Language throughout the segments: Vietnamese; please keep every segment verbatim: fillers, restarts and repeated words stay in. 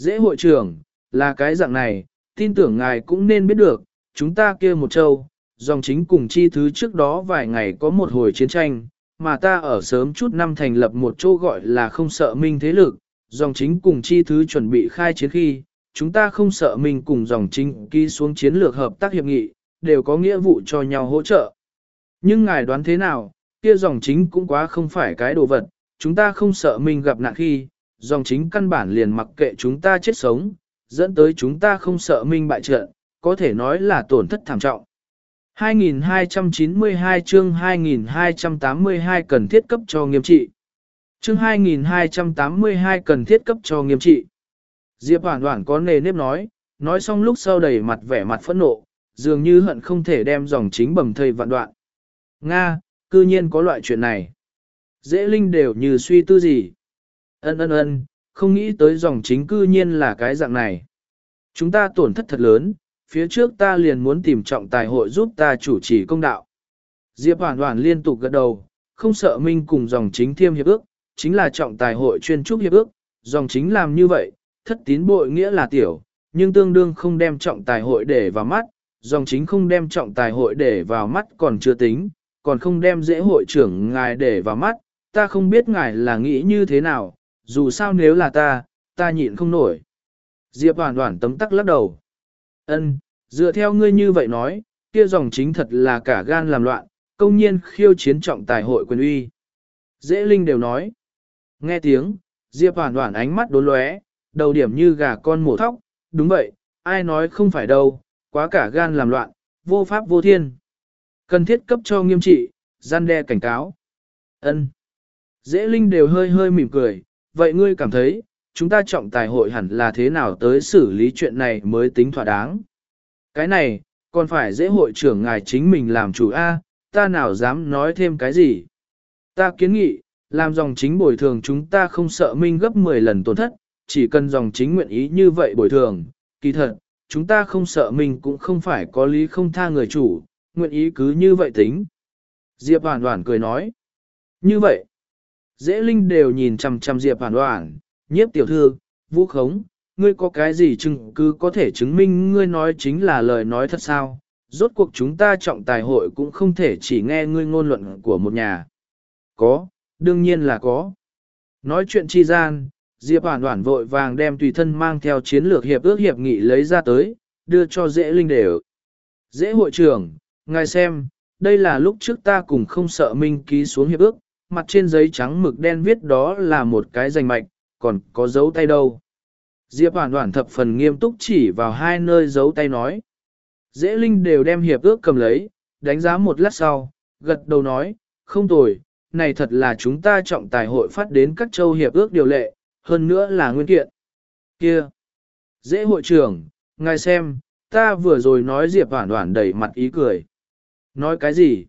Dễ hội trưởng, là cái dạng này, tin tưởng ngài cũng nên biết được, chúng ta kia một châu, dòng chính cùng chi thứ trước đó vài ngày có một hồi chiến tranh, mà ta ở sớm chút năm thành lập một chỗ gọi là không sợ minh thế lực, dòng chính cùng chi thứ chuẩn bị khai chiến khi, chúng ta không sợ minh cùng dòng chính ký xuống chiến lược hợp tác hiệp nghị, đều có nghĩa vụ cho nhau hỗ trợ. Nhưng ngài đoán thế nào, kia dòng chính cũng quá không phải cái đồ vật, chúng ta không sợ minh gặp nạn khi, dòng chính căn bản liền mặc kệ chúng ta chết sống, dẫn tới chúng ta không sợ minh bại trận, có thể nói là tổn thất thảm trọng. hai nghìn hai trăm chín mươi hai chương hai nghìn hai trăm tám mươi hai cần thiết cấp cho nghiêm trị. Chương hai nghìn hai trăm tám mươi hai cần thiết cấp cho nghiêm trị. Diệp Hoản Hoản có nề nếp nói, nói xong lúc sau đầy mặt vẻ mặt phẫn nộ, dường như hận không thể đem dòng chính bầm thây vạn đoạn. Nga, cư nhiên có loại chuyện này. Dễ Linh đều như suy tư gì. Ân ân ân, không nghĩ tới dòng chính cư nhiên là cái dạng này. Chúng ta tổn thất thật lớn, phía trước ta liền muốn tìm trọng tài hội giúp ta chủ trì công đạo. Diệp Hoản Hoản liên tục gật đầu, không sợ minh cùng dòng chính thiêm hiệp ước, chính là trọng tài hội chuyên trúc hiệp ước, dòng chính làm như vậy, thất tín bội nghĩa là tiểu, nhưng tương đương không đem trọng tài hội để vào mắt, dòng chính không đem trọng tài hội để vào mắt còn chưa tính, còn không đem dễ hội trưởng ngài để vào mắt, ta không biết ngài là nghĩ như thế nào, dù sao nếu là ta, ta nhịn không nổi. Diệp Hoản Hoản tấm tắc lắc đầu. Ân, dựa theo ngươi như vậy nói, kia dòng chính thật là cả gan làm loạn, công nhiên khiêu chiến trọng tài hội quyền uy. Dễ Linh đều nói. Nghe tiếng, Diệp Hoản Hoản ánh mắt đốn lóe, đầu điểm như gà con mổ thóc, đúng vậy, ai nói không phải đâu, quá cả gan làm loạn, vô pháp vô thiên. Cần thiết cấp cho nghiêm trị, gian đe cảnh cáo. Ân. Dễ Linh đều hơi hơi mỉm cười, vậy ngươi cảm thấy, chúng ta trọng tài hội hẳn là thế nào tới xử lý chuyện này mới tính thỏa đáng? Cái này, còn phải dễ hội trưởng ngài chính mình làm chủ A, ta nào dám nói thêm cái gì? Ta kiến nghị, làm dòng chính bồi thường chúng ta không sợ minh gấp mười lần tổn thất, chỉ cần dòng chính nguyện ý như vậy bồi thường, kỳ thật, chúng ta không sợ minh cũng không phải có lý không tha người chủ, nguyện ý cứ như vậy tính. Diệp Hoản Hoản cười nói. Như vậy, dễ Linh đều nhìn chằm chằm Diệp Hoản Hoản, nhiếp tiểu thư, vũ khống, ngươi có cái gì chứng cứ có thể chứng minh ngươi nói chính là lời nói thật sao? Rốt cuộc chúng ta trọng tài hội cũng không thể chỉ nghe ngươi ngôn luận của một nhà. Có, đương nhiên là có. Nói chuyện chi gian, Diệp Hoản Hoản vội vàng đem tùy thân mang theo chiến lược hiệp ước hiệp nghị lấy ra tới, đưa cho dễ Linh đều. Dễ hội trưởng, ngài xem, đây là lúc trước ta cùng không sợ minh ký xuống hiệp ước, mặt trên giấy trắng mực đen viết đó là một cái danh mạch, còn có dấu tay đâu. Diệp Hoản Hoản thập phần nghiêm túc chỉ vào hai nơi dấu tay nói. Dễ Linh đều đem hiệp ước cầm lấy, đánh giá một lát sau, gật đầu nói, không tồi, này thật là chúng ta trọng tài hội phát đến các châu hiệp ước điều lệ, hơn nữa là nguyên kiện. Kia! Dễ hội trưởng, ngài xem, ta vừa rồi nói Diệp Hoản Hoản đầy mặt ý cười. Nói cái gì?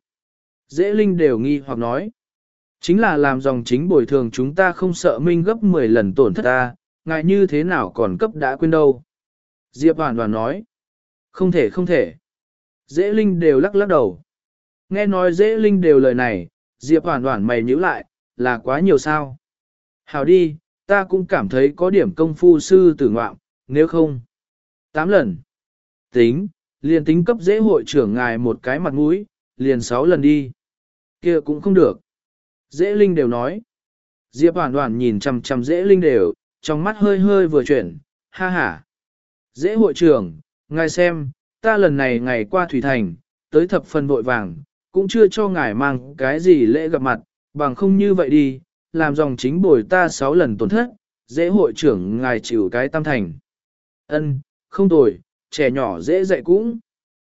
Dễ Linh đều nghi hoặc nói. Chính là làm dòng chính bồi thường chúng ta không sợ minh gấp mười lần tổn thất ta, ngài như thế nào còn cấp đã quên đâu. Diệp Hoản Hoản nói. Không thể không thể. Dễ Linh đều lắc lắc đầu. Nghe nói Dễ Linh đều lời này, Diệp Hoản Hoản mày nhíu lại, là quá nhiều sao. Hảo đi, ta cũng cảm thấy có điểm công phu sư tử ngoạm, nếu không. Tám lần. Tính, liền tính cấp dễ hội trưởng ngài một cái mặt mũi, liền sáu lần đi. Kia cũng không được. Dễ Linh đều nói. Diệp Hoản Hoản nhìn chằm chằm dễ Linh đều, trong mắt hơi hơi vừa chuyển, ha ha. Dễ hội trưởng, ngài xem, ta lần này ngày qua Thủy Thành, tới thập phần vội vàng, cũng chưa cho ngài mang cái gì lễ gặp mặt, bằng không như vậy đi, làm dòng chính bồi ta sáu lần tổn thất, dễ hội trưởng ngài chịu cái tam thành. Ân, không tồi, trẻ nhỏ dễ dạy cũng.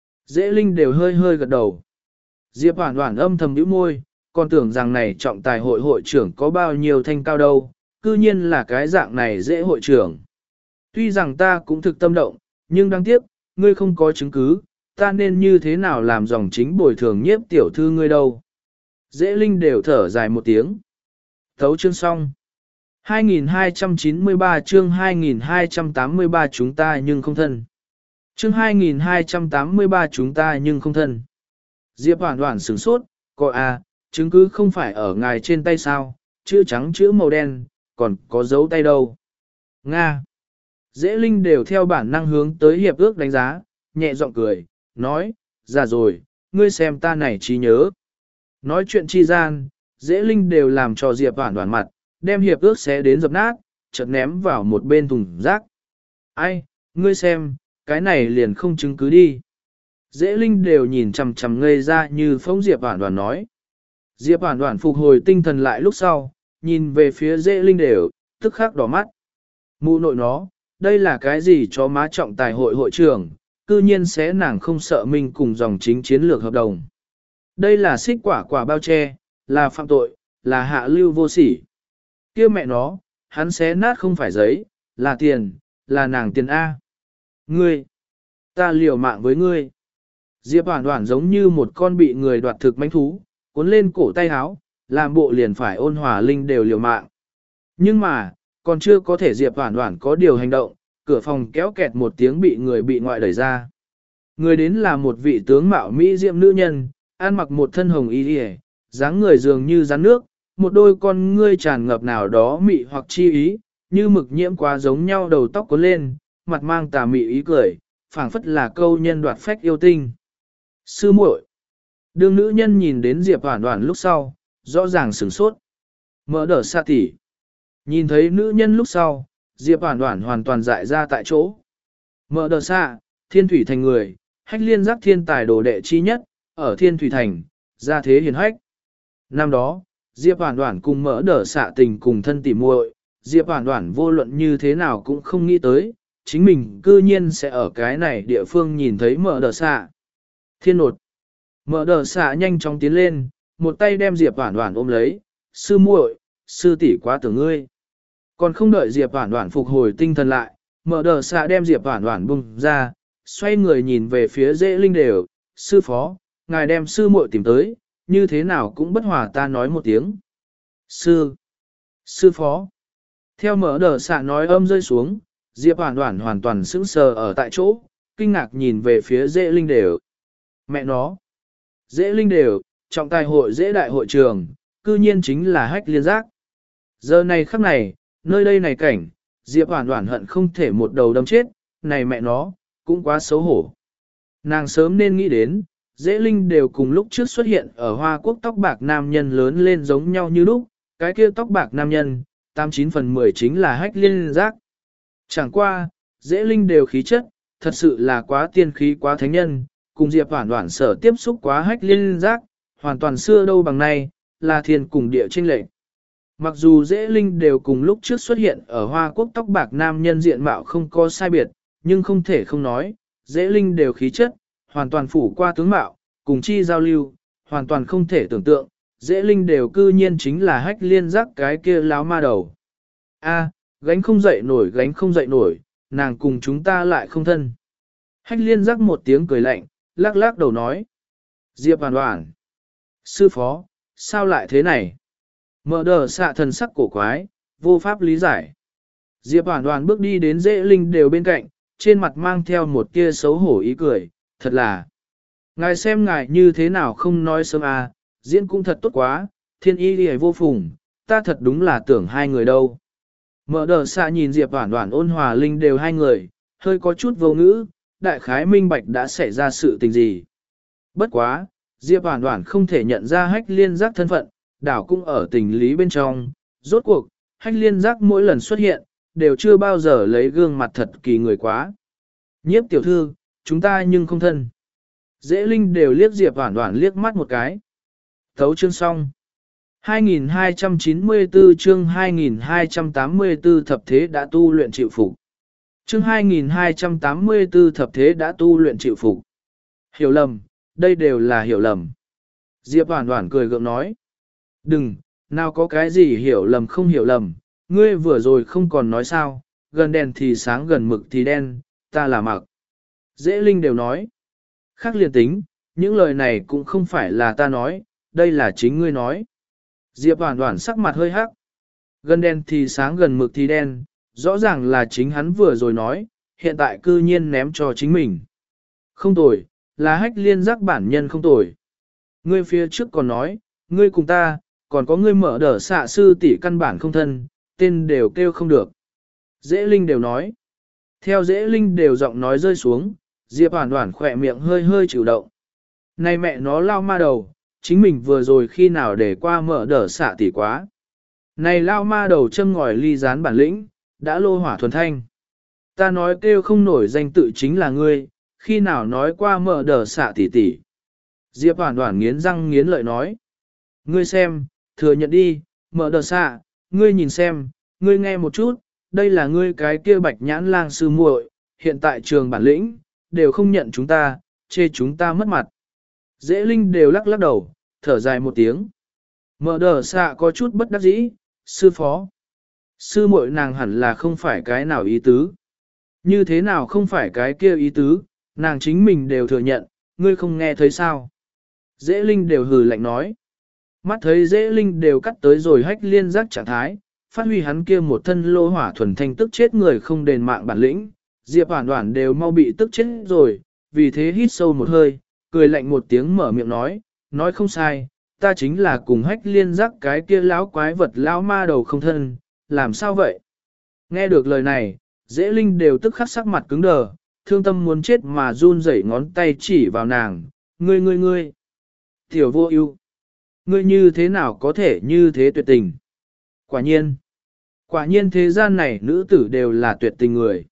Dễ Linh đều hơi hơi gật đầu. Diệp Hoản Hoản âm thầm nhíu môi, còn tưởng rằng này trọng tài hội hội trưởng có bao nhiêu thanh cao đâu, cư nhiên là cái dạng này dễ hội trưởng. Tuy rằng ta cũng thực tâm động, nhưng đáng tiếc, ngươi không có chứng cứ, ta nên như thế nào làm dòng chính bồi thường nhiếp tiểu thư ngươi đâu. Dễ Linh đều thở dài một tiếng. Thấu chương xong. hai nghìn hai trăm chín mươi ba chương hai nghìn hai trăm tám mươi ba chúng ta nhưng không thân. Chương hai nghìn hai trăm tám mươi ba chúng ta nhưng không thân. Diệp Hoản Hoản sửng sốt, coi à, chứng cứ không phải ở ngài trên tay sao, chữ trắng chữ màu đen, còn có dấu tay đâu. Nga. Dễ Linh đều theo bản năng hướng tới hiệp ước đánh giá, nhẹ giọng cười, nói, già rồi, ngươi xem ta này trí nhớ. Nói chuyện chi gian, Dễ Linh đều làm cho Diệp Hoản Hoản mặt, đem hiệp ước xé đến dập nát, chợt ném vào một bên thùng rác. Ai, ngươi xem, cái này liền không chứng cứ đi. Dễ Linh đều nhìn chằm chằm ngây ra như phóng Diệp Hoản Hoản nói. Diệp Hoản Hoản phục hồi tinh thần lại lúc sau, nhìn về phía Dễ Linh đều, tức khắc đỏ mắt. Mụ nội nó, đây là cái gì cho má trọng tài hội hội trưởng, cư nhiên sẽ nàng không sợ mình cùng dòng chính chiến lược hợp đồng. Đây là xích quả quả bao che, là phạm tội, là hạ lưu vô sỉ. Kia mẹ nó, hắn xé nát không phải giấy, là tiền, là nàng tiền A. Ngươi, ta liều mạng với ngươi. Diệp Hoản Hoản giống như một con bị người đoạt thực manh thú, cuốn lên cổ tay áo, làm bộ liền phải ôn hòa Linh đều liều mạng. Nhưng mà, còn chưa có thể Diệp Hoản Hoản có điều hành động, cửa phòng kéo kẹt một tiếng bị người bị ngoại đẩy ra. Người đến là một vị tướng mạo mỹ diệm nữ nhân, ăn mặc một thân hồng y điề, dáng người dường như rắn nước, một đôi con ngươi tràn ngập nào đó mị hoặc chi ý, như mực nhiễm quá giống nhau đầu tóc cuốn lên, mặt mang tà mị ý cười, phảng phất là câu nhân đoạt phách yêu tinh. Sư muội. Đương nữ nhân nhìn đến Diệp Hoản Hoản lúc sau, rõ ràng sửng sốt. Mở đờ xa tỉ. Nhìn thấy nữ nhân lúc sau, Diệp Hoản Hoản hoàn toàn dại ra tại chỗ. Mở đờ xa, thiên thủy thành người, hách liên giác thiên tài đồ đệ chi nhất, ở thiên thủy thành, gia thế hiền hách. Năm đó, Diệp Hoản Hoản cùng mở đờ xạ tình cùng thân tỉ muội, Diệp Hoản Hoản vô luận như thế nào cũng không nghĩ tới, chính mình cư nhiên sẽ ở cái này địa phương nhìn thấy mở đờ xạ. Thiên nột. Mở đờ xạ nhanh chóng tiến lên, một tay đem Diệp Hoản Hoản ôm lấy, sư muội, sư tỷ quá tưởng ngươi. Còn không đợi Diệp Hoản Hoản phục hồi tinh thần lại, mở đờ xạ đem Diệp Hoản Hoản bung ra, xoay người nhìn về phía Dễ Linh đều, sư phó, ngài đem sư muội tìm tới, như thế nào cũng bất hòa ta nói một tiếng. Sư, sư phó. Theo mở đờ xạ nói âm rơi xuống, Diệp Hoản Hoản hoàn toàn sững sờ ở tại chỗ, kinh ngạc nhìn về phía Dễ Linh đều. Mẹ nó. Dễ Linh đều, trọng tài hội Dễ đại hội trường, cư nhiên chính là hách liên giác. Giờ này khắc này, nơi đây này cảnh, Diệp Hoản Hoản hận không thể một đầu đâm chết, này mẹ nó, cũng quá xấu hổ. Nàng sớm nên nghĩ đến, Dễ Linh đều cùng lúc trước xuất hiện ở Hoa Quốc tóc bạc nam nhân lớn lên giống nhau như lúc, cái kia tóc bạc nam nhân, tám chín phần mười chính là hách liên giác. Chẳng qua, Dễ Linh đều khí chất, thật sự là quá tiên khí quá thánh nhân, cùng Diệp Hoản Hoản sở tiếp xúc quá hách liên giác, hoàn toàn xưa đâu bằng nay, là thiên cùng địa chênh lệch. Mặc dù Dễ Linh đều cùng lúc trước xuất hiện ở Hoa Quốc tóc bạc nam nhân diện mạo không có sai biệt, nhưng không thể không nói, Dễ Linh đều khí chất, hoàn toàn phủ qua tướng mạo, cùng chi giao lưu, hoàn toàn không thể tưởng tượng, Dễ Linh đều cư nhiên chính là hách liên giác cái kia láo ma đầu. A, gánh không dậy nổi gánh không dậy nổi, nàng cùng chúng ta lại không thân. Hách liên giác một tiếng cười lạnh, lắc lắc đầu nói. Diệp Hoản Hoản. Sư phó, sao lại thế này? Mở đờ xạ thần sắc cổ quái, vô pháp lý giải. Diệp Hoản Hoản bước đi đến Dễ Linh đều bên cạnh, trên mặt mang theo một tia xấu hổ ý cười, thật là. Ngài xem ngài như thế nào không nói sớm à, diễn cũng thật tốt quá, thiên y đi vô phùng, ta thật đúng là tưởng hai người đâu. Mở đờ xạ nhìn Diệp Hoản Hoản ôn hòa Linh đều hai người, hơi có chút vô ngữ, đại khái minh bạch đã xảy ra sự tình gì. Bất quá, Diệp Hoản Hoản không thể nhận ra hách liên giác thân phận, đảo cũng ở tình lý bên trong, rốt cuộc, hách liên giác mỗi lần xuất hiện, đều chưa bao giờ lấy gương mặt thật kỳ người quá. Nhiếp tiểu thư, chúng ta nhưng không thân. Dễ Linh đều liếc Diệp Hoản Hoản liếc mắt một cái. Thấu chương xong. hai nghìn hai trăm chín mươi tư chương hai nghìn hai trăm tám mươi tư thập thế đã tu luyện chịu phục. Chương hai nghìn hai trăm tám mươi tư thập thế đã tu luyện chịu phục. Hiểu lầm, đây đều là hiểu lầm. Diệp Hoản Hoản cười gượng nói. Đừng, nào có cái gì hiểu lầm không hiểu lầm, ngươi vừa rồi không còn nói sao, gần đèn thì sáng gần mực thì đen, ta là mặc. Dễ Linh đều nói. Khác liền tính, những lời này cũng không phải là ta nói, đây là chính ngươi nói. Diệp Hoản Hoản sắc mặt hơi hắc. Gần đen thì sáng gần mực thì đen, rõ ràng là chính hắn vừa rồi nói, hiện tại cư nhiên ném cho chính mình. Không tồi, là hách liên giác bản nhân không tồi. Ngươi phía trước còn nói, ngươi cùng ta, còn có ngươi mở đờ xạ sư tỷ căn bản không thân, tên đều kêu không được. Dễ Linh đều nói. Theo dễ linh đều giọng nói rơi xuống, Diệp Hoàn Hoàn khỏe miệng hơi hơi chịu động. Này mẹ nó lao ma đầu, chính mình vừa rồi khi nào để qua mở đỡ xạ tỉ quá. Này lao ma đầu châm ngòi ly gián bản lĩnh, đã lô hỏa thuần thanh. Ta nói kêu không nổi danh tự chính là ngươi, khi nào nói qua mở đỡ xạ tỉ tỉ. Diệp Hoàn Hoàn nghiến răng nghiến lợi nói. Ngươi xem, thừa nhận đi, mở đỡ xạ, ngươi nhìn xem, ngươi nghe một chút, đây là ngươi cái kia bạch nhãn lang sư muội, hiện tại trường bản lĩnh, đều không nhận chúng ta, chê chúng ta mất mặt. Dễ linh đều lắc lắc đầu, thở dài một tiếng. Mở đờ xạ có chút bất đắc dĩ, sư phó. Sư muội nàng hẳn là không phải cái nào ý tứ. Như thế nào không phải cái kia ý tứ, nàng chính mình đều thừa nhận, ngươi không nghe thấy sao. Dễ linh đều hừ lạnh nói. Mắt thấy dễ linh đều cắt tới rồi hách liên giác trạng thái, phát huy hắn kia một thân lô hỏa thuần thanh tức chết người không đền mạng bản lĩnh, Diệp Hoàn Hoàn đều mau bị tức chết rồi, vì thế hít sâu một hơi, cười lạnh một tiếng mở miệng nói, nói không sai, ta chính là cùng hách liên giác cái kia lão quái vật lão ma đầu không thân, làm sao vậy? Nghe được lời này, dễ linh đều tức khắc sắc mặt cứng đờ, thương tâm muốn chết mà run rẩy ngón tay chỉ vào nàng, ngươi ngươi ngươi, tiểu vô ưu, ngươi như thế nào có thể như thế tuyệt tình? Quả nhiên, quả nhiên thế gian này nữ tử đều là tuyệt tình người.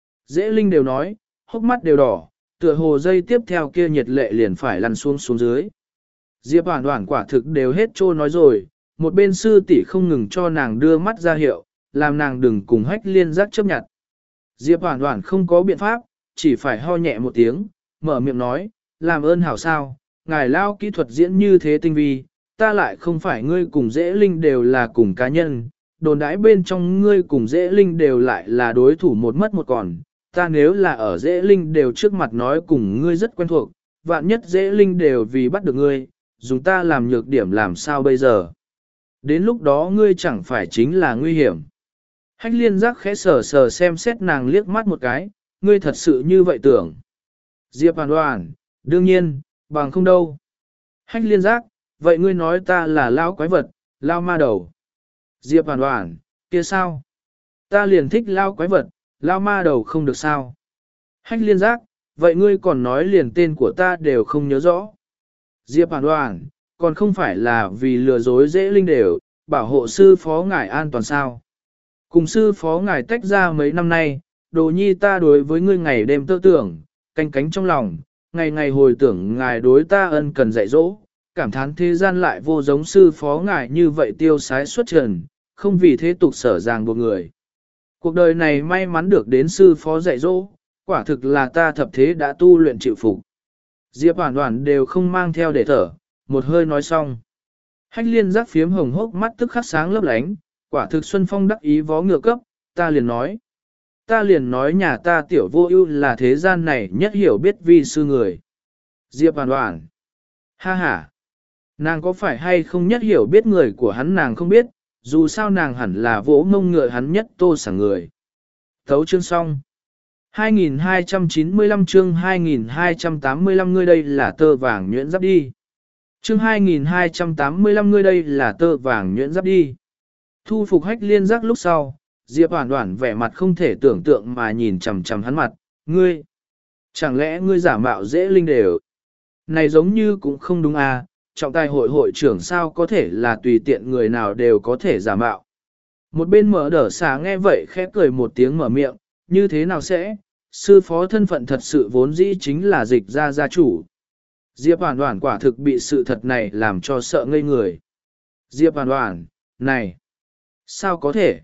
Dễ linh đều nói, hốc mắt đều đỏ, tựa hồ dây tiếp theo kia nhiệt lệ liền phải lăn xuống xuống dưới. Diệp Hoàn Hoàn quả thực đều hết trô nói rồi, một bên sư tỷ không ngừng cho nàng đưa mắt ra hiệu, làm nàng đừng cùng hách liên giác chấp nhận. Diệp Hoàn Hoàn không có biện pháp, chỉ phải ho nhẹ một tiếng, mở miệng nói, làm ơn hảo sao, ngài lao kỹ thuật diễn như thế tinh vi, ta lại không phải ngươi cùng dễ linh đều là cùng cá nhân, đồn đãi bên trong ngươi cùng dễ linh đều lại là đối thủ một mất một còn, ta nếu là ở dễ linh đều trước mặt nói cùng ngươi rất quen thuộc, vạn nhất dễ linh đều vì bắt được ngươi, dùng ta làm nhược điểm làm sao bây giờ. Đến lúc đó ngươi chẳng phải chính là nguy hiểm. Hách liên giác khẽ sờ sờ xem xét nàng liếc mắt một cái, ngươi thật sự như vậy tưởng. Diệp Hoàn Hoàn, đương nhiên, bằng không đâu. Hách liên giác, vậy ngươi nói ta là lao quái vật, lao ma đầu. Diệp Hoàn Hoàn, kia sao? Ta liền thích lao quái vật, lao ma đầu không được sao? Hách liên giác, vậy ngươi còn nói liền tên của ta đều không nhớ rõ. Diệp Hoàn Hoàn, còn không phải là vì lừa dối dễ linh đều, bảo hộ sư phó ngài an toàn sao? Cùng sư phó ngài tách ra mấy năm nay, đồ nhi ta đối với ngươi ngày đêm tơ tưởng, canh cánh trong lòng, ngày ngày hồi tưởng ngài đối ta ân cần dạy dỗ, cảm thán thế gian lại vô giống sư phó ngài như vậy tiêu sái xuất trần, không vì thế tục sở ràng buộc người. Cuộc đời này may mắn được đến sư phó dạy dỗ, quả thực là ta thập thế đã tu luyện chịu phục. Diệp Hoàn Hoàn đều không mang theo để thở, một hơi nói xong. Hách liên giác phiếm hồng hốc mắt tức khắc sáng lấp lánh, quả thực Xuân Phong đắc ý vó ngựa cấp, ta liền nói. Ta liền nói nhà ta tiểu vô ưu là thế gian này nhất hiểu biết vi sư người. Diệp Hoàn Hoàn. Ha ha. Nàng có phải hay không nhất hiểu biết người của hắn nàng không biết, dù sao nàng hẳn là vỗ mông ngựa hắn nhất tô sảng người. Thấu chương xong. hai nghìn hai trăm chín mươi lăm chương hai nghìn hai trăm tám mươi lăm ngươi đây là tơ vàng nhuyễn giáp đi. Chương hai nghìn hai trăm tám mươi lăm ngươi đây là tơ vàng nhuyễn giáp đi. Thu phục hách liên giác lúc sau, Diệp Hoàn Hoàn vẻ mặt không thể tưởng tượng mà nhìn chằm chằm hắn mặt, ngươi. Chẳng lẽ ngươi giả mạo dễ linh đều? Này giống như cũng không đúng à, trọng tài hội hội trưởng sao có thể là tùy tiện người nào đều có thể giả mạo. Một bên mở đở xà nghe vậy khẽ cười một tiếng mở miệng, như thế nào sẽ, sư phó thân phận thật sự vốn dĩ chính là dịch gia gia chủ. Diệp Hoàn Hoàn quả thực bị sự thật này làm cho sợ ngây người. Diệp Hoàn Hoàn, này, sao có thể?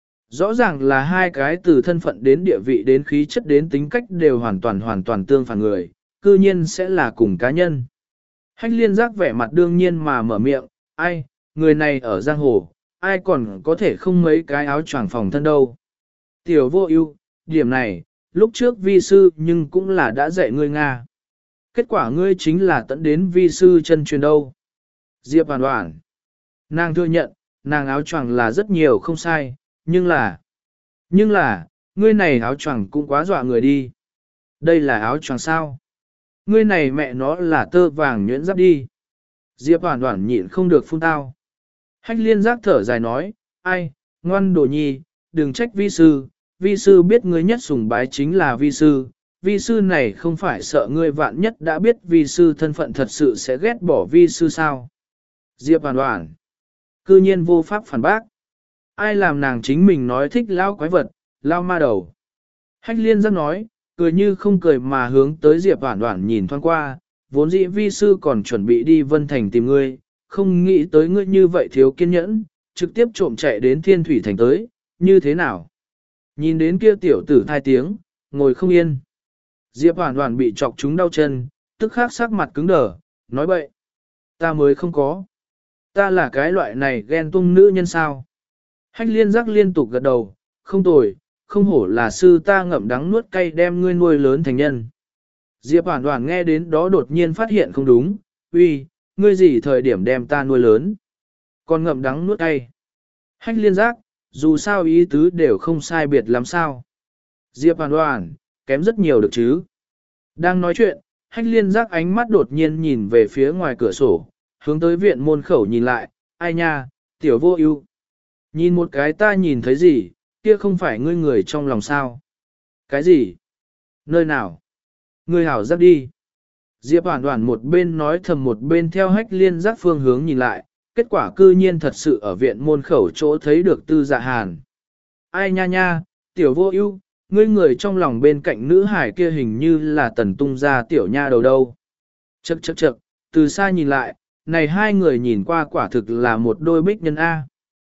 Rõ ràng là hai cái từ thân phận đến địa vị đến khí chất đến tính cách đều hoàn toàn hoàn toàn tương phản người, cư nhiên sẽ là cùng cá nhân. Hách liên giác vẻ mặt đương nhiên mà mở miệng, ai, người này ở giang hồ, ai còn có thể không mấy cái áo choàng phòng thân đâu. Tiểu vô ưu, điểm này, lúc trước vi sư nhưng cũng là đã dạy ngươi Nga. Kết quả ngươi chính là tận đến vi sư chân truyền đâu. Diệp Hoàn Hoàn. Nàng thừa nhận, nàng áo choàng là rất nhiều không sai, nhưng là, nhưng là, ngươi này áo choàng cũng quá dọa người đi. Đây là áo choàng sao? Ngươi này mẹ nó là tơ vàng nhuyễn giáp đi. Diệp Hoàn Hoàn nhịn không được phun tao. Hách liên giác thở dài nói, ai, ngoan đồ nhi, đừng trách vi sư, vi sư biết ngươi nhất sùng bái chính là vi sư, vi sư này không phải sợ ngươi vạn nhất đã biết vi sư thân phận thật sự sẽ ghét bỏ vi sư sao. Diệp Hoàn Hoàn, cư nhiên vô pháp phản bác. Ai làm nàng chính mình nói thích lao quái vật, lao ma đầu. Hách liên giác nói, cười như không cười mà hướng tới Diệp Hoàn Hoàn nhìn thoáng qua, vốn dĩ vi sư còn chuẩn bị đi Vân Thành tìm ngươi, không nghĩ tới ngươi như vậy thiếu kiên nhẫn, trực tiếp trộm chạy đến Thiên Thủy Thành tới, như thế nào? Nhìn đến kia tiểu tử thai tiếng, ngồi không yên. Diệp Hoàn Hoàn bị chọc trúng đau chân, tức khắc sắc mặt cứng đờ, nói bậy. Ta mới không có. Ta là cái loại này ghen tung nữ nhân sao? Hách liên giác liên tục gật đầu, không tồi, không hổ là sư ta ngậm đắng nuốt cay đem ngươi nuôi lớn thành nhân. Diệp Hoàn Hoàn nghe đến đó đột nhiên phát hiện không đúng, uy, ngươi gì thời điểm đem ta nuôi lớn? Còn ngậm đắng nuốt cay. Hách liên giác, dù sao ý tứ đều không sai biệt lắm sao. Diệp Hoàn Hoàn, kém rất nhiều được chứ. Đang nói chuyện, hách liên giác ánh mắt đột nhiên nhìn về phía ngoài cửa sổ, hướng tới viện môn khẩu nhìn lại, ai nha, tiểu vô ưu. Nhìn một cái ta nhìn thấy gì, kia không phải ngươi người trong lòng sao. Cái gì? Nơi nào? Ngươi hảo giác đi. Diệp Hoàn Hoàn một bên nói thầm một bên theo hách liên giác phương hướng nhìn lại, kết quả cư nhiên thật sự ở viện môn khẩu chỗ thấy được Tư Dạ Hàn. Ai nha nha, tiểu vô ưu, ngươi người trong lòng bên cạnh nữ hải kia hình như là tần tung ra tiểu nha đầu đâu. Chậc chậc chậc, từ xa nhìn lại, này hai người nhìn qua quả thực là một đôi bích nhân A.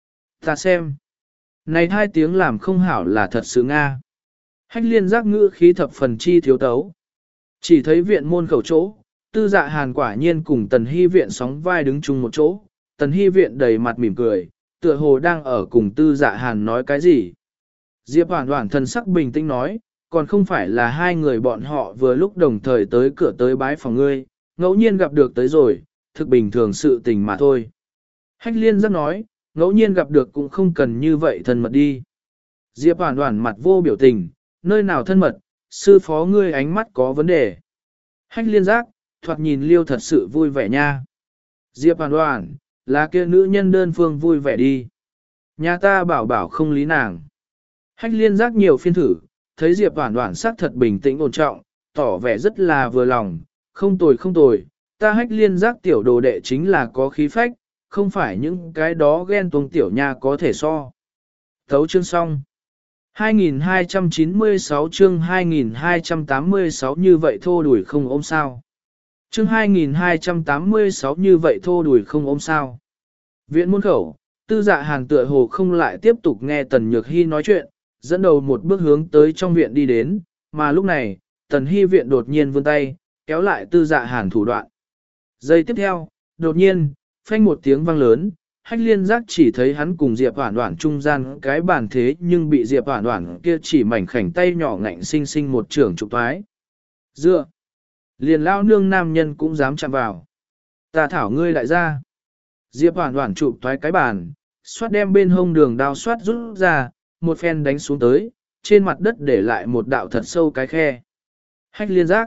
Ta xem. Này hai tiếng làm không hảo là thật sự Nga. Hách liên giác ngữ khí thập phần chi thiếu tấu. Chỉ thấy viện môn khẩu chỗ, Tư Dạ Hàn quả nhiên cùng Tần Hy Viện sóng vai đứng chung một chỗ. Tần Hy Viện đầy mặt mỉm cười, tựa hồ đang ở cùng Tư Dạ Hàn nói cái gì. Diệp Hoàn Hoàn thần sắc bình tĩnh nói, còn không phải là hai người bọn họ vừa lúc đồng thời tới cửa tới bái phòng ngươi, ngẫu nhiên gặp được tới rồi, thực bình thường sự tình mà thôi. Hách liên giác nói, ngẫu nhiên gặp được cũng không cần như vậy thân mật đi. Diệp Hoàn Hoàn mặt vô biểu tình, nơi nào thân mật, sư phó ngươi ánh mắt có vấn đề. Hách liên giác, thoạt nhìn liêu thật sự vui vẻ nha. Diệp Hoàn Hoàn, là kia nữ nhân đơn phương vui vẻ đi. Nhà ta bảo bảo không lý nàng. Hách liên giác nhiều phiên thử, thấy Diệp Hoàn Hoàn sắc thật bình tĩnh ổn trọng, tỏ vẻ rất là vừa lòng, không tồi không tồi, ta hách liên giác tiểu đồ đệ chính là có khí phách, không phải những cái đó ghen tuông tiểu nha có thể so. Thấu chương xong. hai nghìn hai trăm chín mươi sáu chương hai nghìn hai trăm tám mươi sáu như vậy thô đuổi không ôm sao. Chương hai nghìn hai trăm tám mươi sáu như vậy thô đuổi không ôm sao. Viện môn khẩu, Tư Dạ Hàn tựa hồ không lại tiếp tục nghe Tần Nhược Hy nói chuyện, dẫn đầu một bước hướng tới trong viện đi đến, mà lúc này, Tần Hy viện đột nhiên vươn tay, kéo lại Tư Dạ Hàn thủ đoạn. Giây tiếp theo, đột nhiên, phanh một tiếng vang lớn, hách liên giác chỉ thấy hắn cùng Diệp Hoản Hoản trung gian cái bàn thế nhưng bị Diệp Hoản Hoản kia chỉ mảnh khảnh tay nhỏ ngạnh sinh sinh một trường trục thoái. Dựa! Liền lao nương nam nhân cũng dám chạm vào. Ta thảo ngươi lại ra. Diệp Hoản Hoản chụp thoái cái bàn, xoát đem bên hông đường đao xoát rút ra, một phen đánh xuống tới, trên mặt đất để lại một đạo thật sâu cái khe. Hách liên giác.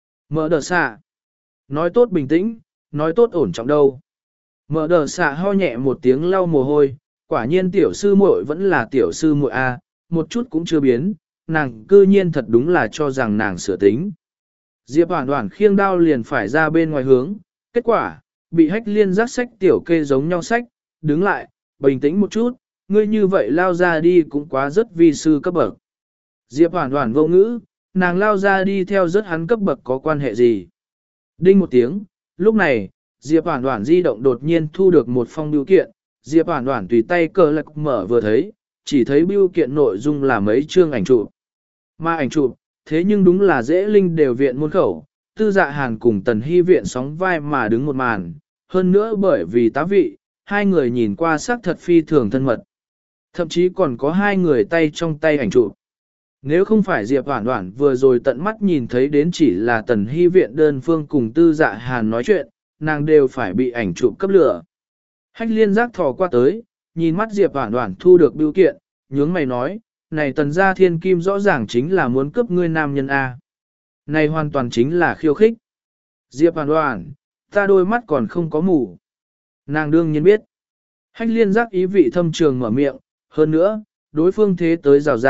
Mở đờ xạ. Nói tốt bình tĩnh, nói tốt ổn trọng đâu. Mở đờ xạ ho nhẹ một tiếng lau mồ hôi, quả nhiên tiểu sư muội vẫn là tiểu sư muội A, một chút cũng chưa biến, nàng cư nhiên thật đúng là cho rằng nàng sửa tính. Diệp Hoản Hoản khiêng đao liền phải ra bên ngoài hướng, kết quả, bị hách liên giác sách tiểu kê giống nhau sách, đứng lại, bình tĩnh một chút, ngươi như vậy lao ra đi cũng quá rất vi sư cấp bậc. Diệp Hoản Hoản vô ngữ, nàng lao ra đi theo rất hắn cấp bậc có quan hệ gì. Đinh một tiếng, lúc này, Diệp Hoản Hoản di động đột nhiên thu được một phong bưu kiện, Diệp Hoản Hoản tùy tay cờ lạc mở vừa thấy, chỉ thấy bưu kiện nội dung là mấy chương ảnh chụp. Mà ảnh chụp, thế nhưng đúng là dễ linh đều viện môn khẩu, Tư Dạ Hàn cùng Tần Hy viện sóng vai mà đứng một màn, hơn nữa bởi vì tá vị, hai người nhìn qua sắc thật phi thường thân mật. Thậm chí còn có hai người tay trong tay ảnh chụp. Nếu không phải Diệp Hoản Hoản vừa rồi tận mắt nhìn thấy đến chỉ là Tần Hy viện đơn phương cùng Tư Dạ Hàn nói chuyện, nàng đều phải bị ảnh chụp cấp lửa. Hách liên giác thò qua tới, nhìn mắt Diệp Hoản Hoản thu được bưu kiện, nhướng mày nói, này Tần gia thiên kim rõ ràng chính là muốn cướp ngươi nam nhân A. Này hoàn toàn chính là khiêu khích. Diệp Hoản Hoản, ta đôi mắt còn không có mù. Nàng đương nhiên biết. Hách liên giác ý vị thâm trường mở miệng, hơn nữa, đối phương thế tới rào rạng,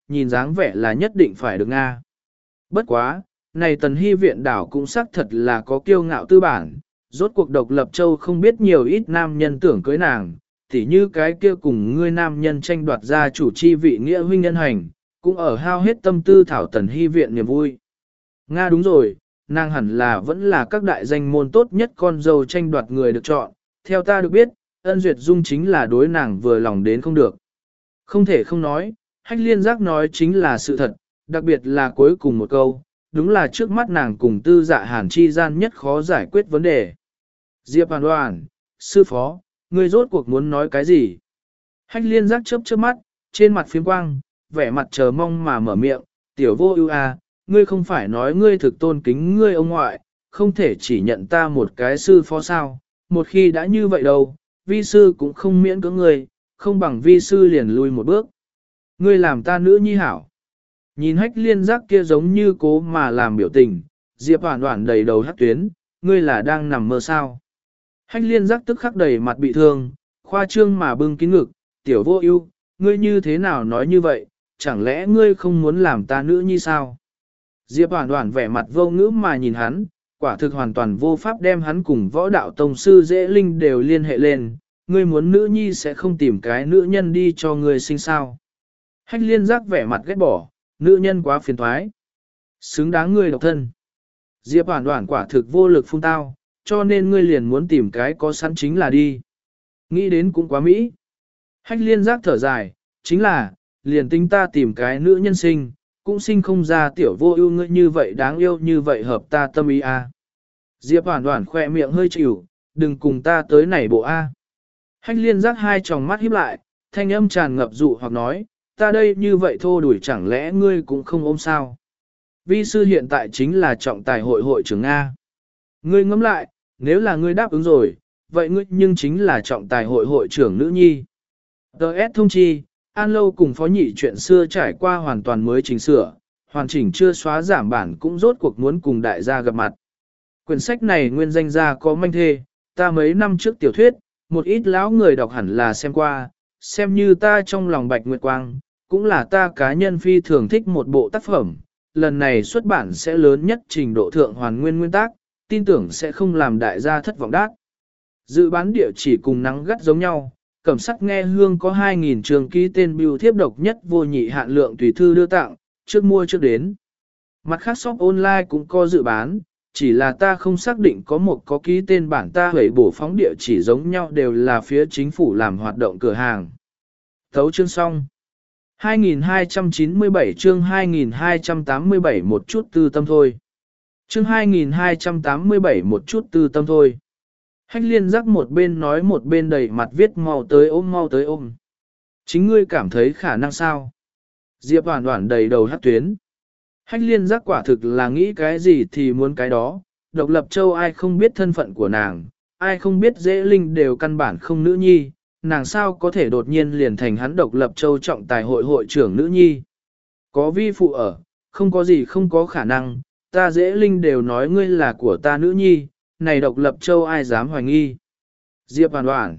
nhìn dáng vẻ là nhất định phải được Nga. Bất quá, này tần hy viện đảo cũng xác thật là có kiêu ngạo tư bản, rốt cuộc độc lập châu không biết nhiều ít nam nhân tưởng cưới nàng, tỉ như cái kia cùng ngươi nam nhân tranh đoạt ra chủ chi vị nghĩa huynh nhân hành, cũng ở hao hết tâm tư thảo tần hy viện niềm vui. Nga đúng rồi, nàng hẳn là vẫn là các đại danh môn tốt nhất con dâu tranh đoạt người được chọn, theo ta được biết, ân duyệt dung chính là đối nàng vừa lòng đến không được. Không thể không nói, hách liên giác nói chính là sự thật, đặc biệt là cuối cùng một câu, đúng là trước mắt nàng cùng tư dạ hàn chi gian nhất khó giải quyết vấn đề. Diệp Hoàn Hoàn, sư phó, ngươi rốt cuộc muốn nói cái gì? Hách liên giác chớp chớp mắt, trên mặt phiếm quang, vẻ mặt chờ mong mà mở miệng, tiểu vô ưu à, ngươi không phải nói ngươi thực tôn kính ngươi ông ngoại, không thể chỉ nhận ta một cái sư phó sao, một khi đã như vậy đâu, vi sư cũng không miễn cưỡng ngươi, không bằng vi sư liền lui một bước. Ngươi làm ta nữ nhi hảo. Nhìn hách liên giác kia giống như cố mà làm biểu tình, Diệp Hoàn Hoàn đầy đầu hắc tuyến, ngươi là đang nằm mơ sao. Hách liên giác tức khắc đầy mặt bị thương, khoa trương mà bưng kín ngực, tiểu vô ưu, ngươi như thế nào nói như vậy, chẳng lẽ ngươi không muốn làm ta nữ nhi sao? Diệp Hoàn Hoàn vẻ mặt vô ngữ mà nhìn hắn, quả thực hoàn toàn vô pháp đem hắn cùng võ đạo tông sư dễ linh đều liên hệ lên, ngươi muốn nữ nhi sẽ không tìm cái nữ nhân đi cho ngươi sinh sao. Hách liên giác vẻ mặt ghét bỏ, nữ nhân quá phiền thoái. Xứng đáng ngươi độc thân. Diệp Hoàn Hoàn quả thực vô lực phun tao, cho nên ngươi liền muốn tìm cái có sẵn chính là đi. Nghĩ đến cũng quá mỹ. Hách liên giác thở dài, chính là, liền tính ta tìm cái nữ nhân sinh, cũng sinh không ra tiểu vô ưu ngươi như vậy đáng yêu như vậy hợp ta tâm ý a. À. Diệp Hoàn Hoàn khoe miệng hơi chịu, đừng cùng ta tới nảy bộ a. À. Hách liên giác hai tròng mắt híp lại, thanh âm tràn ngập dụ hoặc nói, ta đây như vậy thô đuổi chẳng lẽ ngươi cũng không ôm sao. Vi sư hiện tại chính là trọng tài hội hội trưởng A. Ngươi ngẫm lại, nếu là ngươi đáp ứng rồi, vậy ngươi nhưng chính là trọng tài hội hội trưởng nữ nhi. đê ét thông chi, An Lâu cùng phó nhị chuyện xưa trải qua hoàn toàn mới chỉnh sửa, hoàn chỉnh chưa xóa giảm bản cũng rốt cuộc muốn cùng đại gia gặp mặt. Quyển sách này nguyên danh gia có manh thê, ta mấy năm trước tiểu thuyết, một ít lão người đọc hẳn là xem qua, xem như ta trong lòng bạch nguyệt quang, cũng là ta cá nhân phi thường thích một bộ tác phẩm, lần này xuất bản sẽ lớn nhất trình độ thượng hoàn nguyên nguyên tác, tin tưởng sẽ không làm đại gia thất vọng đát. Dự bán địa chỉ cùng nắng gắt giống nhau, cẩm sắc nghe hương có hai nghìn trường ký tên bưu thiếp độc nhất vô nhị hạn lượng tùy thư đưa tặng, trước mua trước đến. Mặt khác shop online cũng có dự bán, chỉ là ta không xác định có một có ký tên bản ta hủy bổ phóng địa chỉ giống nhau đều là phía chính phủ làm hoạt động cửa hàng. Thấu chương xong. hai nghìn hai trăm chín mươi bảy chương hai nghìn hai trăm tám mươi bảy một chút tư tâm thôi. Chương hai nghìn hai trăm tám mươi bảy một chút tư tâm thôi. Hách liên giác một bên nói một bên đầy mặt viết mau tới ôm mau tới ôm. Chính ngươi cảm thấy khả năng sao? Diệp Hoàn Hoàn đầy đầu hát tuyến. Hách liên giác quả thực là nghĩ cái gì thì muốn cái đó. Độc lập châu ai không biết thân phận của nàng, ai không biết dễ linh đều căn bản không nữ nhi. Nàng sao có thể đột nhiên liền thành hắn độc lập châu trọng tài hội hội trưởng nữ nhi. Có vi phụ ở, không có gì không có khả năng, ta dễ linh đều nói ngươi là của ta nữ nhi, này độc lập châu ai dám hoài nghi. Diệp Hoàn Hoàn.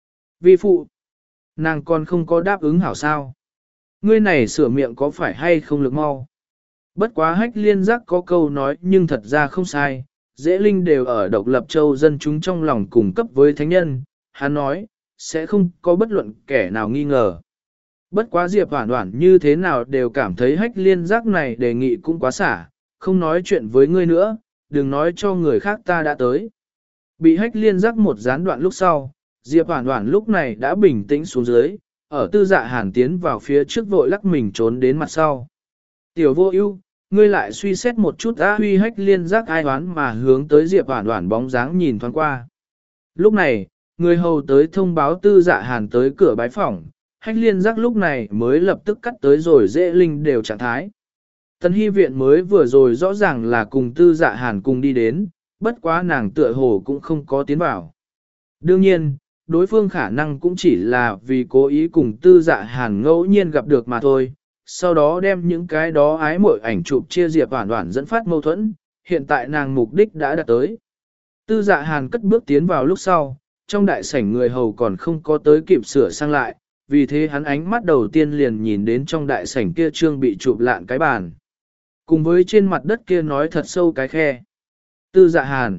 Vi phụ. Nàng còn không có đáp ứng hảo sao. Ngươi này sửa miệng có phải hay không lực mau. Bất quá hách liên giác có câu nói nhưng thật ra không sai, dễ linh đều ở độc lập châu dân chúng trong lòng cùng cấp với thánh nhân, hắn nói, sẽ không có bất luận kẻ nào nghi ngờ. Bất quá Diệp Hoàn Hoàn như thế nào đều cảm thấy hách liên giác này đề nghị cũng quá xả, không nói chuyện với ngươi nữa, đừng nói cho người khác ta đã tới. Bị hách liên giác một gián đoạn lúc sau, Diệp Hoàn Hoàn lúc này đã bình tĩnh xuống dưới, ở tư dạ hàn tiến vào phía trước vội lắc mình trốn đến mặt sau. Tiểu vô ưu, ngươi lại suy xét một chút á huy hách liên giác ai đoán mà hướng tới Diệp Hoàn Hoàn bóng dáng nhìn thoáng qua. Lúc này, người hầu tới thông báo tư dạ hàn tới cửa bái phỏng, hách liên giác lúc này mới lập tức cắt tới rồi dễ linh đều trạng thái. Tần hy viện mới vừa rồi rõ ràng là cùng tư dạ hàn cùng đi đến, bất quá nàng tựa hồ cũng không có tiến vào. Đương nhiên, đối phương khả năng cũng chỉ là vì cố ý cùng tư dạ hàn ngẫu nhiên gặp được mà thôi, sau đó đem những cái đó ái mội ảnh chụp chia Diệp Hoàn Hoàn dẫn phát mâu thuẫn, hiện tại nàng mục đích đã đạt tới. Tư dạ hàn cất bước tiến vào lúc sau, trong đại sảnh người hầu còn không có tới kịp sửa sang lại, vì thế hắn ánh mắt đầu tiên liền nhìn đến trong đại sảnh kia trương bị chụp lạn cái bàn. Cùng với trên mặt đất kia nói thật sâu cái khe. Tư Dạ Hàn.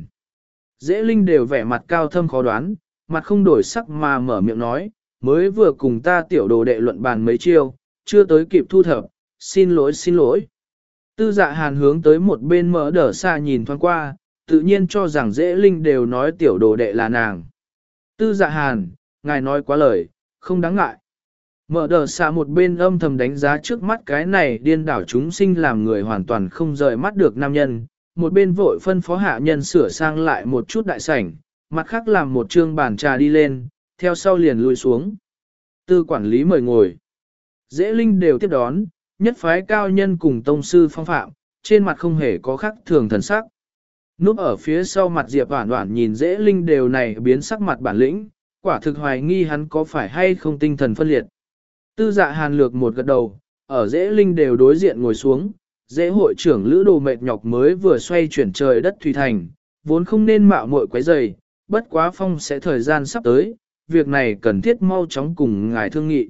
Dễ Linh đều vẻ mặt cao thâm khó đoán, mặt không đổi sắc mà mở miệng nói, mới vừa cùng ta tiểu đồ đệ luận bàn mấy chiêu, chưa tới kịp thu thập, xin lỗi xin lỗi. Tư Dạ Hàn hướng tới một bên mở đờ xa nhìn thoáng qua, tự nhiên cho rằng Dễ Linh đều nói tiểu đồ đệ là nàng. Tư Dạ Hàn, ngài nói quá lời, không đáng ngại. Mở đờ xa một bên âm thầm đánh giá trước mắt cái này điên đảo chúng sinh làm người hoàn toàn không rời mắt được nam nhân, một bên vội phân phó hạ nhân sửa sang lại một chút đại sảnh, mặt khác làm một trương bàn trà đi lên, theo sau liền lùi xuống. Tư quản lý mời ngồi. Dễ Linh đều tiếp đón, nhất phái cao nhân cùng tông sư phong phạm, trên mặt không hề có khắc thường thần sắc. Núp ở phía sau mặt Diệp Hoản Hoản nhìn Dễ Linh đều này biến sắc mặt bản lĩnh, quả thực hoài nghi hắn có phải hay không tinh thần phân liệt. Tư Dạ Hàn lược một gật đầu, ở Dễ Linh đều đối diện ngồi xuống, Dễ hội trưởng Lữ Đồ mệt nhọc mới vừa xoay chuyển trời đất thủy thành, vốn không nên mạo muội quấy rầy, bất quá phong sẽ thời gian sắp tới, việc này cần thiết mau chóng cùng ngài thương nghị.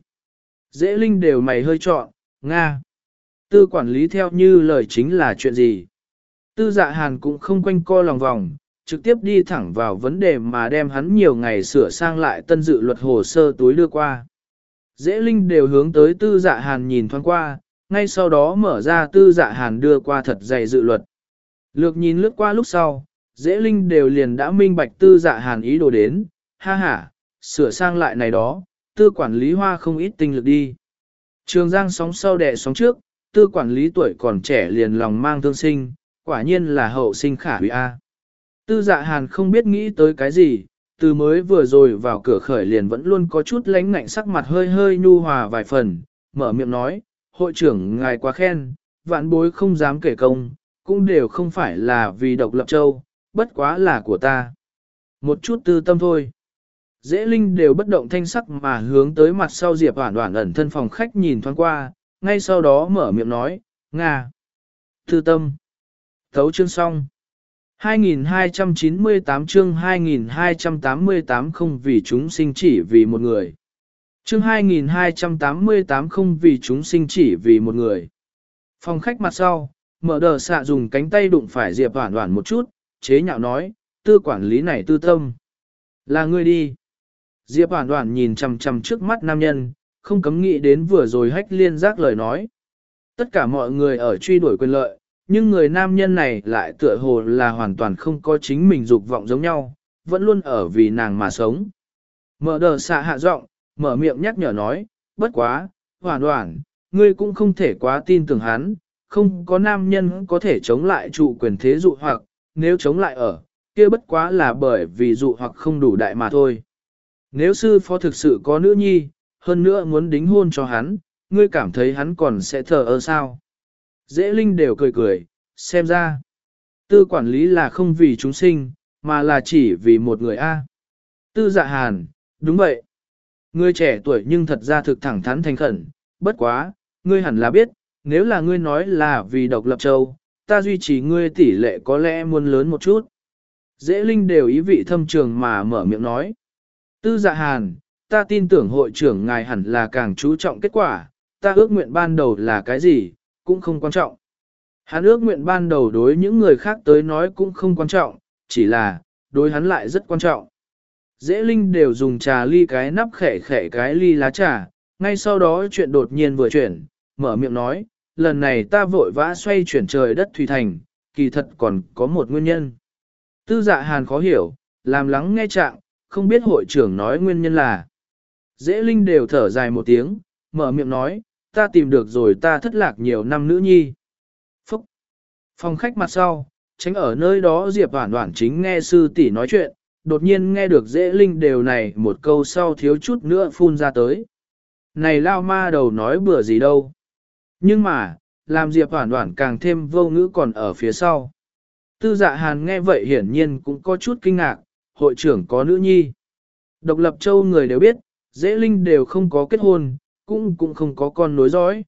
Dễ Linh đều mày hơi trọn, Nga. Tư quản lý theo như lời chính là chuyện gì? Tư Dạ Hàn cũng không quanh co lòng vòng, trực tiếp đi thẳng vào vấn đề mà đem hắn nhiều ngày sửa sang lại tân dự luật hồ sơ túi đưa qua. Dễ Linh đều hướng tới Tư Dạ Hàn nhìn thoáng qua, ngay sau đó mở ra Tư Dạ Hàn đưa qua thật dày dự luật. Lược nhìn lướt qua lúc sau, Dễ Linh đều liền đã minh bạch Tư Dạ Hàn ý đồ đến, ha ha, sửa sang lại này đó, Tư quản lý hoa không ít tinh lực đi. Trường Giang sóng sau đẻ sóng trước, Tư quản lý tuổi còn trẻ liền lòng mang thương sinh, quả nhiên là hậu sinh khả hủy A. Tư Dạ Hàn không biết nghĩ tới cái gì, từ mới vừa rồi vào cửa khởi liền vẫn luôn có chút lánh ngạnh sắc mặt hơi hơi nhu hòa vài phần, mở miệng nói, hội trưởng ngài quá khen, vạn bối không dám kể công, cũng đều không phải là vì độc lập châu, bất quá là của ta. Một chút tư tâm thôi. Dễ Linh đều bất động thanh sắc mà hướng tới mặt sau Diệp Hoản Hoản ẩn thân phòng khách nhìn thoáng qua, ngay sau đó mở miệng nói, Nga. Tư tâm. Thấu chương xong. hai nghìn hai trăm chín mươi tám chương hai nghìn hai trăm tám mươi tám không vì chúng sinh chỉ vì một người. Chương hai nghìn hai trăm tám mươi tám không vì chúng sinh chỉ vì một người. Phòng khách mặt sau, mở đờ xạ dùng cánh tay đụng phải Diệp Hoản Hoản một chút, chế nhạo nói, tư quản lý này tư tâm. Là ngươi đi. Diệp Hoản Hoản nhìn chằm chằm trước mắt nam nhân, không cấm nghĩ đến vừa rồi hách liên giác lời nói. Tất cả mọi người ở truy đuổi quyền lợi, nhưng người nam nhân này lại tựa hồ là hoàn toàn không có chính mình dục vọng giống nhau, vẫn luôn ở vì nàng mà sống. Mở đờ xạ hạ giọng, mở miệng nhắc nhở nói, bất quá, Hoản Hoản, ngươi cũng không thể quá tin tưởng hắn, không có nam nhân có thể chống lại trụ quyền thế dụ hoặc, nếu chống lại ở, kia bất quá là bởi vì dụ hoặc không đủ đại mà thôi. Nếu sư phó thực sự có nữ nhi, hơn nữa muốn đính hôn cho hắn, ngươi cảm thấy hắn còn sẽ thờ ơ sao? Dễ Linh đều cười cười, xem ra. Tư quản lý là không vì chúng sinh, mà là chỉ vì một người A. Tư Dạ Hàn, đúng vậy. Ngươi trẻ tuổi nhưng thật ra thực thẳng thắn thành khẩn, bất quá, ngươi hẳn là biết, nếu là ngươi nói là vì độc lập châu, ta duy trì ngươi tỷ lệ có lẽ muốn lớn một chút. Dễ Linh đều ý vị thâm trường mà mở miệng nói. Tư Dạ Hàn, ta tin tưởng hội trưởng ngài hẳn là càng chú trọng kết quả, ta ước nguyện ban đầu là cái gì, cũng không quan trọng. Hắn ước nguyện ban đầu đối những người khác tới nói cũng không quan trọng, chỉ là, đối hắn lại rất quan trọng. Dễ Linh đều dùng trà ly cái nắp khẻ khẻ cái ly lá trà, ngay sau đó chuyện đột nhiên vừa chuyển, mở miệng nói, lần này ta vội vã xoay chuyển trời đất thủy thành, kỳ thật còn có một nguyên nhân. Tư Dạ Hàn khó hiểu, làm lắng nghe trạng, không biết hội trưởng nói nguyên nhân là. Dễ Linh đều thở dài một tiếng, mở miệng nói, ta tìm được rồi ta thất lạc nhiều năm nữ nhi. Phúc! Phòng khách mặt sau, tránh ở nơi đó Diệp Hoản Hoản chính nghe sư tỷ nói chuyện, đột nhiên nghe được Dễ Linh đều này một câu sau thiếu chút nữa phun ra tới. Này lao ma đầu nói bừa gì đâu. Nhưng mà, làm Diệp Hoản Hoản càng thêm vô ngữ còn ở phía sau. Tư Dạ Hàn nghe vậy hiển nhiên cũng có chút kinh ngạc, hội trưởng có nữ nhi. Độc lập châu người đều biết, Dễ Linh đều không có kết hôn, cũng cũng không có con nối dõi.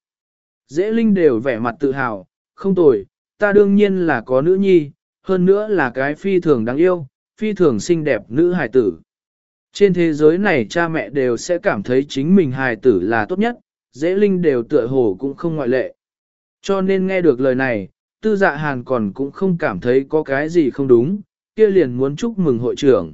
Dễ Linh đều vẻ mặt tự hào, không tồi, ta đương nhiên là có nữ nhi, hơn nữa là cái phi thường đáng yêu, phi thường xinh đẹp nữ hài tử. Trên thế giới này cha mẹ đều sẽ cảm thấy chính mình hài tử là tốt nhất, dễ linh đều tựa hồ cũng không ngoại lệ. Cho nên nghe được lời này, tư dạ hàn còn cũng không cảm thấy có cái gì không đúng, kia liền muốn chúc mừng hội trưởng.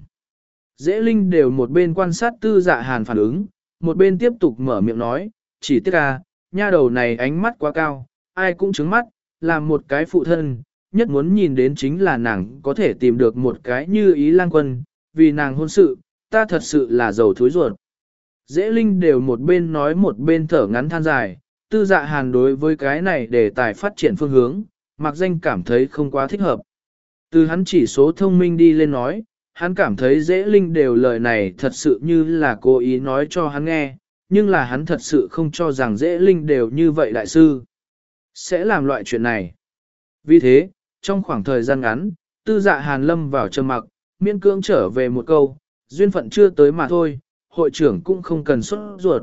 Dễ linh đều một bên quan sát tư dạ hàn phản ứng, một bên tiếp tục mở miệng nói, chỉ tiếc à, nha đầu này ánh mắt quá cao, ai cũng trứng mắt, làm một cái phụ thân, nhất muốn nhìn đến chính là nàng có thể tìm được một cái như ý lang quân, vì nàng hôn sự, ta thật sự là giàu thối ruột. Dễ linh đều một bên nói một bên thở ngắn than dài, tư dạ hàn đối với cái này để tài phát triển phương hướng, mặc danh cảm thấy không quá thích hợp. Từ hắn chỉ số thông minh đi lên nói, hắn cảm thấy dễ linh đều lời này thật sự như là cố ý nói cho hắn nghe, nhưng là hắn thật sự không cho rằng dễ linh đều như vậy đại sư sẽ làm loại chuyện này. Vì thế, trong khoảng thời gian ngắn, tư dạ hàn lâm vào trầm mặc, miễn cưỡng trở về một câu, duyên phận chưa tới mà thôi, hội trưởng cũng không cần sốt ruột.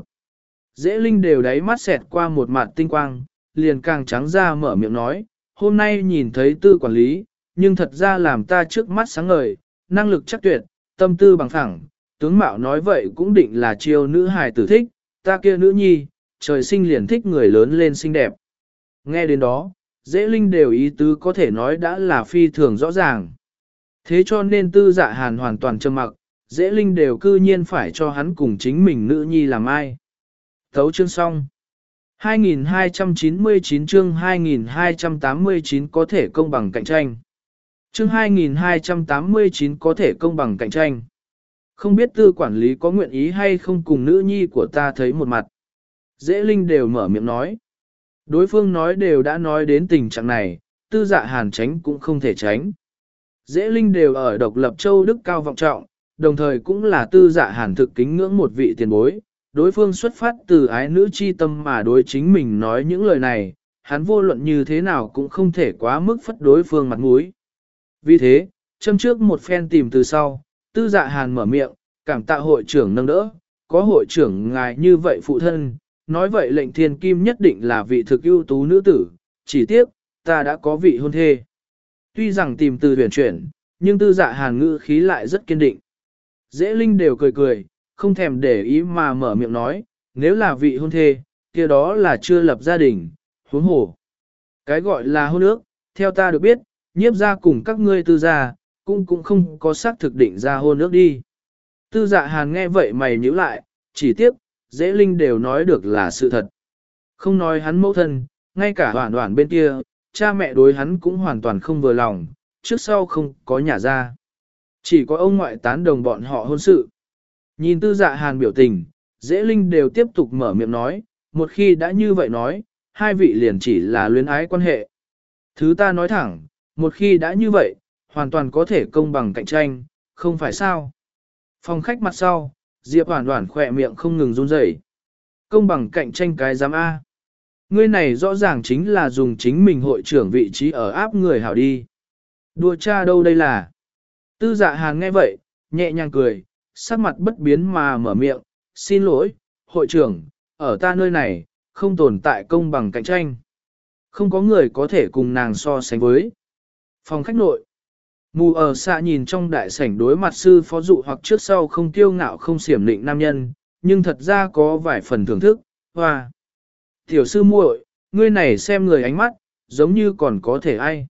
Dễ linh đều đáy mắt xẹt qua một mặt tinh quang, liền càng trắng ra mở miệng nói, hôm nay nhìn thấy tư quản lý, nhưng thật ra làm ta trước mắt sáng ngời, năng lực chắc tuyệt, tâm tư bằng thẳng, tướng mạo nói vậy cũng định là chiêu nữ hài tử thích, ta kia nữ nhi, trời sinh liền thích người lớn lên xinh đẹp. Nghe đến đó, dễ linh đều ý tứ có thể nói đã là phi thường rõ ràng. Thế cho nên tư dạ hàn hoàn toàn trầm mặc, dễ linh đều cư nhiên phải cho hắn cùng chính mình nữ nhi làm ai. Thấu chương xong. hai nghìn hai trăm chín mươi chín chương hai nghìn hai trăm tám mươi chín có thể công bằng cạnh tranh. Chương hai nghìn hai trăm tám mươi chín có thể công bằng cạnh tranh. Không biết tư quản lý có nguyện ý hay không cùng nữ nhi của ta thấy một mặt. Dễ linh đều mở miệng nói. Đối phương nói đều đã nói đến tình trạng này, tư dạ hàn tránh cũng không thể tránh. Dễ linh đều ở độc lập châu Đức cao vọng trọng, đồng thời cũng là tư dạ hàn thực kính ngưỡng một vị tiền bối. Đối phương xuất phát từ ái nữ chi tâm mà đối chính mình nói những lời này, hắn vô luận như thế nào cũng không thể quá mức phất đối phương mặt mũi. Vì thế, châm trước một phen tìm từ sau, tư dạ hàn mở miệng, cảm tạ hội trưởng nâng đỡ, có hội trưởng ngài như vậy phụ thân, nói vậy lệnh thiên kim nhất định là vị thực ưu tú nữ tử, chỉ tiếc, ta đã có vị hôn thê. Tuy rằng tìm từ huyền chuyển, nhưng tư dạ hàn ngữ khí lại rất kiên định. Dễ linh đều cười cười, không thèm để ý mà mở miệng nói, nếu là vị hôn thê, kia đó là chưa lập gia đình, huống hồ. Cái gọi là hôn ước, theo ta được biết, nhiếp ra cùng các ngươi tư gia, cũng cũng không có xác thực định ra hôn ước đi. Tư dạ hàn nghe vậy mày nhíu lại, chỉ tiếc, dễ linh đều nói được là sự thật. Không nói hắn mẫu thân, ngay cả hoảng hoảng bên kia, cha mẹ đối hắn cũng hoàn toàn không vừa lòng, trước sau không có nhà ra. Chỉ có ông ngoại tán đồng bọn họ hôn sự. Nhìn tư dạ hàn biểu tình, dễ linh đều tiếp tục mở miệng nói, một khi đã như vậy nói, hai vị liền chỉ là luyến ái quan hệ. Thứ ta nói thẳng, một khi đã như vậy, hoàn toàn có thể công bằng cạnh tranh, không phải sao. Phòng khách mặt sau, Diệp Hoàn Hoàn khỏe miệng không ngừng run rẩy. Công bằng cạnh tranh cái giám A. Ngươi này rõ ràng chính là dùng chính mình hội trưởng vị trí ở áp người hảo đi. Đùa cha đâu đây là. Tư dạ hàn nghe vậy, nhẹ nhàng cười, sắc mặt bất biến mà mở miệng, xin lỗi, hội trưởng, ở ta nơi này, không tồn tại công bằng cạnh tranh. Không có người có thể cùng nàng so sánh với. Phòng khách nội. Mù ở xa nhìn trong đại sảnh đối mặt sư phó dụ hoặc trước sau không kiêu ngạo không xiểm định nam nhân, nhưng thật ra có vài phần thưởng thức, hoa. Tiểu sư muội, ngươi này xem người ánh mắt, giống như còn có thể ai.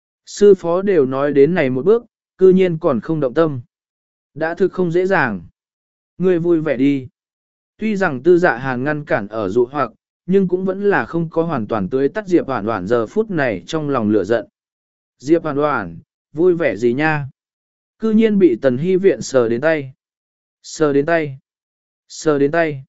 Sư phó đều nói đến này một bước, cư nhiên còn không động tâm. Đã thực không dễ dàng. Ngươi vui vẻ đi. Tuy rằng tư dạ hàn ngăn cản ở dụ hoặc, nhưng cũng vẫn là không có hoàn toàn tưới tắt Diệp Hoàn Hoàn giờ phút này trong lòng lửa giận. Diệp Hoàn Hoàn, vui vẻ gì nha? Cư nhiên bị Tần Hy viện sờ đến tay. Sờ đến tay. Sờ đến tay.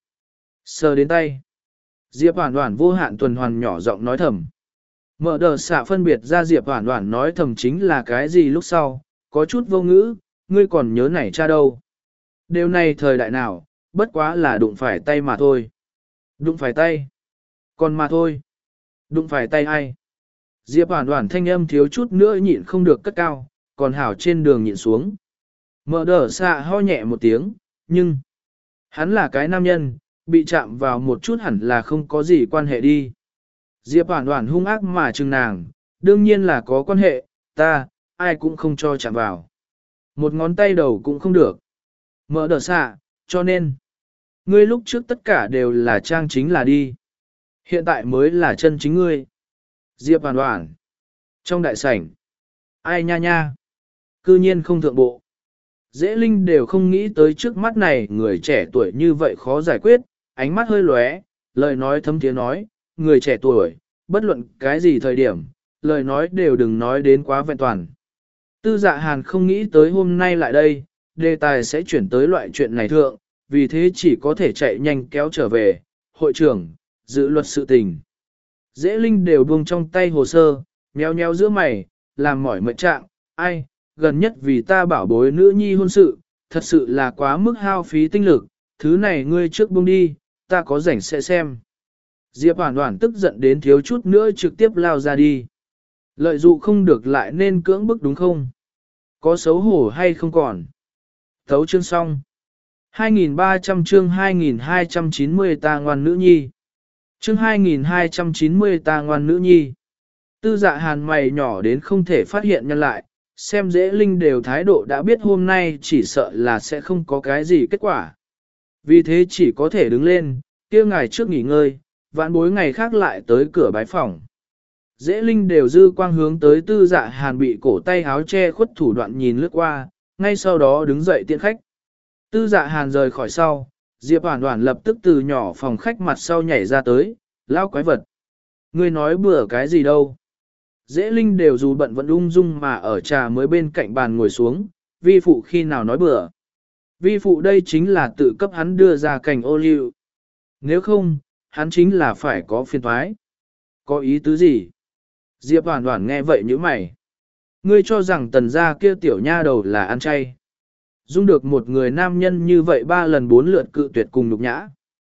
Sờ đến tay. Diệp Hoàn Hoàn vô hạn tuần hoàn nhỏ giọng nói thầm. Mở đờ xạ phân biệt ra Diệp Hoàn Hoàn nói thầm chính là cái gì lúc sau, có chút vô ngữ, ngươi còn nhớ này cha đâu. Điều này thời đại nào, bất quá là đụng phải tay mà thôi. Đụng phải tay. Còn mà thôi. Đụng phải tay ai? Diệp Hoàn Hoàn thanh âm thiếu chút nữa nhịn không được cất cao, còn hảo trên đường nhịn xuống. Mở đờ xạ ho nhẹ một tiếng, nhưng hắn là cái nam nhân, bị chạm vào một chút hẳn là không có gì quan hệ đi. Diệp Hoàn Hoàn hung ác mà chừng nàng, đương nhiên là có quan hệ, ta, ai cũng không cho chạm vào. Một ngón tay đầu cũng không được. Mở đờ xạ, cho nên, ngươi lúc trước tất cả đều là trang chính là đi. Hiện tại mới là chân chính ngươi. Diệp hoàn hoàn. Trong đại sảnh. Ai nha nha. Cư nhiên không thượng bộ. Dễ Linh đều không nghĩ tới trước mắt này người trẻ tuổi như vậy khó giải quyết, ánh mắt hơi lóe, lời nói thấm thiế nói, người trẻ tuổi, bất luận cái gì thời điểm, lời nói đều đừng nói đến quá vẹn toàn. Tư dạ hàn không nghĩ tới hôm nay lại đây, đề tài sẽ chuyển tới loại chuyện này thượng, vì thế chỉ có thể chạy nhanh kéo trở về, hội trưởng, dự luật sự tình. Dễ Linh đều buông trong tay hồ sơ, nheo nheo giữa mày, làm mỏi mệt trạng, ai, gần nhất vì ta bảo bối nữ nhi hôn sự, thật sự là quá mức hao phí tinh lực, thứ này ngươi trước buông đi, ta có rảnh sẽ xem. Diệp Hoàn Hoàn tức giận đến thiếu chút nữa trực tiếp lao ra đi. Lợi dụ không được lại nên cưỡng bức đúng không? Có xấu hổ hay không còn? Thấu chương xong. hai nghìn ba trăm chương hai nghìn hai trăm chín mươi ta ngoan nữ nhi. Chương hai nghìn hai trăm chín mươi ta ngoan nữ nhi. Tư dạ hàn mày nhỏ đến không thể phát hiện nhân lại, xem dễ Linh đều thái độ đã biết hôm nay chỉ sợ là sẽ không có cái gì kết quả. Vì thế chỉ có thể đứng lên, kia ngày trước nghỉ ngơi, vãn bối ngày khác lại tới cửa bái phòng. Dễ Linh đều dư quang hướng tới tư dạ hàn bị cổ tay háo che khuất thủ đoạn nhìn lướt qua, ngay sau đó đứng dậy tiễn khách. Tư dạ hàn rời khỏi sau, Diệp Hoàn Hoàn lập tức từ nhỏ phòng khách mặt sau nhảy ra tới, lao quái vật. Ngươi nói bừa cái gì đâu. Dễ Linh đều dù bận vẫn ung dung mà ở trà mới bên cạnh bàn ngồi xuống, vi phụ khi nào nói bừa. Vi phụ đây chính là tự cấp hắn đưa ra cảnh ô liu. Nếu không, hắn chính là phải có phiên thoái. Có ý tứ gì? Diệp Hoàn Hoàn nghe vậy như mày. Ngươi cho rằng tần gia kia tiểu nha đầu là ăn chay. Dung được một người nam nhân như vậy ba lần bốn lượt cự tuyệt cùng nhục nhã.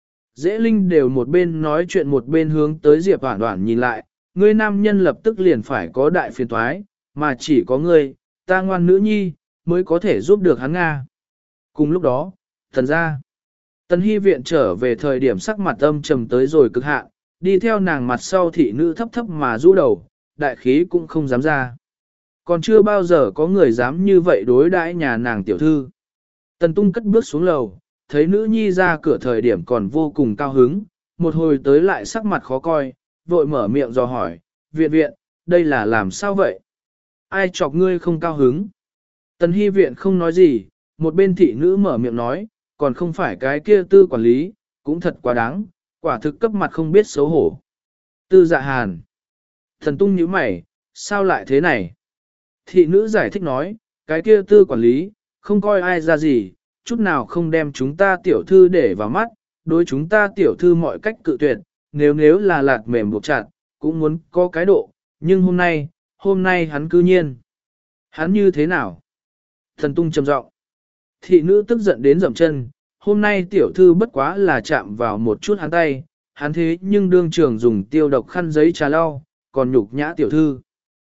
Dễ Linh đều một bên nói chuyện một bên hướng tới Diệp Hoàn Hoàn nhìn lại, ngươi nam nhân lập tức liền phải có đại phiền toái, mà chỉ có ngươi, ta ngoan nữ nhi, mới có thể giúp được hắn Nga. Cùng lúc đó, thần ra, Tần Hy viện trở về thời điểm sắc mặt âm trầm tới rồi cực hạn, đi theo nàng mặt sau thị nữ thấp thấp mà rũ đầu, đại khí cũng không dám ra. Còn chưa bao giờ có người dám như vậy đối đãi nhà nàng tiểu thư. Tần Tung cất bước xuống lầu, thấy nữ nhi ra cửa thời điểm còn vô cùng cao hứng, một hồi tới lại sắc mặt khó coi, vội mở miệng dò hỏi, viện viện, đây là làm sao vậy? Ai chọc ngươi không cao hứng? Tần Hy viện không nói gì, một bên thị nữ mở miệng nói, còn không phải cái kia tư quản lý, cũng thật quá đáng, quả thực cấp mặt không biết xấu hổ. Tư dạ hàn. Thần Tung nhíu mày, sao lại thế này? Thị nữ giải thích nói, cái kia tư quản lý, không coi ai ra gì, chút nào không đem chúng ta tiểu thư để vào mắt, đối chúng ta tiểu thư mọi cách cự tuyệt, nếu nếu là lạt mềm buộc chặt, cũng muốn có cái độ, nhưng hôm nay, hôm nay hắn cư nhiên. Hắn như thế nào? Thần Tung trầm giọng. Thị nữ tức giận đến dậm chân, hôm nay tiểu thư bất quá là chạm vào một chút hắn tay, hắn thế nhưng đương trường dùng tiêu độc khăn giấy trà lau, còn nhục nhã tiểu thư.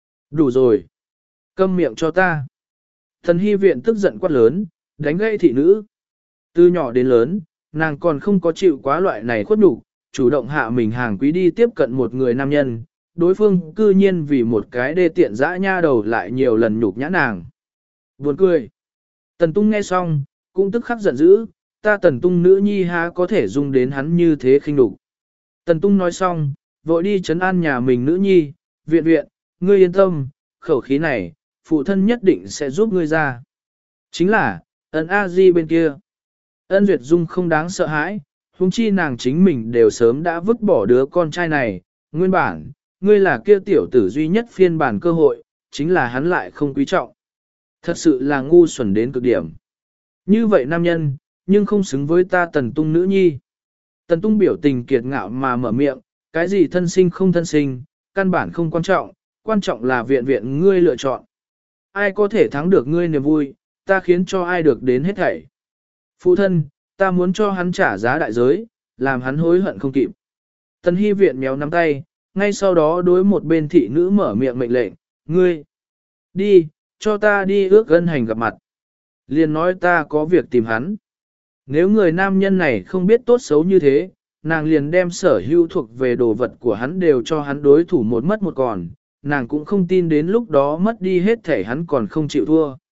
Đủ rồi. Câm miệng cho ta. Thần Hy viện tức giận quát lớn, đánh gãy thị nữ. Từ nhỏ đến lớn, nàng còn không có chịu quá loại này khuất nhục, chủ động hạ mình hàng quý đi tiếp cận một người nam nhân, đối phương cư nhiên vì một cái đê tiện dã nha đầu lại nhiều lần nhục nhã nàng. Buồn cười. Tần Tung nghe xong, cũng tức khắc giận dữ, ta Tần Tung nữ nhi há có thể dung đến hắn như thế khinh đục. Tần Tung nói xong, vội đi trấn an nhà mình nữ nhi, viện viện, ngươi yên tâm, khẩu khí này, phụ thân nhất định sẽ giúp ngươi ra. Chính là, ân A Di bên kia. Ân Duyệt Dung không đáng sợ hãi, huống chi nàng chính mình đều sớm đã vứt bỏ đứa con trai này, nguyên bản, ngươi là kia tiểu tử duy nhất phiên bản cơ hội, chính là hắn lại không quý trọng. Thật sự là ngu xuẩn đến cực điểm. Như vậy nam nhân, nhưng không xứng với ta Tần Tung nữ nhi. Tần Tung biểu tình kiệt ngạo mà mở miệng, cái gì thân sinh không thân sinh, căn bản không quan trọng, quan trọng là viện viện ngươi lựa chọn. Ai có thể thắng được ngươi niềm vui, ta khiến cho ai được đến hết thảy. Phụ thân, ta muốn cho hắn trả giá đại giới, làm hắn hối hận không kịp. Tần Hy viện méo nắm tay, ngay sau đó đối một bên thị nữ mở miệng mệnh lệnh, ngươi, đi, cho ta đi ước ân hành gặp mặt. Liền nói ta có việc tìm hắn. Nếu người nam nhân này không biết tốt xấu như thế, nàng liền đem sở hữu thuộc về đồ vật của hắn đều cho hắn đối thủ một mất một còn, nàng cũng không tin đến lúc đó mất đi hết thể hắn còn không chịu thua.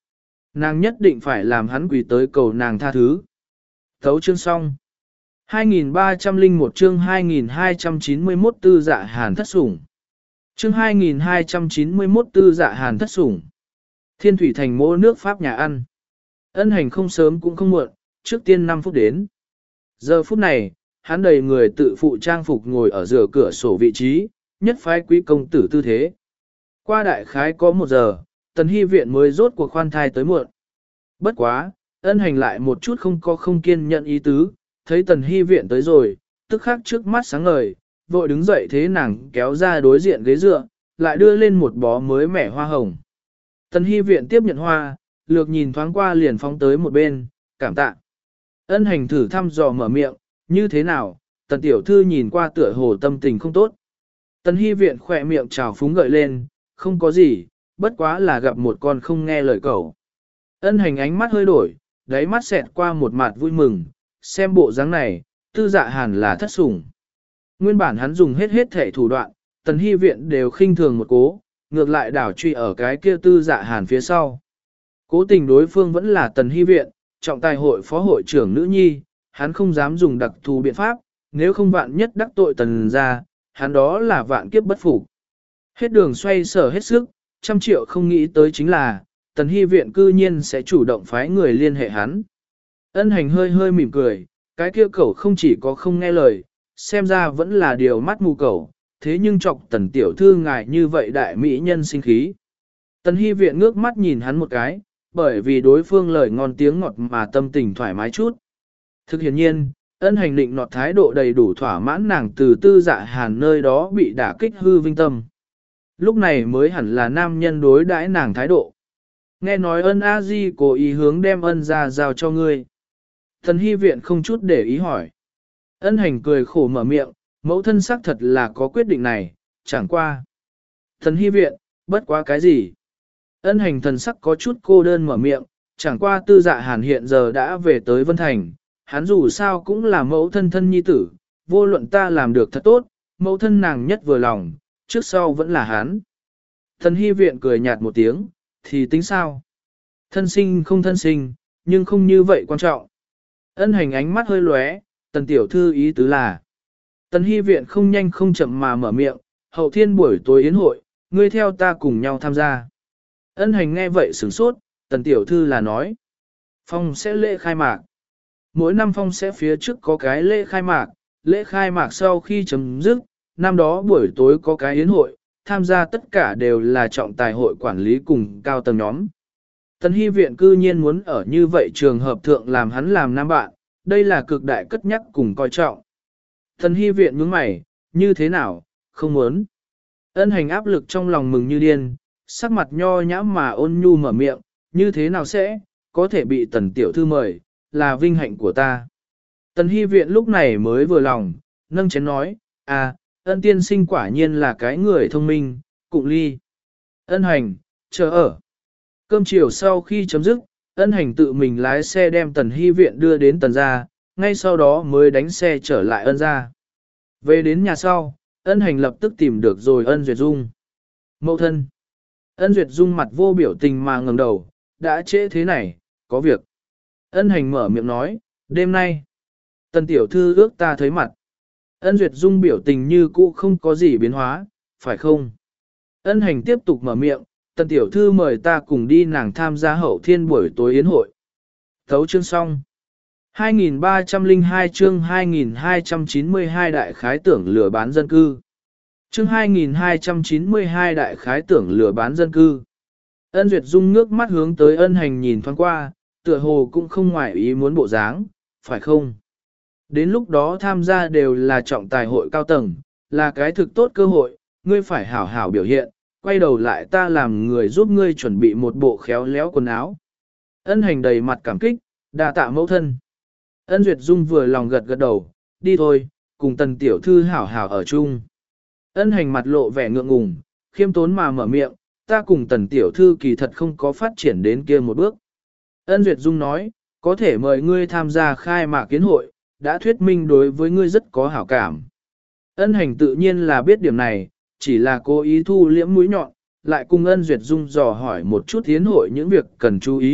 Nàng nhất định phải làm hắn quỳ tới cầu nàng tha thứ. Thấu chương xong. hai nghìn ba trăm lẻ một chương hai nghìn hai trăm chín mươi mốt tư dạ hàn thất sủng. Chương hai nghìn hai trăm chín mươi mốt tư dạ hàn thất sủng. Thiên thủy thành mỗ nước Pháp nhà ăn. Ân hành không sớm cũng không muộn, trước tiên năm phút đến. Giờ phút này, hắn đầy người tự phụ trang phục ngồi ở giữa cửa sổ vị trí, nhất phái quý công tử tư thế. Qua đại khái có một giờ, tần hy viện mới rốt cuộc khoan thai tới muộn. Bất quá, ân hành lại một chút không có không kiên nhận ý tứ, thấy tần hy viện tới rồi, tức khắc trước mắt sáng ngời, vội đứng dậy thế nàng kéo ra đối diện ghế dựa, lại đưa lên một bó mới mẻ hoa hồng. Tần hy viện tiếp nhận hoa, lược nhìn thoáng qua liền phóng tới một bên, cảm tạ. Ân hành thử thăm dò mở miệng, như thế nào, tần tiểu thư nhìn qua tựa hồ tâm tình không tốt. Tần hy viện khỏe miệng trào phúng gợi lên, không có gì, bất quá là gặp một con không nghe lời cậu. Ân hành ánh mắt hơi đổi, đáy mắt xẹt qua một mặt vui mừng, xem bộ dáng này, tư dạ hàn là thất sủng. Nguyên bản hắn dùng hết hết thể thủ đoạn, tần hy viện đều khinh thường một cố, ngược lại đảo truy ở cái kia tư dạ hàn phía sau. Cố tình đối phương vẫn là tần hy viện, trọng tài hội phó hội trưởng nữ nhi, hắn không dám dùng đặc thù biện pháp, nếu không vạn nhất đắc tội tần ra, hắn đó là vạn kiếp bất phục. Hết đường xoay sở hết sức, trăm triệu không nghĩ tới chính là, tần hy viện cư nhiên sẽ chủ động phái người liên hệ hắn. Ân hành hơi hơi mỉm cười, cái kia cẩu không chỉ có không nghe lời, xem ra vẫn là điều mắt mù cẩu, thế nhưng chọc tần tiểu thư ngài như vậy đại mỹ nhân sinh khí. Tần hy viện ngước mắt nhìn hắn một cái, bởi vì đối phương lời ngon tiếng ngọt mà tâm tình thoải mái chút. Thực hiện nhiên, ân hành định nọt thái độ đầy đủ thỏa mãn nàng từ tư dạ hàn nơi đó bị đả kích hư vinh tâm. Lúc này mới hẳn là nam nhân đối đãi nàng thái độ. Nghe nói ân a di cố ý hướng đem ân ra giao cho ngươi. Thần hy viện không chút để ý hỏi. Ân hành cười khổ mở miệng, mẫu thân xác thật là có quyết định này, chẳng qua. Thần hy viện, bất quá cái gì? Ân hành thần sắc có chút cô đơn mở miệng, chẳng qua tư dạ hàn hiện giờ đã về tới Vân Thành, hắn dù sao cũng là mẫu thân thân nhi tử, vô luận ta làm được thật tốt, mẫu thân nàng nhất vừa lòng, trước sau vẫn là hắn. Thần hy viện cười nhạt một tiếng, thì tính sao? Thân sinh không thân sinh, nhưng không như vậy quan trọng. Ân hành ánh mắt hơi lóe, tần tiểu thư ý tứ là. Tần hy viện không nhanh không chậm mà mở miệng, hậu thiên buổi tối yến hội, ngươi theo ta cùng nhau tham gia. Ân hành nghe vậy sửng sốt, tần tiểu thư là nói. Phong sẽ lễ khai mạc. Mỗi năm phong sẽ phía trước có cái lễ khai mạc, lễ khai mạc sau khi chấm dứt, năm đó buổi tối có cái yến hội, tham gia tất cả đều là trọng tài hội quản lý cùng cao tầng nhóm. Tần hy viện cư nhiên muốn ở như vậy trường hợp thượng làm hắn làm nam bạn, đây là cực đại cất nhắc cùng coi trọng. Tần hy viện nhướng mày, như thế nào, không muốn. Ân hành áp lực trong lòng mừng như điên, sắc mặt nho nhã mà ôn nhu mở miệng, như thế nào sẽ, có thể bị tần tiểu thư mời, là vinh hạnh của ta. Tần hy viện lúc này mới vừa lòng, nâng chén nói, à, ân tiên sinh quả nhiên là cái người thông minh, cụng ly. Ân hành, chờ ở. Cơm chiều sau khi chấm dứt, ân hành tự mình lái xe đem tần hy viện đưa đến tần gia, ngay sau đó mới đánh xe trở lại ân gia. Về đến nhà sau, ân hành lập tức tìm được rồi ân Duyệt Dung. Mẫu thân. Ân Duyệt Dung mặt vô biểu tình mà ngẩng đầu, đã trễ thế này, có việc. Ân hành mở miệng nói, đêm nay. Tần tiểu thư ước ta thấy mặt. Ân Duyệt Dung biểu tình như cũ không có gì biến hóa, phải không? Ân hành tiếp tục mở miệng, tần tiểu thư mời ta cùng đi nàng tham gia hậu thiên buổi tối yến hội. Thấu chương xong. hai nghìn ba trăm lẻ hai chương hai nghìn hai trăm chín mươi hai đại khái tưởng lừa bán dân cư. Chương hai nghìn hai trăm chín mươi hai đại khái tưởng lừa bán dân cư. Ân Duyệt Dung ngước mắt hướng tới ân hành nhìn thoáng qua, tựa hồ cũng không ngoại ý muốn bộ dáng, phải không? Đến lúc đó tham gia đều là trọng tài hội cao tầng, là cái thực tốt cơ hội, ngươi phải hảo hảo biểu hiện, quay đầu lại ta làm người giúp ngươi chuẩn bị một bộ khéo léo quần áo. Ân hành đầy mặt cảm kích, đa tạ mẫu thân. Ân Duyệt Dung vừa lòng gật gật đầu, đi thôi, cùng tần tiểu thư hảo hảo ở chung. Ân hành mặt lộ vẻ ngượng ngùng, khiêm tốn mà mở miệng, ta cùng tần tiểu thư kỳ thật không có phát triển đến kia một bước. Ân Duyệt Dung nói, có thể mời ngươi tham gia khai mạc kiến hội, đã thuyết minh đối với ngươi rất có hảo cảm. Ân hành tự nhiên là biết điểm này, chỉ là cố ý thu liễm mũi nhọn, lại cùng ân Duyệt Dung dò hỏi một chút tiến hội những việc cần chú ý,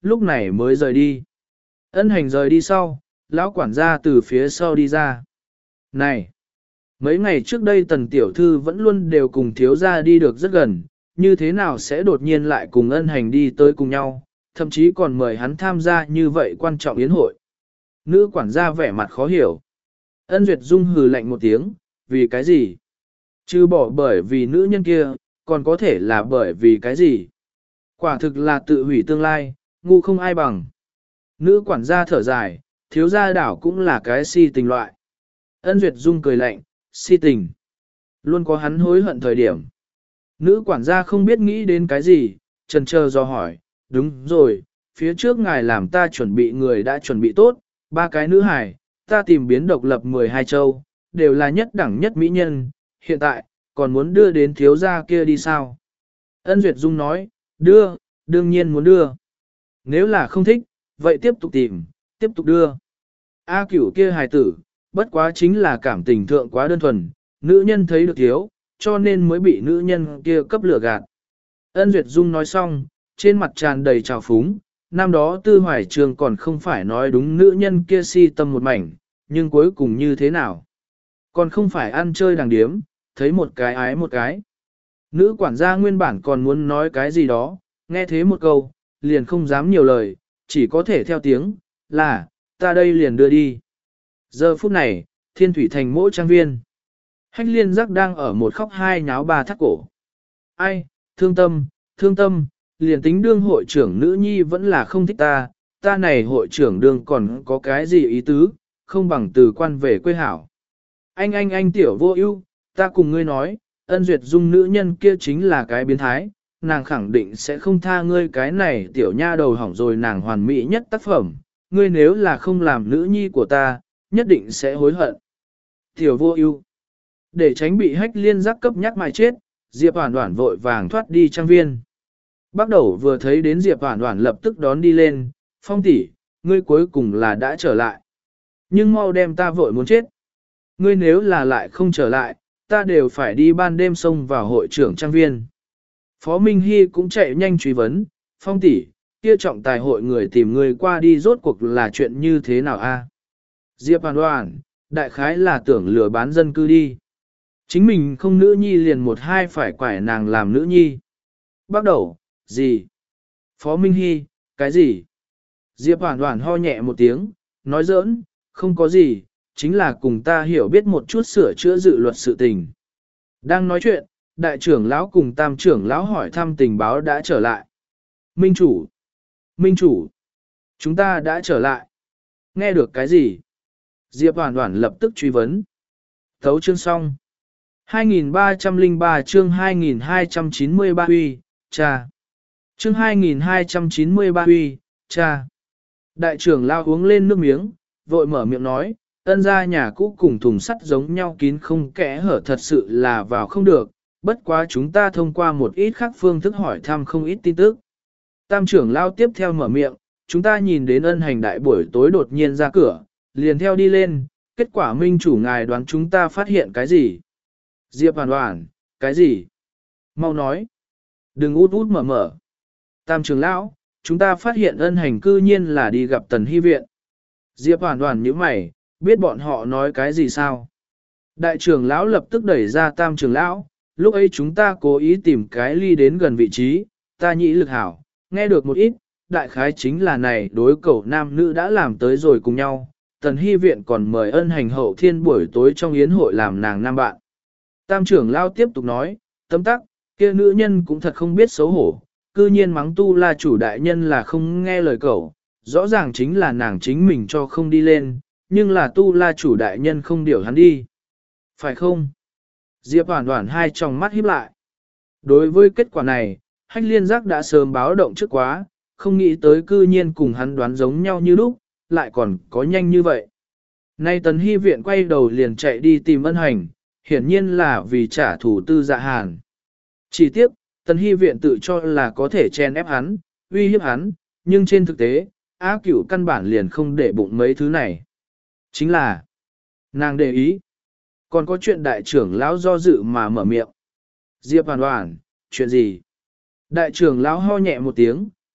lúc này mới rời đi. Ân hành rời đi sau, lão quản gia từ phía sau đi ra. Này! Mấy ngày trước đây tần tiểu thư vẫn luôn đều cùng thiếu gia đi được rất gần, như thế nào sẽ đột nhiên lại cùng ân hành đi tới cùng nhau, thậm chí còn mời hắn tham gia như vậy quan trọng yến hội. Nữ quản gia vẻ mặt khó hiểu. Ân Duyệt Dung hừ lạnh một tiếng, vì cái gì? Chứ bỏ bởi vì nữ nhân kia, còn có thể là bởi vì cái gì? Quả thực là tự hủy tương lai, ngu không ai bằng. Nữ quản gia thở dài, thiếu gia đảo cũng là cái si tình loại. Ân Duyệt Dung cười lạnh, si tình. Luôn có hắn hối hận thời điểm. Nữ quản gia không biết nghĩ đến cái gì, chần chờ do hỏi, đúng rồi, phía trước ngài làm ta chuẩn bị người đã chuẩn bị tốt, ba cái nữ hài, ta tìm biến độc lập mười hai châu, đều là nhất đẳng nhất mỹ nhân, hiện tại, còn muốn đưa đến thiếu gia kia đi sao? Ân Duyệt Dung nói, đưa, đương nhiên muốn đưa. Nếu là không thích, vậy tiếp tục tìm, tiếp tục đưa. A cửu kia hài tử, bất quá chính là cảm tình thượng quá đơn thuần, nữ nhân thấy được thiếu, cho nên mới bị nữ nhân kia cấp lửa gạt. Ân Duyệt Dung nói xong, trên mặt tràn đầy trào phúng, năm đó Tư Hoài Trường còn không phải nói đúng nữ nhân kia si tâm một mảnh, nhưng cuối cùng như thế nào? Còn không phải ăn chơi đàng điếm, thấy một cái ái một cái. Nữ quản gia nguyên bản còn muốn nói cái gì đó, nghe thế một câu, liền không dám nhiều lời, chỉ có thể theo tiếng, là, ta đây liền đưa đi. Giờ phút này, Thiên Thủy Thành mỗi trang viên. Hách liên giác đang ở một khóc hai nháo ba thắt cổ. Ai, thương tâm, thương tâm, liền tính đương hội trưởng nữ nhi vẫn là không thích ta, ta này hội trưởng đương còn có cái gì ý tứ, không bằng từ quan về quê hảo. Anh anh anh tiểu vô ưu, ta cùng ngươi nói, Ân Duyệt Dung nữ nhân kia chính là cái biến thái, nàng khẳng định sẽ không tha ngươi cái này tiểu nha đầu hỏng rồi nàng hoàn mỹ nhất tác phẩm, ngươi nếu là không làm nữ nhi của ta, nhất định sẽ hối hận. Tiểu vô ưu, để tránh bị hách liên giác cấp nhắc mài chết, Diệp Hoản Hoản vội vàng thoát đi trang viên. Bác đầu vừa thấy đến Diệp Hoản Hoản lập tức đón đi lên, Phong tỷ, ngươi cuối cùng là đã trở lại. Nhưng mau đem ta vội muốn chết. Ngươi nếu là lại không trở lại, ta đều phải đi ban đêm xông vào hội trưởng trang viên. Phó Minh Hy cũng chạy nhanh truy vấn, Phong tỷ, kia trọng tài hội người tìm người qua đi rốt cuộc là chuyện như thế nào a? Diệp Hoản Hoản, đại khái là tưởng lừa bán dân cư đi. Chính mình không nữ nhi liền một hai phải quải nàng làm nữ nhi. Bắt đầu, gì? Phó Minh Hy, cái gì? Diệp Hoản Hoản ho nhẹ một tiếng, nói giỡn, không có gì, chính là cùng ta hiểu biết một chút sửa chữa dự luật sự tình. Đang nói chuyện, đại trưởng lão cùng tam trưởng lão hỏi thăm tình báo đã trở lại. Minh chủ, Minh chủ, chúng ta đã trở lại. Nghe được cái gì? Diệp Hoản Hoản lập tức truy vấn. Thấu chương xong. hai nghìn ba trăm lẻ ba chương hai nghìn hai trăm chín mươi ba huy, cha. Chương hai nghìn hai trăm chín mươi ba huy, cha. Đại trưởng lao uống lên nước miếng, vội mở miệng nói, ân gia nhà cũ cùng thùng sắt giống nhau kín không kẽ hở thật sự là vào không được, bất quá chúng ta thông qua một ít khác phương thức hỏi thăm không ít tin tức. Tam trưởng lao tiếp theo mở miệng, chúng ta nhìn đến ân hành đại buổi tối đột nhiên ra cửa, liền theo đi lên, kết quả minh chủ ngài đoán chúng ta phát hiện cái gì? Diệp Hoản Hoản, cái gì? Mau nói. Đừng út út mở mở. Tam trưởng lão, chúng ta phát hiện ân hành cư nhiên là đi gặp Tần Hy viện. Diệp Hoản Hoản nhíu mày, biết bọn họ nói cái gì sao? Đại trưởng lão lập tức đẩy ra tam trưởng lão, lúc ấy chúng ta cố ý tìm cái ly đến gần vị trí, ta nhĩ lực hảo, nghe được một ít, đại khái chính là này đối cẩu nam nữ đã làm tới rồi cùng nhau. Tần Hy viện còn mời ân hành hậu thiên buổi tối trong yến hội làm nàng nam bạn. Tam trưởng lão tiếp tục nói, tấm tắc, kia nữ nhân cũng thật không biết xấu hổ, cư nhiên mắng tu la chủ đại nhân là không nghe lời cậu, rõ ràng chính là nàng chính mình cho không đi lên, nhưng là tu la chủ đại nhân không điều hắn đi. Phải không? Diệp Hoản Hoản hai tròng mắt híp lại. Đối với kết quả này, Hách liên giác đã sớm báo động trước quá, không nghĩ tới cư nhiên cùng hắn đoán giống nhau như lúc, lại còn có nhanh như vậy. Nay Tần Hy viện quay đầu liền chạy đi tìm ân hành, hiển nhiên là vì trả thù Tư Dạ Hàn. Chỉ tiếc, Tần Hy viện tự cho là có thể chen ép hắn, uy hiếp hắn, nhưng trên thực tế, Á Cửu căn bản liền không để bụng mấy thứ này. Chính là, nàng để ý. Còn có chuyện đại trưởng lão do dự mà mở miệng. Diệp Hoản Hoản, chuyện gì? Đại trưởng lão ho nhẹ một tiếng,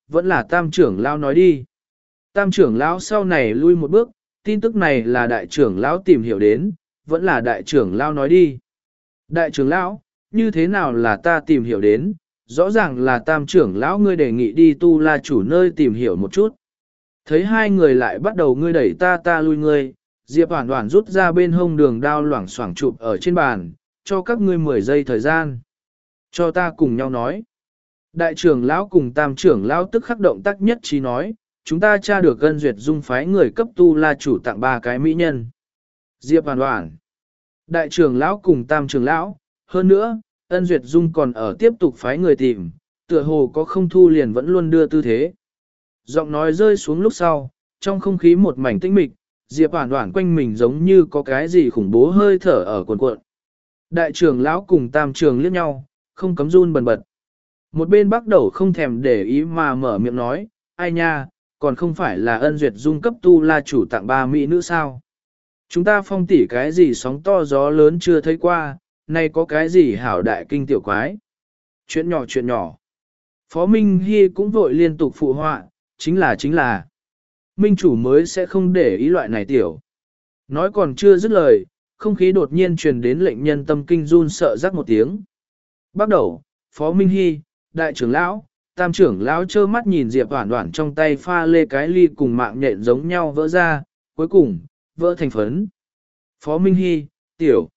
vẫn là tam trưởng lão nói đi. Tam trưởng lão sau này lui một bước, tin tức này là đại trưởng lão tìm hiểu đến, vẫn là đại trưởng lão nói đi. Đại trưởng lão, như thế nào là ta tìm hiểu đến, rõ ràng là tam trưởng lão ngươi đề nghị đi tu la chủ nơi tìm hiểu một chút. Thấy hai người lại bắt đầu ngươi đẩy ta ta lui ngươi, Diệp Hoản Hoản rút ra bên hông đường đao loảng xoảng chụp ở trên bàn, cho các ngươi mười giây thời gian. Cho ta cùng nhau nói. Đại trưởng lão cùng tam trưởng lão tức khắc động tác nhất trí nói, chúng ta tra được Ân Duyệt Dung phái người cấp tu la chủ tặng ba cái mỹ nhân. Diệp Hoản Hoản. Đại trưởng lão cùng tam trưởng lão, hơn nữa, Ân Duyệt Dung còn ở tiếp tục phái người tìm, tựa hồ có không thu liền vẫn luôn đưa tư thế. Giọng nói rơi xuống lúc sau, trong không khí một mảnh tĩnh mịch, Diệp Hoản Hoản quanh mình giống như có cái gì khủng bố hơi thở ở cuộn cuộn. Đại trưởng lão cùng tam trưởng liếc nhau, không cấm run bần bật. Một bên bắt đầu không thèm để ý mà mở miệng nói, ai nha, còn không phải là Ân Duyệt Dung cấp tu la chủ tặng ba mỹ nữ sao. Chúng ta phong tỉ cái gì sóng to gió lớn chưa thấy qua, nay có cái gì hảo đại kinh tiểu quái. Chuyện nhỏ chuyện nhỏ. Phó Minh Hy cũng vội liên tục phụ họa, chính là chính là. Minh chủ mới sẽ không để ý loại này tiểu. Nói còn chưa dứt lời, không khí đột nhiên truyền đến lệnh nhân tâm kinh run sợ rắc một tiếng. Bắt đầu, Phó Minh Hy, đại trưởng lão, tam trưởng lão trơ mắt nhìn Diệp Hoản Hoản trong tay pha lê cái ly cùng mạng nhện giống nhau vỡ ra, cuối cùng, vỡ thành phấn. Phó Minh Hy, tiểu,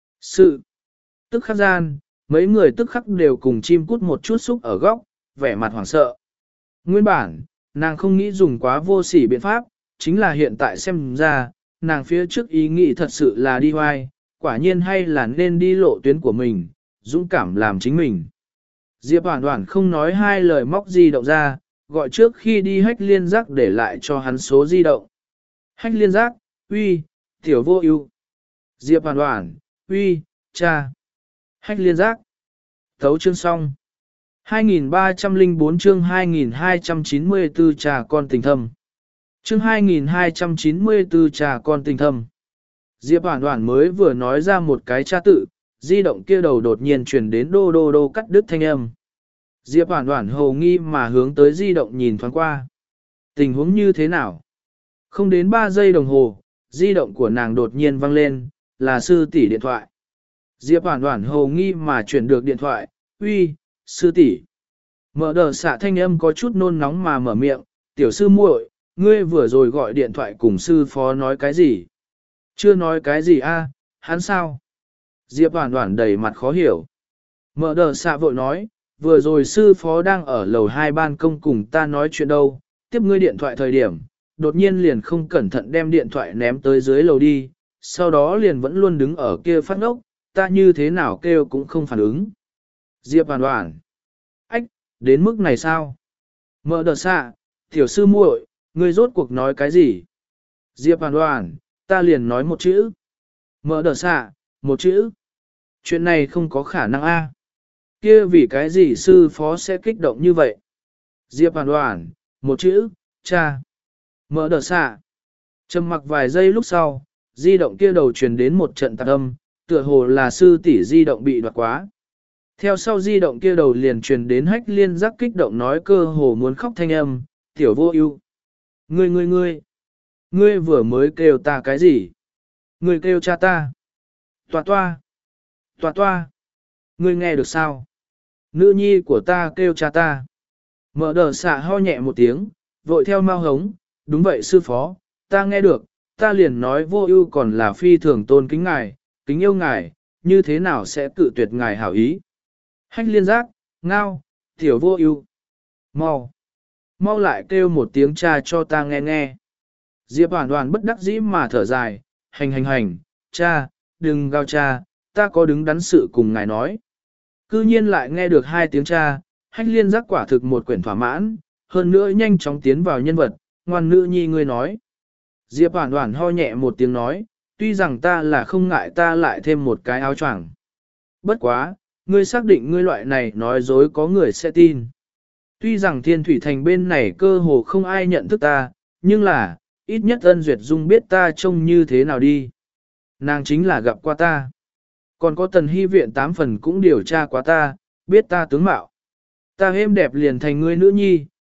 sự, tức khắc gian, mấy người tức khắc đều cùng chim cút một chút xúc ở góc, vẻ mặt hoảng sợ. Nguyên bản, nàng không nghĩ dùng quá vô sỉ biện pháp, chính là hiện tại xem ra, nàng phía trước ý nghĩ thật sự là đi hoài, quả nhiên hay là nên đi lộ tuyến của mình, dũng cảm làm chính mình. Diệp Hoản Hoản không nói hai lời móc di động ra, gọi trước khi đi hách liên giác để lại cho hắn số di động. Hách liên giác, uy, tiểu vô ưu. Diệp Hoản Hoản, uy, cha. Hách liên giác. Thấu chương xong. hai nghìn ba trăm lẻ bốn chương hai nghìn hai trăm chín mươi tư trà con tình thâm. Chương hai nghìn hai trăm chín mươi tư trà con tình thâm. Diệp Hoản Hoản mới vừa nói ra một cái cha tự, di động kia đầu đột nhiên truyền đến đô đô đô cắt đứt thanh âm. Diệp Hoản Hoản hồ nghi mà hướng tới di động nhìn thoáng qua. Tình huống như thế nào? Không đến ba giây đồng hồ, di động của nàng đột nhiên vang lên, là sư tỷ điện thoại. Diệp Hoản Hoản hồ nghi mà chuyển được điện thoại, uy, sư tỷ. Mở đờ xạ thanh âm có chút nôn nóng mà mở miệng, tiểu sư muội, ngươi vừa rồi gọi điện thoại cùng sư phó nói cái gì? Chưa nói cái gì a? Hắn sao? Diệp Hoản Hoản đầy mặt khó hiểu. Mở đờ xạ vội nói, vừa rồi sư phó đang ở lầu hai ban công cùng ta nói chuyện đâu, tiếp ngươi điện thoại thời điểm, đột nhiên liền không cẩn thận đem điện thoại ném tới dưới lầu đi, sau đó liền vẫn luôn đứng ở kia phát ngốc, ta như thế nào kêu cũng không phản ứng. Diệp Hoản Hoản. Ách, đến mức này sao? Mở đờ xạ, tiểu sư muội, ngươi rốt cuộc nói cái gì? Diệp Hoản Hoản, ta liền nói một chữ. Mở đờ xạ, một chữ. Chuyện này không có khả năng a. Kia vì cái gì sư phó sẽ kích động như vậy? Diệp Hoản Hoản, một chữ, cha. Mở đờ xạ. Trầm mặc vài giây lúc sau, di động kia đầu truyền đến một trận tạc âm, tựa hồ là sư tỷ di động bị đoạt quá. Theo sau di động kia đầu liền truyền đến hách liên giác kích động nói cơ hồ muốn khóc thanh âm, tiểu vô ưu. Ngươi ngươi ngươi, ngươi vừa mới kêu ta cái gì? Ngươi kêu cha ta. Toa toa, toa toa, ngươi nghe được sao? Nữ nhi của ta kêu cha ta. Mở đờ xạ ho nhẹ một tiếng, vội theo mau hống, đúng vậy sư phó, ta nghe được, ta liền nói vô ưu còn là phi thường tôn kính ngài, kính yêu ngài, như thế nào sẽ cự tuyệt ngài hảo ý. Hách liên giác, ngao, tiểu vô ưu, mau, mau lại kêu một tiếng cha cho ta nghe nghe. Diệp Hoản Hoản bất đắc dĩ mà thở dài, hành hành hành, cha, đừng gào cha, ta có đứng đắn sự cùng ngài nói. Cư nhiên lại nghe được hai tiếng cha, hách liên giác quả thực một quyển thỏa mãn, hơn nữa nhanh chóng tiến vào nhân vật, ngoan nữ nhi ngươi nói. Diệp Hoản Hoản ho nhẹ một tiếng nói, tuy rằng ta là không ngại ta lại thêm một cái áo choàng. Bất quá, ngươi xác định ngươi loại này nói dối có người sẽ tin. Tuy rằng thiên thủy thành bên này cơ hồ không ai nhận thức ta, nhưng là, ít nhất Ân Duyệt Dung biết ta trông như thế nào đi. Nàng chính là gặp qua ta. Còn có tần hy viện tám phần cũng điều tra qua ta, biết ta tướng mạo. Ta êm đẹp liền thành ngươi nữ nhi,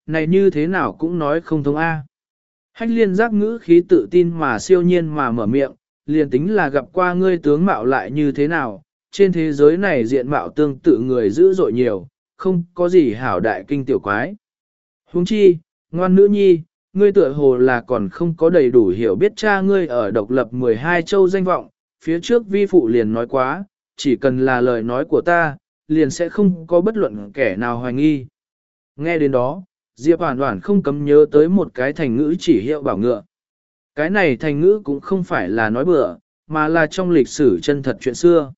này như thế nào cũng nói không thông A. Hách liên giác ngữ khí tự tin mà siêu nhiên mà mở miệng, liền tính là gặp qua ngươi tướng mạo lại như thế nào, trên thế giới này diện mạo tương tự người dữ dội nhiều, không có gì hảo đại kinh tiểu quái. Huống chi, ngoan nữ nhi, ngươi tựa hồ là còn không có đầy đủ hiểu biết cha ngươi ở độc lập mười hai châu danh vọng, phía trước vi phụ liền nói quá, chỉ cần là lời nói của ta, liền sẽ không có bất luận kẻ nào hoài nghi. Nghe đến đó, Diệp Hoàn Hoàn không cấm nhớ tới một cái thành ngữ chỉ hiệu bảo ngựa. Cái này thành ngữ cũng không phải là nói bừa, mà là trong lịch sử chân thật chuyện xưa.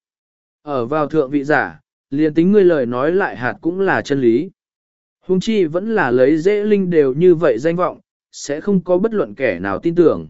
Ở vào thượng vị giả, liền tính ngươi lời nói lại hạt cũng là chân lý. Hùng chi vẫn là lấy dễ linh đều như vậy danh vọng, sẽ không có bất luận kẻ nào tin tưởng.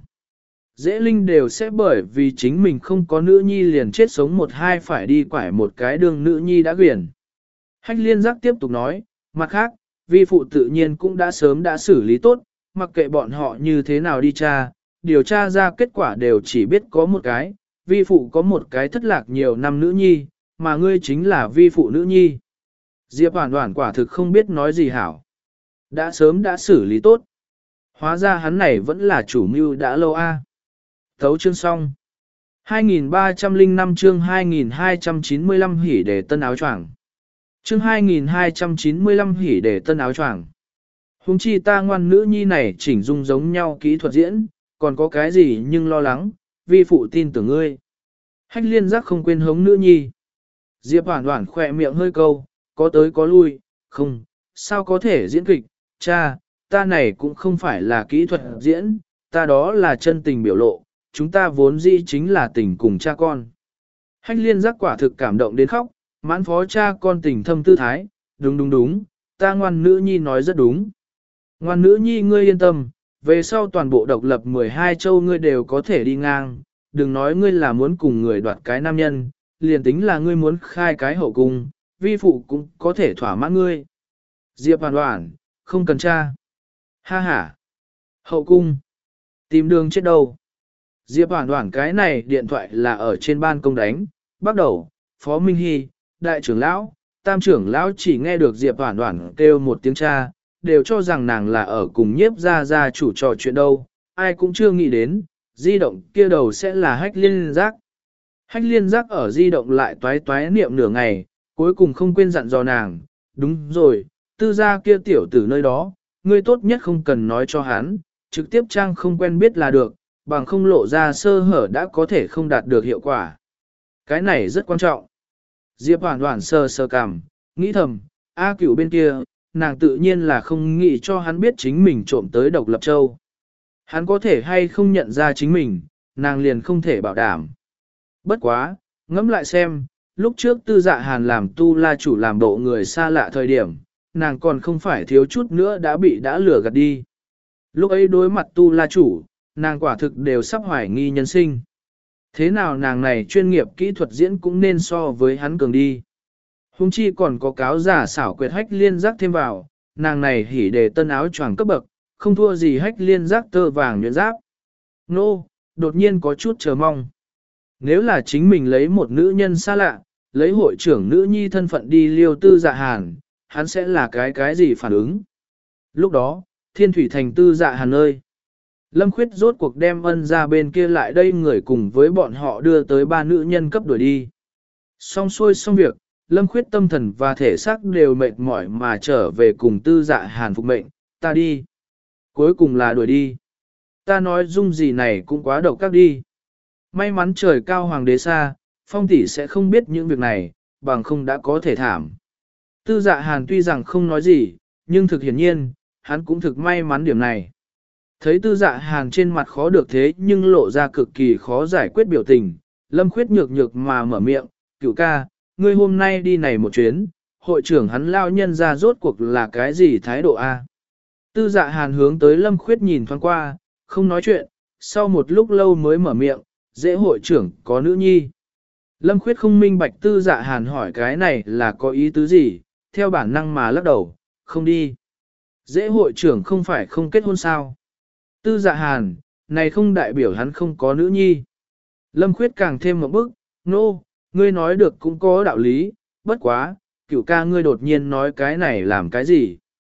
Dễ linh đều sẽ bởi vì chính mình không có nữ nhi liền chết sống một hai phải đi quải một cái đường nữ nhi đã quyền. Hách liên giác tiếp tục nói, mặt khác, vi phụ tự nhiên cũng đã sớm đã xử lý tốt, mặc kệ bọn họ như thế nào đi tra, điều tra ra kết quả đều chỉ biết có một cái, vi phụ có một cái thất lạc nhiều năm nữ nhi, mà ngươi chính là vi phụ nữ nhi. Diệp Hoàn Hoàn quả thực không biết nói gì hảo. Đã sớm đã xử lý tốt. Hóa ra hắn này vẫn là chủ mưu đã lâu a. À. Thấu chương xong. hai nghìn ba trăm lẻ năm chương hai nghìn hai trăm chín mươi lăm hỉ để tân áo choàng. Chương hai nghìn hai trăm chín mươi lăm hỉ để tân áo choàng. Hùng chi ta ngoan nữ nhi này chỉnh dung giống nhau kỹ thuật diễn, còn có cái gì nhưng lo lắng, vi phụ tin tưởng ngươi. Hách liên giác không quên hống nữ nhi. Diệp Hoàn Hoàn khỏe miệng hơi câu, có tới có lui, không, sao có thể diễn kịch, cha, ta này cũng không phải là kỹ thuật diễn, ta đó là chân tình biểu lộ, chúng ta vốn dĩ chính là tình cùng cha con. Hách liên giác quả thực cảm động đến khóc, mãn phó cha con tình thâm tư thái, đúng đúng đúng, ta ngoan nữ nhi nói rất đúng. Ngoan nữ nhi ngươi yên tâm, về sau toàn bộ độc lập mười hai châu ngươi đều có thể đi ngang, đừng nói ngươi là muốn cùng người đoạt cái nam nhân, liền tính là ngươi muốn khai cái hậu cung, vi phụ cũng có thể thỏa mãn ngươi. Diệp Hoàn Hoàn, không cần cha. Ha ha. Hậu cung. Tìm đường chết đâu. Diệp Hoàn Hoàn cái này điện thoại là ở trên ban công đánh, bắt đầu, Phó Minh Hy, đại trưởng lão, tam trưởng lão chỉ nghe được Diệp Hoàn Hoàn kêu một tiếng cha, đều cho rằng nàng là ở cùng nhiếp gia gia chủ trò chuyện đâu, ai cũng chưa nghĩ đến, di động kia đầu sẽ là hách liên giác. Hách liên giác ở di động lại toái toái niệm nửa ngày, cuối cùng không quên dặn dò nàng, đúng rồi, tư gia kia tiểu tử nơi đó, ngươi tốt nhất không cần nói cho hắn, trực tiếp trang không quen biết là được, bằng không lộ ra sơ hở đã có thể không đạt được hiệu quả. Cái này rất quan trọng. Diệp Hoàn Hoàn sơ sơ cảm, nghĩ thầm, A Cửu bên kia, nàng tự nhiên là không nghĩ cho hắn biết chính mình trộm tới độc lập châu. Hắn có thể hay không nhận ra chính mình, nàng liền không thể bảo đảm. Bất quá, ngẫm lại xem, lúc trước tư dạ hàn làm tu la chủ làm bộ người xa lạ thời điểm, nàng còn không phải thiếu chút nữa đã bị đã lừa gạt đi. Lúc ấy đối mặt tu la chủ, nàng quả thực đều sắp hoài nghi nhân sinh. Thế nào nàng này chuyên nghiệp kỹ thuật diễn cũng nên so với hắn cường đi. Hùng chi còn có cáo giả xảo quyệt hách liên giác thêm vào, nàng này hỉ đề tân áo choàng cấp bậc, không thua gì hách liên giác tơ vàng nhuyễn giáp. Nô, no, đột nhiên có chút chờ mong. Nếu là chính mình lấy một nữ nhân xa lạ, lấy hội trưởng nữ nhi thân phận đi liêu tư dạ hàn, hắn sẽ là cái cái gì phản ứng? Lúc đó, thiên thủy thành tư dạ hàn ơi. Lâm Khuyết rốt cuộc đem ân ra bên kia lại đây người cùng với bọn họ đưa tới ba nữ nhân cấp đuổi đi. Xong xuôi xong việc, Lâm Khuyết tâm thần và thể xác đều mệt mỏi mà trở về cùng tư dạ hàn phục mệnh, ta đi. Cuối cùng là đuổi đi. Ta nói dung gì này cũng quá độc các đi. May mắn trời cao hoàng đế xa, phong tỷ sẽ không biết những việc này, bằng không đã có thể thảm. Tư dạ hàn tuy rằng không nói gì, nhưng thực hiển nhiên, hắn cũng thực may mắn điểm này. Thấy tư dạ hàn trên mặt khó được thế nhưng lộ ra cực kỳ khó giải quyết biểu tình, Lâm Khuyết nhược nhược mà mở miệng, cửu ca, ngươi hôm nay đi này một chuyến, hội trưởng hắn lao nhân ra rốt cuộc là cái gì thái độ a? Tư dạ hàn hướng tới Lâm Khuyết nhìn thoáng qua, không nói chuyện, sau một lúc lâu mới mở miệng, dễ hội trưởng có nữ nhi. Lâm Khuyết không minh bạch tư dạ hàn hỏi cái này là có ý tứ gì, theo bản năng mà lắc đầu, không đi. Dễ hội trưởng không phải không kết hôn sao? Tư dạ hàn, này không đại biểu hắn không có nữ nhi. Lâm Khuyết càng thêm một bức, nô, no, ngươi nói được cũng có đạo lý, bất quá, cửu ca ngươi đột nhiên nói cái này làm cái gì?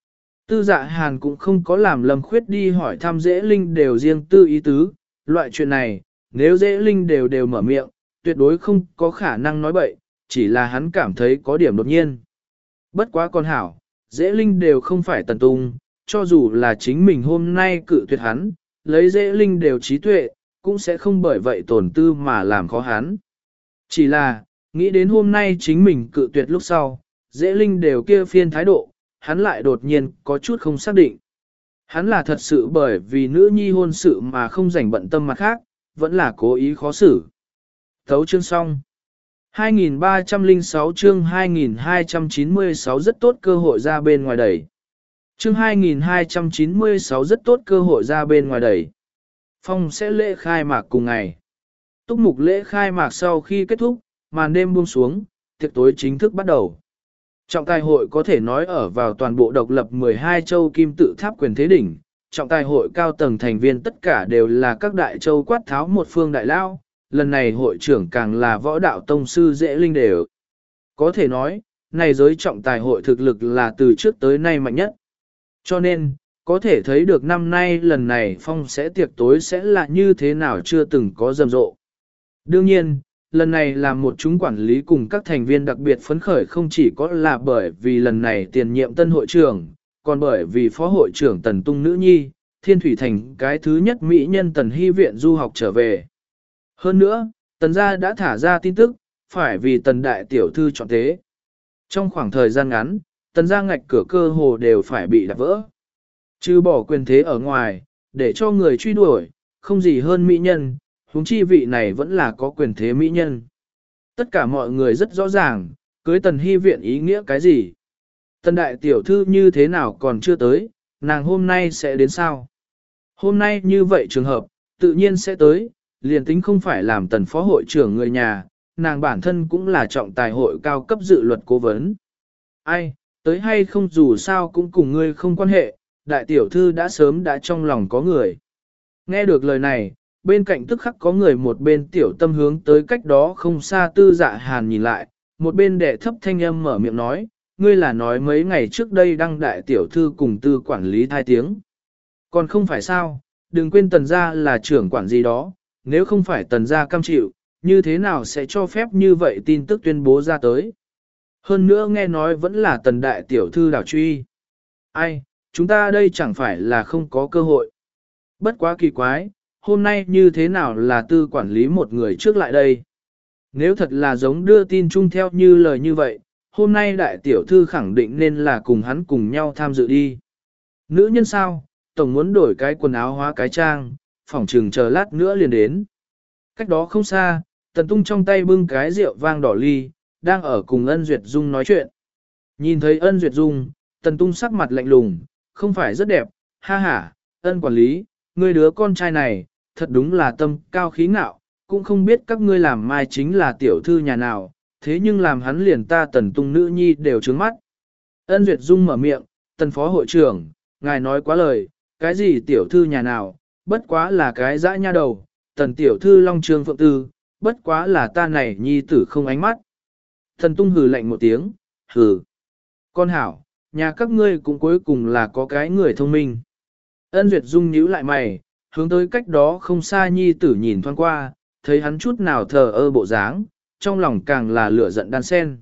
Tư Dạ Hàn cũng không có làm Lâm Khuyết đi hỏi thăm Dễ Linh đều riêng tư ý tứ, loại chuyện này, nếu Dễ Linh đều đều mở miệng, tuyệt đối không có khả năng nói bậy, chỉ là hắn cảm thấy có điểm đột nhiên. Bất quá con hảo, Dễ Linh đều không phải Tần Tung, cho dù là chính mình hôm nay cự tuyệt hắn, lấy Dễ Linh đều trí tuệ, cũng sẽ không bởi vậy tổn tư mà làm khó hắn. Chỉ là, nghĩ đến hôm nay chính mình cự tuyệt lúc sau, Dễ Linh đều kia phiên thái độ, hắn lại đột nhiên có chút không xác định. Hắn là thật sự bởi vì nữ nhi hôn sự mà không rảnh bận tâm mặt khác, vẫn là cố ý khó xử. Thấu chương xong. hai nghìn ba trăm lẻ sáu chương hai nghìn hai trăm chín mươi sáu rất tốt cơ hội ra bên ngoài đẩy. Chương hai nghìn hai trăm chín mươi sáu rất tốt cơ hội ra bên ngoài đẩy. Phong sẽ lễ khai mạc cùng ngày. Túc mục lễ khai mạc sau khi kết thúc, màn đêm buông xuống, tiệc tối chính thức bắt đầu. Trọng tài hội có thể nói ở vào toàn bộ độc lập mười hai châu kim tự tháp quyền thế đỉnh. Trọng tài hội cao tầng thành viên tất cả đều là các đại châu quát tháo một phương đại lao. Lần này hội trưởng càng là võ đạo tông sư Dễ Linh đều. Có thể nói, này giới trọng tài hội thực lực là từ trước tới nay mạnh nhất. Cho nên, có thể thấy được năm nay lần này phong sẽ tiệc tối sẽ là như thế nào chưa từng có rầm rộ. Đương nhiên, lần này là một chúng quản lý cùng các thành viên đặc biệt phấn khởi không chỉ có là bởi vì lần này tiền nhiệm tân hội trưởng, còn bởi vì phó hội trưởng Tần Tung Nữ Nhi, Thiên Thủy Thành cái thứ nhất Mỹ nhân Tần Hy viện du học trở về. Hơn nữa, Tần gia đã thả ra tin tức, phải vì Tần Đại Tiểu Thư chọn thế. Trong khoảng thời gian ngắn, Tần gia ngạch cửa cơ hồ đều phải bị đập vỡ. Trừ bỏ quyền thế ở ngoài, để cho người truy đuổi, không gì hơn mỹ nhân, huống chi vị này vẫn là có quyền thế mỹ nhân. Tất cả mọi người rất rõ ràng, cưới Tần Hy viện ý nghĩa cái gì. Tần Đại Tiểu Thư như thế nào còn chưa tới, nàng hôm nay sẽ đến sao? Hôm nay như vậy trường hợp, tự nhiên sẽ tới, liền tính không phải làm Tần phó hội trưởng người nhà, nàng bản thân cũng là trọng tài hội cao cấp dự luật cố vấn. Ai, tới hay không dù sao cũng cùng ngươi không quan hệ, Đại Tiểu Thư đã sớm đã trong lòng có người. Nghe được lời này, bên cạnh tức khắc có người một bên tiểu tâm hướng tới cách đó không xa Tư Dạ Hàn nhìn lại, một bên đệ thấp thanh âm mở miệng nói, ngươi là nói mấy ngày trước đây đăng Đại Tiểu Thư cùng Tư quản lý thai tiếng. Còn không phải sao, đừng quên Tần gia là trưởng quản gì đó, nếu không phải Tần gia cam chịu, như thế nào sẽ cho phép như vậy tin tức tuyên bố ra tới. Hơn nữa nghe nói vẫn là Tần Đại Tiểu Thư đảo truy. Ai, chúng ta đây chẳng phải là không có cơ hội. Bất quá kỳ quái, hôm nay như thế nào là Tư quản lý một người trước lại đây. Nếu thật là giống đưa tin chung theo như lời như vậy, hôm nay Đại Tiểu Thư khẳng định nên là cùng hắn cùng nhau tham dự đi. Nữ nhân sao, tổng muốn đổi cái quần áo hóa cái trang, phỏng trừng chờ lát nữa liền đến. Cách đó không xa, Tần Tung trong tay bưng cái rượu vang đỏ ly, đang ở cùng Ân Duyệt Dung nói chuyện. Nhìn thấy Ân Duyệt Dung, Tần Tung sắc mặt lạnh lùng, không phải rất đẹp, ha ha, Ân quản lý, ngươi đứa con trai này, thật đúng là tâm cao khí ngạo, cũng không biết các ngươi làm mai chính là tiểu thư nhà nào, thế nhưng làm hắn liền ta Tần Tung nữ nhi đều trướng mắt. Ân Duyệt Dung mở miệng, Tần phó hội trưởng, ngài nói quá lời, cái gì tiểu thư nhà nào, bất quá là cái dã nha đầu, Tần tiểu thư Long Trương Phượng Tư, bất quá là ta này nhi tử không ánh mắt. Thần Tung hừ lạnh một tiếng, hừ. Con hảo, nhà các ngươi cũng cuối cùng là có cái người thông minh. Ân Duyệt Dung nhíu lại mày, hướng tới cách đó không xa nhi tử nhìn thoáng qua, thấy hắn chút nào thờ ơ bộ dáng, trong lòng càng là lửa giận đan sen.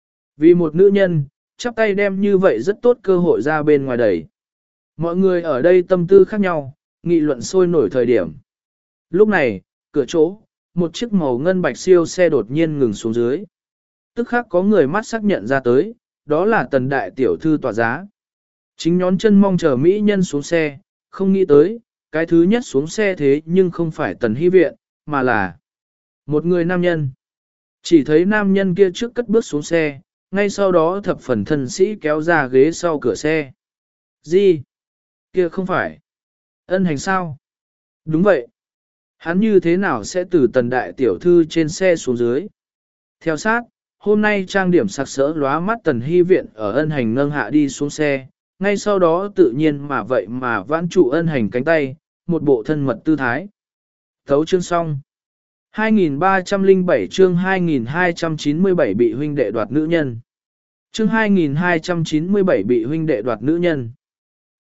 Vì một nữ nhân, chắp tay đem như vậy rất tốt cơ hội ra bên ngoài đẩy. Mọi người ở đây tâm tư khác nhau, nghị luận sôi nổi thời điểm. Lúc này, cửa chỗ, một chiếc màu ngân bạch siêu xe đột nhiên ngừng xuống dưới. Tức khắc có người mắt xác nhận ra tới, đó là Tần Đại Tiểu Thư tỏa giá. Chính nhón chân mong chờ mỹ nhân xuống xe, không nghĩ tới, cái thứ nhất xuống xe thế nhưng không phải Tần Hy viện, mà là một người nam nhân. Chỉ thấy nam nhân kia trước cất bước xuống xe, ngay sau đó thập phần thần sĩ kéo ra ghế sau cửa xe. Gì? Kia không phải. Ân Hành sao? Đúng vậy. Hắn như thế nào sẽ từ Tần Đại Tiểu Thư trên xe xuống dưới? Theo sát, hôm nay trang điểm sặc sỡ lóa mắt Tần Hy viện ở Ân Hành nâng hạ đi xuống xe, ngay sau đó tự nhiên mà vậy mà vãn trụ Ân Hành cánh tay, một bộ thân mật tư thái. Thấu chương xong. hai nghìn ba trăm lẻ bảy chương hai nghìn hai trăm chín mươi bảy bị huynh đệ đoạt nữ nhân. Chương hai nghìn hai trăm chín mươi bảy bị huynh đệ đoạt nữ nhân.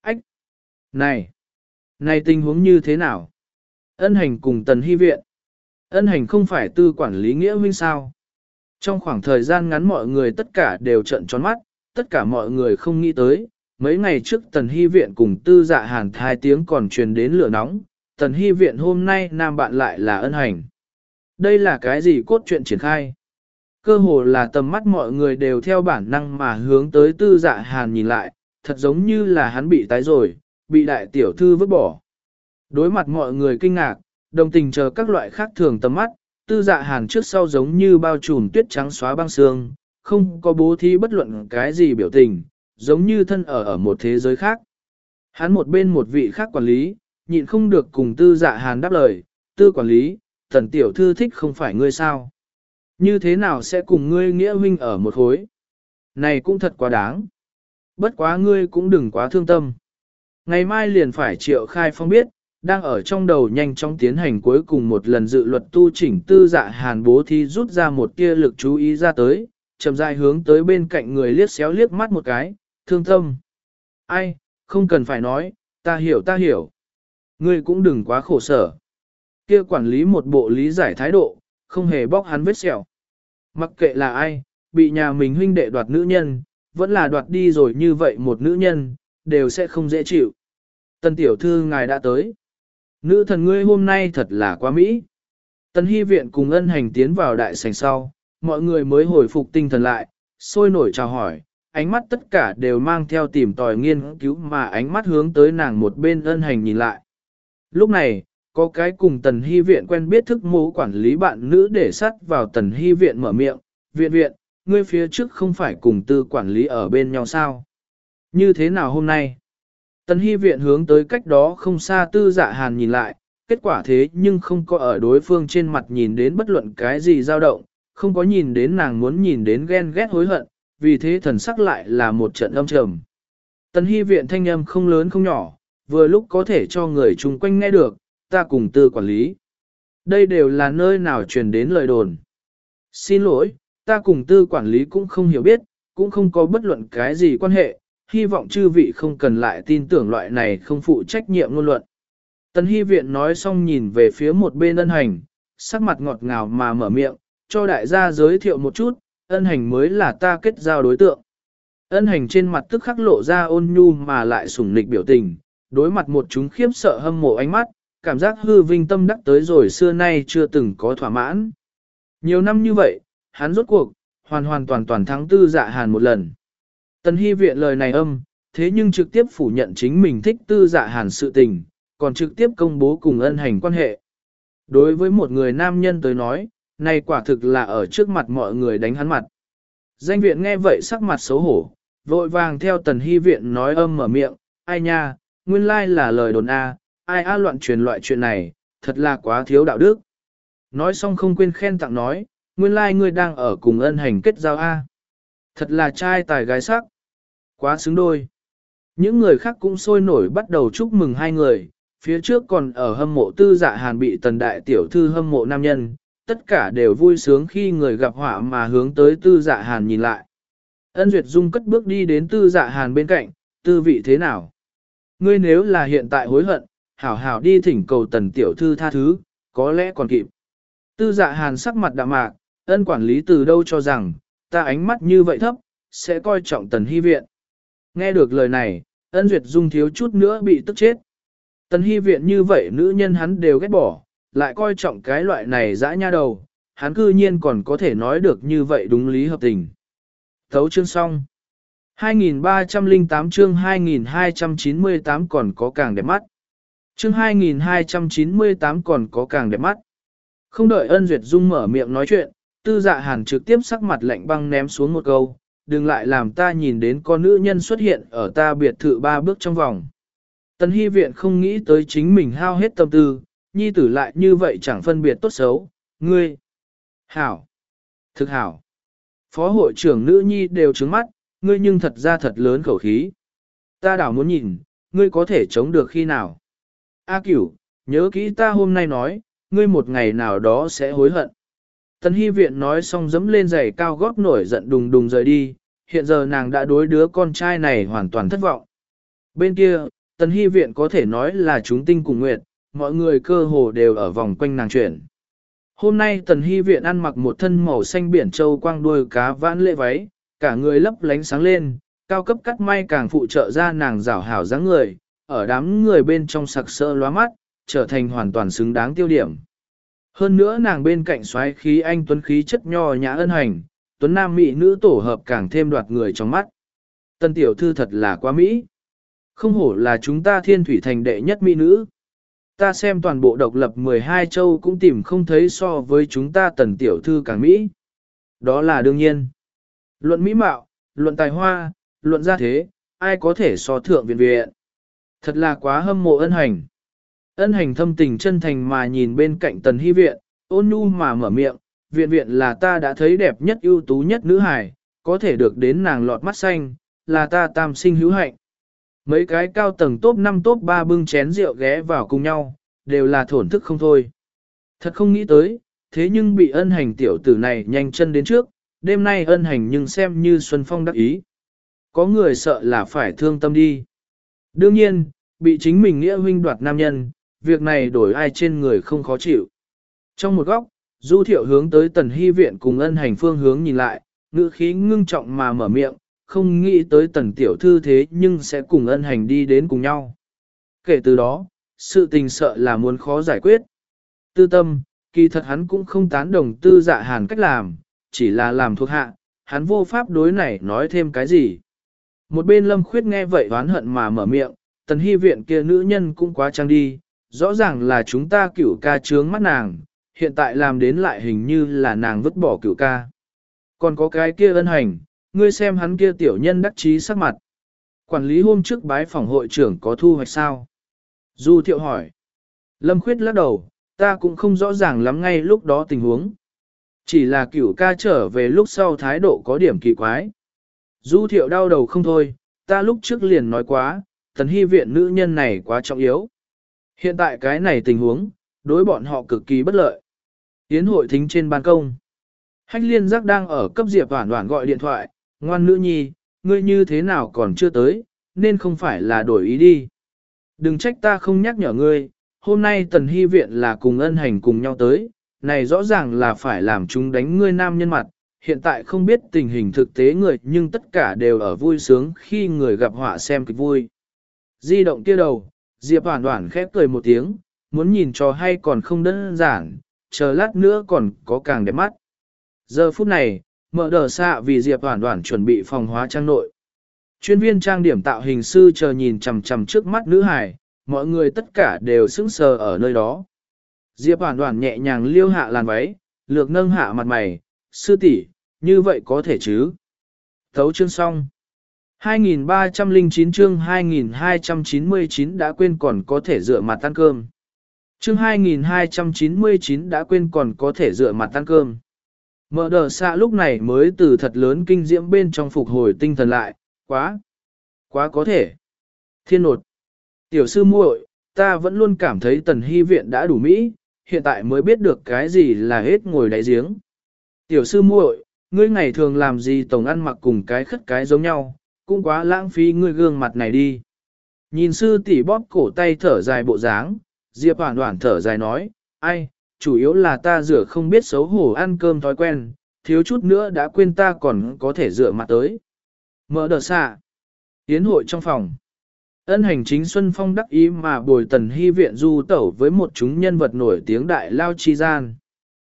Này, này tình huống như thế nào? Ân hành cùng tần hy viện. Ân hành không phải tư quản lý nghĩa huynh sao? Trong khoảng thời gian ngắn mọi người tất cả đều trợn tròn mắt, tất cả mọi người không nghĩ tới. Mấy ngày trước tần hy viện cùng tư dạ hàn hai tiếng còn truyền đến lửa nóng, tần hy viện hôm nay nam bạn lại là ân hành. Đây là cái gì cốt truyện triển khai? Cơ hồ là tầm mắt mọi người đều theo bản năng mà hướng tới tư dạ hàn nhìn lại, thật giống như là hắn bị tái rồi, bị đại tiểu thư vứt bỏ. Đối mặt mọi người kinh ngạc, đồng tình chờ các loại khác thường tầm mắt, tư dạ hàn trước sau giống như bao trùm tuyết trắng xóa băng sương, không có bố thí bất luận cái gì biểu tình, giống như thân ở ở một thế giới khác. Hắn một bên một vị khác quản lý, nhịn không được cùng tư dạ hàn đáp lời, tư quản lý, tần tiểu thư thích không phải ngươi sao? Như thế nào sẽ cùng ngươi nghĩa huynh ở một khối? Này cũng thật quá đáng. Bất quá ngươi cũng đừng quá thương tâm. Ngày mai liền phải triệu khai phong biết, đang ở trong đầu nhanh chóng tiến hành cuối cùng một lần dự luật tu chỉnh tư dạ hàn bố thi rút ra một tia lực chú ý ra tới, chậm rãi hướng tới bên cạnh người liếc xéo liếc mắt một cái, thương tâm. Ai, không cần phải nói, ta hiểu ta hiểu. Ngươi cũng đừng quá khổ sở. Kia quản lý một bộ lý giải thái độ, không hề bóc hắn vết sẹo. Mặc kệ là ai, bị nhà mình huynh đệ đoạt nữ nhân, vẫn là đoạt đi rồi như vậy một nữ nhân, đều sẽ không dễ chịu. Tần tiểu thư ngài đã tới. Nữ thần ngươi hôm nay thật là quá mỹ. Tần hy viện cùng ân hành tiến vào đại sảnh sau, mọi người mới hồi phục tinh thần lại, sôi nổi chào hỏi, ánh mắt tất cả đều mang theo tìm tòi nghiên cứu mà ánh mắt hướng tới nàng một bên ân hành nhìn lại. Lúc này, có cái cùng tần hy viện quen biết thức mô quản lý bạn nữ để sắt vào tần hy viện mở miệng, viện viện, ngươi phía trước không phải cùng tư quản lý ở bên nhau sao? Như thế nào hôm nay? Tần hy viện hướng tới cách đó không xa tư dạ hàn nhìn lại, kết quả thế nhưng không có ở đối phương trên mặt nhìn đến bất luận cái gì dao động, không có nhìn đến nàng muốn nhìn đến ghen ghét hối hận, vì thế thần sắc lại là một trận âm trầm. Tần hy viện thanh âm không lớn không nhỏ, vừa lúc có thể cho người chung quanh nghe được, ta cùng tư quản lý. Đây đều là nơi nào truyền đến lời đồn. Xin lỗi, ta cùng tư quản lý cũng không hiểu biết, cũng không có bất luận cái gì quan hệ, hy vọng chư vị không cần lại tin tưởng loại này không phụ trách nhiệm ngôn luận. Tần hy viện nói xong nhìn về phía một bên ân hành, sắc mặt ngọt ngào mà mở miệng, cho đại gia giới thiệu một chút, ân hành mới là ta kết giao đối tượng. Ân hành trên mặt tức khắc lộ ra ôn nhu mà lại sủng nịch biểu tình, đối mặt một chúng khiếp sợ hâm mộ ánh mắt, cảm giác hư vinh tâm đắc tới rồi xưa nay chưa từng có thỏa mãn. Nhiều năm như vậy, hắn rốt cuộc, hoàn hoàn toàn toàn thắng tư dạ hàn một lần. Tần hy viện lời này âm, thế nhưng trực tiếp phủ nhận chính mình thích tư dạ hàn sự tình, còn trực tiếp công bố cùng ân hành quan hệ. Đối với một người nam nhân tới nói, này quả thực là ở trước mặt mọi người đánh hắn mặt. Danh viện nghe vậy sắc mặt xấu hổ, vội vàng theo tần hy viện nói âm mở miệng, ai nha, nguyên lai là lời đồn A, ai a loạn truyền loại chuyện này, thật là quá thiếu đạo đức. Nói xong không quên khen tặng nói, nguyên lai ngươi đang ở cùng ân hành kết giao A. Thật là trai tài gái sắc. Quá xứng đôi. Những người khác cũng sôi nổi bắt đầu chúc mừng hai người, phía trước còn ở hâm mộ tư dạ hàn bị tần đại tiểu thư hâm mộ nam nhân, tất cả đều vui sướng khi người gặp họa mà hướng tới tư dạ hàn nhìn lại. Ân Duyệt Dung cất bước đi đến tư dạ hàn bên cạnh, tư vị thế nào? Ngươi nếu là hiện tại hối hận, hảo hảo đi thỉnh cầu tần tiểu thư tha thứ, có lẽ còn kịp. Tư dạ hàn sắc mặt đạm mạc, ân quản lý từ đâu cho rằng, ta ánh mắt như vậy thấp, sẽ coi trọng tần hy viện. Nghe được lời này, ân Duyệt Dung thiếu chút nữa bị tức chết. Tần hy viện như vậy nữ nhân hắn đều ghét bỏ, lại coi trọng cái loại này dã nha đầu, hắn cư nhiên còn có thể nói được như vậy đúng lý hợp tình. Thấu chương xong. hai nghìn ba trăm lẻ tám chương hai nghìn hai trăm chín mươi tám còn có càng đẹp mắt. Chương hai nghìn hai trăm chín mươi tám còn có càng đẹp mắt. Không đợi ân Duyệt Dung mở miệng nói chuyện, tư dạ hàn trực tiếp sắc mặt lạnh băng ném xuống một câu, đừng lại làm ta nhìn đến con nữ nhân xuất hiện ở ta biệt thự ba bước trong vòng. Tần hy viện không nghĩ tới chính mình hao hết tâm tư, nhi tử lại như vậy chẳng phân biệt tốt xấu, ngươi. Hảo. Thực hảo. Phó hội trưởng nữ nhi đều trứng mắt, ngươi nhưng thật ra thật lớn khẩu khí. Ta đảo muốn nhìn, ngươi có thể chống được khi nào. A cửu, nhớ kỹ ta hôm nay nói, ngươi một ngày nào đó sẽ hối hận. Tần hy viện nói xong dẫm lên giày cao gót nổi giận đùng đùng rời đi, hiện giờ nàng đã đối đứa con trai này hoàn toàn thất vọng. Bên kia, Tần Hy viện có thể nói là chúng tinh cùng nguyệt, mọi người cơ hồ đều ở vòng quanh nàng chuyển. Hôm nay Tần Hy viện ăn mặc một thân màu xanh biển châu quang đuôi cá vãn lệ váy, cả người lấp lánh sáng lên, cao cấp cắt may càng phụ trợ ra nàng rảo hảo dáng người, ở đám người bên trong sặc sỡ lóa mắt, trở thành hoàn toàn xứng đáng tiêu điểm. Hơn nữa nàng bên cạnh xoáy khí anh tuấn khí chất nho nhã ân hành, tuấn nam mỹ nữ tổ hợp càng thêm đoạt người trong mắt. Tần tiểu thư thật là quá mỹ. Không hổ là chúng ta thiên thủy thành đệ nhất mỹ nữ. Ta xem toàn bộ độc lập mười hai châu cũng tìm không thấy so với chúng ta tần tiểu thư càng mỹ. Đó là đương nhiên. Luận mỹ mạo, luận tài hoa, luận gia thế, ai có thể so thượng viện viện. Thật là quá hâm mộ ân hành. Ân hành thâm tình chân thành mà nhìn bên cạnh tần hy viện, ôn nhu mà mở miệng, viện viện là ta đã thấy đẹp nhất ưu tú nhất nữ hài, có thể được đến nàng lọt mắt xanh, là ta tam sinh hữu hạnh. Mấy cái cao tầng top năm top ba bưng chén rượu ghé vào cùng nhau, đều là thổn thức không thôi. Thật không nghĩ tới, thế nhưng bị ân hành tiểu tử này nhanh chân đến trước, đêm nay ân hành nhưng xem như Xuân Phong đắc ý. Có người sợ là phải thương tâm đi. Đương nhiên, bị chính mình nghĩa huynh đoạt nam nhân, việc này đổi ai trên người không khó chịu. Trong một góc, Du Thiệu hướng tới Tần Hy viện cùng ân hành phương hướng nhìn lại, ngữ khí ngưng trọng mà mở miệng, không nghĩ tới Tần tiểu thư thế nhưng sẽ cùng ân hành đi đến cùng nhau. Kể từ đó, sự tình sợ là muốn khó giải quyết. Tư tâm, kỳ thật hắn cũng không tán đồng Tư Dạ Hàn cách làm, chỉ là làm thuộc hạ, hắn vô pháp đối này nói thêm cái gì. Một bên Lâm Khuyết nghe vậy oán hận mà mở miệng, Tần Hy viện kia nữ nhân cũng quá trang đi, rõ ràng là chúng ta cửu ca trướng mắt nàng, hiện tại làm đến lại hình như là nàng vứt bỏ cửu ca. Còn có cái kia ân hành, ngươi xem hắn kia tiểu nhân đắc chí sắc mặt. Quản lý hôm trước bái phòng hội trưởng có thu hoạch sao? Du Thiệu hỏi. Lâm Khuyết lắc đầu, ta cũng không rõ ràng lắm ngay lúc đó tình huống. Chỉ là cửu ca trở về lúc sau thái độ có điểm kỳ quái. Du Thiệu đau đầu không thôi, ta lúc trước liền nói quá, Tần Hy viện nữ nhân này quá trọng yếu. Hiện tại cái này tình huống, đối bọn họ cực kỳ bất lợi. Yến hội thính trên ban công. Hách liên giác đang ở cấp Diệp Hoản Hoản gọi điện thoại, ngoan nữ nhi, ngươi như thế nào còn chưa tới, nên không phải là đổi ý đi. Đừng trách ta không nhắc nhở ngươi, hôm nay Tần Hy viện là cùng ân hành cùng nhau tới, này rõ ràng là phải làm chúng đánh ngươi nam nhân mặt, hiện tại không biết tình hình thực tế người nhưng tất cả đều ở vui sướng khi người gặp họa xem kịch vui. Di động kia đầu, Diệp Hoản Hoản khép cười một tiếng, muốn nhìn cho hay còn không đơn giản, chờ lát nữa còn có càng đẹp mắt. Giờ phút này, mở đờ xạ vì Diệp Hoản Hoản chuẩn bị phòng hóa trang nội. Chuyên viên trang điểm tạo hình sư chờ nhìn chằm chằm trước mắt nữ hài, mọi người tất cả đều sững sờ ở nơi đó. Diệp Hoản Hoản nhẹ nhàng liêu hạ làn váy, lược nâng hạ mặt mày, sư tỷ, như vậy có thể chứ? Thấu chương xong. hai nghìn ba trăm lẻ chín chương hai nghìn hai trăm chín mươi chín đã quên còn có thể dựa mặt ăn cơm. Chương hai nghìn hai trăm chín mươi chín đã quên còn có thể dựa mặt ăn cơm. Mở đờ xạ lúc này mới từ thật lớn kinh diễm bên trong phục hồi tinh thần lại, quá, quá có thể. Thiên nột, tiểu sư muội, ta vẫn luôn cảm thấy Tần Hy viện đã đủ mỹ, hiện tại mới biết được cái gì là hết ngồi đáy giếng. Tiểu sư muội, ngươi ngày thường làm gì tổng ăn mặc cùng cái khất cái giống nhau, cũng quá lãng phí ngươi gương mặt này đi. Nhìn sư tỷ bóp cổ tay thở dài bộ dáng, Diệp Hoản Hoản thở dài nói, ai, chủ yếu là ta rửa không biết xấu hổ ăn cơm thói quen, thiếu chút nữa đã quên ta còn có thể rửa mặt tới. Mở đờ xạ. Yến hội trong phòng. Ân hành chính Xuân Phong đắc ý mà bồi Tần Hy viện du tẩu với một chúng nhân vật nổi tiếng đại lao chi gian.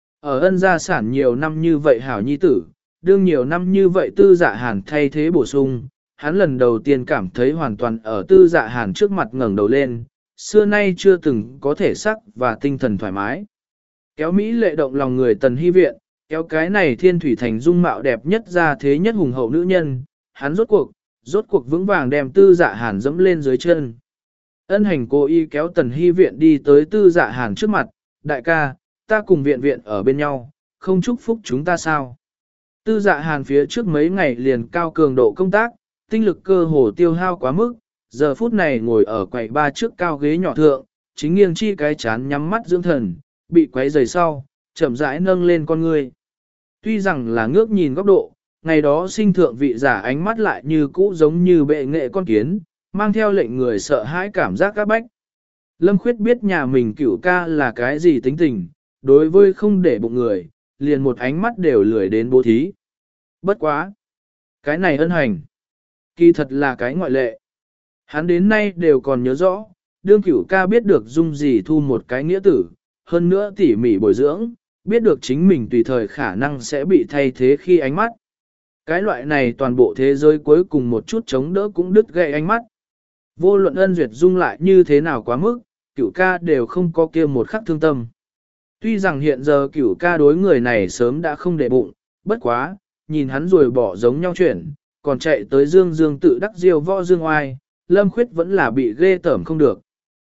Ở ân gia sản nhiều năm như vậy hảo nhi tử, đương nhiều năm như vậy Tư Dạ Hàn thay thế bổ sung, hắn lần đầu tiên cảm thấy hoàn toàn ở Tư Dạ Hàn trước mặt ngẩng đầu lên, xưa nay chưa từng có thể sắc và tinh thần thoải mái. Kéo Mỹ lệ động lòng người Tần Hy viện, kéo cái này thiên thủy thành dung mạo đẹp nhất ra thế nhất hùng hậu nữ nhân, hắn rốt cuộc, rốt cuộc vững vàng đem Tư Dạ Hàn dẫm lên dưới chân. Ân hành cố ý kéo Tần Hy viện đi tới Tư Dạ Hàn trước mặt, đại ca, ta cùng viện viện ở bên nhau, không chúc phúc chúng ta sao. Tư Dạ Hàn phía trước mấy ngày liền cao cường độ công tác, tinh lực cơ hồ tiêu hao quá mức, giờ phút này ngồi ở quầy ba trước cao ghế nhỏ thượng, chính nghiêng chi cái chán nhắm mắt dưỡng thần, bị quấy rầy sau, chậm rãi nâng lên con người. Tuy rằng là ngước nhìn góc độ, ngày đó sinh thượng vị giả ánh mắt lại như cũ giống như bệ nghệ con kiến, mang theo lệnh người sợ hãi cảm giác các bách. Lâm Khuyết biết nhà mình cửu ca là cái gì tính tình, đối với không để bụng người, liền một ánh mắt đều lười đến bố thí. Bất quá! Cái này ân hành, kỳ thật là cái ngoại lệ. Hắn đến nay đều còn nhớ rõ, đương cửu ca biết được dung gì thu một cái nghĩa tử, hơn nữa tỉ mỉ bồi dưỡng, biết được chính mình tùy thời khả năng sẽ bị thay thế khi ánh mắt. Cái loại này toàn bộ thế giới cuối cùng một chút chống đỡ cũng đứt gãy ánh mắt. Vô luận ân duyệt dung lại như thế nào quá mức, cửu ca đều không có kia một khắc thương tâm. Tuy rằng hiện giờ cửu ca đối người này sớm đã không để bụng, bất quá, nhìn hắn rồi bỏ giống nhau chuyển, còn chạy tới dương dương tự đắc diêu võ dương oai, Lâm Khuyết vẫn là bị ghê tởm không được.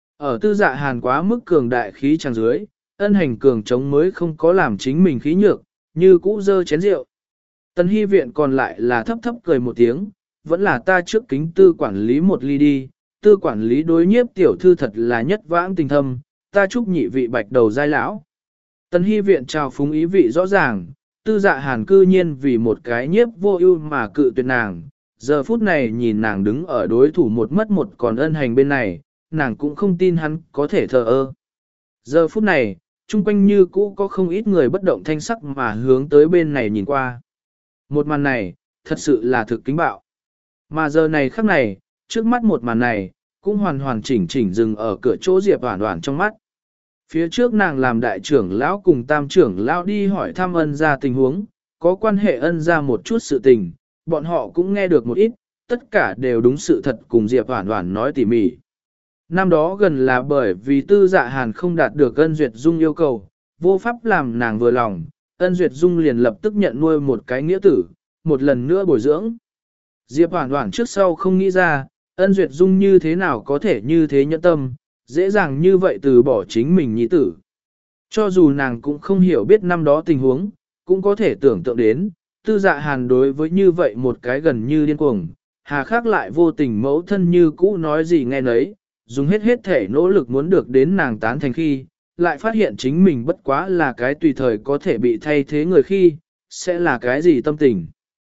Ở tư dạ hàn quá mức cường đại khí tràng dưới, ân hành cường chống mới không có làm chính mình khí nhược, như cũ dơ chén rượu. Tần Hy viện còn lại là thấp thấp cười một tiếng, vẫn là ta trước kính tư quản lý một ly đi, tư quản lý đối nhiếp tiểu thư thật là nhất vãng tình thâm, ta chúc nhị vị bạch đầu giai lão. Tần Hy viện chào phúng ý vị rõ ràng, tư dạ hàn cư nhiên vì một cái nhiếp vô ưu mà cự tuyệt nàng, giờ phút này nhìn nàng đứng ở đối thủ một mất một còn ân hành bên này, nàng cũng không tin hắn có thể thờ ơ. Giờ phút này, chung quanh như cũ có không ít người bất động thanh sắc mà hướng tới bên này nhìn qua. Một màn này, thật sự là thực kính bạo. Mà giờ này khắc này, trước mắt một màn này, cũng hoàn hoàn chỉnh chỉnh dừng ở cửa chỗ Diệp Hoản Hoản trong mắt. Phía trước nàng làm đại trưởng lão cùng tam trưởng lão đi hỏi thăm ân gia tình huống, có quan hệ ân gia một chút sự tình, bọn họ cũng nghe được một ít, tất cả đều đúng sự thật cùng Diệp Hoản Hoản nói tỉ mỉ. Năm đó gần là bởi vì tư dạ hàn không đạt được ân duyệt dung yêu cầu, vô pháp làm nàng vừa lòng, ân duyệt dung liền lập tức nhận nuôi một cái nghĩa tử, một lần nữa bồi dưỡng. Diệp Hoản Hoản trước sau không nghĩ ra, ân duyệt dung như thế nào có thể như thế nhẫn tâm, dễ dàng như vậy từ bỏ chính mình nhi tử. Cho dù nàng cũng không hiểu biết năm đó tình huống, cũng có thể tưởng tượng đến, tư dạ hàn đối với như vậy một cái gần như điên cuồng, hà khắc lại vô tình mẫu thân như cũ nói gì nghe nấy, dùng hết hết thể nỗ lực muốn được đến nàng tán thành khi, lại phát hiện chính mình bất quá là cái tùy thời có thể bị thay thế người khi, sẽ là cái gì tâm tình.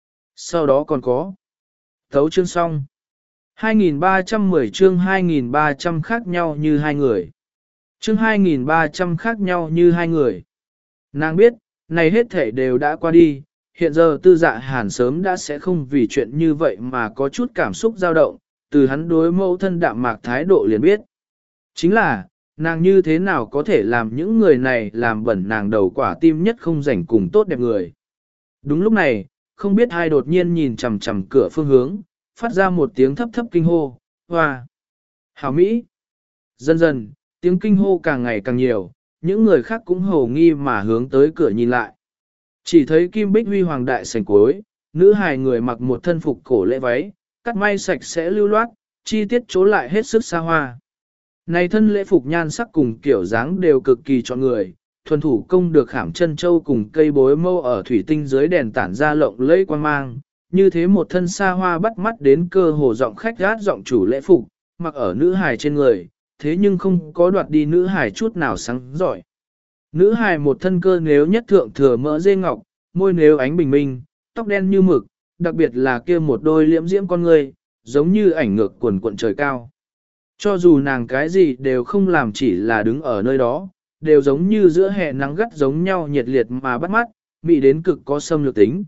Sau đó còn có thấu chương xong. hai nghìn ba trăm mười chương hai nghìn ba trăm khác nhau như hai người. Chương hai nghìn ba trăm khác nhau như hai người. Nàng biết, này hết thể đều đã qua đi, hiện giờ tư dạ hàn sớm đã sẽ không vì chuyện như vậy mà có chút cảm xúc dao động, từ hắn đối mẫu thân đạm mạc thái độ liền biết. Chính là, nàng như thế nào có thể làm những người này làm bẩn nàng đầu quả tim nhất không rảnh cùng tốt đẹp người. Đúng lúc này, không biết ai đột nhiên nhìn chằm chằm cửa phương hướng, phát ra một tiếng thấp thấp kinh hô, hoa, hảo Mỹ. Dần dần, tiếng kinh hô càng ngày càng nhiều, những người khác cũng hầu nghi mà hướng tới cửa nhìn lại. Chỉ thấy kim bích huy hoàng đại sảnh cuối, nữ hài người mặc một thân phục cổ lễ váy, cắt may sạch sẽ lưu loát, chi tiết chỗ lại hết sức xa hoa. Này thân lễ phục nhan sắc cùng kiểu dáng đều cực kỳ chọn người, thuần thủ công được khảm chân châu cùng cây bối mâu ở thủy tinh dưới đèn tản ra lộng lẫy quang mang, như thế một thân xa hoa bắt mắt đến cơ hồ giọng khách gát giọng chủ lễ phục, mặc ở nữ hài trên người, thế nhưng không có đoạt đi nữ hài chút nào sáng giỏi. Nữ hài một thân cơ nếu nhất thượng thừa mỡ dê ngọc, môi nếu ánh bình minh, tóc đen như mực, đặc biệt là kia một đôi liễm diễm con người, giống như ảnh ngược quần cuộn trời cao. Cho dù nàng cái gì đều không làm chỉ là đứng ở nơi đó, đều giống như giữa hè nắng gắt giống nhau nhiệt liệt mà bắt mắt, bị đến cực có xâm lược tính.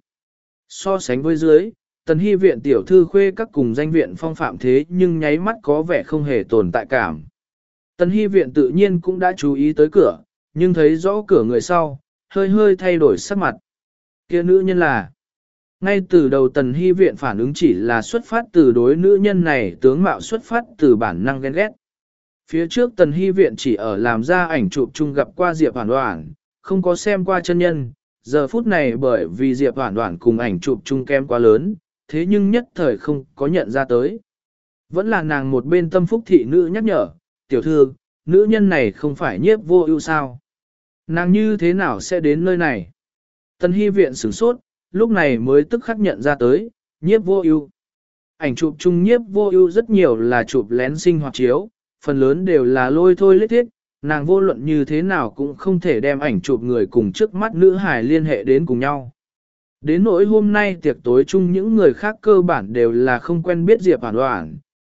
So sánh với dưới, tần hy viện tiểu thư khuê các cùng danh viện phong phạm thế nhưng nháy mắt có vẻ không hề tồn tại cảm. Tần hy viện tự nhiên cũng đã chú ý tới cửa, nhưng thấy rõ cửa người sau, hơi hơi thay đổi sắc mặt. Kia nữ nhân là... Ngay từ đầu tần hy viện phản ứng chỉ là xuất phát từ đối nữ nhân này tướng mạo xuất phát từ bản năng ghen ghét. Phía trước tần hy viện chỉ ở làm ra ảnh chụp chung gặp qua Diệp Hoản Hoản, không có xem qua chân nhân, giờ phút này bởi vì Diệp Hoản Hoản cùng ảnh chụp chung kém quá lớn, thế nhưng nhất thời không có nhận ra tới. Vẫn là nàng một bên tâm phúc thị nữ nhắc nhở, tiểu thư, nữ nhân này không phải nhiếp vô ưu sao. Nàng như thế nào sẽ đến nơi này? Tần hy viện sửng sốt, lúc này mới tức khắc nhận ra tới, nhiếp vô ưu. Ảnh chụp chung nhiếp vô ưu rất nhiều là chụp lén sinh hoạt chiếu, phần lớn đều là lôi thôi lết thiết, nàng vô luận như thế nào cũng không thể đem ảnh chụp người cùng trước mắt nữ hài liên hệ đến cùng nhau. Đến nỗi hôm nay tiệc tối chung những người khác cơ bản đều là không quen biết Diệp Hoản Hoản,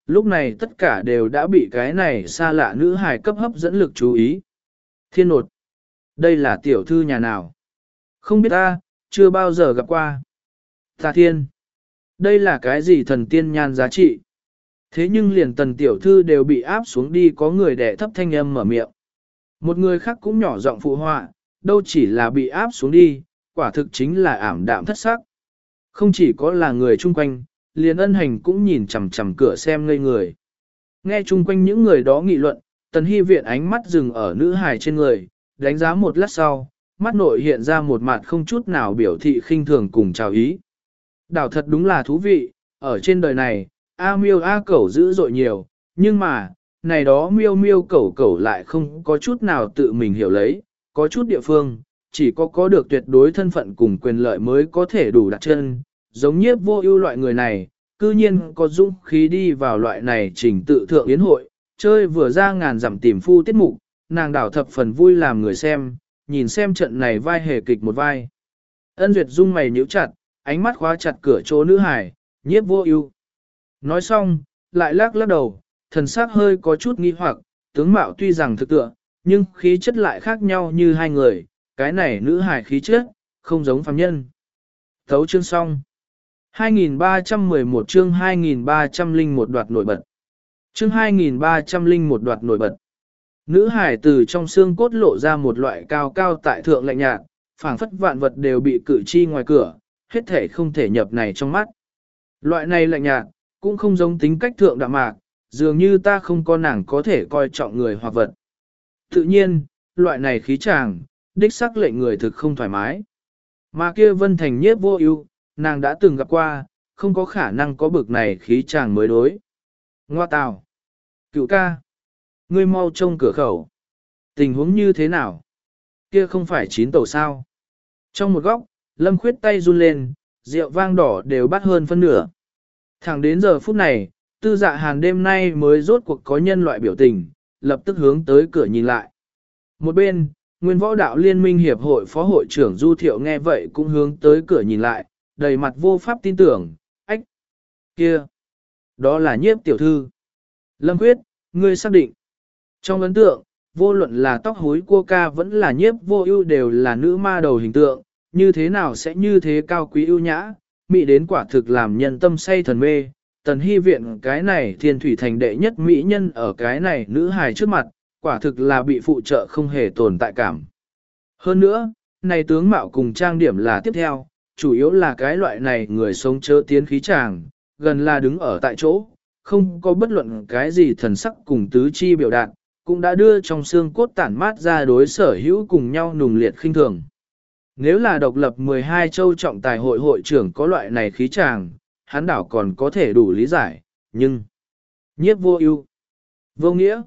lúc này tất cả đều đã bị cái này xa lạ nữ hài cấp hấp dẫn lực chú ý. Thiên nột, đây là tiểu thư nhà nào? Không biết ta, chưa bao giờ gặp qua. Ta thiên, đây là cái gì thần tiên nhan giá trị? Thế nhưng liền tần tiểu thư đều bị áp xuống đi, có người đẻ thấp thanh âm mở miệng. Một người khác cũng nhỏ giọng phụ họa, đâu chỉ là bị áp xuống đi, quả thực chính là ảm đạm thất sắc. Không chỉ có là người chung quanh, liền ân hành cũng nhìn chằm chằm cửa xem ngây người. Nghe chung quanh những người đó nghị luận, tần hy viện ánh mắt dừng ở nữ hài trên người, đánh giá một lát sau, mắt nội hiện ra một mặt không chút nào biểu thị khinh thường cùng chào ý. Đảo thật đúng là thú vị, ở trên đời này, A miêu A cẩu dữ dội nhiều, nhưng mà, này đó miêu miêu cẩu cẩu lại không có chút nào tự mình hiểu lấy, có chút địa phương, chỉ có có được tuyệt đối thân phận cùng quyền lợi mới có thể đủ đặt chân, giống nhiếp vô ưu loại người này, cư nhiên có dũng khí đi vào loại này trình tự thượng yến hội, chơi vừa ra ngàn dặm tìm phu tiết mục, nàng đảo thập phần vui làm người xem, nhìn xem trận này vai hề kịch một vai. Ân Duyệt dung mày nhíu chặt, ánh mắt khóa chặt cửa chỗ nữ hải, nhiếp vô ưu. Nói xong, lại lắc lắc đầu, thần sắc hơi có chút nghi hoặc, tướng mạo tuy rằng thực tựa, nhưng khí chất lại khác nhau như hai người, cái này nữ hải khí chất, không giống phàm nhân. Thấu chương xong. hai nghìn ba trăm mười một chương hai nghìn ba trăm lẻ một đoạt nổi bật. Chương hai nghìn ba trăm lẻ một đoạt nổi bật. Nữ hải từ trong xương cốt lộ ra một loại cao cao tại thượng lạnh nhạt, phảng phất vạn vật đều bị cử chi ngoài cửa, hết thể không thể nhập này trong mắt. Loại này lạnh nhạt, cũng không giống tính cách thượng đạm mạc, dường như ta không có nàng có thể coi trọng người hoặc vật. Tự nhiên, loại này khí chàng, đích xác lệnh người thực không thoải mái. Mà kia Vân Thành nhiếp vô ưu, nàng đã từng gặp qua, không có khả năng có bực này khí chàng mới đối. Ngoa tào. Cựu ca. Ngươi mau trông cửa khẩu. Tình huống như thế nào? Kia không phải chín tàu sao? Trong một góc, Lâm Khuyết tay run lên, rượu vang đỏ đều bắt hơn phân nửa. Thẳng đến giờ phút này, Tư Dạ Hàn đêm nay mới rốt cuộc có nhân loại biểu tình, lập tức hướng tới cửa nhìn lại. Một bên, Nguyên Võ Đạo Liên minh Hiệp hội Phó hội trưởng Du Thiệu nghe vậy cũng hướng tới cửa nhìn lại, đầy mặt vô pháp tin tưởng, ách, kia, đó là nhiếp tiểu thư. Lâm Khuyết, ngươi xác định. Trong ấn tượng, vô luận là tóc hối cua ca vẫn là nhiếp vô ưu đều là nữ ma đầu hình tượng, như thế nào sẽ như thế cao quý ưu nhã, mỹ đến quả thực làm nhân tâm say thần mê. Tần Hy viện cái này thiên thủy thành đệ nhất mỹ nhân ở cái này nữ hài trước mặt, quả thực là bị phụ trợ không hề tồn tại cảm. Hơn nữa, này tướng mạo cùng trang điểm là tiếp theo, chủ yếu là cái loại này người sống chớ tiến khí chàng, gần là đứng ở tại chỗ, không có bất luận cái gì thần sắc cùng tứ chi biểu đạt, cũng đã đưa trong xương cốt tản mát ra đối sở hữu cùng nhau nùng liệt khinh thường. Nếu là độc lập mười hai châu trọng tài hội hội trưởng có loại này khí chàng, hắn đảo còn có thể đủ lý giải, nhưng nhiếp vô ưu, vô nghĩa,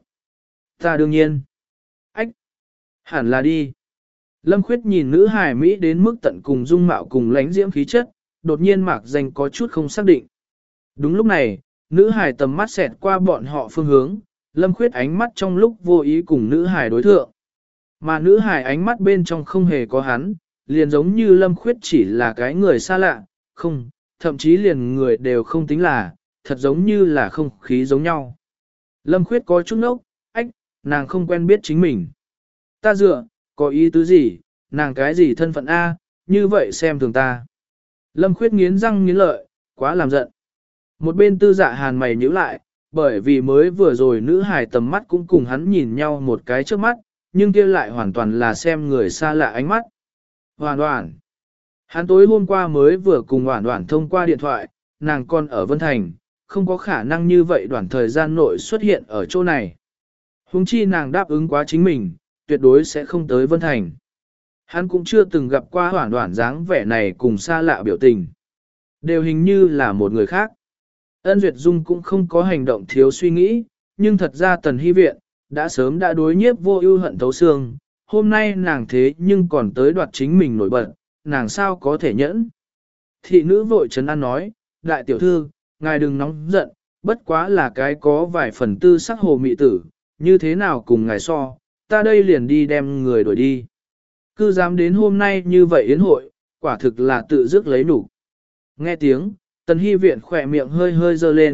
ta đương nhiên, ách, hẳn là đi. Lâm Khuyết nhìn nữ hài Mỹ đến mức tận cùng dung mạo cùng lánh diễm khí chất, đột nhiên mạc danh có chút không xác định. Đúng lúc này, nữ hài tầm mắt xẹt qua bọn họ phương hướng, Lâm Khuyết ánh mắt trong lúc vô ý cùng nữ hài đối thượng. Mà nữ hài ánh mắt bên trong không hề có hắn, liền giống như Lâm Khuyết chỉ là cái người xa lạ, không, thậm chí liền người đều không tính là, thật giống như là không khí giống nhau. Lâm Khuyết có chút nốc, ách, nàng không quen biết chính mình. Ta dựa, có ý tứ gì, nàng cái gì thân phận A, như vậy xem thường ta. Lâm Khuyết nghiến răng nghiến lợi, quá làm giận. Một bên Tư Dạ Hàn mày nhíu lại, bởi vì mới vừa rồi nữ hài tầm mắt cũng cùng hắn nhìn nhau một cái trước mắt, nhưng kia lại hoàn toàn là xem người xa lạ ánh mắt. Hoàn toàn. Hắn tối hôm qua mới vừa cùng Hoản Hoản thông qua điện thoại, nàng còn ở Vân Thành, không có khả năng như vậy đoạn thời gian nội xuất hiện ở chỗ này. Huống chi nàng đáp ứng quá chính mình, tuyệt đối sẽ không tới Vân Thành. Hắn cũng chưa từng gặp qua Hoản Hoản dáng vẻ này cùng xa lạ biểu tình. Đều hình như là một người khác. Ân Duyệt Dung cũng không có hành động thiếu suy nghĩ, nhưng thật ra Tần Hy Viện, đã sớm đã đối nhiếp vô ưu hận thấu xương, hôm nay nàng thế nhưng còn tới đoạt chính mình nổi bật, nàng sao có thể nhẫn. Thị nữ vội trấn an nói, đại tiểu thư, ngài đừng nóng giận, bất quá là cái có vài phần tư sắc hồ mị tử, như thế nào cùng ngài so, ta đây liền đi đem người đuổi đi. Cứ dám đến hôm nay như vậy yến hội, quả thực là tự dứt lấy đủ. Nghe tiếng, Tần Hy Viện khỏe miệng hơi hơi dơ lên,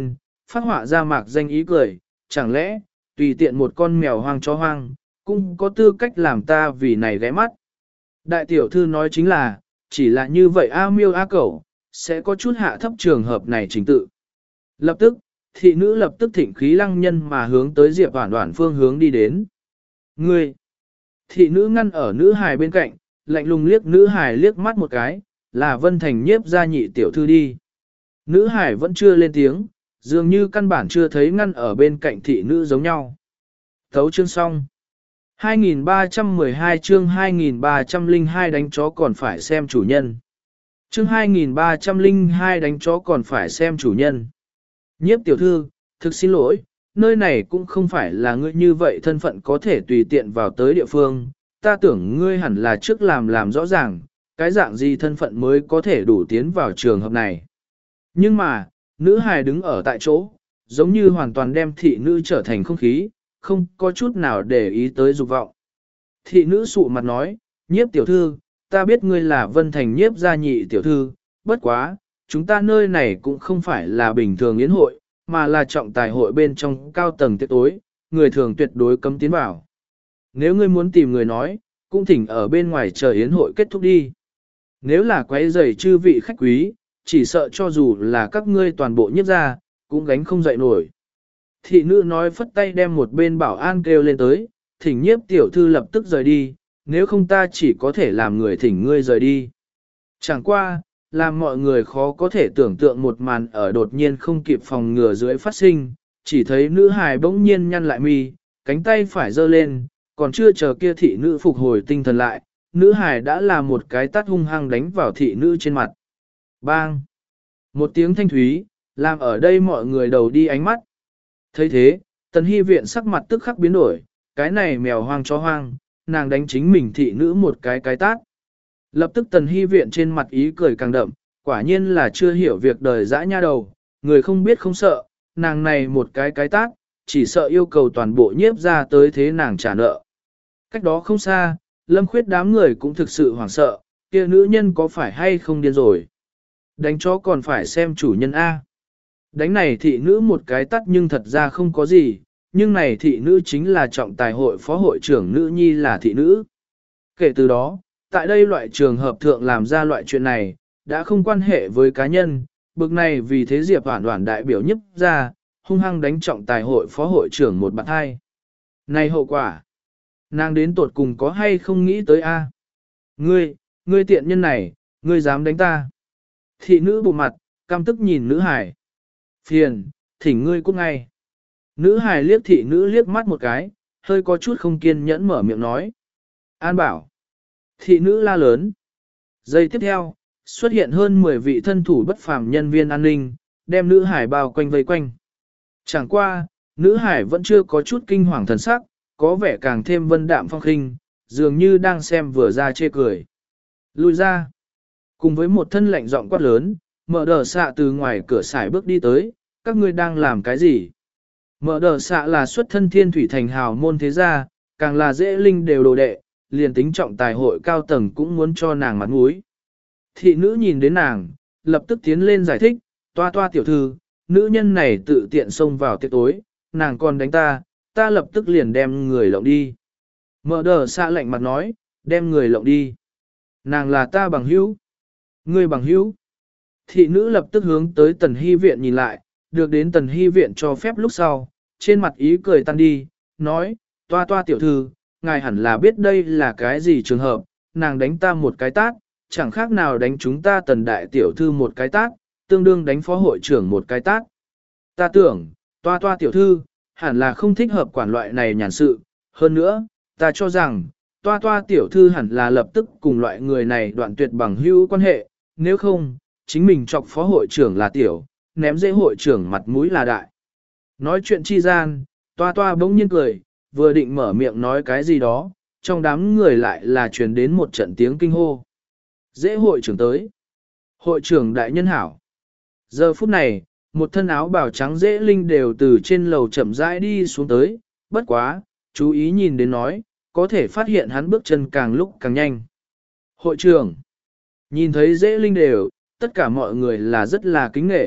phát họa ra mạc danh ý cười, chẳng lẽ, tùy tiện một con mèo hoang chó hoang, cũng có tư cách làm ta vì này ghé mắt. Đại tiểu thư nói chính là, chỉ là như vậy A miêu A cẩu, sẽ có chút hạ thấp trường hợp này trình tự. Lập tức, thị nữ lập tức thỉnh khí lăng nhân mà hướng tới Diệp Hoản Hoản phương hướng đi đến. Ngươi! Thị nữ ngăn ở nữ hài bên cạnh, lạnh lùng liếc nữ hài liếc mắt một cái, là Vân Thành nhiếp gia nhị tiểu thư đi. Nữ hài vẫn chưa lên tiếng, dường như căn bản chưa thấy ngăn ở bên cạnh thị nữ giống nhau. Thấu chương xong. hai nghìn ba trăm mười hai chương hai nghìn ba trăm lẻ hai đánh chó còn phải xem chủ nhân. Chương hai nghìn ba trăm lẻ hai đánh chó còn phải xem chủ nhân. Nhiếp tiểu thư, thực xin lỗi, nơi này cũng không phải là ngươi như vậy thân phận có thể tùy tiện vào tới địa phương. Ta tưởng ngươi hẳn là trước làm làm rõ ràng, cái dạng gì thân phận mới có thể đủ tiến vào trường hợp này. Nhưng mà, nữ hài đứng ở tại chỗ, giống như hoàn toàn đem thị nữ trở thành không khí, không có chút nào để ý tới dục vọng. Thị nữ sụ mặt nói, nhiếp tiểu thư, ta biết ngươi là Vân Thành nhiếp gia nhị tiểu thư, bất quá, chúng ta nơi này cũng không phải là bình thường yến hội, mà là trọng tài hội bên trong cao tầng tiệc tối, người thường tuyệt đối cấm tiến vào. Nếu ngươi muốn tìm người nói, cũng thỉnh ở bên ngoài chờ yến hội kết thúc đi. Nếu là quấy rầy chư vị khách quý, chỉ sợ cho dù là các ngươi toàn bộ nhiếp gia, cũng gánh không dậy nổi. Thị nữ nói phất tay đem một bên bảo an kêu lên tới, thỉnh nhiếp tiểu thư lập tức rời đi, nếu không ta chỉ có thể làm người thỉnh ngươi rời đi. Chẳng qua, làm mọi người khó có thể tưởng tượng một màn ở đột nhiên không kịp phòng ngừa dưới phát sinh, chỉ thấy nữ hài bỗng nhiên nhăn lại mi, cánh tay phải giơ lên, còn chưa chờ kia thị nữ phục hồi tinh thần lại, nữ hài đã là một cái tát hung hăng đánh vào thị nữ trên mặt. Bang! Một tiếng thanh thúy, làm ở đây mọi người đầu đi ánh mắt. thấy thế, tần hy viện sắc mặt tức khắc biến đổi, cái này mèo hoang chó hoang, nàng đánh chính mình thị nữ một cái cái tát. Lập tức tần hy viện trên mặt ý cười càng đậm, quả nhiên là chưa hiểu việc đời dã nha đầu, người không biết không sợ, nàng này một cái cái tát, chỉ sợ yêu cầu toàn bộ nhiếp ra tới thế nàng trả nợ. Cách đó không xa, Lâm Khuyết đám người cũng thực sự hoảng sợ, kia nữ nhân có phải hay không điên rồi. Đánh chó còn phải xem chủ nhân A. Đánh này thị nữ một cái tắt nhưng thật ra không có gì, nhưng này thị nữ chính là trọng tài hội phó hội trưởng nữ nhi là thị nữ. Kể từ đó, tại đây loại trường hợp thượng làm ra loại chuyện này, đã không quan hệ với cá nhân, bực này vì thế Diệp Hoản Hoản đại biểu nhất ra, hung hăng đánh trọng tài hội phó hội trưởng một bạn hai. Này hậu quả, nàng đến tột cùng có hay không nghĩ tới a? Ngươi, ngươi tiện nhân này, ngươi dám đánh ta. Thị nữ bụng mặt, căm tức nhìn nữ hải. Phiền, thỉnh ngươi cút ngay. Nữ hải liếc thị nữ liếc mắt một cái, hơi có chút không kiên nhẫn mở miệng nói. An bảo. Thị nữ la lớn. Giây tiếp theo, xuất hiện hơn mười vị thân thủ bất phàm nhân viên an ninh, đem nữ hải bao quanh vây quanh. Chẳng qua, nữ hải vẫn chưa có chút kinh hoàng thần sắc, có vẻ càng thêm vân đạm phong khinh, dường như đang xem vừa ra chê cười. Lùi ra. Cùng với một thân lạnh giọng quát lớn, mở đờ xạ từ ngoài cửa sải bước đi tới, các ngươi đang làm cái gì? Mở đờ xạ là xuất thân thiên thủy thành hào môn thế gia, càng là dễ linh đều đồ đệ, liền tính trọng tài hội cao tầng cũng muốn cho nàng mặt mũi. Thị nữ nhìn đến nàng, lập tức tiến lên giải thích, toa toa tiểu thư, nữ nhân này tự tiện xông vào tiệc tối, nàng còn đánh ta, ta lập tức liền đem người lộng đi. Mở đờ xạ lạnh mặt nói, đem người lộng đi. Nàng là ta bằng hữu. Ngươi bằng hữu. Thị nữ lập tức hướng tới tần hy viện nhìn lại, được đến tần hy viện cho phép lúc sau, trên mặt ý cười tan đi, nói, toa toa tiểu thư, ngài hẳn là biết đây là cái gì trường hợp, nàng đánh ta một cái tát, chẳng khác nào đánh chúng ta tần đại tiểu thư một cái tát, tương đương đánh phó hội trưởng một cái tát. Ta tưởng, toa toa tiểu thư, hẳn là không thích hợp quản loại này nhàn sự, hơn nữa, ta cho rằng, toa toa tiểu thư hẳn là lập tức cùng loại người này đoạn tuyệt bằng hữu quan hệ, nếu không, chính mình chọc phó hội trưởng là tiểu, ném dễ hội trưởng mặt mũi là đại. Nói chuyện chi gian, toa toa bỗng nhiên cười, vừa định mở miệng nói cái gì đó, trong đám người lại là truyền đến một trận tiếng kinh hô. Dễ hội trưởng tới. Hội trưởng đại nhân hảo. Giờ phút này, một thân áo bào trắng dễ linh đều từ trên lầu chậm rãi đi xuống tới, bất quá, chú ý nhìn đến nói, có thể phát hiện hắn bước chân càng lúc càng nhanh. Hội trưởng, nhìn thấy dễ linh đều, tất cả mọi người là rất là kính nghệ,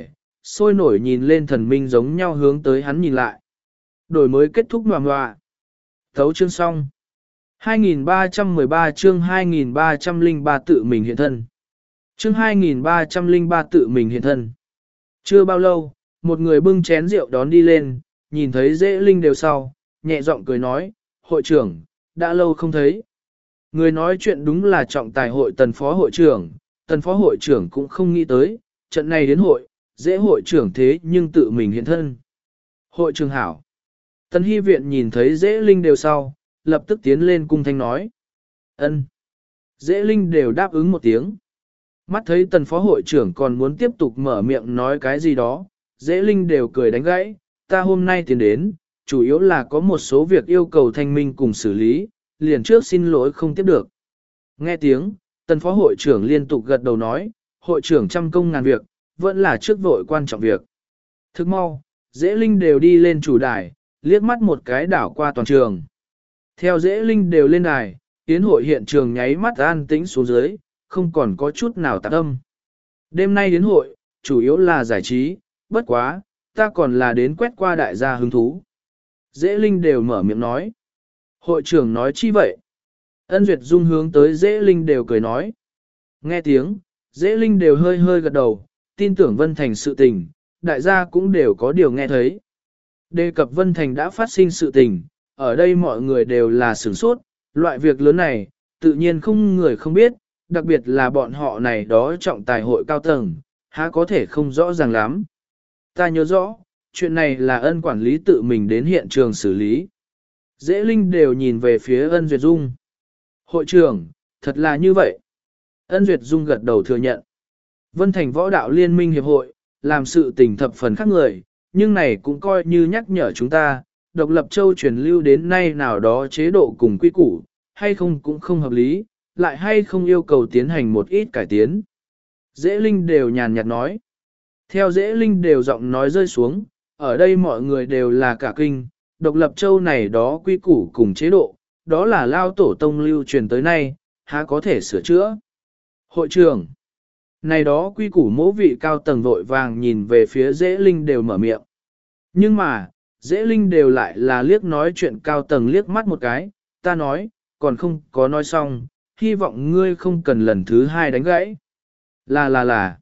sôi nổi nhìn lên thần minh giống nhau hướng tới hắn nhìn lại. Đổi mới kết thúc ngoà ngoà. Thấu chương xong. hai nghìn ba trăm mười ba chương hai nghìn ba trăm lẻ ba tự mình hiện thân. Chương hai nghìn ba trăm lẻ ba tự mình hiện thân. Chưa bao lâu, một người bưng chén rượu đón đi lên, nhìn thấy dễ linh đều sau, nhẹ giọng cười nói, hội trưởng, đã lâu không thấy. Người nói chuyện đúng là trọng tài hội tần phó hội trưởng, tần phó hội trưởng cũng không nghĩ tới, trận này đến hội, dễ hội trưởng thế nhưng tự mình hiện thân. Hội trưởng hảo. Tần hy viện nhìn thấy dễ linh đều sau, lập tức tiến lên cung thanh nói. Ân. Dễ linh đều đáp ứng một tiếng. Mắt thấy tần phó hội trưởng còn muốn tiếp tục mở miệng nói cái gì đó, dễ linh đều cười đánh gãy, ta hôm nay tiến đến, chủ yếu là có một số việc yêu cầu thanh minh cùng xử lý, liền trước xin lỗi không tiếp được. Nghe tiếng, tần phó hội trưởng liên tục gật đầu nói, hội trưởng trăm công ngàn việc, vẫn là trước vội quan trọng việc. Thức mau, dễ linh đều đi lên chủ đài, liếc mắt một cái đảo qua toàn trường. Theo dễ linh đều lên đài, tiến hội hiện trường nháy mắt an tĩnh xuống dưới, không còn có chút nào tạp âm. Đêm nay đến hội, chủ yếu là giải trí, bất quá, ta còn là đến quét qua đại gia hứng thú. Dễ linh đều mở miệng nói. Hội trưởng nói chi vậy? Ân Duyệt Dung hướng tới dễ linh đều cười nói. Nghe tiếng, dễ linh đều hơi hơi gật đầu, tin tưởng Vân Thành sự tình, đại gia cũng đều có điều nghe thấy. Đề cập Vân Thành đã phát sinh sự tình, ở đây mọi người đều là sửng sốt, loại việc lớn này, tự nhiên không người không biết, đặc biệt là bọn họ này đó trọng tài hội cao tầng, há có thể không rõ ràng lắm. Ta nhớ rõ, chuyện này là ân quản lý tự mình đến hiện trường xử lý. Dễ linh đều nhìn về phía ân Duyệt Dung. Hội trưởng, thật là như vậy. Ân Duyệt Dung gật đầu thừa nhận. Vân Thành Võ Đạo Liên minh Hiệp hội, làm sự tình thập phần khác người, nhưng này cũng coi như nhắc nhở chúng ta, độc lập châu truyền lưu đến nay nào đó chế độ cùng quy củ, hay không cũng không hợp lý, lại hay không yêu cầu tiến hành một ít cải tiến. Dễ linh đều nhàn nhạt nói. Theo dễ linh đều giọng nói rơi xuống, ở đây mọi người đều là cả kinh, độc lập châu này đó quy củ cùng chế độ, đó là lao tổ tông lưu truyền tới nay, há có thể sửa chữa. Hội trưởng, này đó quy củ mỗ vị cao tầng vội vàng nhìn về phía dễ linh đều mở miệng. Nhưng mà, dễ linh đều lại là liếc nói chuyện cao tầng liếc mắt một cái, ta nói, còn không có nói xong, hy vọng ngươi không cần lần thứ hai đánh gãy. Là là là.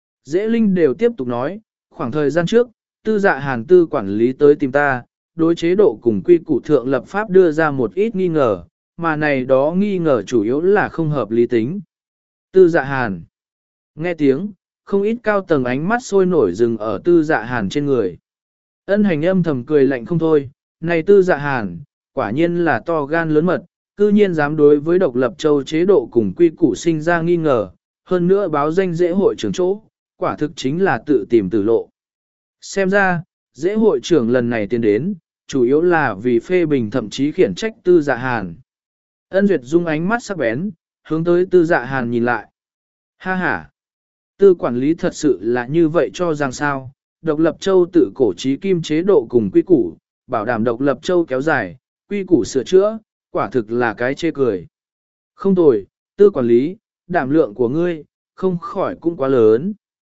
Dễ linh đều tiếp tục nói, khoảng thời gian trước, tư dạ hàn tư quản lý tới tìm ta, đối chế độ cùng quy củ thượng lập pháp đưa ra một ít nghi ngờ, mà này đó nghi ngờ chủ yếu là không hợp lý tính. Tư dạ hàn. Nghe tiếng, không ít cao tầng ánh mắt sôi nổi dừng ở tư dạ hàn trên người. Ân hành âm thầm cười lạnh không thôi, này tư dạ hàn, quả nhiên là to gan lớn mật, cư nhiên dám đối với độc lập châu chế độ cùng quy củ sinh ra nghi ngờ, hơn nữa báo danh dễ hội trưởng chỗ, quả thực chính là tự tìm tử lộ. Xem ra, dễ hội trưởng lần này tiến đến, chủ yếu là vì phê bình thậm chí khiển trách tư dạ hàn. Ân Duyệt Dung ánh mắt sắc bén, hướng tới tư dạ hàn nhìn lại. Ha ha! Tư quản lý thật sự là như vậy cho rằng sao, độc lập châu tự cổ trí kim chế độ cùng quy củ, bảo đảm độc lập châu kéo dài, quy củ sửa chữa, quả thực là cái chê cười. Không tồi, tư quản lý, đảm lượng của ngươi, không khỏi cũng quá lớn.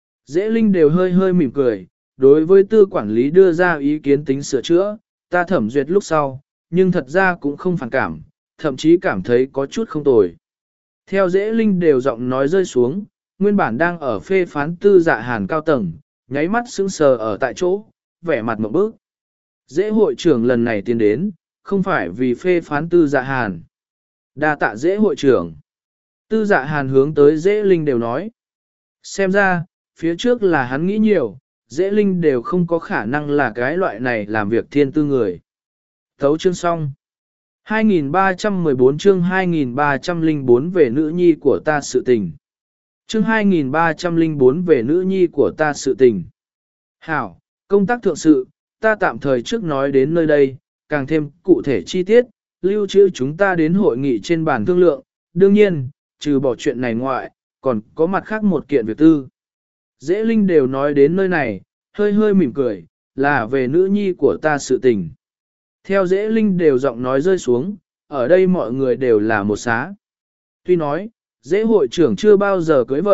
Dễ linh đều hơi hơi mỉm cười, đối với tư quản lý đưa ra ý kiến tính sửa chữa, ta thẩm duyệt lúc sau, nhưng thật ra cũng không phản cảm, thậm chí cảm thấy có chút không tồi. Theo dễ linh đều giọng nói rơi xuống, nguyên bản đang ở phê phán tư dạ hàn cao tầng, nháy mắt sững sờ ở tại chỗ, vẻ mặt một bước. Dễ hội trưởng lần này tiến đến, không phải vì phê phán tư dạ hàn. Đa tạ dễ hội trưởng. Tư dạ hàn hướng tới dễ linh đều nói. Xem ra, phía trước là hắn nghĩ nhiều, dễ linh đều không có khả năng là cái loại này làm việc thiên tư người. Thấu chương xong. hai nghìn ba trăm mười bốn chương hai nghìn ba trăm lẻ bốn về nữ nhi của ta sự tình. Chương hai nghìn ba trăm lẻ bốn về nữ nhi của ta sự tình. Hảo, công tác thượng sự, ta tạm thời trước nói đến nơi đây, càng thêm cụ thể chi tiết, lưu trữ chúng ta đến hội nghị trên bàn thương lượng, đương nhiên, trừ bỏ chuyện này ngoại, còn có mặt khác một kiện việc tư. Dễ linh đều nói đến nơi này, hơi hơi mỉm cười, là về nữ nhi của ta sự tình. Theo dễ linh đều giọng nói rơi xuống, ở đây mọi người đều là một xá. Tuy nói, dễ hội trưởng chưa bao giờ cưới vợ,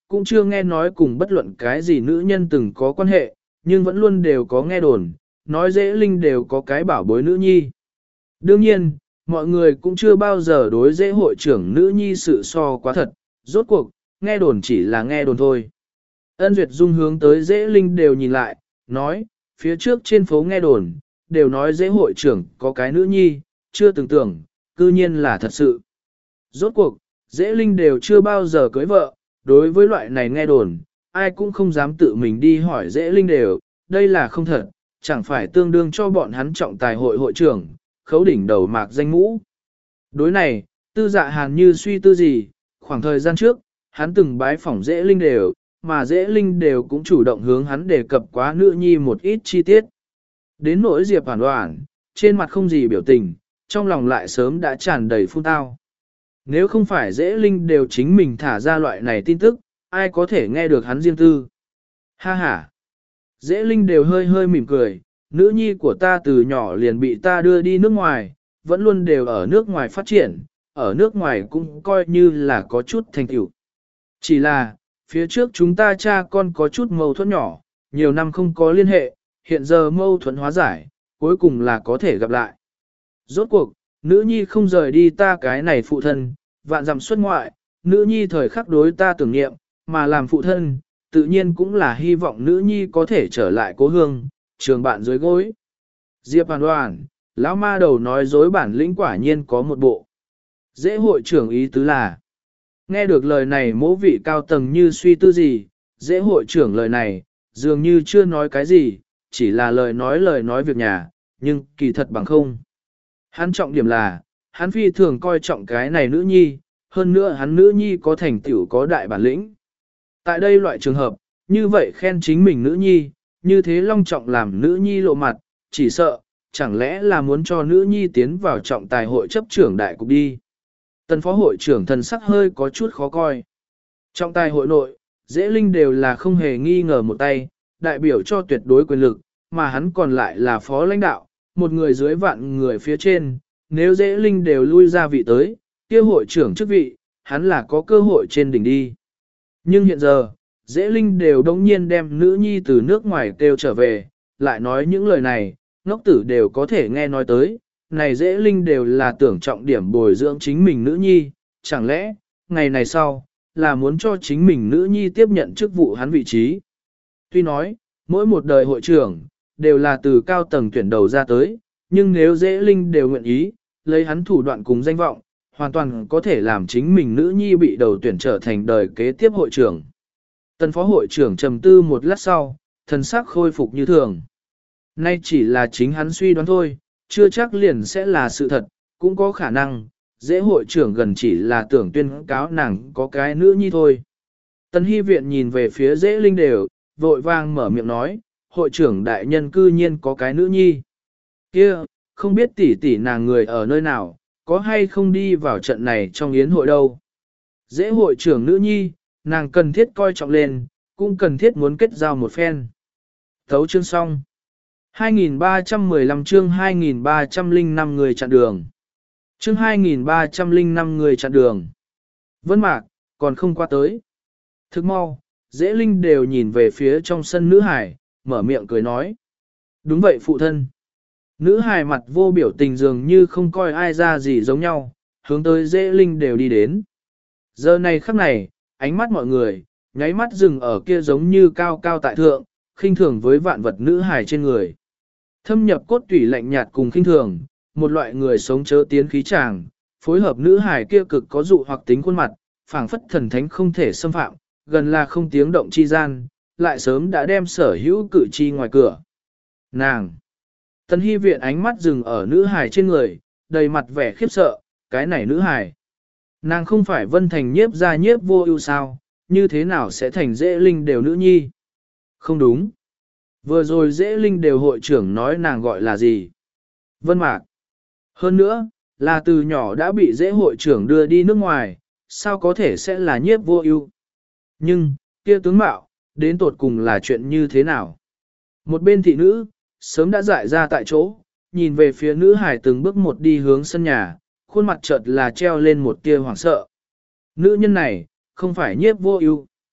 cũng chưa nghe nói cùng bất luận cái gì nữ nhân từng có quan hệ, nhưng vẫn luôn đều có nghe đồn, nói dễ linh đều có cái bảo bối nữ nhi. Đương nhiên, mọi người cũng chưa bao giờ đối dễ hội trưởng nữ nhi sự so quá thật, rốt cuộc, nghe đồn chỉ là nghe đồn thôi. Ân Duyệt Dung hướng tới dễ linh đều nhìn lại, nói, phía trước trên phố nghe đồn, đều nói dễ hội trưởng có cái nữ nhi, chưa từng tưởng, cư nhiên là thật sự. Rốt cuộc, dễ linh đều chưa bao giờ cưới vợ, đối với loại này nghe đồn, ai cũng không dám tự mình đi hỏi dễ linh đều, đây là không thật, chẳng phải tương đương cho bọn hắn trọng tài hội hội trưởng, khấu đỉnh đầu mạc danh mũ. Đối này, tư dạ hàn như suy tư gì, khoảng thời gian trước, hắn từng bái phỏng dễ linh đều, mà dễ linh đều cũng chủ động hướng hắn đề cập quá nữ nhi một ít chi tiết. Đến nỗi Diệp Hoàn Hoàn, trên mặt không gì biểu tình, trong lòng lại sớm đã tràn đầy phun tao. Nếu không phải dễ linh đều chính mình thả ra loại này tin tức, ai có thể nghe được hắn riêng tư. Ha ha! Dễ linh đều hơi hơi mỉm cười, nữ nhi của ta từ nhỏ liền bị ta đưa đi nước ngoài, vẫn luôn đều ở nước ngoài phát triển, ở nước ngoài cũng coi như là có chút thành tựu. Chỉ là, phía trước chúng ta cha con có chút mâu thuẫn nhỏ, nhiều năm không có liên hệ, hiện giờ mâu thuẫn hóa giải, cuối cùng là có thể gặp lại. Rốt cuộc, nữ nhi không rời đi ta cái này phụ thân, vạn dặm xuất ngoại, nữ nhi thời khắc đối ta tưởng niệm, mà làm phụ thân, tự nhiên cũng là hy vọng nữ nhi có thể trở lại cố hương, trường bạn dưới gối. Diệp Hoàn Hoàn, lão ma đầu nói dối bản lĩnh quả nhiên có một bộ. Dễ hội trưởng ý tứ là, nghe được lời này mỗ vị cao tầng như suy tư gì, dễ hội trưởng lời này, dường như chưa nói cái gì, chỉ là lời nói lời nói việc nhà, nhưng kỳ thật bằng không. Hắn trọng điểm là, hắn phi thường coi trọng cái này nữ nhi, hơn nữa hắn nữ nhi có thành tựu có đại bản lĩnh. Tại đây loại trường hợp, như vậy khen chính mình nữ nhi, như thế long trọng làm nữ nhi lộ mặt, chỉ sợ, chẳng lẽ là muốn cho nữ nhi tiến vào trọng tài hội chấp trưởng đại cục đi. Tân phó hội trưởng thần sắc hơi có chút khó coi. Trọng tài hội nội, dễ linh đều là không hề nghi ngờ một tay, đại biểu cho tuyệt đối quyền lực, mà hắn còn lại là phó lãnh đạo, một người dưới vạn người phía trên, nếu dễ linh đều lui ra vị tới, kia hội trưởng chức vị, hắn là có cơ hội trên đỉnh đi. Nhưng hiện giờ, dễ linh đều đông nhiên đem nữ nhi từ nước ngoài kêu trở về, lại nói những lời này, ngốc tử đều có thể nghe nói tới, này dễ linh đều là tưởng trọng điểm bồi dưỡng chính mình nữ nhi, chẳng lẽ, ngày này sau, là muốn cho chính mình nữ nhi tiếp nhận chức vụ hắn vị trí. Tuy nói, mỗi một đời hội trưởng, đều là từ cao tầng tuyển đầu ra tới, nhưng nếu dễ linh đều nguyện ý, lấy hắn thủ đoạn cùng danh vọng, hoàn toàn có thể làm chính mình nữ nhi bị đầu tuyển trở thành đời kế tiếp hội trưởng. Tân phó hội trưởng trầm tư một lát sau, thần sắc khôi phục như thường. Nay chỉ là chính hắn suy đoán thôi, chưa chắc liền sẽ là sự thật, cũng có khả năng, dễ hội trưởng gần chỉ là tưởng tuyên cáo nàng có cái nữ nhi thôi. Tân hy viện nhìn về phía dễ linh đều, vội vang mở miệng nói, hội trưởng đại nhân cư nhiên có cái nữ nhi. Kia, không biết tỷ tỷ nàng người ở nơi nào, có hay không đi vào trận này trong yến hội đâu. Dễ hội trưởng nữ nhi, nàng cần thiết coi trọng lên, cũng cần thiết muốn kết giao một phen. Thấu chương xong. hai nghìn ba trăm mười lăm chương hai nghìn ba trăm lẻ năm người chặn đường. Chương hai nghìn ba trăm lẻ năm người chặn đường. Vân Mạc, còn không qua tới. Thức mau, dễ linh đều nhìn về phía trong sân nữ hải, mở miệng cười nói. Đúng vậy phụ thân. Nữ hài mặt vô biểu tình dường như không coi ai ra gì giống nhau, hướng tới dễ linh đều đi đến. Giờ này khắc này, ánh mắt mọi người, nháy mắt dừng ở kia giống như cao cao tại thượng, khinh thường với vạn vật nữ hài trên người. Thâm nhập cốt tủy lạnh nhạt cùng khinh thường, một loại người sống chớ tiến khí tràng, phối hợp nữ hài kia cực có dụ hoặc tính khuôn mặt, phảng phất thần thánh không thể xâm phạm, gần là không tiếng động chi gian, lại sớm đã đem sở hữu cử chi ngoài cửa. Nàng! Tần Hy viện ánh mắt dừng ở nữ hài trên người, đầy mặt vẻ khiếp sợ, cái này nữ hài. Nàng không phải Vân Thành nhiếp ra nhiếp vô ưu sao, như thế nào sẽ thành dễ linh đều nữ nhi? Không đúng. Vừa rồi dễ linh đều hội trưởng nói nàng gọi là gì? Vân Mạc. Hơn nữa, là từ nhỏ đã bị dễ hội trưởng đưa đi nước ngoài, sao có thể sẽ là nhiếp vô ưu? Nhưng, kia tướng mạo, đến tột cùng là chuyện như thế nào? Một bên thị nữ, sớm đã dại ra tại chỗ, nhìn về phía nữ hải từng bước một đi hướng sân nhà, khuôn mặt chợt là treo lên một tia hoảng sợ. Nữ nhân này, không phải nhiếp vô ưu.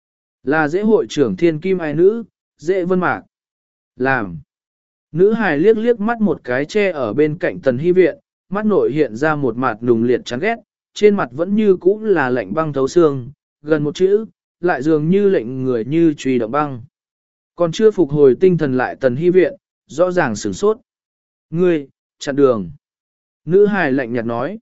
Là dễ hội trưởng thiên kim ai nữ, dễ vân mạc. Làm. Nữ hài liếc liếc mắt một cái che ở bên cạnh tần hy viện, mắt nội hiện ra một mặt nùng liệt chán ghét, trên mặt vẫn như cũ là lạnh băng thấu xương, gần một chữ, lại dường như lệnh người như truy động băng. Còn chưa phục hồi tinh thần lại tần hy viện, rõ ràng sửng sốt. Ngươi, chặn đường. Nữ hài lạnh nhạt nói.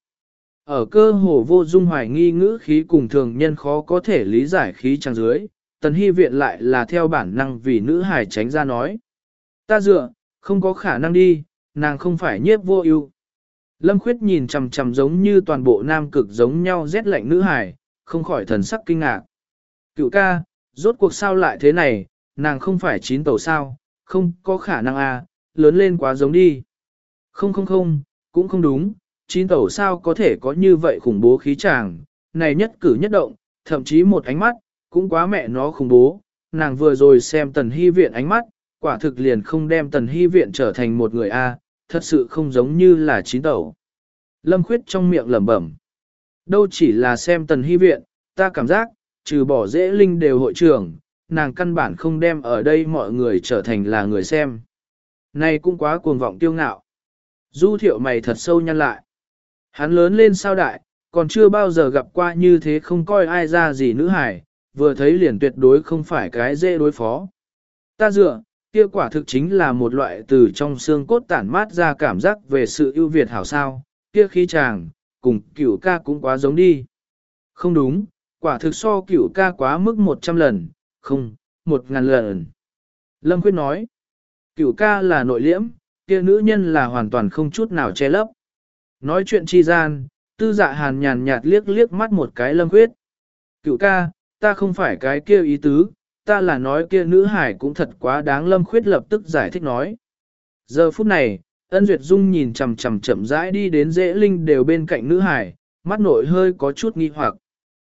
Ở cơ hồ vô dung hoài nghi ngữ khí cùng thường nhân khó có thể lý giải khí trang dưới, tần hy viện lại là theo bản năng vì nữ hài tránh ra nói. Ta dựa, không có khả năng đi, nàng không phải nhiếp vô ưu. Lâm Khuyết nhìn chằm chằm giống như toàn bộ nam cực giống nhau rét lạnh nữ hài, không khỏi thần sắc kinh ngạc. Cựu ca, rốt cuộc sao lại thế này, nàng không phải chín tàu sao, không có khả năng à, lớn lên quá giống đi. Không không không, cũng không đúng, chín tàu sao có thể có như vậy khủng bố khí chàng, này nhất cử nhất động, thậm chí một ánh mắt, cũng quá mẹ nó khủng bố, nàng vừa rồi xem tần hy viện ánh mắt, quả thực liền không đem tần hy viện trở thành một người A, thật sự không giống như là chín tẩu. Lâm Khuyết trong miệng lẩm bẩm. Đâu chỉ là xem tần hy viện, ta cảm giác, trừ bỏ dễ linh đều hội trưởng, nàng căn bản không đem ở đây mọi người trở thành là người xem. Này cũng quá cuồng vọng tiêu ngạo. Du thiệu mày thật sâu nhăn lại. Hắn lớn lên sao đại, còn chưa bao giờ gặp qua như thế không coi ai ra gì nữ hải, vừa thấy liền tuyệt đối không phải cái dễ đối phó. Ta dựa, kia quả thực chính là một loại từ trong xương cốt tản mát ra cảm giác về sự ưu việt hảo sao, kia khí chàng, cùng cửu ca cũng quá giống đi. Không đúng, quả thực so cửu ca quá mức một trăm lần, không, một ngàn lần. Lâm Khuyết nói, cửu ca là nội liễm, kia nữ nhân là hoàn toàn không chút nào che lấp. Nói chuyện chi gian, tư dạ hàn nhàn nhạt liếc liếc mắt một cái Lâm Khuyết. Cửu ca, ta không phải cái kia ý tứ, ta là nói kia nữ hải cũng thật quá đáng. Lâm Khuyết lập tức giải thích nói. Giờ phút này, Ân Duyệt Dung nhìn chằm chằm chậm rãi đi đến dễ linh đều bên cạnh nữ hải, mắt nội hơi có chút nghi hoặc.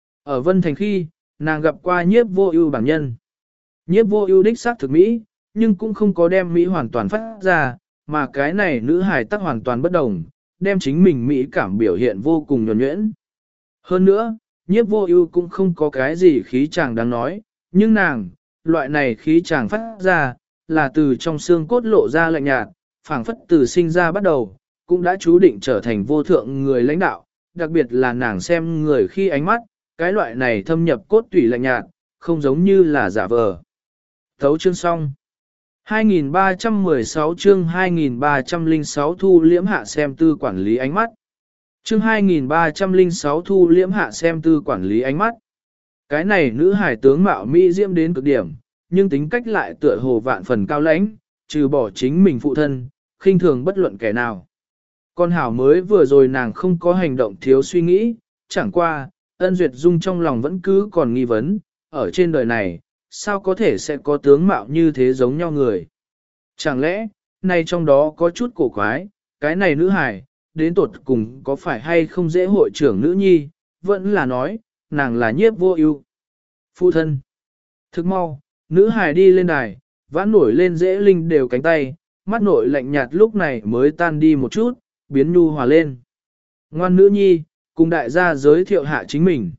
Ở Vân Thành khi, nàng gặp qua nhiếp vô ưu bản nhân. Nhiếp vô ưu đích xác thực Mỹ, nhưng cũng không có đem Mỹ hoàn toàn phát ra, mà cái này nữ hải tắc hoàn toàn bất đồng, đem chính mình Mỹ cảm biểu hiện vô cùng nhuần nhuyễn. Hơn nữa, nhiếp vô ưu cũng không có cái gì khí chàng đáng nói, nhưng nàng, loại này khí chàng phát ra, là từ trong xương cốt lộ ra lạnh nhạt, phảng phất từ sinh ra bắt đầu, cũng đã chú định trở thành vô thượng người lãnh đạo, đặc biệt là nàng xem người khi ánh mắt, cái loại này thâm nhập cốt tủy lạnh nhạt, không giống như là giả vờ. Thấu chương xong. hai nghìn ba trăm mười sáu chương hai nghìn ba trăm lẻ sáu thu liễm hạ xem tư quản lý ánh mắt. Chương hai nghìn ba trăm lẻ sáu thu liễm hạ xem tư quản lý ánh mắt. Cái này nữ hải tướng mạo mỹ diễm đến cực điểm, nhưng tính cách lại tựa hồ vạn phần cao lãnh, trừ bỏ chính mình phụ thân, khinh thường bất luận kẻ nào. Con hảo mới vừa rồi nàng không có hành động thiếu suy nghĩ, chẳng qua, Ân Duyệt Dung trong lòng vẫn cứ còn nghi vấn, ở trên đời này, sao có thể sẽ có tướng mạo như thế giống nhau người. Chẳng lẽ, này trong đó có chút cổ quái, cái này nữ hải, đến tột cùng có phải hay không dễ hội trưởng nữ nhi, vẫn là nói, nàng là nhiếp vô ưu. Phụ thân. Thức mau, nữ hải đi lên đài, vãn nổi lên dễ linh đều cánh tay, mắt nội lạnh nhạt lúc này mới tan đi một chút, biến nhu hòa lên. Ngoan nữ nhi, cùng đại gia giới thiệu hạ chính mình.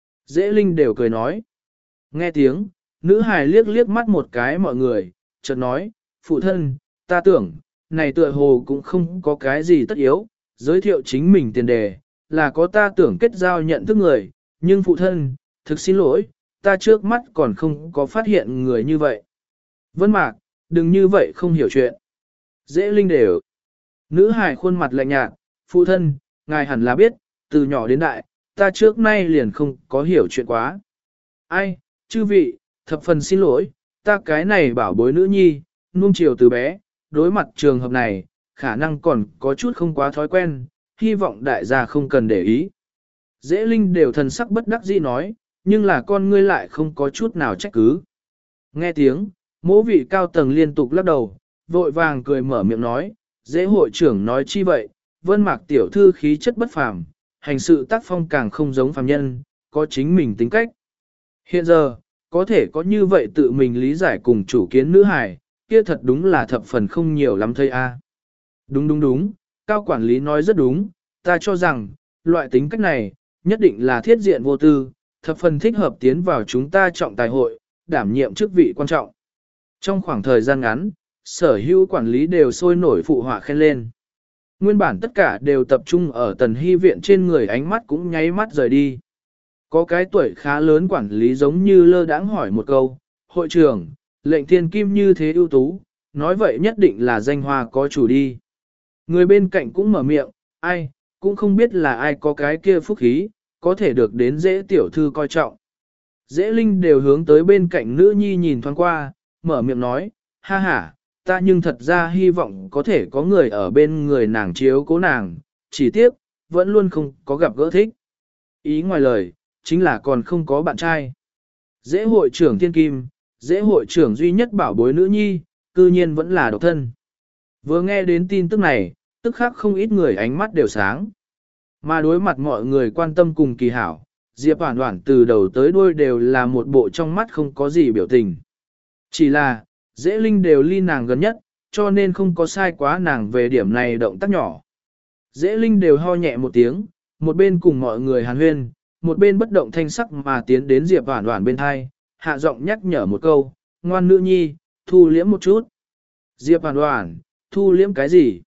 Dễ linh đều cười nói. Nghe tiếng, nữ hải liếc liếc mắt một cái mọi người, chợt nói, phụ thân, ta tưởng, này tựa hồ cũng không có cái gì tất yếu, giới thiệu chính mình tiền đề, là có ta tưởng kết giao nhận thức người, nhưng phụ thân, thực xin lỗi, ta trước mắt còn không có phát hiện người như vậy. Vân Mạc, đừng như vậy không hiểu chuyện. Dễ linh đều. Nữ hải khuôn mặt lạnh nhạt, phụ thân, ngài hẳn là biết, từ nhỏ đến đại, ta trước nay liền không có hiểu chuyện quá. Ai, chư vị, thập phần xin lỗi, ta cái này bảo bối nữ nhi, nuông chiều từ bé, đối mặt trường hợp này, khả năng còn có chút không quá thói quen, hy vọng đại gia không cần để ý. Dễ linh đều thần sắc bất đắc dĩ nói, nhưng là con ngươi lại không có chút nào trách cứ. Nghe tiếng, mỗ vị cao tầng liên tục lắc đầu, vội vàng cười mở miệng nói, dễ hội trưởng nói chi vậy, Vân Mạc tiểu thư khí chất bất phàm, hành sự tác phong càng không giống phàm nhân, có chính mình tính cách. Hiện giờ, có thể có như vậy tự mình lý giải cùng chủ kiến nữ hài, kia thật đúng là thập phần không nhiều lắm thây a. Đúng đúng đúng, cao quản lý nói rất đúng, ta cho rằng, loại tính cách này, nhất định là thiết diện vô tư, thập phần thích hợp tiến vào chúng ta trọng tài hội, đảm nhiệm chức vị quan trọng. Trong khoảng thời gian ngắn, sở hữu quản lý đều sôi nổi phụ họa khen lên. Nguyên bản tất cả đều tập trung ở tần hy viện trên người, ánh mắt cũng nháy mắt rời đi. Có cái tuổi khá lớn quản lý giống như lơ đãng hỏi một câu, hội trưởng, lệnh thiên kim như thế ưu tú, nói vậy nhất định là danh hoa có chủ đi. Người bên cạnh cũng mở miệng, ai, cũng không biết là ai có cái kia phúc khí, có thể được đến dễ tiểu thư coi trọng. Dễ linh đều hướng tới bên cạnh nữ nhi nhìn thoáng qua, mở miệng nói, ha ha, ta nhưng thật ra hy vọng có thể có người ở bên người nàng chiếu cố nàng, chỉ tiếc, vẫn luôn không có gặp gỡ thích. Ý ngoài lời, chính là còn không có bạn trai. Dễ hội trưởng thiên kim, dễ hội trưởng duy nhất bảo bối nữ nhi, cư nhiên vẫn là độc thân. Vừa nghe đến tin tức này, tức khắc không ít người ánh mắt đều sáng. Mà đối mặt mọi người quan tâm cùng kỳ hảo, Diệp Hoản Hoản từ đầu tới đuôi đều là một bộ trong mắt không có gì biểu tình. Chỉ là, dễ linh đều ly nàng gần nhất, cho nên không có sai quá nàng về điểm này động tác nhỏ. Dễ linh đều ho nhẹ một tiếng, một bên cùng mọi người hàn huyên, một bên bất động thanh sắc mà tiến đến Diệp Hoản Hoản bên hai, hạ giọng nhắc nhở một câu, ngoan nữ nhi, thu liễm một chút. Diệp Hoản Hoản, thu liễm cái gì?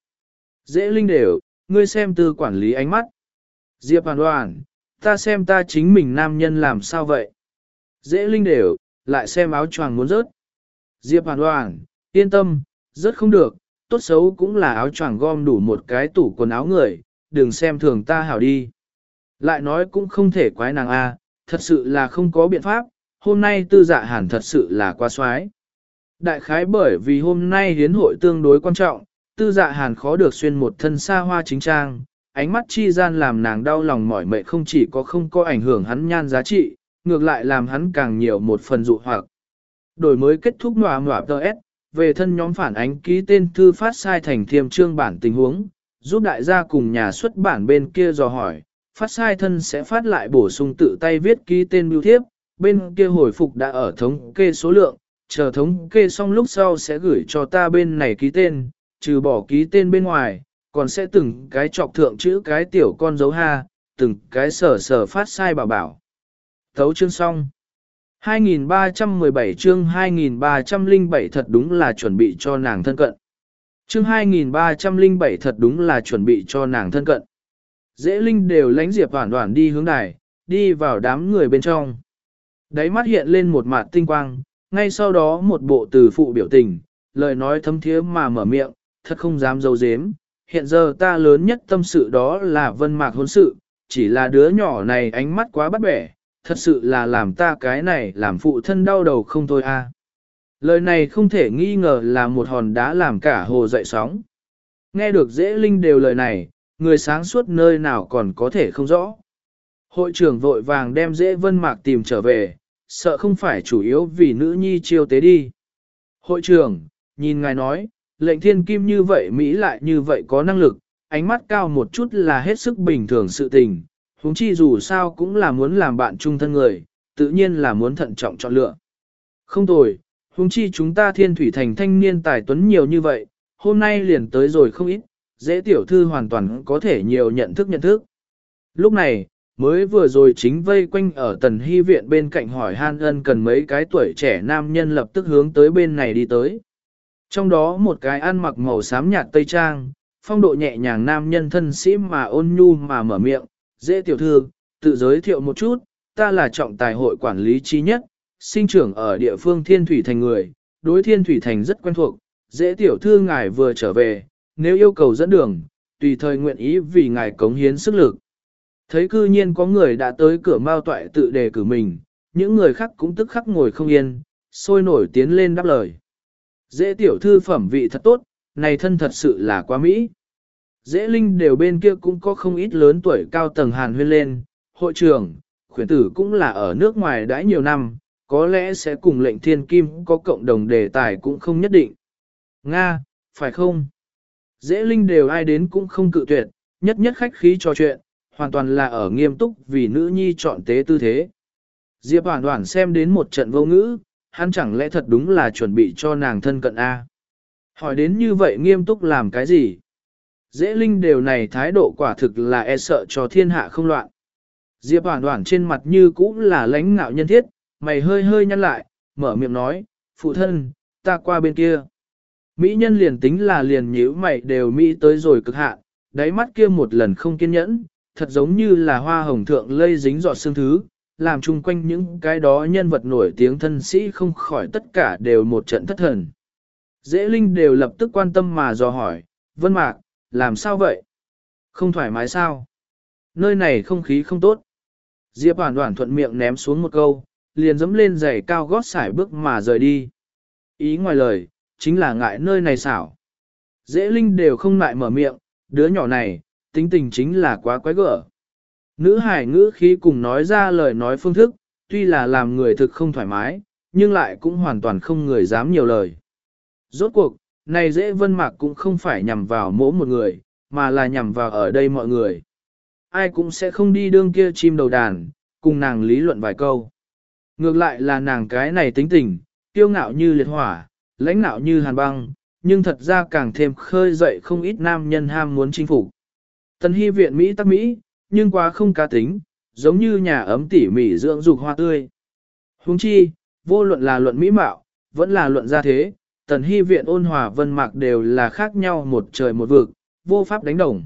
Dễ linh đều, ngươi xem tư quản lý ánh mắt. Diệp Hoản Hoản, ta xem ta chính mình nam nhân làm sao vậy? Dễ linh đều, lại xem áo choàng muốn rớt. Diệp Hoản Hoản, yên tâm, rớt không được, tốt xấu cũng là áo choàng gom đủ một cái tủ quần áo người, đừng xem thường ta hảo đi. Lại nói cũng không thể quái nàng a, thật sự là không có biện pháp, hôm nay tư dạ hàn thật sự là quá xoái. Đại khái bởi vì hôm nay hiến hội tương đối quan trọng, tư dạ hàn khó được xuyên một thân xa hoa chính trang, ánh mắt chi gian làm nàng đau lòng mỏi mệt, không chỉ có không có ảnh hưởng hắn nhan giá trị, ngược lại làm hắn càng nhiều một phần dụ hoặc. Đổi mới kết thúc nòa nòa tê ét, về thân nhóm phản ánh ký tên thư phát sai thành thiêm trương bản tình huống, giúp đại gia cùng nhà xuất bản bên kia dò hỏi, phát sai thân sẽ phát lại bổ sung tự tay viết ký tên bưu thiếp, bên kia hồi phục đã ở thống kê số lượng, chờ thống kê xong lúc sau sẽ gửi cho ta bên này ký tên, trừ bỏ ký tên bên ngoài, còn sẽ từng cái chọc thượng chữ cái tiểu con dấu ha, từng cái sở sở phát sai bảo bảo. Thấu chương xong. hai nghìn ba trăm mười bảy chương hai nghìn ba trăm lẻ bảy thật đúng là chuẩn bị cho nàng thân cận. Chương hai nghìn ba trăm lẻ bảy thật đúng là chuẩn bị cho nàng thân cận. Dễ linh đều lánh Diệp Hoản Hoản đi hướng đài, đi vào đám người bên trong. Đáy mắt hiện lên một mặt tinh quang, ngay sau đó một bộ từ phụ biểu tình, lời nói thấm thiế mà mở miệng, thật không dám giấu giếm. Hiện giờ ta lớn nhất tâm sự đó là Vân Mạc hôn sự, chỉ là đứa nhỏ này ánh mắt quá bắt bẻ, thật sự là làm ta cái này làm phụ thân đau đầu không thôi a. Lời này không thể nghi ngờ là một hòn đá làm cả hồ dậy sóng. Nghe được dễ linh đều lời này, người sáng suốt nơi nào còn có thể không rõ. Hội trưởng vội vàng đem dễ Vân Mạc tìm trở về, sợ không phải chủ yếu vì nữ nhi chiêu tế đi. Hội trưởng, nhìn ngài nói, lệnh thiên kim như vậy Mỹ lại như vậy có năng lực, ánh mắt cao một chút là hết sức bình thường sự tình, huống chi dù sao cũng là muốn làm bạn chung thân người, tự nhiên là muốn thận trọng chọn lựa. Không tồi, huống chi chúng ta thiên thủy thành thanh niên tài tuấn nhiều như vậy, hôm nay liền tới rồi không ít, dễ tiểu thư hoàn toàn có thể nhiều nhận thức nhận thức. Lúc này, mới vừa rồi chính vây quanh ở tần hy viện bên cạnh hỏi han ân cần mấy cái tuổi trẻ nam nhân lập tức hướng tới bên này đi tới. Trong đó một cái ăn mặc màu xám nhạt tây trang, phong độ nhẹ nhàng nam nhân thân sĩ mà ôn nhu mà mở miệng, dễ tiểu thư, tự giới thiệu một chút, ta là trọng tài hội quản lý chi nhất, sinh trưởng ở địa phương Thiên Thủy Thành người, đối Thiên Thủy Thành rất quen thuộc, dễ tiểu thư ngài vừa trở về, nếu yêu cầu dẫn đường, tùy thời nguyện ý vì ngài cống hiến sức lực. Thấy cư nhiên có người đã tới cửa Mao Toại tự đề cử mình, những người khác cũng tức khắc ngồi không yên, sôi nổi tiến lên đáp lời. Dễ tiểu thư phẩm vị thật tốt, này thân thật sự là quá mỹ. Dễ linh đều bên kia cũng có không ít lớn tuổi cao tầng hàn huyên lên, hội trưởng, khuyển tử cũng là ở nước ngoài đã nhiều năm, có lẽ sẽ cùng lệnh thiên kim có cộng đồng đề tài cũng không nhất định. Nga, phải không? Dễ linh đều ai đến cũng không cự tuyệt, nhất nhất khách khí trò chuyện, hoàn toàn là ở nghiêm túc vì nữ nhi chọn tế tư thế. Diệp Hoản Hoản xem đến một trận vô ngữ, hắn chẳng lẽ thật đúng là chuẩn bị cho nàng thân cận A. Hỏi đến như vậy nghiêm túc làm cái gì? Dễ linh đều này thái độ quả thực là e sợ cho thiên hạ không loạn. Diệp Hoản Hoản trên mặt như cũ là lãnh ngạo nhân thiết, mày hơi hơi nhăn lại, mở miệng nói, phụ thân, ta qua bên kia. Mỹ nhân liền tính là liền nhíu mày đều Mỹ tới rồi cực hạn, đáy mắt kia một lần không kiên nhẫn, thật giống như là hoa hồng thượng lây dính giọt sương thứ, làm chung quanh những cái đó nhân vật nổi tiếng thân sĩ không khỏi tất cả đều một trận thất thần. Dễ Linh đều lập tức quan tâm mà dò hỏi, Vân Mạc, làm sao vậy? Không thoải mái sao? Nơi này không khí không tốt. Diệp Hoàn Hoàn thuận miệng ném xuống một câu, liền dẫm lên giày cao gót sải bước mà rời đi. Ý ngoài lời, chính là ngại nơi này xảo. Dễ Linh đều không lại mở miệng, đứa nhỏ này, tính tình chính là quá quái gở. Nữ hải ngữ khí cùng nói ra lời nói phương thức, tuy là làm người thực không thoải mái, nhưng lại cũng hoàn toàn không người dám nhiều lời. Rốt cuộc, này Dễ Vân Mạc cũng không phải nhằm vào mỗi một người, mà là nhằm vào ở đây mọi người. Ai cũng sẽ không đi đương kia chim đầu đàn, cùng nàng lý luận vài câu. Ngược lại là nàng cái này tính tình, kiêu ngạo như liệt hỏa, lãnh nạo như hàn băng, nhưng thật ra càng thêm khơi dậy không ít nam nhân ham muốn chinh phục. Tần Hy viện Mỹ tắc Mỹ, nhưng quá không cá tính, giống như nhà ấm tỉ mỉ dưỡng dục hoa tươi. Huống chi, vô luận là luận mỹ mạo, vẫn là luận gia thế, Tần Hy viện Ôn Hòa Vân Mạc đều là khác nhau một trời một vực, vô pháp đánh đồng.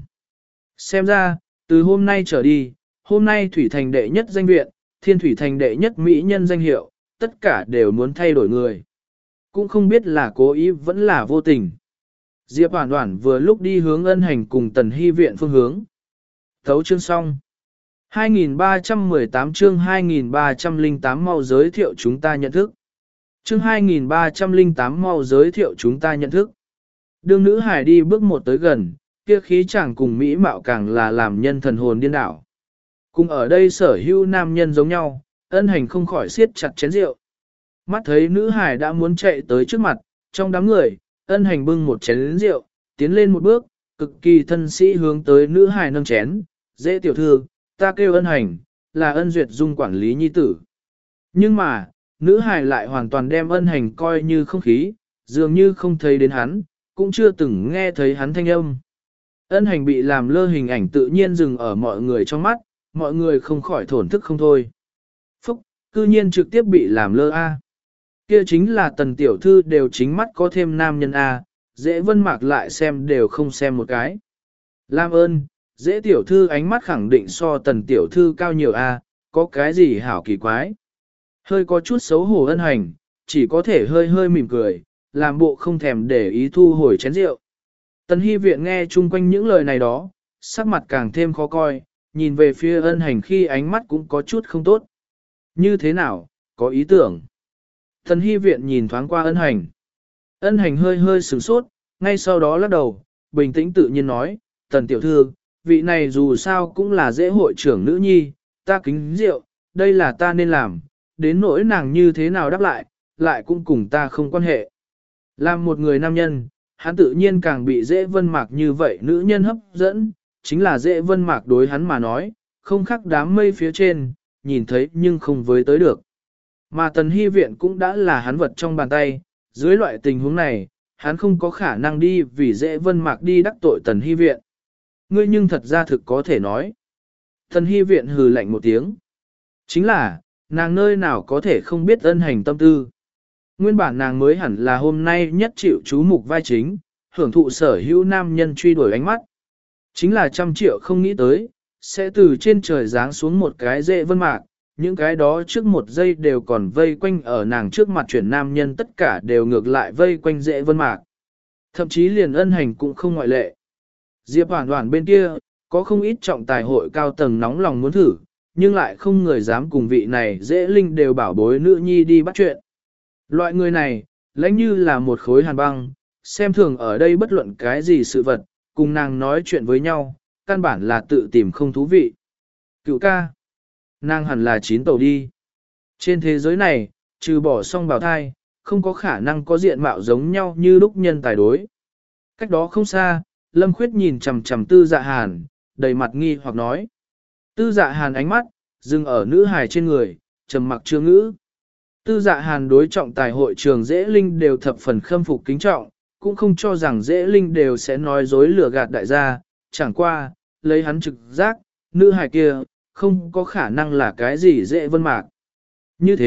Xem ra, từ hôm nay trở đi, hôm nay Thủy Thành đệ nhất danh viện, Thiên Thủy Thành đệ nhất mỹ nhân danh hiệu, tất cả đều muốn thay đổi người. Cũng không biết là cố ý vẫn là vô tình. Diệp Hoàn Hoàn vừa lúc đi hướng Ân Hành cùng Tần Hy viện phương hướng. Thấu chương xong. hai nghìn ba trăm mười tám chương hai nghìn ba trăm lẻ tám mau giới thiệu chúng ta nhận thức. Chương hai nghìn ba trăm lẻ tám mau giới thiệu chúng ta nhận thức. Đương nữ hải đi bước một tới gần, kia khí chàng cùng mỹ mạo càng là làm nhân thần hồn điên đảo. Cùng ở đây sở hữu nam nhân giống nhau, Ân Hành không khỏi siết chặt chén rượu. Mắt thấy nữ hải đã muốn chạy tới trước mặt, trong đám người, Ân Hành bưng một chén rượu, tiến lên một bước, cực kỳ thân sĩ hướng tới nữ hải nâng chén, dễ tiểu thư, ta kêu Ân Hành, là Ân Duyệt Dung quản lý nhi tử. Nhưng mà, nữ hải lại hoàn toàn đem Ân Hành coi như không khí, dường như không thấy đến hắn, cũng chưa từng nghe thấy hắn thanh âm. Ân Hành bị làm lơ hình ảnh tự nhiên dừng ở mọi người trong mắt, mọi người không khỏi thổn thức không thôi. Phúc, cư nhiên trực tiếp bị làm lơ a. Kia chính là Tần tiểu thư đều chính mắt có thêm nam nhân a, dễ Vân Mạc lại xem đều không xem một cái. Lam ơn, dễ tiểu thư ánh mắt khẳng định so Tần tiểu thư cao nhiều a, có cái gì hảo kỳ quái. Hơi có chút xấu hổ Ân Hành, chỉ có thể hơi hơi mỉm cười, làm bộ không thèm để ý thu hồi chén rượu. Tần Hy viện nghe chung quanh những lời này đó, sắc mặt càng thêm khó coi, nhìn về phía Ân Hành khi ánh mắt cũng có chút không tốt. Như thế nào, có ý tưởng? Tần Hy viện nhìn thoáng qua Ân Hành. Ân Hành hơi hơi sửng sốt, ngay sau đó lắc đầu, bình tĩnh tự nhiên nói, Tần tiểu thư, vị này dù sao cũng là dễ hội trưởng nữ nhi, ta kính rượu, đây là ta nên làm, đến nỗi nàng như thế nào đáp lại, lại cũng cùng ta không quan hệ. Làm một người nam nhân, hắn tự nhiên càng bị dễ Vân Mạc như vậy nữ nhân hấp dẫn, chính là dễ Vân Mạc đối hắn mà nói, không khác đám mây phía trên, nhìn thấy nhưng không với tới được. Mà Tần Hy viện cũng đã là hắn vật trong bàn tay, dưới loại tình huống này, hắn không có khả năng đi vì dễ Vân Mạc đi đắc tội Tần Hy viện. Ngươi nhưng thật ra thực có thể nói. Tần Hy viện hừ lạnh một tiếng. Chính là, nàng nơi nào có thể không biết Ân Hành tâm tư. Nguyên bản nàng mới hẳn là hôm nay nhất chịu chú mục vai chính, hưởng thụ sở hữu nam nhân truy đuổi ánh mắt. Chính là trăm triệu không nghĩ tới, sẽ từ trên trời giáng xuống một cái dễ Vân Mạc, những cái đó trước một giây đều còn vây quanh ở nàng trước mặt chuyển nam nhân tất cả đều ngược lại vây quanh dễ Vân Mạc. Thậm chí liền Ân Hành cũng không ngoại lệ. Diệp Hoàn Hoàn bên kia, có không ít trọng tài hội cao tầng nóng lòng muốn thử, nhưng lại không người dám cùng vị này dễ linh đều bảo bối nữ nhi đi bắt chuyện. Loại người này, lãnh như là một khối hàn băng, xem thường ở đây bất luận cái gì sự vật, cùng nàng nói chuyện với nhau, căn bản là tự tìm không thú vị. Cựu ca, nàng hẳn là chín tàu đi. Trên thế giới này, trừ bỏ song bào thai, không có khả năng có diện mạo giống nhau như lúc nhân tài đối. Cách đó không xa, Lâm Khuyết nhìn chằm chằm Tư Dạ Hàn, đầy mặt nghi hoặc nói. Tư Dạ Hàn ánh mắt, dừng ở nữ hài trên người, trầm mặc chưa ngữ. Tư Dạ Hàn đối trọng tài hội trường dễ linh đều thập phần khâm phục kính trọng, cũng không cho rằng dễ linh đều sẽ nói dối lừa gạt đại gia, chẳng qua, lấy hắn trực giác, nữ hài kia, không có khả năng là cái gì dễ Vân Mạc. Như thế,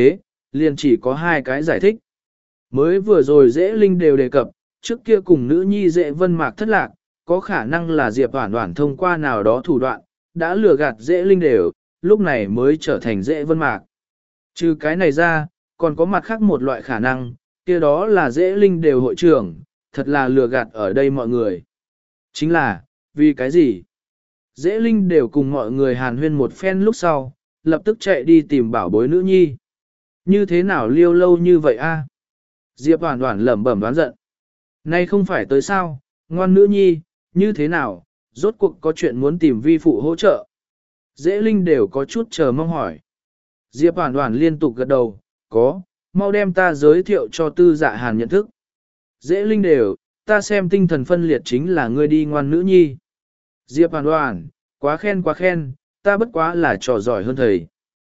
liền chỉ có hai cái giải thích. Mới vừa rồi dễ linh đều đề cập, trước kia cùng nữ nhi dễ vân mạc thất lạc, có khả năng là Diệp Hoản Hoản thông qua nào đó thủ đoạn, đã lừa gạt dễ linh đều, lúc này mới trở thành dễ vân mạc. Trừ cái này ra, còn có mặt khác một loại khả năng, kia đó là dễ linh đều hội trưởng, thật là lừa gạt ở đây mọi người. Chính là, vì cái gì? Dễ linh đều cùng mọi người hàn huyên một phen lúc sau, lập tức chạy đi tìm bảo bối nữ nhi. Như thế nào liêu lâu như vậy a? Diệp Hoản Hoản lẩm bẩm đoán giận. Nay không phải tới sao, ngoan nữ nhi, như thế nào, rốt cuộc có chuyện muốn tìm vi phụ hỗ trợ. Dễ linh đều có chút chờ mong hỏi. Diệp Hoản Hoản liên tục gật đầu, có, mau đem ta giới thiệu cho tư dạ hàn nhận thức. Dễ linh đều, ta xem tinh thần phân liệt chính là ngươi đi ngoan nữ nhi. Diệp Hoản Hoản, quá khen quá khen, ta bất quá là trò giỏi hơn thầy.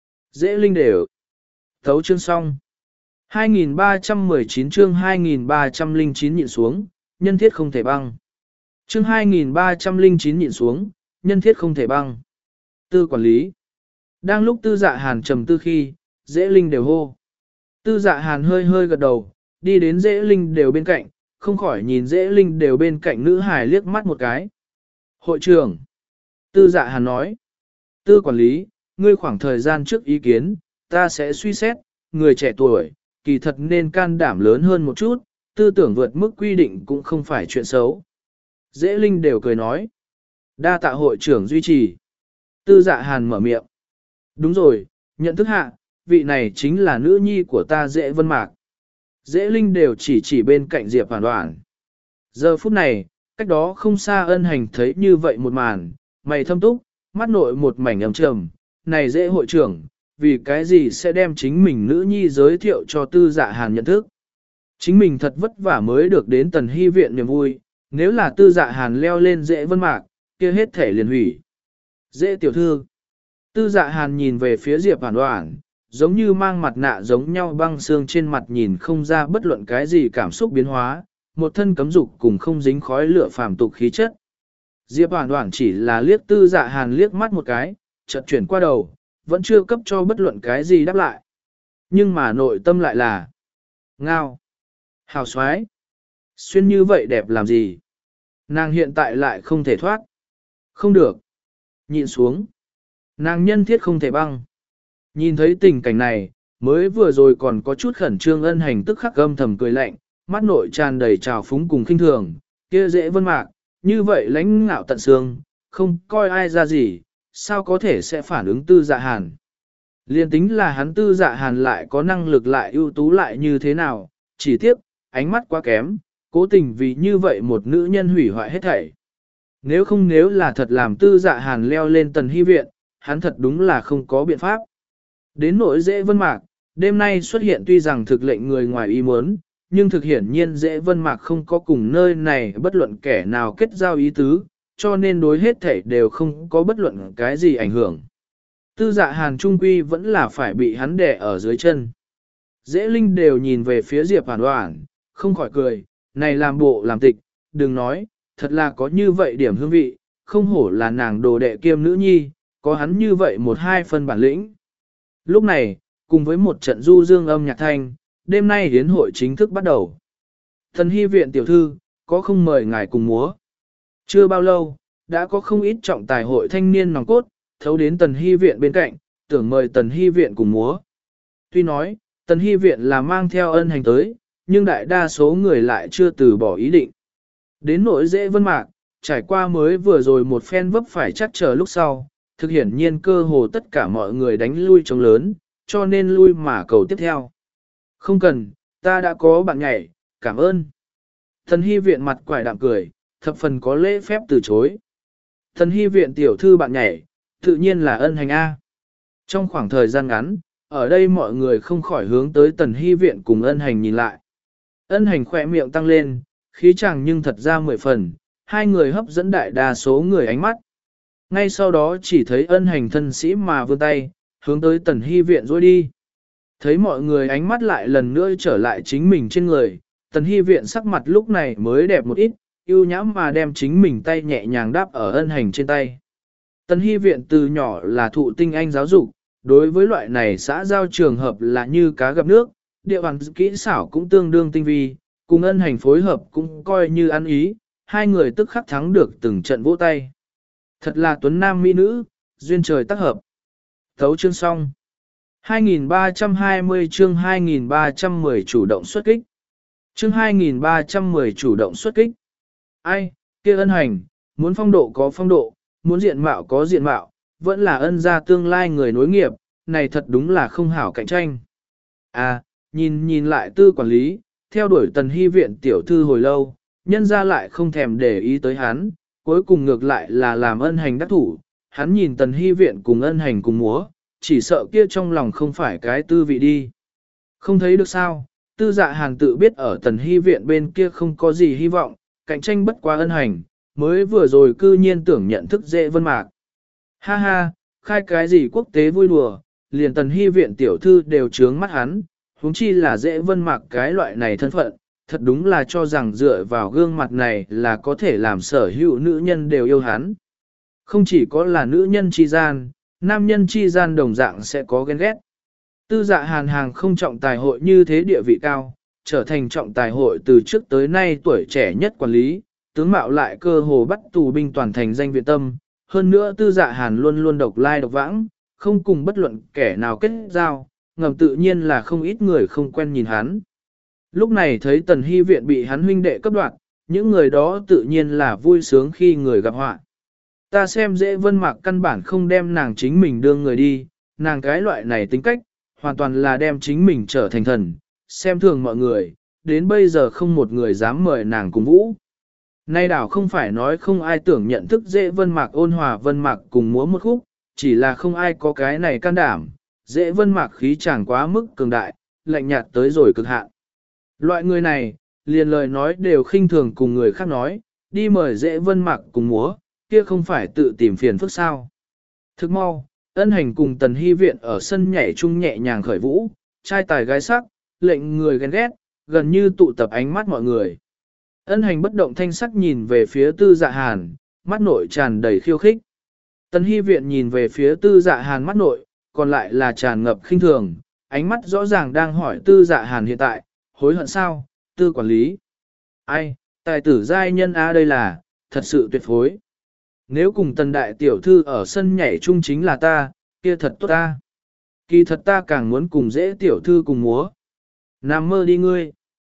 Dễ linh đều. Thấu chương xong. hai nghìn ba trăm mười chín chương hai nghìn ba trăm lẻ chín nhịn xuống, nhân thiết không thể băng. Chương hai nghìn ba trăm lẻ chín nhịn xuống, nhân thiết không thể băng. Tư quản lý. Đang lúc tư dạ hàn trầm tư khi, dễ linh đều hô. Tư dạ hàn hơi hơi gật đầu, đi đến dễ linh đều bên cạnh, không khỏi nhìn dễ linh đều bên cạnh nữ hài liếc mắt một cái. Hội trưởng. Tư dạ hàn nói. Tư quản lý, ngươi khoảng thời gian trước ý kiến, ta sẽ suy xét, người trẻ tuổi, kỳ thật nên can đảm lớn hơn một chút, tư tưởng vượt mức quy định cũng không phải chuyện xấu. Dễ linh đều cười nói. Đa tạ hội trưởng duy trì. Tư dạ hàn mở miệng. Đúng rồi, nhận thức hạ, vị này chính là nữ nhi của ta Dễ Vân Mạc. Dễ linh đều chỉ chỉ bên cạnh Diệp Hoản Hoản. Giờ phút này, cách đó không xa ân hành thấy như vậy một màn, mày thâm túc, mắt nội một mảnh ấm trầm. Này Dễ hội trưởng, vì cái gì sẽ đem chính mình nữ nhi giới thiệu cho tư dạ hàn nhận thức. Chính mình thật vất vả mới được đến tần hy viện niềm vui, nếu là tư dạ hàn leo lên Dễ Vân Mạc, kia hết thể liền hủy. Dễ tiểu thư. Tư dạ hàn nhìn về phía Diệp Hoản Hoản, giống như mang mặt nạ giống nhau băng xương trên mặt nhìn không ra bất luận cái gì cảm xúc biến hóa, một thân cấm dục cùng không dính khói lửa phàm tục khí chất. Diệp Hoản Hoản chỉ là liếc tư dạ hàn liếc mắt một cái, chợt chuyển qua đầu, vẫn chưa cấp cho bất luận cái gì đáp lại. Nhưng mà nội tâm lại là ngao, hào xoái, xuyên như vậy đẹp làm gì? Nàng hiện tại lại không thể thoát. Không được. Nhịn xuống. Nàng nhân thiết không thể băng. Nhìn thấy tình cảnh này, mới vừa rồi còn có chút khẩn trương ân hành tức khắc gâm thầm cười lạnh, mắt nội tràn đầy trào phúng cùng khinh thường, kia Dễ Vân Mạc, như vậy lãnh ngạo tận xương, không coi ai ra gì, sao có thể sẽ phản ứng tư dạ hàn. Liên tính là hắn tư dạ hàn lại có năng lực lại ưu tú lại như thế nào, chỉ tiếc, ánh mắt quá kém, cố tình vì như vậy một nữ nhân hủy hoại hết thảy. Nếu không nếu là thật làm tư dạ hàn leo lên tần hy viện, hắn thật đúng là không có biện pháp. Đến nỗi Dễ Vân Mạc, đêm nay xuất hiện tuy rằng thực lệnh người ngoài ý muốn, nhưng thực hiển nhiên Dễ Vân Mạc không có cùng nơi này bất luận kẻ nào kết giao ý tứ, cho nên đối hết thảy đều không có bất luận cái gì ảnh hưởng. Tư dạ hàn trung quy vẫn là phải bị hắn đè ở dưới chân. Dễ linh đều nhìn về phía Diệp Hoản Hoản, không khỏi cười, này làm bộ làm tịch, đừng nói, thật là có như vậy điểm hương vị, không hổ là nàng đồ đệ kiêm nữ nhi, có hắn như vậy một hai phần bản lĩnh. Lúc này, cùng với một trận du dương âm nhạc thanh, đêm nay hiến hội chính thức bắt đầu. Thần hy viện tiểu thư, có không mời ngài cùng múa? Chưa bao lâu, đã có không ít trọng tài hội thanh niên nòng cốt, thấu đến tần hy viện bên cạnh, tưởng mời tần hy viện cùng múa. Tuy nói, tần hy viện là mang theo ân hành tới, nhưng đại đa số người lại chưa từ bỏ ý định. Đến nỗi Dễ Vân Mạc, trải qua mới vừa rồi một phen vấp phải chắc chờ lúc sau, thực hiển nhiên cơ hồ tất cả mọi người đánh lui chống lớn, cho nên lui mà cầu tiếp theo. Không cần, ta đã có bạn nhảy, cảm ơn. Thần hy viện mặt quải đạm cười, thập phần có lễ phép từ chối. Thần hy viện tiểu thư bạn nhảy, tự nhiên là ân hành A. Trong khoảng thời gian ngắn, ở đây mọi người không khỏi hướng tới tần hy viện cùng ân hành nhìn lại. Ân hành khỏe miệng tăng lên, khí chàng nhưng thật ra mười phần, hai người hấp dẫn đại đa số người ánh mắt. Ngay sau đó chỉ thấy ân hành thân sĩ mà vươn tay, hướng tới tần hy viện rồi đi. Thấy mọi người ánh mắt lại lần nữa trở lại chính mình trên người, tần hy viện sắc mặt lúc này mới đẹp một ít, yêu nhãm mà đem chính mình tay nhẹ nhàng đáp ở ân hành trên tay. Tần hy viện từ nhỏ là thụ tinh anh giáo dục, đối với loại này xã giao trường hợp là như cá gặp nước, địa bàn kỹ xảo cũng tương đương tinh vi, cùng ân hành phối hợp cũng coi như ăn ý, hai người tức khắc thắng được từng trận vỗ tay. Thật là tuấn nam mỹ nữ, duyên trời tác hợp. Thấu chương xong. hai nghìn ba trăm hai mươi chương hai nghìn ba trăm mười chủ động xuất kích. Chương hai nghìn ba trăm mười chủ động xuất kích. Ai, kia ân hành, muốn phong độ có phong độ, muốn diện mạo có diện mạo, vẫn là ân gia tương lai người nối nghiệp, này thật đúng là không hảo cạnh tranh. À, nhìn nhìn lại tư quản lý, theo đuổi tần hy viện tiểu thư hồi lâu, nhân ra lại không thèm để ý tới hắn, cuối cùng ngược lại là làm ân hành đắc thủ, hắn nhìn tần hy viện cùng ân hành cùng múa, chỉ sợ kia trong lòng không phải cái tư vị đi. Không thấy được sao, tư dạ hàn tự biết ở tần hy viện bên kia không có gì hy vọng, cạnh tranh bất quá ân hành, mới vừa rồi cư nhiên tưởng nhận thức dễ vân mạc. Ha ha, khai cái gì quốc tế vui đùa, liền tần hy viện tiểu thư đều trướng mắt hắn, huống chi là dễ vân mạc cái loại này thân phận, thật đúng là cho rằng dựa vào gương mặt này là có thể làm sở hữu nữ nhân đều yêu hắn. Không chỉ có là nữ nhân chi gian, nam nhân chi gian đồng dạng sẽ có ghen ghét. Tư dạ hàn hàng không trọng tài hội như thế địa vị cao, trở thành trọng tài hội từ trước tới nay tuổi trẻ nhất quản lý, tướng mạo lại cơ hồ bắt tù binh toàn thành danh viện tâm. Hơn nữa tư dạ hàn luôn luôn độc lai độc vãng, không cùng bất luận kẻ nào kết giao, ngầm tự nhiên là không ít người không quen nhìn hắn. Lúc này thấy tần hy viện bị hắn huynh đệ cấp đoạt, những người đó tự nhiên là vui sướng khi người gặp họa. Ta xem dễ vân mạc căn bản không đem nàng chính mình đưa người đi, nàng cái loại này tính cách, hoàn toàn là đem chính mình trở thành thần, xem thường mọi người, đến bây giờ không một người dám mời nàng cùng vũ. Nay đảo không phải nói không ai tưởng nhận thức dễ vân mạc ôn hòa vân mạc cùng múa một khúc, chỉ là không ai có cái này can đảm, dễ vân mạc khí chẳng quá mức cường đại, lạnh nhạt tới rồi cực hạn. Loại người này, liền lời nói đều khinh thường cùng người khác nói, đi mời dễ vân mạc cùng múa, kia không phải tự tìm phiền phức sao. Thức mau, ân hành cùng tần hy viện ở sân nhảy chung nhẹ nhàng khởi vũ, trai tài gái sắc, lệnh người ghen ghét, gần như tụ tập ánh mắt mọi người. Ân hành bất động thanh sắc nhìn về phía tư dạ hàn, mắt nội tràn đầy khiêu khích. Tần hy viện nhìn về phía tư dạ hàn mắt nội, còn lại là tràn ngập khinh thường, ánh mắt rõ ràng đang hỏi tư dạ hàn hiện tại, hối hận sao, tư quản lý. Ai, tài tử giai nhân á đây là, thật sự tuyệt phối. Nếu cùng tần đại tiểu thư ở sân nhảy chung chính là ta, kia thật tốt ta. Kỳ thật ta càng muốn cùng dễ tiểu thư cùng múa. Nằm mơ đi ngươi.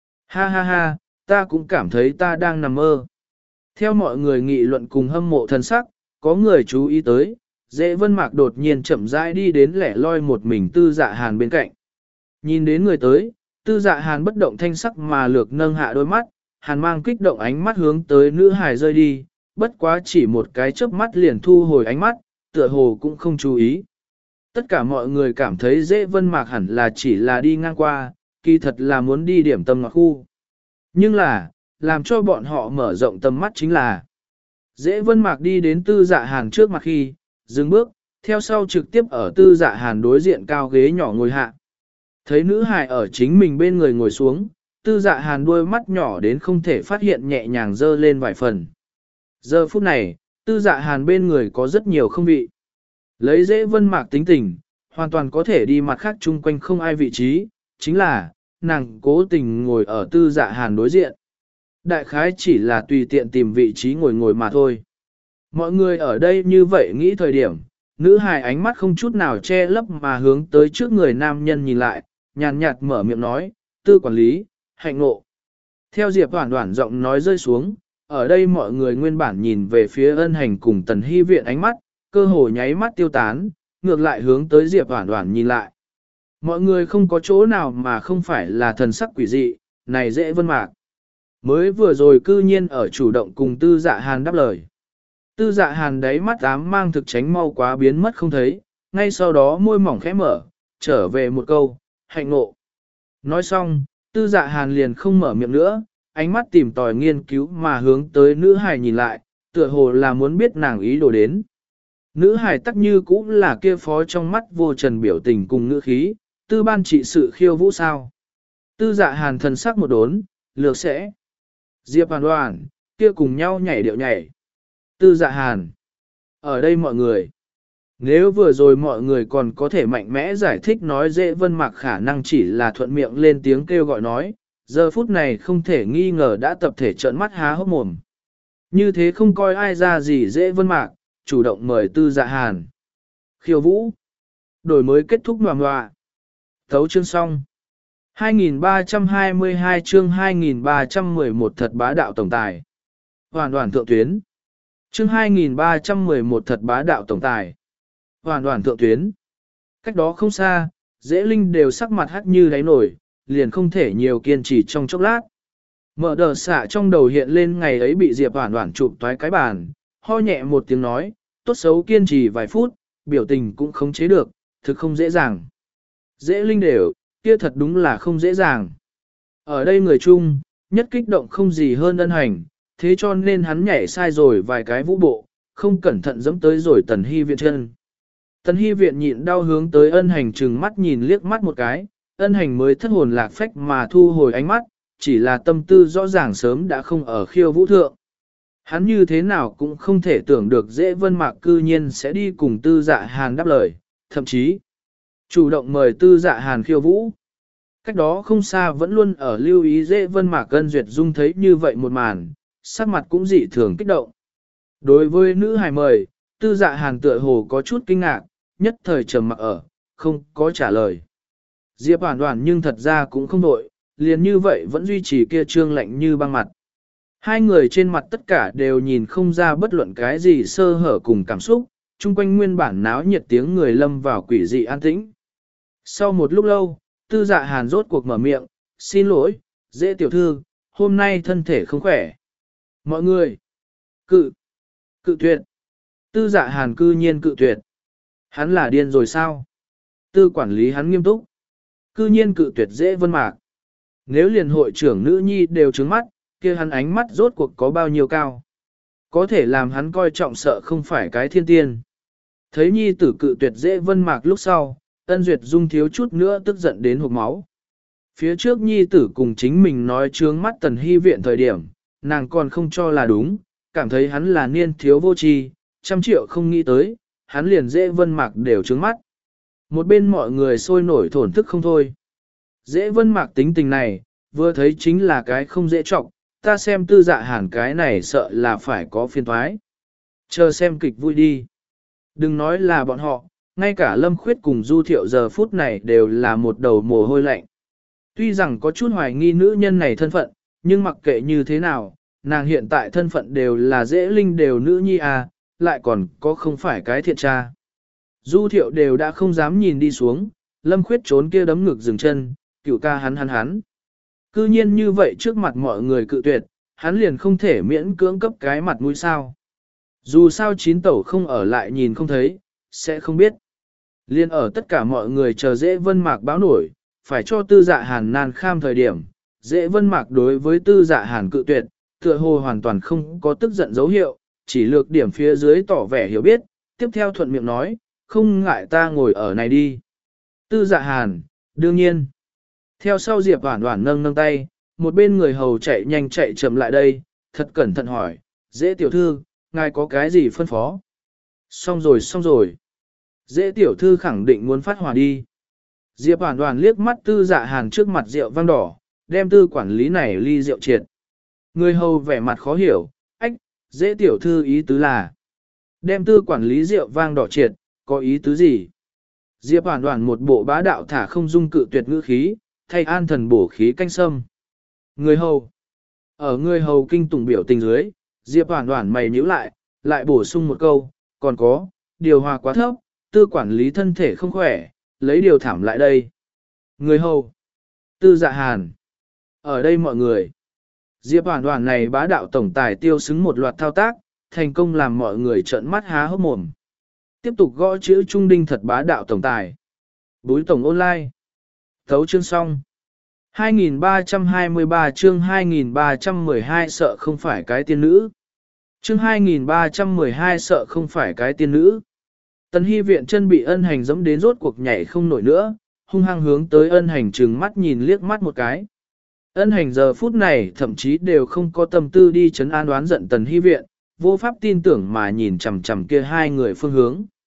Ha ha ha, ta cũng cảm thấy ta đang nằm mơ. Theo mọi người nghị luận cùng hâm mộ thân sắc, có người chú ý tới, dễ vân mạc đột nhiên chậm rãi đi đến lẻ loi một mình tư dạ hàn bên cạnh. Nhìn đến người tới, tư dạ hàn bất động thanh sắc mà lược nâng hạ đôi mắt, hàn mang kích động ánh mắt hướng tới nữ hài rơi đi, bất quá chỉ một cái chớp mắt liền thu hồi ánh mắt, tựa hồ cũng không chú ý. Tất cả mọi người cảm thấy dễ vân mạc hẳn là chỉ là đi ngang qua, kỳ thật là muốn đi điểm tâm ngọt khu. Nhưng là, làm cho bọn họ mở rộng tầm mắt chính là dễ vân mạc đi đến tư dạ hàn trước mặt khi, dừng bước, theo sau trực tiếp ở tư dạ hàn đối diện cao ghế nhỏ ngồi hạ. Thấy nữ hài ở chính mình bên người ngồi xuống, tư dạ hàn đuôi mắt nhỏ đến không thể phát hiện nhẹ nhàng dơ lên vài phần. Giờ phút này, tư dạ hàn bên người có rất nhiều không vị. Lấy dễ vân mạc tính tình, hoàn toàn có thể đi mặt khác chung quanh không ai vị trí, chính là, nàng cố tình ngồi ở tư dạ hàn đối diện. Đại khái chỉ là tùy tiện tìm vị trí ngồi ngồi mà thôi. Mọi người ở đây như vậy nghĩ thời điểm, nữ hài ánh mắt không chút nào che lấp mà hướng tới trước người nam nhân nhìn lại, nhàn nhạt mở miệng nói, tư quản lý, hạnh ngộ. Theo Diệp Hoản Hoản giọng nói rơi xuống, ở đây mọi người nguyên bản nhìn về phía ân hành cùng tần hy viện ánh mắt, cơ hồ nháy mắt tiêu tán, ngược lại hướng tới Diệp Hoản Hoản nhìn lại. Mọi người không có chỗ nào mà không phải là thần sắc quỷ dị, này dễ vân mạc. Mới vừa rồi cư nhiên ở chủ động cùng tư dạ hàn đáp lời. Tư dạ hàn đáy mắt ám mang thực tránh mau quá biến mất không thấy, ngay sau đó môi mỏng khẽ mở, trở về một câu, hạnh ngộ. Nói xong, tư dạ hàn liền không mở miệng nữa, ánh mắt tìm tòi nghiên cứu mà hướng tới nữ hài nhìn lại, tựa hồ là muốn biết nàng ý đồ đến. Nữ hài tắc như cũng là kia phó trong mắt vô trần biểu tình cùng ngữ khí, tư ban trị sự khiêu vũ sao. Tư dạ hàn thần sắc một đốn, lược sẽ. Diệp Hoàn Hoàn, kia cùng nhau nhảy điệu nhảy. Tư dạ hàn. Ở đây mọi người. Nếu vừa rồi mọi người còn có thể mạnh mẽ giải thích nói dễ Vân Mạc khả năng chỉ là thuận miệng lên tiếng kêu gọi nói, giờ phút này không thể nghi ngờ đã tập thể trợn mắt há hốc mồm. Như thế không coi ai ra gì dễ Vân Mạc, chủ động mời Tư Dạ Hàn. Khiêu vũ. Đổi mới kết thúc ngoà ngoạ. Thấu chương xong. hai nghìn ba trăm hai mươi hai chương hai nghìn ba trăm mười một thật bá đạo tổng tài. Hoàn toàn thượng tuyến. Chương hai nghìn ba trăm mười một thật bá đạo tổng tài. Hoàn toàn thượng tuyến. Cách đó không xa, dễ linh đều sắc mặt hắt như đáy nổi, liền không thể nhiều kiên trì trong chốc lát. Mở đờ xạ trong đầu hiện lên ngày ấy bị Diệp Hoàn Hoàn chụp toái cái bàn, ho nhẹ một tiếng nói, tốt xấu kiên trì vài phút, biểu tình cũng không chế được, thực không dễ dàng. Dễ linh đều, kia thật đúng là không dễ dàng. Ở đây người chung, nhất kích động không gì hơn ân hành, thế cho nên hắn nhảy sai rồi vài cái vũ bộ, không cẩn thận dẫm tới rồi tần hy viện chân. Tần hy viện nhịn đau hướng tới ân hành trừng mắt nhìn liếc mắt một cái, ân hành mới thất hồn lạc phách mà thu hồi ánh mắt, chỉ là tâm tư rõ ràng sớm đã không ở khiêu vũ thượng. Hắn như thế nào cũng không thể tưởng được dễ Vân Mạc cư nhiên sẽ đi cùng Tư Dạ Hàn đáp lời, thậm chí chủ động mời Tư Dạ Hàn khiêu vũ. Cách đó không xa vẫn luôn ở lưu ý dễ Vân Mạc Ân Duyệt Dung thấy như vậy một màn, sắc mặt cũng dị thường kích động. Đối với nữ hài mời, Tư Dạ Hàn tựa hồ có chút kinh ngạc, nhất thời trầm mặc ở, không có trả lời. Diệp Hoàn Hoàn nhưng thật ra cũng không đổi, liền như vậy vẫn duy trì kia trương lạnh như băng mặt. Hai người trên mặt tất cả đều nhìn không ra bất luận cái gì sơ hở cùng cảm xúc, chung quanh nguyên bản náo nhiệt tiếng người lâm vào quỷ dị an tĩnh. Sau một lúc lâu, Tư Dạ Hàn rốt cuộc mở miệng, xin lỗi, dễ tiểu thư, hôm nay thân thể không khỏe. Mọi người, cự, cự tuyệt. Tư Dạ Hàn cư nhiên cự tuyệt. Hắn là điên rồi sao? Tư quản lý hắn nghiêm túc. Cư nhiên cự tuyệt dễ Vân Mạc. Nếu liền hội trưởng nữ nhi đều trứng mắt, kia hắn ánh mắt rốt cuộc có bao nhiêu cao. Có thể làm hắn coi trọng sợ không phải cái thiên tiên. Thấy nhi tử cự tuyệt dễ Vân Mạc lúc sau, Ân Duyệt Dung thiếu chút nữa tức giận đến hộc máu. Phía trước nhi tử cùng chính mình nói trướng mắt tần hy viện thời điểm, nàng còn không cho là đúng, cảm thấy hắn là niên thiếu vô tri, trăm triệu không nghĩ tới, hắn liền dễ Vân Mạc đều trướng mắt. Một bên mọi người sôi nổi thổn thức không thôi. Dễ Vân Mạc tính tình này, vừa thấy chính là cái không dễ trọng, ta xem Tư Dạ Hàn cái này sợ là phải có phiền toái. Chờ xem kịch vui đi. Đừng nói là bọn họ, ngay cả Lâm Khuyết cùng Du Thiệu giờ phút này đều là một đầu mồ hôi lạnh. Tuy rằng có chút hoài nghi nữ nhân này thân phận, nhưng mặc kệ như thế nào, nàng hiện tại thân phận đều là dễ linh đều nữ nhi à, lại còn có không phải cái thiện tra. Du Thiệu đều đã không dám nhìn đi xuống, Lâm Khuyết trốn kia đấm ngực dừng chân, cựu ca hắn hắn hắn. Cư nhiên như vậy trước mặt mọi người cự tuyệt, hắn liền không thể miễn cưỡng cấp cái mặt mũi sao. Dù sao chín tẩu không ở lại nhìn không thấy, sẽ không biết. Liên ở tất cả mọi người chờ dễ Vân Mạc báo nổi, phải cho Tư Dạ Hàn nan kham thời điểm. Dễ Vân Mạc đối với Tư Dạ Hàn cự tuyệt, tựa hồ hoàn toàn không có tức giận dấu hiệu, chỉ lược điểm phía dưới tỏ vẻ hiểu biết, tiếp theo thuận miệng nói, không ngại ta ngồi ở này đi. Tư Dạ Hàn, đương nhiên. Theo sau Diệp Hoản Hoản nâng nâng tay, một bên người hầu chạy nhanh chạy chậm lại đây, thật cẩn thận hỏi, dễ tiểu thư, ngài có cái gì phân phó? Xong rồi xong rồi. Dễ tiểu thư khẳng định muốn phát hỏa đi. Diệp Hoản Hoản liếc mắt Tư Dạ Hàn trước mặt rượu vang đỏ, đem tư quản lý này ly rượu triệt. Người hầu vẻ mặt khó hiểu, ách, dễ tiểu thư ý tứ là đem tư quản lý rượu vang đỏ triệt, có ý tứ gì? Diệp Hoản Hoản một bộ bá đạo thả không dung cự tuyệt ngữ khí, thay an thần bổ khí canh sâm. Người hầu. Ở người hầu kinh tủng biểu tình dưới, Diệp Hoản Hoản mày nhíu lại, lại bổ sung một câu, còn có, điều hòa quá thấp, tư quản lý thân thể không khỏe, lấy điều thảm lại đây. Người hầu. Tư Dạ Hàn. Ở đây mọi người. Diệp Hoản Hoản này bá đạo tổng tài tiêu xứng một loạt thao tác, thành công làm mọi người trợn mắt há hốc mồm. Tiếp tục gõ chữ trung đinh thật bá đạo tổng tài. Búi tổng online. Thấu chương xong. hai nghìn ba trăm hai mươi ba chương hai nghìn ba trăm mười hai sợ không phải cái tiên nữ. Chương hai nghìn ba trăm mười hai sợ không phải cái tiên nữ. Tần Hy viện chân bị ân hành giẫm đến rốt cuộc nhảy không nổi nữa, hung hăng hướng tới ân hành trừng mắt nhìn liếc mắt một cái. Ân hành giờ phút này thậm chí đều không có tâm tư đi chấn an đoán giận Tần Hy viện, vô pháp tin tưởng mà nhìn chằm chằm kia hai người phương hướng.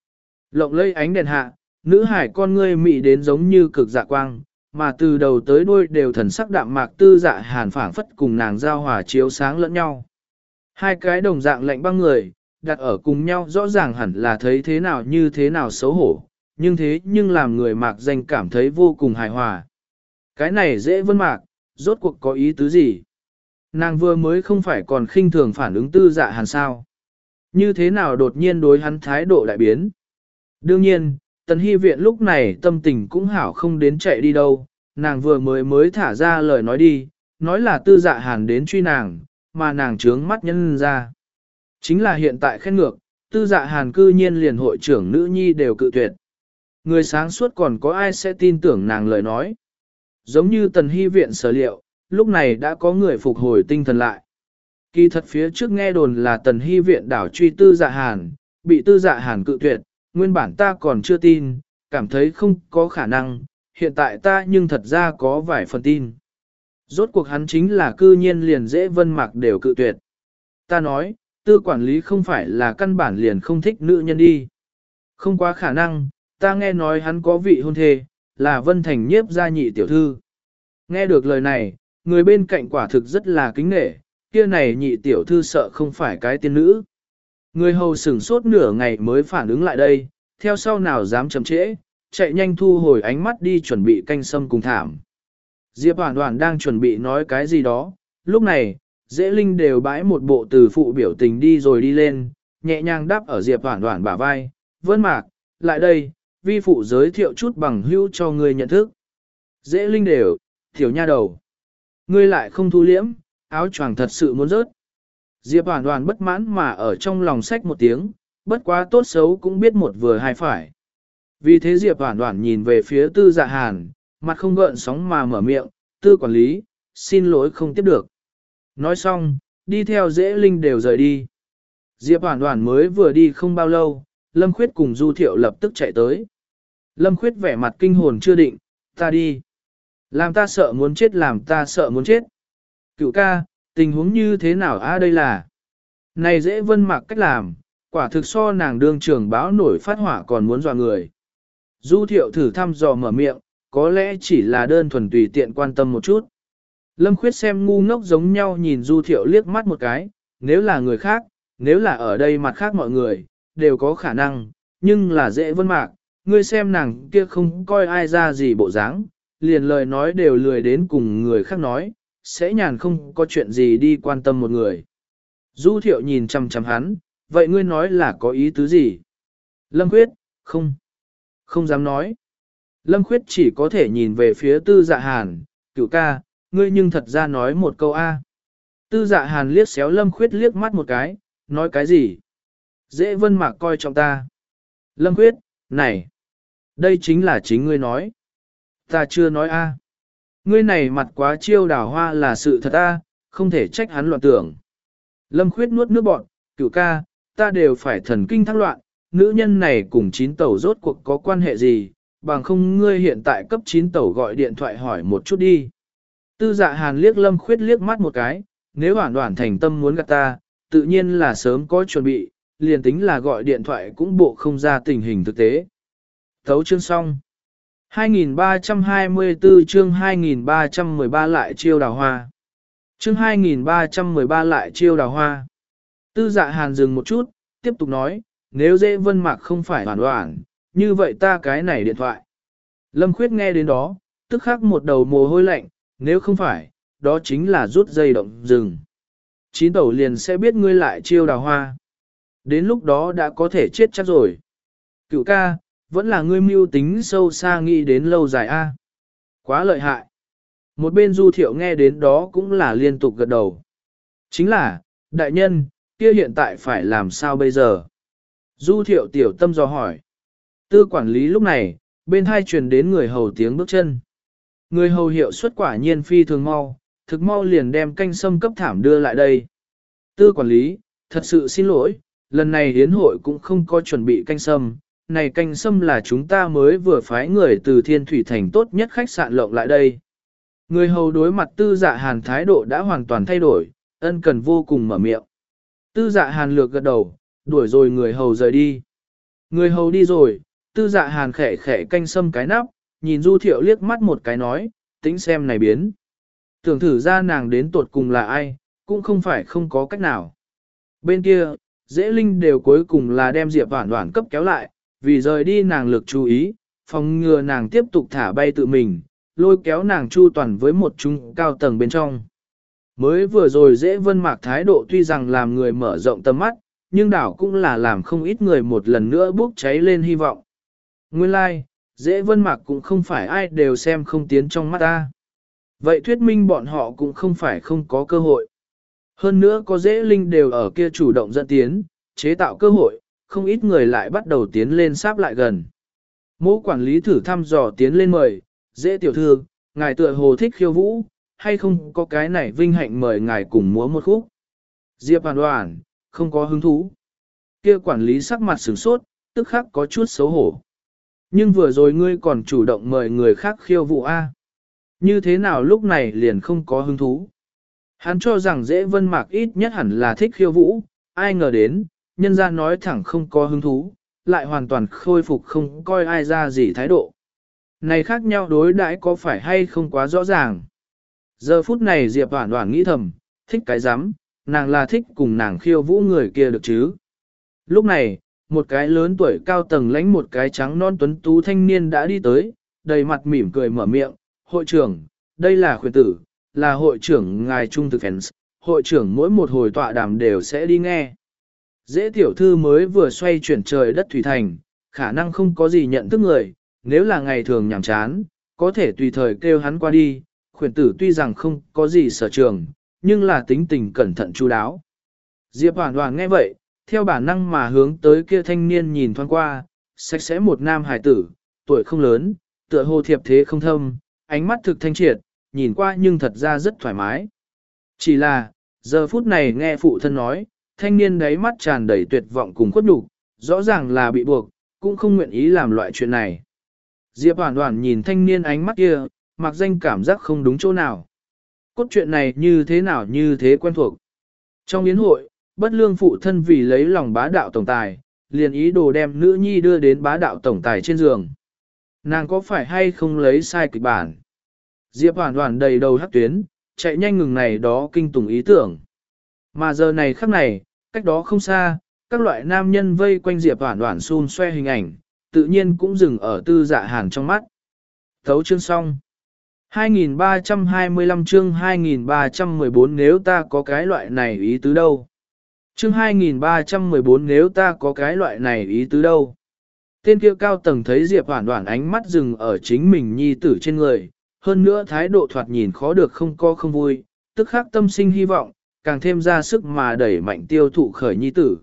Lộng lây ánh đèn hạ, nữ hải con ngươi mị đến giống như cực dạ quang, mà từ đầu tới đuôi đều thần sắc đạm mạc tư dạ hàn phảng phất cùng nàng giao hòa chiếu sáng lẫn nhau. Hai cái đồng dạng lạnh băng người, đặt ở cùng nhau rõ ràng hẳn là thấy thế nào như thế nào xấu hổ, nhưng thế nhưng làm người mạc danh cảm thấy vô cùng hài hòa. Cái này dễ vân mạc, rốt cuộc có ý tứ gì? Nàng vừa mới không phải còn khinh thường phản ứng tư dạ hàn sao? Như thế nào đột nhiên đối hắn thái độ đại biến? Đương nhiên, Tần Hy Viện lúc này tâm tình cũng hảo không đến chạy đi đâu, nàng vừa mới mới thả ra lời nói đi, nói là tư dạ hàn đến truy nàng, mà nàng trướng mắt nhân ra. Chính là hiện tại khen ngược, tư dạ hàn cư nhiên liền hội trưởng nữ nhi đều cự tuyệt. Người sáng suốt còn có ai sẽ tin tưởng nàng lời nói. Giống như Tần Hy Viện sở liệu, lúc này đã có người phục hồi tinh thần lại. Kỳ thật phía trước nghe đồn là Tần Hy Viện đảo truy tư dạ hàn, bị tư dạ hàn cự tuyệt, nguyên bản ta còn chưa tin, cảm thấy không có khả năng, hiện tại ta nhưng thật ra có vài phần tin. Rốt cuộc hắn chính là cư nhiên liền dễ vân mạc đều cự tuyệt. Ta nói, tư quản lý không phải là căn bản liền không thích nữ nhân đi. Không quá khả năng, ta nghe nói hắn có vị hôn thê, là Vân Thành nhiếp gia nhị tiểu thư. Nghe được lời này, người bên cạnh quả thực rất là kính nể, kia này nhị tiểu thư sợ không phải cái tiên nữ. Người hầu sửng sốt nửa ngày mới phản ứng lại đây, theo sau nào dám chậm trễ, chạy nhanh thu hồi ánh mắt đi chuẩn bị canh sâm cùng thảm. Diệp Hoàn Hoàn đang chuẩn bị nói cái gì đó, lúc này, Dễ Linh đều bãi một bộ từ phụ biểu tình đi rồi đi lên, nhẹ nhàng đáp ở Diệp Hoàn Hoàn bả vai, Vân Mạc, lại đây, vi phụ giới thiệu chút bằng hữu cho ngươi nhận thức. Dễ Linh đều, tiểu nha đầu. Ngươi lại không thu liễm, áo choàng thật sự muốn rớt. Diệp Hoàn Hoàn bất mãn mà ở trong lòng sách một tiếng, bất quá tốt xấu cũng biết một vừa hai phải. Vì thế Diệp Hoàn Hoàn nhìn về phía tư dạ hàn, mặt không gợn sóng mà mở miệng, tư quản lý, xin lỗi không tiếp được. Nói xong, đi theo Dễ Linh đều rời đi. Diệp Hoàn Hoàn mới vừa đi không bao lâu, Lâm Khuyết cùng Du Thiệu lập tức chạy tới. Lâm Khuyết vẻ mặt kinh hồn chưa định, ta đi. Làm ta sợ muốn chết làm ta sợ muốn chết. Cựu ca, tình huống như thế nào a đây là? Này Dễ Vân Mạc cách làm, quả thực so nàng đương trường báo nổi phát hỏa còn muốn dọa người. Du Thiệu thử thăm dò mở miệng, có lẽ chỉ là đơn thuần tùy tiện quan tâm một chút. Lâm Khuyết xem ngu ngốc giống nhau nhìn Du Thiệu liếc mắt một cái, nếu là người khác, nếu là ở đây mặt khác mọi người, đều có khả năng, nhưng là Dễ Vân Mạc, ngươi xem nàng kia không coi ai ra gì bộ dáng, liền lời nói đều lười đến cùng người khác nói, sẽ nhàn không có chuyện gì đi quan tâm một người. Du Thiệu nhìn chằm chằm hắn, vậy ngươi nói là có ý tứ gì? Lâm Khuyết, không, không dám nói. Lâm Khuyết chỉ có thể nhìn về phía tư dạ hàn, cửu ca, ngươi nhưng thật ra nói một câu A. Tư dạ hàn liếc xéo Lâm Khuyết liếc mắt một cái, nói cái gì? Dễ Vân Mạc coi trọng ta. Lâm Khuyết, này, đây chính là chính ngươi nói. Ta chưa nói A. Ngươi này mặt quá chiêu đào hoa là sự thật A, không thể trách hắn loạn tưởng. Lâm Khuyết nuốt nước bọt, cửu ca, ta đều phải thần kinh thăng loạn, nữ nhân này cùng chín tẩu rốt cuộc có quan hệ gì, bằng không ngươi hiện tại cấp chín tẩu gọi điện thoại hỏi một chút đi. Tư dạ hàn liếc Lâm Khuyết liếc mắt một cái, nếu hoàn toàn thành tâm muốn gạt ta, tự nhiên là sớm có chuẩn bị, liền tính là gọi điện thoại cũng bộ không ra tình hình thực tế. Thấu chương xong. hai nghìn ba trăm hai mươi tư chương hai nghìn ba trăm mười ba lại chiêu đào hoa. Chương hai nghìn ba trăm mười ba lại chiêu đào hoa. Tư dạ hàn dừng một chút, tiếp tục nói, nếu Dễ Vân Mạc không phải hoàn toàn, như vậy ta cái này điện thoại. Lâm Khuyết nghe đến đó, tức khắc một đầu mồ hôi lạnh, nếu không phải, đó chính là rút dây động rừng. Chín tẩu liền sẽ biết ngươi lại chiêu đào hoa. Đến lúc đó đã có thể chết chắc rồi. Cựu ca, vẫn là ngươi mưu tính sâu xa nghĩ đến lâu dài a. Quá lợi hại. Một bên Du Thiệu nghe đến đó cũng là liên tục gật đầu. Chính là, đại nhân, kia hiện tại phải làm sao bây giờ? Du Thiệu tiểu tâm dò hỏi. Tư quản lý lúc này, bên hai truyền đến người hầu tiếng bước chân. Người hầu hiệu suất quả nhiên phi thường mau, thực mau liền đem canh sâm cấp thảm đưa lại đây. Tư quản lý, thật sự xin lỗi, lần này hiến hội cũng không có chuẩn bị canh sâm. Này canh sâm là chúng ta mới vừa phái người từ Thiên Thủy Thành tốt nhất khách sạn lộng lại đây. Người hầu đối mặt tư dạ hàn thái độ đã hoàn toàn thay đổi, ân cần vô cùng mở miệng. Tư dạ hàn lược gật đầu, đuổi rồi người hầu rời đi. Người hầu đi rồi, tư dạ hàn khẽ khẽ canh sâm cái nắp, nhìn Du Thiệu liếc mắt một cái nói, tính xem này biến. Tưởng thử ra nàng đến tuột cùng là ai, cũng không phải không có cách nào. Bên kia, Dễ Linh đều cuối cùng là đem Diệp Hoản Hoản cấp kéo lại, vì rời đi nàng lực chú ý, phòng ngừa nàng tiếp tục thả bay tự mình, lôi kéo nàng chu toàn với một trung cao tầng bên trong. Mới vừa rồi Dễ Vân Mạc thái độ tuy rằng làm người mở rộng tầm mắt, nhưng đảo cũng là làm không ít người một lần nữa bốc cháy lên hy vọng. Nguyên lai, like, Dễ Vân Mạc cũng không phải ai đều xem không tiến trong mắt ta. Vậy thuyết minh bọn họ cũng không phải không có cơ hội. Hơn nữa có Dễ Linh đều ở kia chủ động dẫn tiến, chế tạo cơ hội, không ít người lại bắt đầu tiến lên sáp lại gần. Mỗ quản lý thử thăm dò tiến lên mời, Dễ tiểu thư, ngài tựa hồ thích khiêu vũ, hay không có cái này vinh hạnh mời ngài cùng múa một khúc. Diệp Hoàn Hoàn, không có hứng thú. Kia quản lý sắc mặt sửng sốt, tức khắc có chút xấu hổ. Nhưng vừa rồi ngươi còn chủ động mời người khác khiêu vũ A. Như thế nào lúc này liền không có hứng thú? Hắn cho rằng Dễ Vân Mạc ít nhất hẳn là thích khiêu vũ, ai ngờ đến, nhân ra nói thẳng không có hứng thú, lại hoàn toàn khôi phục không coi ai ra gì thái độ. Này khác nhau đối đãi có phải hay không quá rõ ràng. Giờ phút này Diệp Hoản Hoản nghĩ thầm, thích cái rắm nàng là thích cùng nàng khiêu vũ người kia được chứ. Lúc này, một cái lớn tuổi cao tầng lãnh một cái trắng non tuấn tú thanh niên đã đi tới, đầy mặt mỉm cười mở miệng, hội trưởng, đây là khuyến tử, là hội trưởng ngài trung thực fans, hội trưởng mỗi một hồi tọa đàm đều sẽ đi nghe. Dễ tiểu thư mới vừa xoay chuyển trời đất thủy thành, khả năng không có gì nhận thức người, nếu là ngày thường nhàm chán, có thể tùy thời kêu hắn qua đi, khuyến tử tuy rằng không có gì sở trường, nhưng là tính tình cẩn thận chu đáo. Diệp Hoàn Hoàn nghe vậy, theo bản năng mà hướng tới kia thanh niên nhìn thoáng qua, sạch sẽ một nam hài tử, tuổi không lớn, tựa hồ thiệp thế không thâm, ánh mắt thực thanh triệt, nhìn qua nhưng thật ra rất thoải mái. Chỉ là, giờ phút này nghe phụ thân nói, thanh niên đáy mắt tràn đầy tuyệt vọng cùng khuất nhục, rõ ràng là bị buộc, cũng không nguyện ý làm loại chuyện này. Diệp Hoàn Hoàn nhìn thanh niên ánh mắt kia, mặc danh cảm giác không đúng chỗ nào. Cốt truyện này như thế nào như thế quen thuộc. Trong yến hội, bất lương phụ thân vì lấy lòng bá đạo tổng tài, liền ý đồ đem nữ nhi đưa đến bá đạo tổng tài trên giường. Nàng có phải hay không lấy sai kịch bản? Diệp Hoàn Hoàn đầy đầu hắc tuyến, chạy nhanh ngừng này đó kinh tủng ý tưởng. Mà giờ này khắc này, cách đó không xa, các loại nam nhân vây quanh Diệp Hoàn Hoàn xun xoe hình ảnh, tự nhiên cũng dừng ở Tư Dạ Hàn trong mắt. Thấu chương xong. hai nghìn ba trăm hai mươi lăm chương hai nghìn ba trăm mười bốn nếu ta có cái loại này ý tứ đâu. Chương hai nghìn ba trăm mười bốn nếu ta có cái loại này ý tứ đâu. Tên kia cao tầng thấy Diệp Hoàn Hoàn ánh mắt dừng ở chính mình nhi tử trên người, hơn nữa thái độ thoạt nhìn khó được không co không vui, tức khắc tâm sinh hy vọng, càng thêm ra sức mà đẩy mạnh tiêu thụ khởi nhi tử.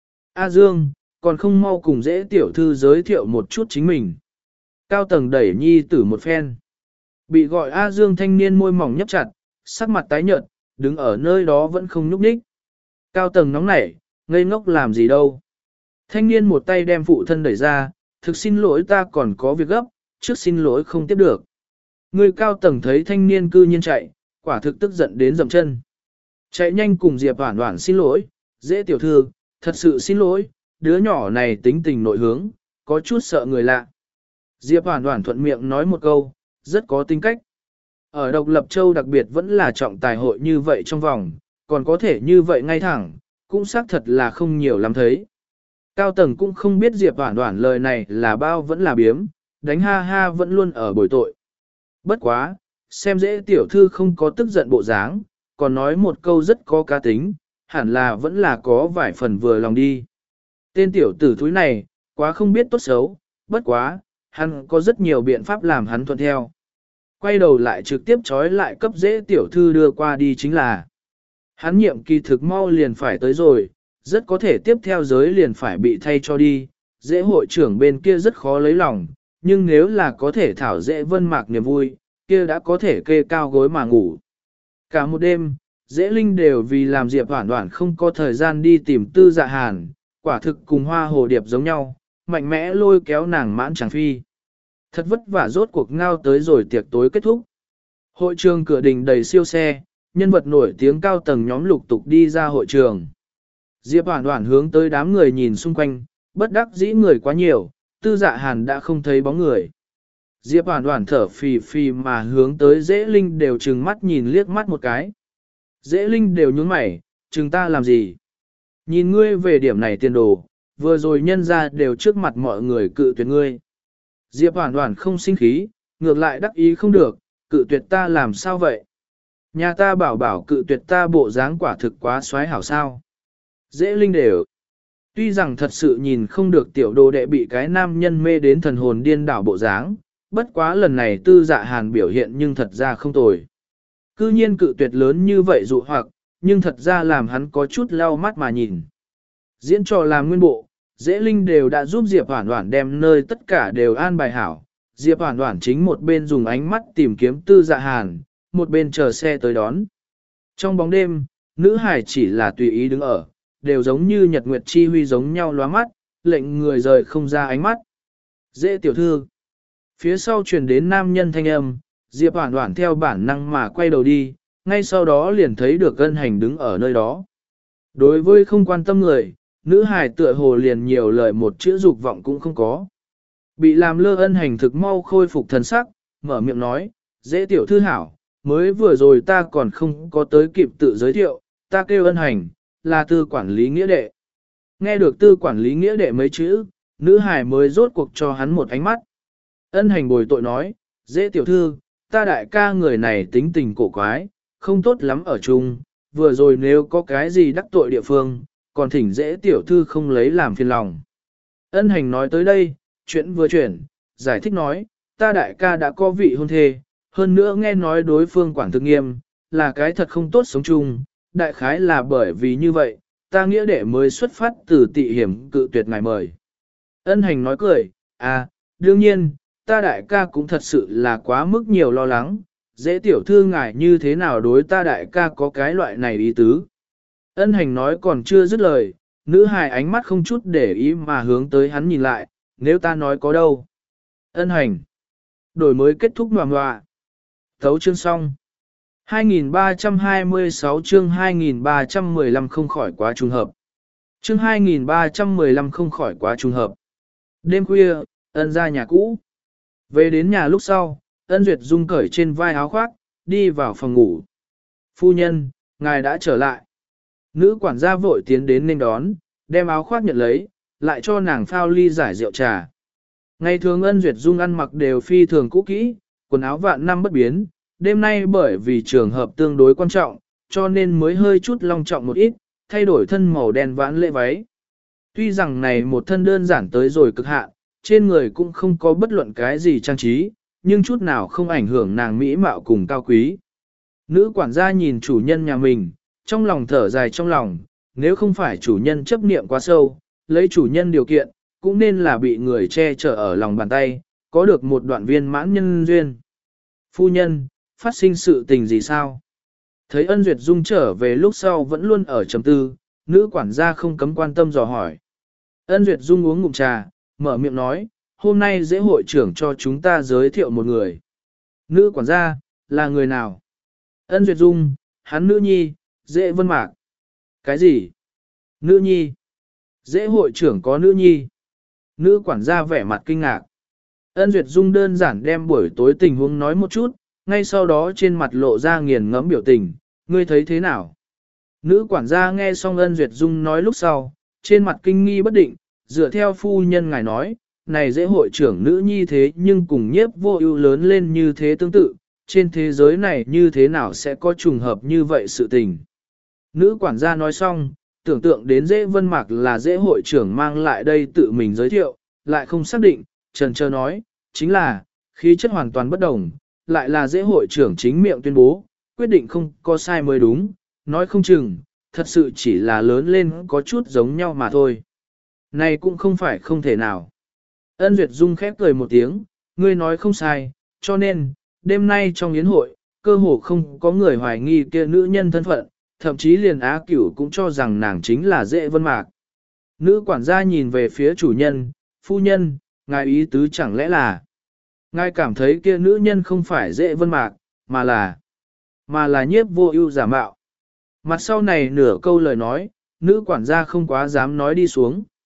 A Dương, còn không mau cùng Dễ tiểu thư giới thiệu một chút chính mình. Cao tầng đẩy nhi tử một phen. Bị gọi A Dương thanh niên môi mỏng nhấp chặt, sắc mặt tái nhợt, đứng ở nơi đó vẫn không nhúc nhích. Cao tầng nóng nảy, ngây ngốc làm gì đâu. Thanh niên một tay đem phụ thân đẩy ra, thực xin lỗi ta còn có việc gấp, trước xin lỗi không tiếp được. Người cao tầng thấy thanh niên cư nhiên chạy, quả thực tức giận đến dậm chân. Chạy nhanh cùng Diệp Hoản Hoản xin lỗi, Dễ tiểu thư, thật sự xin lỗi, đứa nhỏ này tính tình nội hướng, có chút sợ người lạ. Diệp Hoản Hoản thuận miệng nói một câu, rất có tính cách. Ở Độc Lập Châu đặc biệt vẫn là trọng tài hội như vậy trong vòng, còn có thể như vậy ngay thẳng, cũng xác thật là không nhiều lắm thấy. Cao tầng cũng không biết Diệp Hoản Hoản lời này là bao vẫn là biếm, đánh ha ha vẫn luôn ở bồi tội. Bất quá, xem Dễ tiểu thư không có tức giận bộ dáng, còn nói một câu rất có cá tính, hẳn là vẫn là có vài phần vừa lòng đi. Tên tiểu tử thúi này, quá không biết tốt xấu, bất quá, hắn có rất nhiều biện pháp làm hắn thuận theo. Quay đầu lại trực tiếp trói lại cấp Dễ tiểu thư đưa qua đi chính là. Hắn nhiệm kỳ thực mau liền phải tới rồi, rất có thể tiếp theo giới liền phải bị thay cho đi, Dễ hội trưởng bên kia rất khó lấy lòng, nhưng nếu là có thể thảo Dễ Vân Mạc niềm vui, kia đã có thể kê cao gối mà ngủ. Cả một đêm, Dễ Linh đều vì làm Diệp Hoản Hoản không có thời gian đi tìm Tư Dạ Hàn, quả thực cùng hoa hồ điệp giống nhau, mạnh mẽ lôi kéo nàng mãn chẳng phi. Thật vất vả rốt cuộc ngao tới rồi tiệc tối kết thúc. Hội trường cửa đình đầy siêu xe, nhân vật nổi tiếng cao tầng nhóm lục tục đi ra hội trường. Diệp Hoản Hoản hướng tới đám người nhìn xung quanh, bất đắc dĩ người quá nhiều, tư dạ hàn đã không thấy bóng người. Diệp Hoàn Hoàn thở phì phì mà hướng tới Dễ Linh đều trừng mắt nhìn liếc mắt một cái. Dễ Linh đều nhướng mày, chừng ta làm gì? Nhìn ngươi về điểm này tiền đồ, vừa rồi nhân ra đều trước mặt mọi người cự tuyệt ngươi. Diệp Hoàn Hoàn không sinh khí, ngược lại đắc ý không được, cự tuyệt ta làm sao vậy? Nhà ta bảo bảo cự tuyệt ta bộ dáng quả thực quá xoái hảo sao. Dễ Linh đều. Tuy rằng thật sự nhìn không được tiểu đồ đệ bị cái nam nhân mê đến thần hồn điên đảo bộ dáng, bất quá lần này tư dạ hàn biểu hiện nhưng thật ra không tồi. Cư nhiên cự tuyệt lớn như vậy dụ hoặc, nhưng thật ra làm hắn có chút lau mắt mà nhìn. Diễn trò làm nguyên bộ, Dễ Linh đều đã giúp Diệp Hoản Hoản đem nơi tất cả đều an bài hảo. Diệp Hoản Hoản chính một bên dùng ánh mắt tìm kiếm tư dạ hàn, một bên chờ xe tới đón. Trong bóng đêm, nữ hải chỉ là tùy ý đứng ở, đều giống như nhật nguyệt chi huy giống nhau lóa mắt, lệnh người rời không ra ánh mắt. Dễ tiểu thư. Phía sau truyền đến nam nhân thanh âm, Diệp Hoản Hoản theo bản năng mà quay đầu đi, ngay sau đó liền thấy được Ân Hành đứng ở nơi đó. Đối với không quan tâm người, nữ hài tựa hồ liền nhiều lời một chữ dục vọng cũng không có. Bị làm lơ Ân Hành thực mau khôi phục thần sắc, mở miệng nói, dễ tiểu thư hảo, mới vừa rồi ta còn không có tới kịp tự giới thiệu, ta kêu Ân Hành, là tư quản lý nghĩa đệ. Nghe được tư quản lý nghĩa đệ mấy chữ, nữ hài mới rốt cuộc cho hắn một ánh mắt. Ân Hành bồi tội nói, dễ tiểu thư, ta đại ca người này tính tình cổ quái, không tốt lắm ở chung, vừa rồi nếu có cái gì đắc tội địa phương, còn thỉnh dễ tiểu thư không lấy làm phiền lòng. Ân Hành nói tới đây, chuyện vừa chuyển, giải thích nói, ta đại ca đã có vị hôn thê, hơn nữa nghe nói đối phương quản thực nghiêm, là cái thật không tốt sống chung, đại khái là bởi vì như vậy, ta nghĩa đệ mới xuất phát từ tị hiểm cự tuyệt ngài mời. Ân Hành nói cười, à, đương nhiên, ta đại ca cũng thật sự là quá mức nhiều lo lắng, dễ tiểu thư ngài như thế nào đối ta đại ca có cái loại này ý tứ. Ân Hành nói còn chưa dứt lời, nữ hài ánh mắt không chút để ý mà hướng tới hắn nhìn lại, nếu ta nói có đâu. Ân Hành. Đổi mới kết thúc ngoà ngoạ. Thấu chương xong. hai nghìn ba trăm hai mươi sáu chương hai nghìn ba trăm mười lăm không khỏi quá trùng hợp. Chương hai nghìn ba trăm mười lăm không khỏi quá trùng hợp. Đêm khuya, Ân ra nhà cũ. Về đến nhà lúc sau, Ân Duyệt Dung cởi trên vai áo khoác, đi vào phòng ngủ. Phu nhân, ngài đã trở lại. Nữ quản gia vội tiến đến nên đón, đem áo khoác nhận lấy, lại cho nàng phao ly giải rượu trà. Ngày thường Ân Duyệt Dung ăn mặc đều phi thường cũ kỹ, quần áo vạn năm bất biến, đêm nay bởi vì trường hợp tương đối quan trọng, cho nên mới hơi chút long trọng một ít, thay đổi thân màu đen vãn lễ váy. Tuy rằng này một thân đơn giản tới rồi cực hạn, trên người cũng không có bất luận cái gì trang trí, nhưng chút nào không ảnh hưởng nàng mỹ mạo cùng cao quý. Nữ quản gia nhìn chủ nhân nhà mình, trong lòng thở dài trong lòng, nếu không phải chủ nhân chấp niệm quá sâu, lấy chủ nhân điều kiện, cũng nên là bị người che chở ở lòng bàn tay, có được một đoạn viên mãn nhân duyên. Phu nhân, phát sinh sự tình gì sao? Thấy Ân Duyệt Dung trở về lúc sau vẫn luôn ở trầm tư, nữ quản gia không cấm quan tâm dò hỏi. Ân Duyệt Dung uống ngụm trà, mở miệng nói, hôm nay dễ hội trưởng cho chúng ta giới thiệu một người. Nữ quản gia, là người nào? Ân Duyệt Dung, hắn nữ nhi, dễ vân mạc. Cái gì? Nữ nhi? Dễ hội trưởng có nữ nhi? Nữ quản gia vẻ mặt kinh ngạc. Ân Duyệt Dung đơn giản đem buổi tối tình huống nói một chút, ngay sau đó trên mặt lộ ra nghiền ngẫm biểu tình, ngươi thấy thế nào? Nữ quản gia nghe xong Ân Duyệt Dung nói lúc sau, trên mặt kinh nghi bất định, dựa theo phu nhân ngài nói, này dễ hội trưởng nữ nhi thế nhưng cùng nhiếp vô ưu lớn lên như thế tương tự, trên thế giới này như thế nào sẽ có trùng hợp như vậy sự tình. Nữ quản gia nói xong, tưởng tượng đến dễ vân mạc là dễ hội trưởng mang lại đây tự mình giới thiệu, lại không xác định, trần trơ nói, chính là, khí chất hoàn toàn bất đồng, lại là dễ hội trưởng chính miệng tuyên bố, quyết định không có sai mới đúng, nói không chừng, thật sự chỉ là lớn lên có chút giống nhau mà thôi. Này cũng không phải không thể nào. Ân Duyệt Dung khép cười một tiếng, ngươi nói không sai, cho nên, đêm nay trong yến hội, cơ hồ không có người hoài nghi kia nữ nhân thân phận, thậm chí liền Á Cửu cũng cho rằng nàng chính là dễ vân mạc. Nữ quản gia nhìn về phía chủ nhân, phu nhân, ngài ý tứ chẳng lẽ là, ngài cảm thấy kia nữ nhân không phải dễ vân mạc, mà là, mà là nhiếp vô ưu giả mạo. Mặt sau này nửa câu lời nói, nữ quản gia không quá dám nói đi xuống.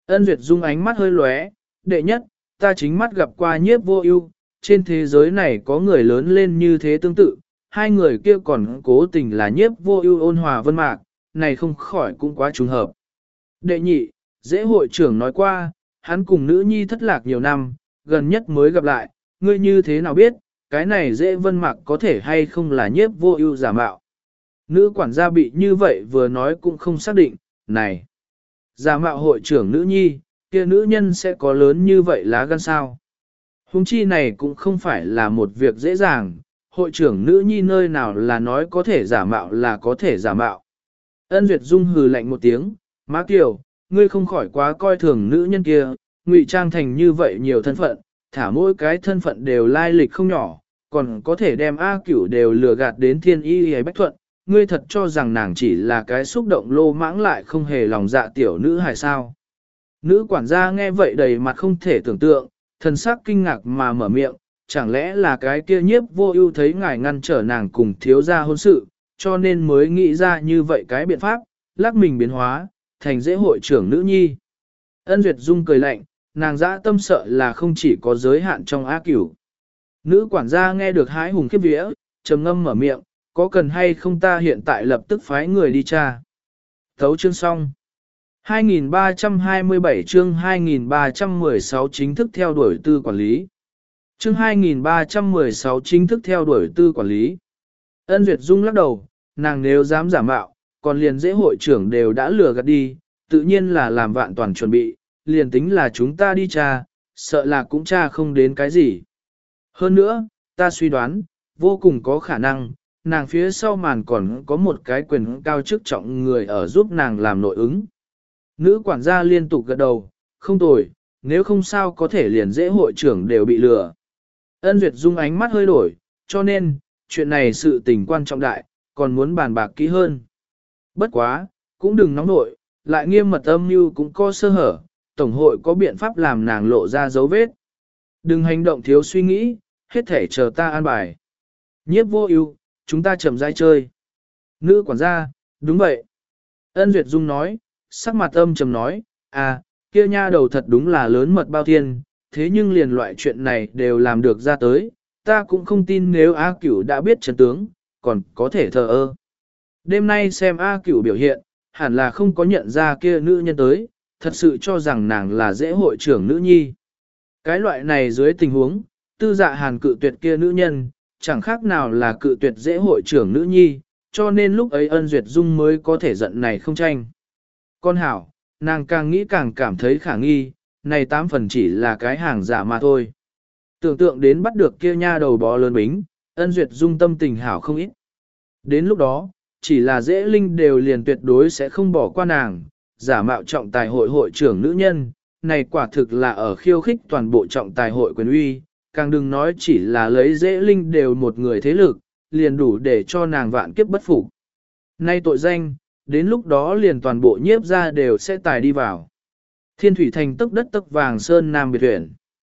Ân Duyệt Dung ánh mắt hơi lóe, đệ nhất, ta chính mắt gặp qua nhiếp vô ưu, trên thế giới này có người lớn lên như thế tương tự, hai người kia còn cố tình là nhiếp vô ưu ôn hòa vân mạc, này không khỏi cũng quá trùng hợp. Đệ nhị, dễ hội trưởng nói qua, hắn cùng nữ nhi thất lạc nhiều năm, gần nhất mới gặp lại, ngươi như thế nào biết, cái này dễ vân mạc có thể hay không là nhiếp vô ưu giả mạo. Nữ quản gia bị như vậy vừa nói cũng không xác định, này, giả mạo hội trưởng nữ nhi, kia nữ nhân sẽ có lớn như vậy lá gan sao. Hùng chi này cũng không phải là một việc dễ dàng, hội trưởng nữ nhi nơi nào là nói có thể giả mạo là có thể giả mạo. Ân Duyệt Dung hừ lạnh một tiếng, má Kiều, ngươi không khỏi quá coi thường nữ nhân kia, ngụy trang thành như vậy nhiều thân phận, thả mỗi cái thân phận đều lai lịch không nhỏ, còn có thể đem A Cửu đều lừa gạt đến thiên y y bách thuận, ngươi thật cho rằng nàng chỉ là cái xúc động lô mãng lại không hề lòng dạ tiểu nữ hài sao. Nữ quản gia nghe vậy đầy mặt không thể tưởng tượng, thần sắc kinh ngạc mà mở miệng, chẳng lẽ là cái kia nhiếp vô ưu thấy ngài ngăn trở nàng cùng thiếu gia hôn sự, cho nên mới nghĩ ra như vậy cái biện pháp, lắc mình biến hóa, thành dễ hội trưởng nữ nhi. Ân Duyệt Dung cười lạnh, nàng dã tâm sợ là không chỉ có giới hạn trong A Cửu. Nữ quản gia nghe được hái hùng khiếp vía, trầm ngâm mở miệng, có cần hay không ta hiện tại lập tức phái người đi tra. Thấu chương xong. hai nghìn ba trăm hai mươi bảy chương hai nghìn ba trăm mười sáu chính thức theo đuổi tư quản lý. Chương hai nghìn ba trăm mười sáu chính thức theo đuổi tư quản lý. Ân Duyệt Dung lắc đầu, nàng nếu dám giả mạo, còn liền dễ hội trưởng đều đã lừa gạt đi, tự nhiên là làm vạn toàn chuẩn bị, liền tính là chúng ta đi tra, sợ là cũng tra không đến cái gì. Hơn nữa, ta suy đoán, vô cùng có khả năng, nàng phía sau màn còn có một cái quyền cao chức trọng người ở giúp nàng làm nội ứng. Nữ quản gia liên tục gật đầu, không tồi, nếu không sao có thể liền dễ hội trưởng đều bị lừa. Ân Duyệt Dung ánh mắt hơi đổi, cho nên, chuyện này sự tình quan trọng đại, còn muốn bàn bạc kỹ hơn. Bất quá, cũng đừng nóng nội, lại nghiêm mật âm mưu cũng có sơ hở, Tổng hội có biện pháp làm nàng lộ ra dấu vết. Đừng hành động thiếu suy nghĩ, hết thể chờ ta an bài. Nhiếp vô ưu, chúng ta chậm rãi chơi. Nữ quản gia, đúng vậy. Ân Duyệt Dung nói, sắc mặt âm trầm nói, à, kia nha đầu thật đúng là lớn mật bao thiên, thế nhưng liền loại chuyện này đều làm được ra tới, ta cũng không tin nếu A Cửu đã biết chân tướng, còn có thể thờ ơ. Đêm nay xem A Cửu biểu hiện, hẳn là không có nhận ra kia nữ nhân tới, thật sự cho rằng nàng là dễ hội trưởng nữ nhi. Cái loại này dưới tình huống, tư dạ hàn cự tuyệt kia nữ nhân, chẳng khác nào là cự tuyệt dễ hội trưởng nữ nhi, cho nên lúc ấy Ân Duyệt Dung mới có thể giận này không tranh. Con hảo, nàng càng nghĩ càng cảm thấy khả nghi, này tám phần chỉ là cái hàng giả mà thôi. Tưởng tượng đến bắt được kia nha đầu bó lớn bính, Ân Duyệt Dung tâm tình hảo không ít. Đến lúc đó, chỉ là dễ linh đều liền tuyệt đối sẽ không bỏ qua nàng, giả mạo trọng tài hội hội trưởng nữ nhân, này quả thực là ở khiêu khích toàn bộ trọng tài hội quyền uy, càng đừng nói chỉ là lấy dễ linh đều một người thế lực, liền đủ để cho nàng vạn kiếp bất phục. Nay tội danh, đến lúc đó liền toàn bộ nhiếp ra đều sẽ tài đi vào. Thiên thủy thành tức đất tức vàng sơn nam biệt huyện.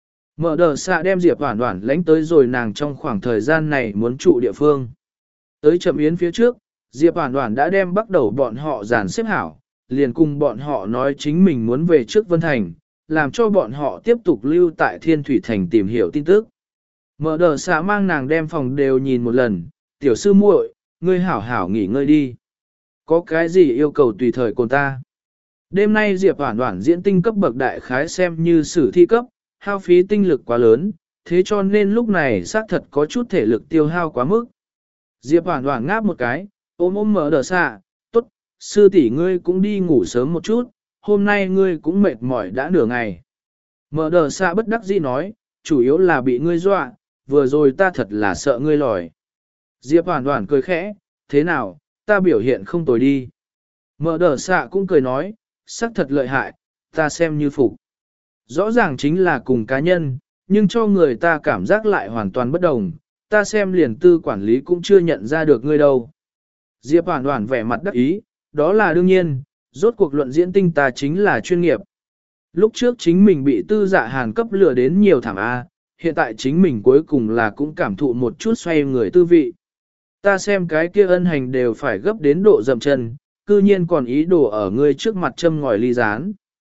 Mở đờ xạ đem Diệp Hoản Hoản lánh tới rồi nàng trong khoảng thời gian này muốn trụ địa phương. Tới chậm yến phía trước, Diệp Hoản Hoản đã đem bắt đầu bọn họ dàn xếp hảo, liền cùng bọn họ nói chính mình muốn về trước Vân Thành, làm cho bọn họ tiếp tục lưu tại Thiên Thủy Thành tìm hiểu tin tức. Mở đờ xạ mang nàng đem phòng đều nhìn một lần, tiểu sư muội, ngươi hảo hảo nghỉ ngơi đi. Có cái gì yêu cầu tùy thời cùng ta. Đêm nay Diệp Hoản Hoản diễn tinh cấp bậc đại khái xem như sử thi cấp, hao phí tinh lực quá lớn, thế cho nên lúc này xác thật có chút thể lực tiêu hao quá mức. Diệp Hoản Hoản ngáp một cái, ôm ôm mở đờ xạ, tốt, sư tỷ ngươi cũng đi ngủ sớm một chút, hôm nay ngươi cũng mệt mỏi đã nửa ngày. Mở đờ xạ bất đắc dĩ nói, chủ yếu là bị ngươi dọa, vừa rồi ta thật là sợ ngươi lòi. Diệp Hoản Hoản cười khẽ, thế nào, ta biểu hiện không tồi đi. Mở đờ xạ cũng cười nói, sắc thật lợi hại, ta xem như phục. Rõ ràng chính là cùng cá nhân, nhưng cho người ta cảm giác lại hoàn toàn bất đồng, ta xem liền tư quản lý cũng chưa nhận ra được ngươi đâu. Diệp Hoản Hoản vẻ mặt đắc ý, đó là đương nhiên, rốt cuộc luận diễn tinh ta chính là chuyên nghiệp. Lúc trước chính mình bị tư dạ hàn cấp lừa đến nhiều thảm A, hiện tại chính mình cuối cùng là cũng cảm thụ một chút xoay người tư vị. Ta xem cái kia ân hành đều phải gấp đến độ dậm chân, cư nhiên còn ý đồ ở ngươi trước mặt châm ngòi ly gián.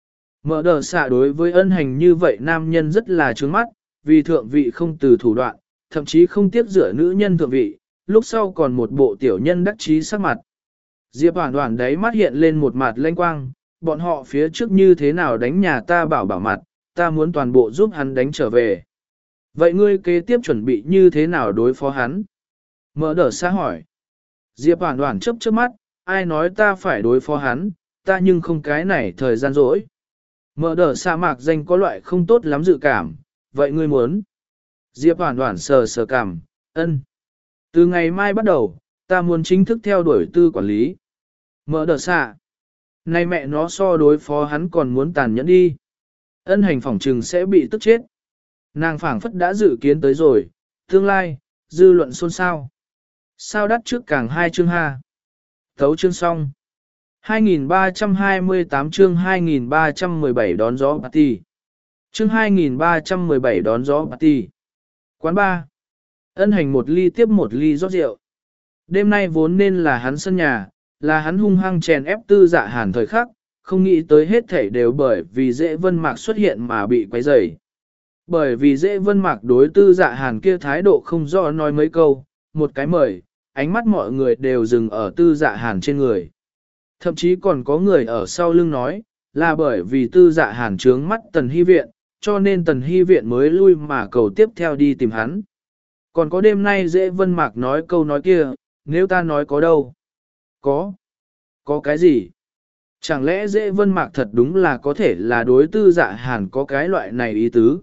Mở đờ xạ đối với ân hành như vậy nam nhân rất là trướng mắt, vì thượng vị không từ thủ đoạn, thậm chí không tiếp dựa nữ nhân thượng vị, lúc sau còn một bộ tiểu nhân đắc chí sắc mặt. Diệp Hoản Hoản đấy mắt hiện lên một mặt lanh quang, bọn họ phía trước như thế nào đánh nhà ta bảo bảo mặt, ta muốn toàn bộ giúp hắn đánh trở về. Vậy ngươi kế tiếp chuẩn bị như thế nào đối phó hắn? Mở đờ xạ hỏi. Diệp Hoản Hoản chớp chớp mắt, ai nói ta phải đối phó hắn, ta nhưng không cái này thời gian rỗi. Mở đờ sa mạc danh có loại không tốt lắm dự cảm, vậy ngươi muốn? Diệp Hoản Hoản sờ sờ cảm, ân. Từ ngày mai bắt đầu, ta muốn chính thức theo đuổi tư quản lý. Mở đờ sa. Này mẹ nó so đối phó hắn còn muốn tàn nhẫn đi. Ân hành phỏng trừng sẽ bị tức chết. Nàng phảng phất đã dự kiến tới rồi, tương lai, dư luận xôn xao. Sao đắt trước càng hai chương ha. Thấu chương xong. hai nghìn ba trăm hai mươi tám chương hai nghìn ba trăm mười bảy đón gió party. Chương hai nghìn ba trăm mười bảy đón gió party. Quán ba. Ân hành một ly tiếp một ly rót rượu. Đêm nay vốn nên là hắn sân nhà, là hắn hung hăng chèn ép tư dạ hàn thời khắc, không nghĩ tới hết thảy đều bởi vì dễ vân mạc xuất hiện mà bị quấy rầy. Bởi vì dễ vân mạc đối tư dạ hàn kia thái độ không rõ nói mấy câu, một cái mời, ánh mắt mọi người đều dừng ở tư dạ hàn trên người. Thậm chí còn có người ở sau lưng nói, là bởi vì tư dạ hàn trướng mắt tần hy viện, cho nên tần hy viện mới lui mà cầu tiếp theo đi tìm hắn. Còn có đêm nay dễ vân mạc nói câu nói kia, nếu ta nói có đâu? Có. Có cái gì? Chẳng lẽ dễ vân mạc thật đúng là có thể là đối tư dạ hàn có cái loại này ý tứ?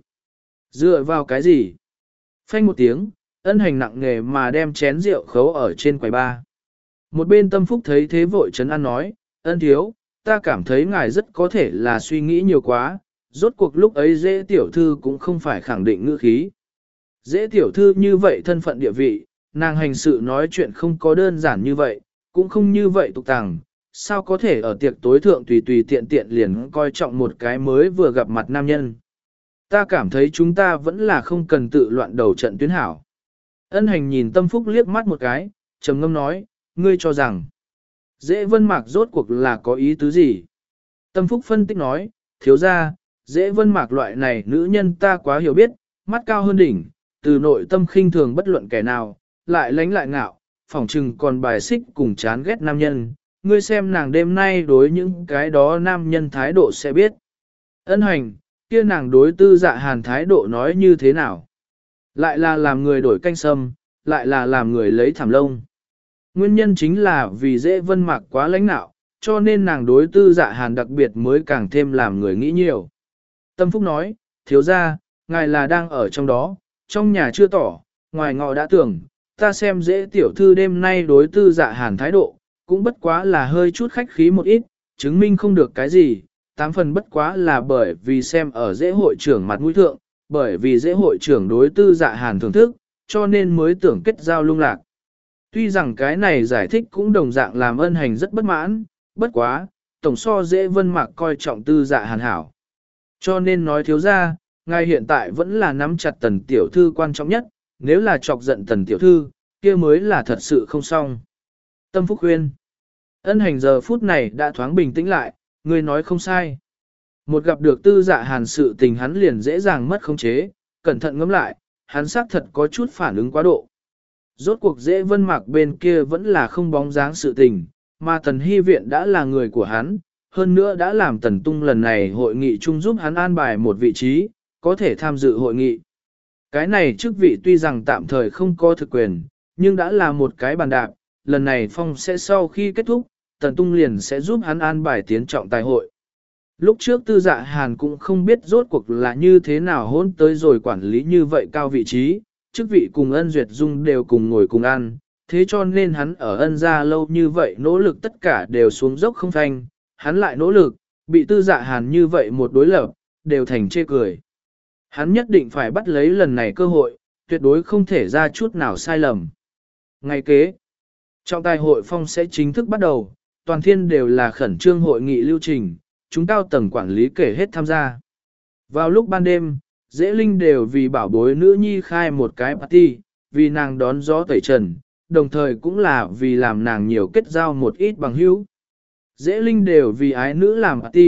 Dựa vào cái gì? Phanh một tiếng, ân hành nặng nề mà đem chén rượu khấu ở trên quầy ba. Một bên tâm phúc thấy thế vội trấn an nói, ân thiếu, ta cảm thấy ngài rất có thể là suy nghĩ nhiều quá, rốt cuộc lúc ấy dễ tiểu thư cũng không phải khẳng định ngữ khí. Dễ tiểu thư như vậy thân phận địa vị, nàng hành sự nói chuyện không có đơn giản như vậy, cũng không như vậy tục tàng, sao có thể ở tiệc tối thượng tùy tùy tiện tiện liền coi trọng một cái mới vừa gặp mặt nam nhân. Ta cảm thấy chúng ta vẫn là không cần tự loạn đầu trận tuyến hảo. Ân hành nhìn tâm phúc liếc mắt một cái, trầm ngâm nói, ngươi cho rằng, dễ vân mạc rốt cuộc là có ý tứ gì? Tâm phúc phân tích nói, thiếu ra, dễ vân mạc loại này nữ nhân ta quá hiểu biết, mắt cao hơn đỉnh, từ nội tâm khinh thường bất luận kẻ nào, lại lánh lại ngạo, phỏng trừng còn bài xích cùng chán ghét nam nhân. Ngươi xem nàng đêm nay đối những cái đó nam nhân thái độ sẽ biết. Ân hành, kia nàng đối tư dạ hàn thái độ nói như thế nào? Lại là làm người đổi canh sâm, lại là làm người lấy thảm lông. Nguyên nhân chính là vì dễ vân mạc quá lãnh nạo, cho nên nàng đối tư dạ hàn đặc biệt mới càng thêm làm người nghĩ nhiều. Tâm Phúc nói, thiếu ra, ngài là đang ở trong đó, trong nhà chưa tỏ, ngoài ngọ đã tưởng, ta xem dễ tiểu thư đêm nay đối tư dạ hàn thái độ, cũng bất quá là hơi chút khách khí một ít, chứng minh không được cái gì, tám phần bất quá là bởi vì xem ở dễ hội trưởng mặt mũi thượng, bởi vì dễ hội trưởng đối tư dạ hàn thưởng thức, cho nên mới tưởng kết giao lung lạc. Tuy rằng cái này giải thích cũng đồng dạng làm ân hành rất bất mãn, bất quá, tổng so dễ vân mạc coi trọng tư dạ hàn hảo. Cho nên nói thiếu ra, ngài hiện tại vẫn là nắm chặt tần tiểu thư quan trọng nhất, nếu là chọc giận tần tiểu thư, kia mới là thật sự không xong. Tâm Phúc khuyên, ân hành giờ phút này đã thoáng bình tĩnh lại, người nói không sai. Một gặp được tư dạ hàn sự tình hắn liền dễ dàng mất khống chế, cẩn thận ngẫm lại, hắn xác thật có chút phản ứng quá độ. Rốt cuộc dễ vân mạc bên kia vẫn là không bóng dáng sự tình, mà tần hy viện đã là người của hắn, hơn nữa đã làm tần tung lần này hội nghị chung giúp hắn an bài một vị trí, có thể tham dự hội nghị. Cái này chức vị tuy rằng tạm thời không có thực quyền, nhưng đã là một cái bàn đạp, lần này phong sẽ sau khi kết thúc, tần tung liền sẽ giúp hắn an bài tiến trọng tài hội. Lúc trước tư dạ hàn cũng không biết rốt cuộc là như thế nào hôn tới rồi quản lý như vậy cao vị trí, chức vị cùng ân duyệt dung đều cùng ngồi cùng ăn, thế cho nên hắn ở ân gia lâu như vậy nỗ lực tất cả đều xuống dốc không phanh, hắn lại nỗ lực, bị tư dạ hàn như vậy một đối lập, đều thành chê cười. Hắn nhất định phải bắt lấy lần này cơ hội, tuyệt đối không thể ra chút nào sai lầm. Ngày kế, trọng tài hội phong sẽ chính thức bắt đầu, toàn thiên đều là khẩn trương hội nghị lưu trình, chúng cao tầng quản lý kể hết tham gia. Vào lúc ban đêm, dễ linh đều vì bảo bối nữ nhi khai một cái party, vì nàng đón gió tẩy trần, đồng thời cũng là vì làm nàng nhiều kết giao một ít bằng hữu. Dễ linh đều vì ái nữ làm party,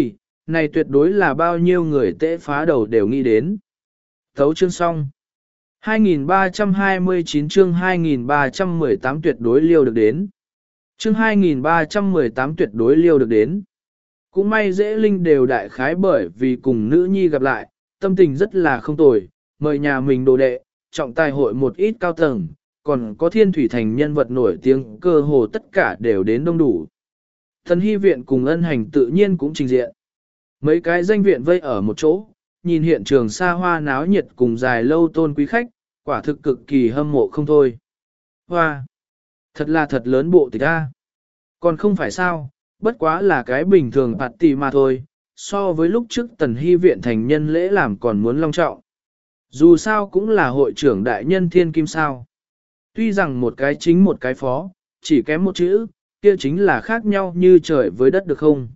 này tuyệt đối là bao nhiêu người tễ phá đầu đều nghĩ đến. Thấu chương xong. hai nghìn ba trăm hai mươi chín chương hai nghìn ba trăm mười tám tuyệt đối liêu được đến. Chương hai nghìn ba trăm mười tám tuyệt đối liêu được đến. Cũng may dễ linh đều đại khái bởi vì cùng nữ nhi gặp lại, tâm tình rất là không tồi, mời nhà mình đồ đệ, trọng tài hội một ít cao tầng, còn có thiên thủy thành nhân vật nổi tiếng cơ hồ tất cả đều đến đông đủ. Thần hy viện cùng ân hành tự nhiên cũng trình diện. Mấy cái danh viện vây ở một chỗ, nhìn hiện trường xa hoa náo nhiệt cùng dài lâu tôn quý khách, quả thực cực kỳ hâm mộ không thôi. Hoa! Thật là thật lớn bộ tịch a. Còn không phải sao, bất quá là cái bình thường bạt tì mà thôi, so với lúc trước tần hy viện thành nhân lễ làm còn muốn long trọng. Dù sao cũng là hội trưởng đại nhân thiên kim sao. Tuy rằng một cái chính một cái phó, chỉ kém một chữ, kia chính là khác nhau như trời với đất được không?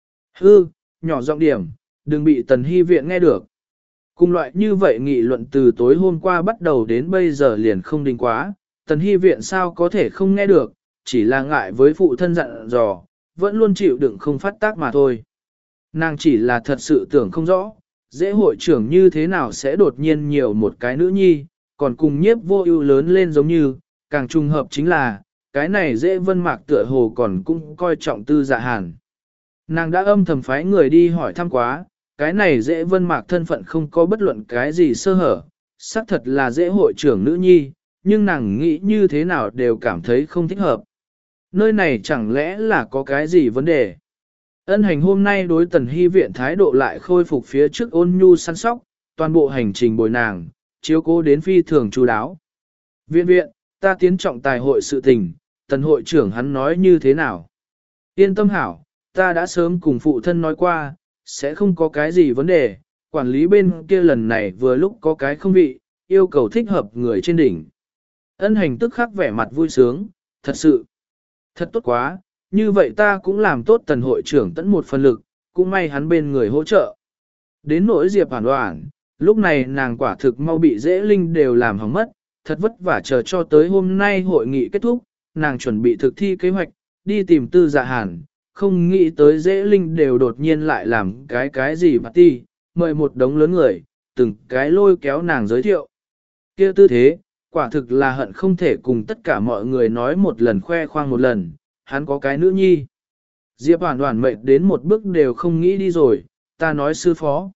Hư, nhỏ giọng điểm, đừng bị tần hy viện nghe được. Cùng loại như vậy nghị luận từ tối hôm qua bắt đầu đến bây giờ liền không đình quá, tần hy viện sao có thể không nghe được, chỉ là ngại với phụ thân dặn dò, vẫn luôn chịu đựng không phát tác mà thôi. Nàng chỉ là thật sự tưởng không rõ, dễ hội trưởng như thế nào sẽ đột nhiên nhiều một cái nữ nhi, còn cùng nhiếp vô ưu lớn lên giống như, càng trùng hợp chính là, cái này dễ vân mạc tựa hồ còn cũng coi trọng tư dạ hàn. Nàng đã âm thầm phái người đi hỏi thăm quá, cái này dễ vân mạc thân phận không có bất luận cái gì sơ hở, xác thật là dễ hội trưởng nữ nhi, nhưng nàng nghĩ như thế nào đều cảm thấy không thích hợp. Nơi này chẳng lẽ là có cái gì vấn đề? Ân hành hôm nay đối tần hy viện thái độ lại khôi phục phía trước ôn nhu săn sóc, toàn bộ hành trình bồi nàng, chiếu cố đến phi thường chú đáo. Viện viện, ta tiến trọng tài hội sự tình, tần hội trưởng hắn nói như thế nào? Yên tâm hảo, ta đã sớm cùng phụ thân nói qua, sẽ không có cái gì vấn đề, quản lý bên kia lần này vừa lúc có cái không vị, yêu cầu thích hợp người trên đỉnh. Ân hành tức khắc vẻ mặt vui sướng, thật sự, thật tốt quá, như vậy ta cũng làm tốt tần hội trưởng tận một phần lực, cũng may hắn bên người hỗ trợ. Đến nỗi Diệp Hoàn Hoàn, lúc này nàng quả thực mau bị dễ linh đều làm hỏng mất, thật vất vả chờ cho tới hôm nay hội nghị kết thúc, nàng chuẩn bị thực thi kế hoạch, đi tìm tư dạ hàn, không nghĩ tới dễ linh đều đột nhiên lại làm cái cái gì party, mời một đống lớn người, từng cái lôi kéo nàng giới thiệu. Kia tư thế, quả thực là hận không thể cùng tất cả mọi người nói một lần khoe khoang một lần, hắn có cái nữ nhi. Diệp Hoàn Hoàn mệt đến một bước đều không nghĩ đi rồi, ta nói sư phó.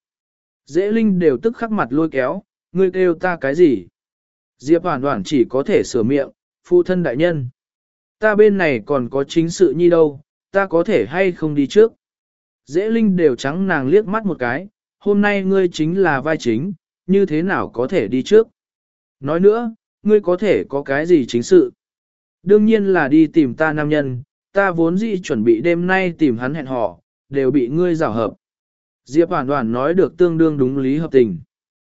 Dễ linh đều tức khắc mặt lôi kéo, ngươi kêu ta cái gì? Diệp Hoàn Hoàn chỉ có thể sửa miệng, phụ thân đại nhân. Ta bên này còn có chính sự nhi đâu, ta có thể hay không đi trước? Dễ linh đều trắng nàng liếc mắt một cái, hôm nay ngươi chính là vai chính, như thế nào có thể đi trước? Nói nữa, ngươi có thể có cái gì chính sự? Đương nhiên là đi tìm ta nam nhân, ta vốn dĩ chuẩn bị đêm nay tìm hắn hẹn hò, đều bị ngươi rào hợp. Diệp Hoàn Hoàn nói được tương đương đúng lý hợp tình.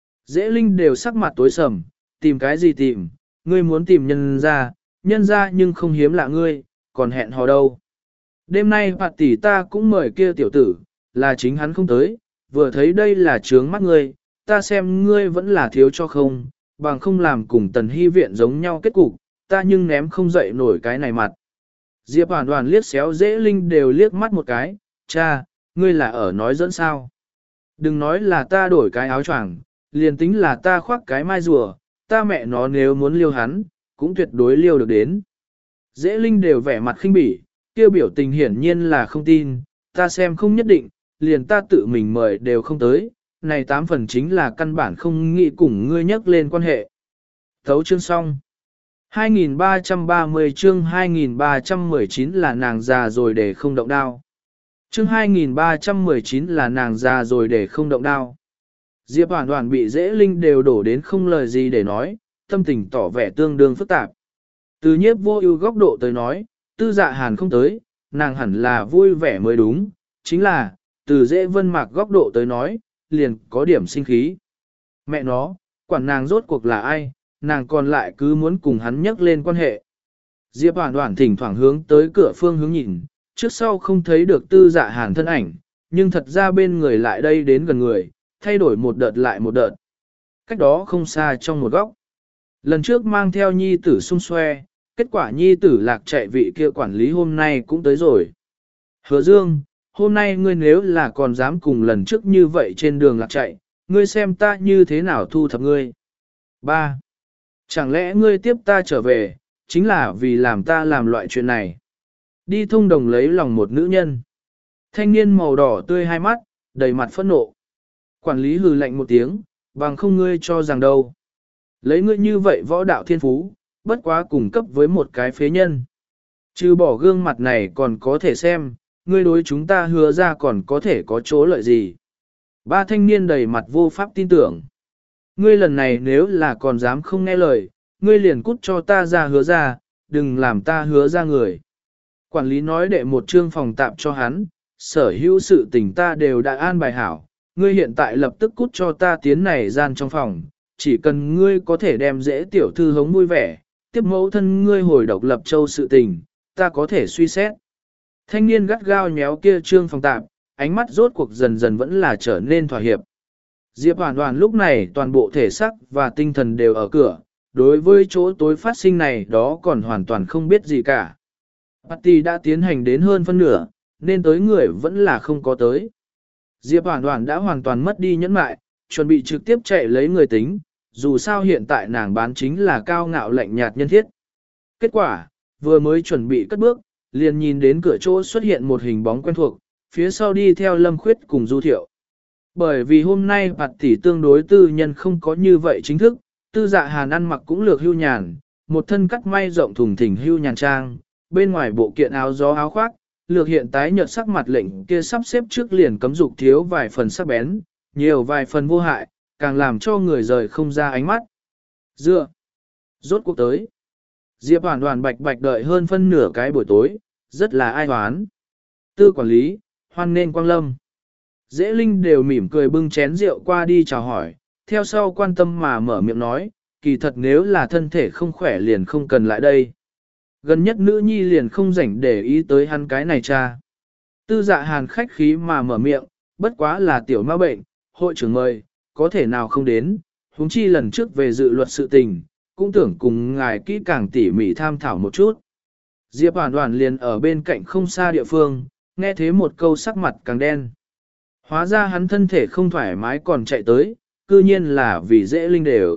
Dễ linh đều sắc mặt tối sầm, tìm cái gì tìm, ngươi muốn tìm nhân ra, nhân ra nhưng không hiếm lạ ngươi, còn hẹn hò đâu. Đêm nay bạt tỷ ta cũng mời kia tiểu tử, là chính hắn không tới, vừa thấy đây là trướng mắt ngươi, ta xem ngươi vẫn là thiếu cho không, bằng không làm cùng tần hy viện giống nhau kết cục, ta nhưng ném không dậy nổi cái này mặt. Diệp Hoàn Hoàn liếc xéo dễ linh đều liếc mắt một cái, cha, ngươi là ở nói dẫn sao. Đừng nói là ta đổi cái áo choàng, liền tính là ta khoác cái mai rùa, ta mẹ nó nếu muốn liêu hắn, cũng tuyệt đối liêu được đến. Dễ linh đều vẻ mặt khinh bỉ, kêu biểu tình hiển nhiên là không tin, ta xem không nhất định, liền ta tự mình mời đều không tới, này tám phần chính là căn bản không nghĩ cùng ngươi nhắc lên quan hệ. Thấu chương xong. hai nghìn ba trăm ba mươi chương hai nghìn ba trăm mười chín là nàng già rồi để không động đao. Chương hai nghìn ba trăm mười chín là nàng già rồi để không động đao. Diệp Hoàn Hoàn bị dễ linh đều đổ đến không lời gì để nói, tâm tình tỏ vẻ tương đương phức tạp. Từ nhiếp vô ưu góc độ tới nói, tư dạ hàn không tới, nàng hẳn là vui vẻ mới đúng, chính là, từ dễ vân mạc góc độ tới nói, liền có điểm sinh khí. Mẹ nó, quản nàng rốt cuộc là ai, nàng còn lại cứ muốn cùng hắn nhắc lên quan hệ. Diệp Hoàn Hoàn thỉnh thoảng hướng tới cửa phương hướng nhìn, trước sau không thấy được tư dạ hàn thân ảnh, nhưng thật ra bên người lại đây đến gần người, thay đổi một đợt lại một đợt. Cách đó không xa trong một góc. Lần trước mang theo nhi tử xung xoe, kết quả nhi tử lạc chạy vị kia quản lý hôm nay cũng tới rồi. Hứa Dương, hôm nay ngươi nếu là còn dám cùng lần trước như vậy trên đường lạc chạy, ngươi xem ta như thế nào thu thập ngươi. ba. Chẳng lẽ ngươi tiếp ta trở về, chính là vì làm ta làm loại chuyện này. Đi thông đồng lấy lòng một nữ nhân. Thanh niên màu đỏ tươi hai mắt, đầy mặt phẫn nộ. Quản lý hừ lạnh một tiếng, bằng không ngươi cho rằng đâu. Lấy ngươi như vậy võ đạo thiên phú, bất quá cùng cấp với một cái phế nhân. Trừ bỏ gương mặt này còn có thể xem, ngươi đối chúng ta hứa ra còn có thể có chỗ lợi gì. Ba thanh niên đầy mặt vô pháp tin tưởng. Ngươi lần này nếu là còn dám không nghe lời, ngươi liền cút cho ta ra hứa ra, đừng làm ta hứa ra người. Quản lý nói đệ một chương phòng tạm cho hắn, sở hữu sự tình ta đều đã an bài hảo, ngươi hiện tại lập tức cút cho ta tiến này gian trong phòng, chỉ cần ngươi có thể đem dễ tiểu thư hống vui vẻ, tiếp mẫu thân ngươi hồi độc lập châu sự tình, ta có thể suy xét. Thanh niên gắt gao nhéo kia trương phòng tạm, ánh mắt rốt cuộc dần dần vẫn là trở nên thỏa hiệp. Diệp Hoàn Hoàn lúc này toàn bộ thể xác và tinh thần đều ở cửa, đối với chỗ tối phát sinh này đó còn hoàn toàn không biết gì cả. Party đã tiến hành đến hơn phân nửa, nên tới người vẫn là không có tới. Diệp Hoàn Hoàn đã hoàn toàn mất đi nhẫn mại, chuẩn bị trực tiếp chạy lấy người tính, dù sao hiện tại nàng bán chính là cao ngạo lạnh nhạt nhân thiết. Kết quả, vừa mới chuẩn bị cất bước, liền nhìn đến cửa chỗ xuất hiện một hình bóng quen thuộc, phía sau đi theo Lâm Khuyết cùng Du Thiệu. Bởi vì hôm nay bạt tỷ tương đối tư nhân không có như vậy chính thức, tư dạ hàn ăn mặc cũng lược hưu nhàn, một thân cắt may rộng thùng thình hưu nhàn trang, bên ngoài bộ kiện áo gió áo khoác, lược hiện tái nhợt sắc mặt lệnh kia sắp xếp trước liền cấm dục thiếu vài phần sắc bén, nhiều vài phần vô hại, càng làm cho người rời không ra ánh mắt. Dựa, rốt cuộc tới. Diệp Hoàn Hoàn bạch bạch đợi hơn phân nửa cái buổi tối, rất là ai hoán. Tư quản lý, hoan nên quang lâm. Dễ Linh đều mỉm cười bưng chén rượu qua đi chào hỏi, theo sau quan tâm mà mở miệng nói, kỳ thật nếu là thân thể không khỏe liền không cần lại đây. Gần nhất nữ nhi liền không rảnh để ý tới hắn cái này cha. Tư dạ hàn khách khí mà mở miệng, bất quá là tiểu ma bệnh, hội trưởng mời, có thể nào không đến, huống chi lần trước về dự luật sự tình, cũng tưởng cùng ngài kỹ càng tỉ mỉ tham thảo một chút. Diệp Hoàn Hoàn liền ở bên cạnh không xa địa phương, nghe thế một câu sắc mặt càng đen. Hóa ra hắn thân thể không thoải mái còn chạy tới, cư nhiên là vì dễ linh đều.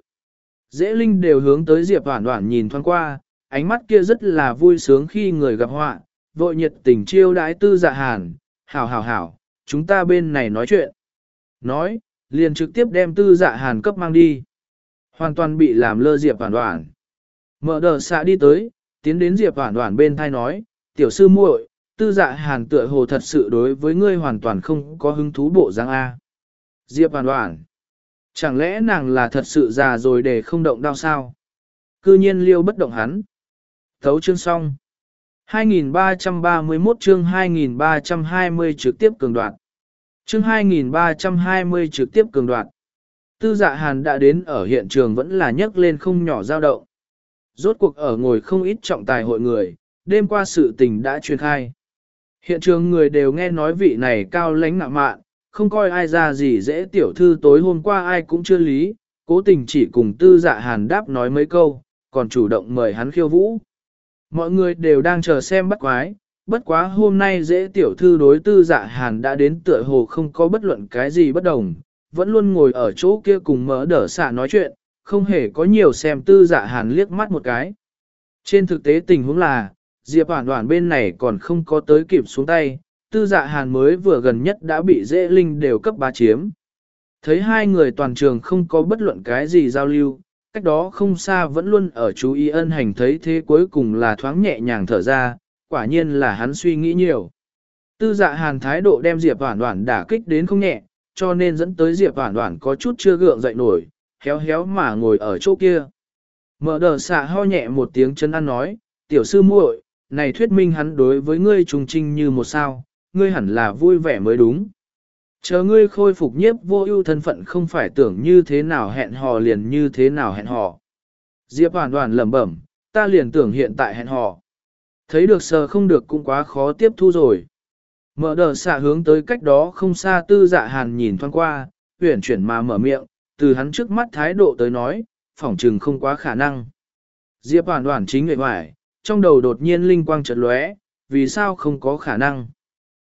Dễ linh đều hướng tới Diệp Hoàn Hoàn nhìn thoáng qua, ánh mắt kia rất là vui sướng khi người gặp họa, vội nhiệt tình chiêu đãi tư dạ hàn, hảo hảo hảo, chúng ta bên này nói chuyện. Nói, liền trực tiếp đem tư dạ hàn cấp mang đi. Hoàn toàn bị làm lơ Diệp Hoàn Hoàn. Mở đờ xạ đi tới, tiến đến Diệp Hoàn Hoàn bên thai nói, tiểu sư muội, tư dạ hàn tựa hồ thật sự đối với ngươi hoàn toàn không có hứng thú bộ dáng A. Diệp Hoàn Hoàn, chẳng lẽ nàng là thật sự già rồi để không động đau sao? Cư nhiên liêu bất động hắn. Thấu chương xong. hai nghìn ba trăm ba mươi mốt chương hai nghìn ba trăm hai mươi trực tiếp cường đoạn. Chương hai nghìn ba trăm hai mươi trực tiếp cường đoạn. Tư dạ hàn đã đến ở hiện trường vẫn là nhấc lên không nhỏ dao động. Rốt cuộc ở ngồi không ít trọng tài hội người, đêm qua sự tình đã truyền khai. Hiện trường người đều nghe nói vị này cao lãnh nạo mạn, không coi ai ra gì dễ tiểu thư tối hôm qua ai cũng chưa lý, cố tình chỉ cùng tư dạ hàn đáp nói mấy câu, còn chủ động mời hắn khiêu vũ. Mọi người đều đang chờ xem bắt quái, bất quá hôm nay dễ tiểu thư đối tư dạ hàn đã đến tựa hồ không có bất luận cái gì bất đồng, vẫn luôn ngồi ở chỗ kia cùng mỡ đỡ xạ nói chuyện, không hề có nhiều xem tư dạ hàn liếc mắt một cái. Trên thực tế tình huống là, Diệp Hoàn Hoàn bên này còn không có tới kịp xuống tay, tư dạ hàn mới vừa gần nhất đã bị dễ linh đều cấp bá chiếm. Thấy hai người toàn trường không có bất luận cái gì giao lưu, cách đó không xa vẫn luôn ở chú ý ân hành thấy thế cuối cùng là thoáng nhẹ nhàng thở ra, quả nhiên là hắn suy nghĩ nhiều. Tư dạ hàn thái độ đem Diệp Hoàn Hoàn đả kích đến không nhẹ, cho nên dẫn tới Diệp Hoàn Hoàn có chút chưa gượng dậy nổi, héo héo mà ngồi ở chỗ kia. Mở đờ xạ ho nhẹ một tiếng chân ăn nói, tiểu sư muội, này thuyết minh hắn đối với ngươi trùng trinh như một sao, ngươi hẳn là vui vẻ mới đúng. Chờ ngươi khôi phục nhiếp vô ưu thân phận không phải tưởng như thế nào hẹn hò liền như thế nào hẹn hò. Diệp Hoàn Hoàn lẩm bẩm, ta liền tưởng hiện tại hẹn hò. Thấy được sờ không được cũng quá khó tiếp thu rồi. Mở đờ xạ hướng tới cách đó không xa tư dạ hàn nhìn thoáng qua, huyển chuyển mà mở miệng, từ hắn trước mắt thái độ tới nói, phỏng trừng không quá khả năng. Diệp Hoàn Hoàn chính người hoài, trong đầu đột nhiên linh quang chợt lóe, vì sao không có khả năng.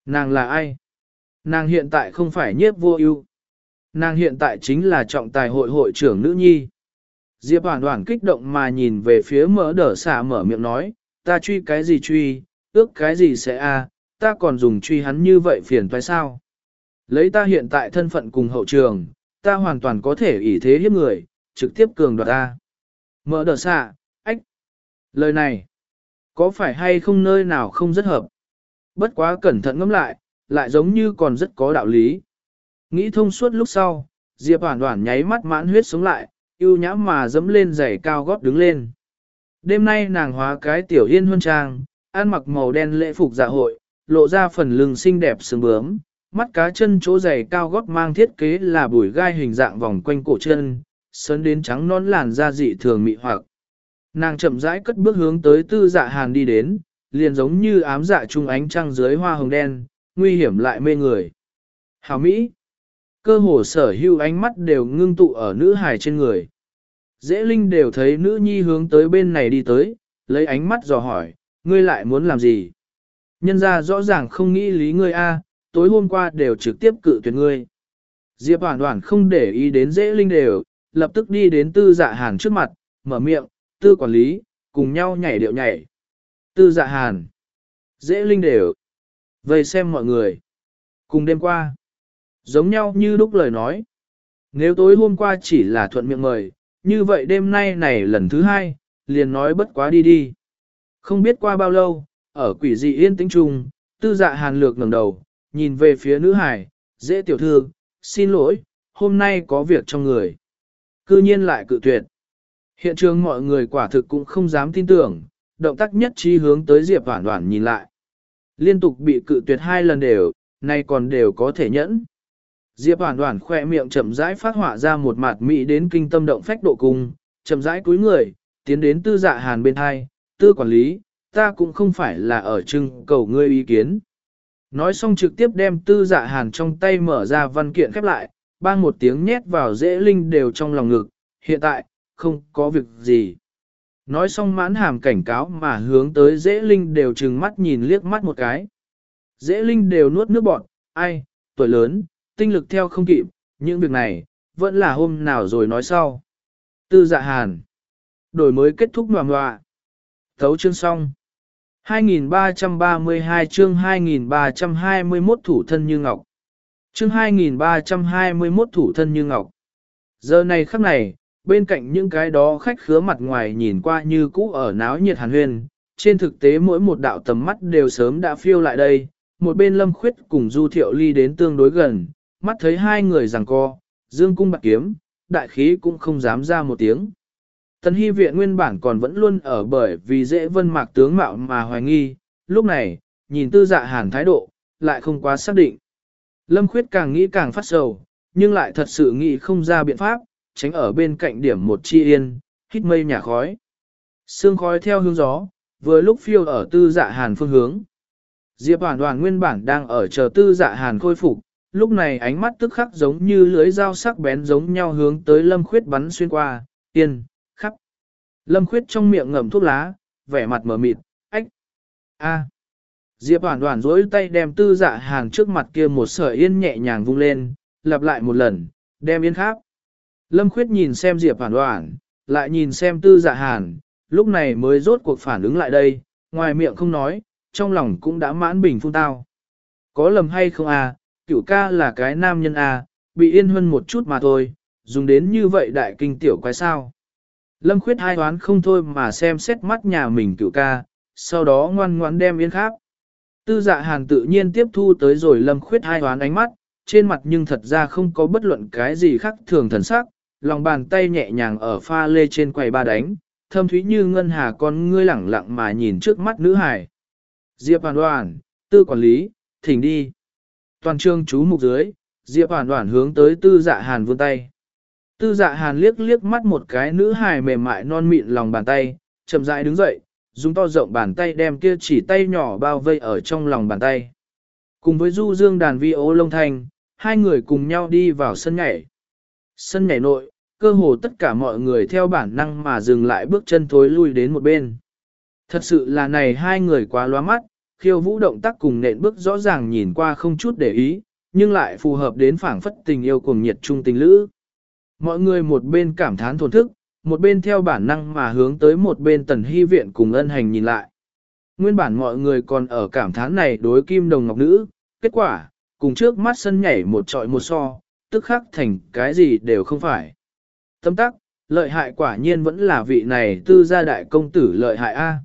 Nàng là ai? Nàng hiện tại không phải nhiếp vô ưu. Nàng hiện tại chính là trọng tài hội hội trưởng nữ nhi. Diệp Hoản Hoản kích động mà nhìn về phía mỡ đỡ xả mở miệng nói, ta truy cái gì truy, ước cái gì sẽ a, ta còn dùng truy hắn như vậy phiền phải sao? Lấy ta hiện tại thân phận cùng hậu trường, ta hoàn toàn có thể ỷ thế hiếp người, trực tiếp cường đoạt ta. Mỡ đỡ xả, ách. Lời này, có phải hay không nơi nào không rất hợp? Bất quá cẩn thận ngẫm lại, lại giống như còn rất có đạo lý. Nghĩ thông suốt lúc sau, Diệp Hoản Hoản nháy mắt mãn huyết sống lại, yêu nhã mà dẫm lên giày cao gót đứng lên. Đêm nay nàng hóa cái tiểu yên huân trang, ăn mặc màu đen lễ phục dạ hội, lộ ra phần lưng xinh đẹp sừng bướm, mắt cá chân chỗ giày cao gót mang thiết kế là bùi gai hình dạng vòng quanh cổ chân, sơn đến trắng nón làn da dị thường mị hoặc. Nàng chậm rãi cất bước hướng tới Tư Dạ Hàn đi đến, liền giống như ám dạ trung ánh trăng dưới hoa hồng đen, nguy hiểm lại mê người. Hảo Mỹ! Cơ hồ sở hữu ánh mắt đều ngưng tụ ở nữ hài trên người. Dễ Linh đều thấy nữ nhi hướng tới bên này đi tới, lấy ánh mắt dò hỏi, ngươi lại muốn làm gì? Nhân ra rõ ràng không nghĩ lý ngươi a, tối hôm qua đều trực tiếp cự tuyệt ngươi. Diệp Hoản Hoản không để ý đến Dễ Linh đều, lập tức đi đến Tư Dạ Hàn trước mặt, mở miệng, Tư quản lý, cùng nhau nhảy điệu nhảy. Tư Dạ Hàn, Dễ Linh đều, vây xem mọi người. Cùng đêm qua, giống nhau như lúc lời nói. Nếu tối hôm qua chỉ là thuận miệng mời, như vậy đêm nay này lần thứ hai, liền nói bất quá đi đi. Không biết qua bao lâu, ở quỷ dị yên tĩnh trung, Tư Dạ Hàn lược ngẩng đầu, nhìn về phía nữ hải, Dễ tiểu thư, xin lỗi, hôm nay có việc trong người. Cư nhiên lại cự tuyệt. Hiện trường mọi người quả thực cũng không dám tin tưởng, động tác nhất trí hướng tới Diệp Hoản Hoản nhìn lại. Liên tục bị cự tuyệt hai lần đều, nay còn đều có thể nhẫn. Diệp Hoản Hoản khỏe miệng chậm rãi phát họa ra một mặt mỹ đến kinh tâm động phách độ cung, chậm rãi cúi người, tiến đến Tư Dạ Hàn bên hai, Tư quản lý, ta cũng không phải là ở trưng cầu ngươi ý kiến. Nói xong trực tiếp đem Tư Dạ Hàn trong tay mở ra văn kiện khép lại, bang một tiếng nhét vào Dễ Linh đều trong lòng ngực, hiện tại, không có việc gì. Nói xong mãn hàm cảnh cáo mà hướng tới Dễ Linh đều trừng mắt nhìn liếc mắt một cái. Dễ Linh đều nuốt nước bọt, ai, tuổi lớn, tinh lực theo không kịp, những việc này, vẫn là hôm nào rồi nói sau. Tư Dạ Hàn. Đổi mới kết thúc ngoà ngoạ. Thấu chương xong. hai nghìn ba trăm ba mươi hai chương hai nghìn ba trăm hai mươi mốt thủ thân như ngọc. Chương hai nghìn ba trăm hai mươi mốt thủ thân như ngọc. Giờ này khắc này, bên cạnh những cái đó khách khứa mặt ngoài nhìn qua như cũ ở náo nhiệt hàn huyên, trên thực tế mỗi một đạo tầm mắt đều sớm đã phiêu lại đây, một bên Lâm Khuyết cùng Du Thiệu Ly đến tương đối gần, mắt thấy hai người giằng co, dương cung bạc kiếm, đại khí cũng không dám ra một tiếng. Tần Hy viện nguyên bản còn vẫn luôn ở bởi vì Dễ Vân Mạc tướng mạo mà hoài nghi, lúc này, nhìn Tư Dạ Hàn thái độ, lại không quá xác định. Lâm Khuyết càng nghĩ càng phát sầu, nhưng lại thật sự nghĩ không ra biện pháp, tránh ở bên cạnh điểm một chi yên, hít mây nhà khói. Sương khói theo hướng gió, vừa lúc phiêu ở Tư Dạ Hàn phương hướng. Diệp Hoản Hoản nguyên bản đang ở chờ Tư Dạ Hàn khôi phục, lúc này ánh mắt tức khắc giống như lưới dao sắc bén giống nhau hướng tới Lâm Khuyết bắn xuyên qua, yên, khắp. Lâm Khuyết trong miệng ngậm thuốc lá, vẻ mặt mờ mịt, ách, a. Diệp Hoản Hoản duỗi tay đem Tư Dạ Hàn trước mặt kia một sợi yên nhẹ nhàng vung lên, lặp lại một lần, đem yên khác. Lâm Khuyết nhìn xem Diệp Hoản Hoản, lại nhìn xem Tư Dạ Hàn, lúc này mới rốt cuộc phản ứng lại đây, ngoài miệng không nói, trong lòng cũng đã mãn bình phun tao. Có lầm hay không à, Cửu ca là cái nam nhân à, bị yên hơn một chút mà thôi, dùng đến như vậy đại kinh tiểu quái sao. Lâm Khuyết hai đoán không thôi mà xem xét mắt nhà mình Cửu ca, sau đó ngoan ngoãn đem yên khác. Tư Dạ Hàn tự nhiên tiếp thu tới rồi Lâm Khuyết hai đoán ánh mắt, trên mặt nhưng thật ra không có bất luận cái gì khác thường thần sắc, lòng bàn tay nhẹ nhàng ở pha lê trên quầy ba đánh, thâm thúy như ngân hà con ngươi lẳng lặng mà nhìn trước mắt nữ hải. Diệp Hoản Hoản, Tư quản lý, thỉnh đi. Toàn trường chú mục dưới, Diệp Hoản Hoản hướng tới Tư Dạ Hàn vươn tay. Tư Dạ Hàn liếc liếc mắt một cái nữ hài mềm mại non mịn lòng bàn tay, chậm rãi đứng dậy, dùng to rộng bàn tay đem kia chỉ tay nhỏ bao vây ở trong lòng bàn tay. Cùng với du dương đàn vi ô lông thanh, hai người cùng nhau đi vào sân nhảy. Sân nhảy nội, cơ hồ tất cả mọi người theo bản năng mà dừng lại bước chân thối lui đến một bên. Thật sự là này hai người quá lóa mắt, khiêu vũ động tác cùng nện bước rõ ràng nhìn qua không chút để ý, nhưng lại phù hợp đến phảng phất tình yêu cuồng nhiệt trung tình lữ. Mọi người một bên cảm thán thổn thức, một bên theo bản năng mà hướng tới một bên Tần Hy Viện cùng Ân Hành nhìn lại. Nguyên bản mọi người còn ở cảm thán này đối kim đồng ngọc nữ, kết quả, cùng trước mắt sân nhảy một trọi một so, tức khắc thành cái gì đều không phải. Tâm tắc, lợi hại quả nhiên vẫn là vị này tư gia đại công tử lợi hại a.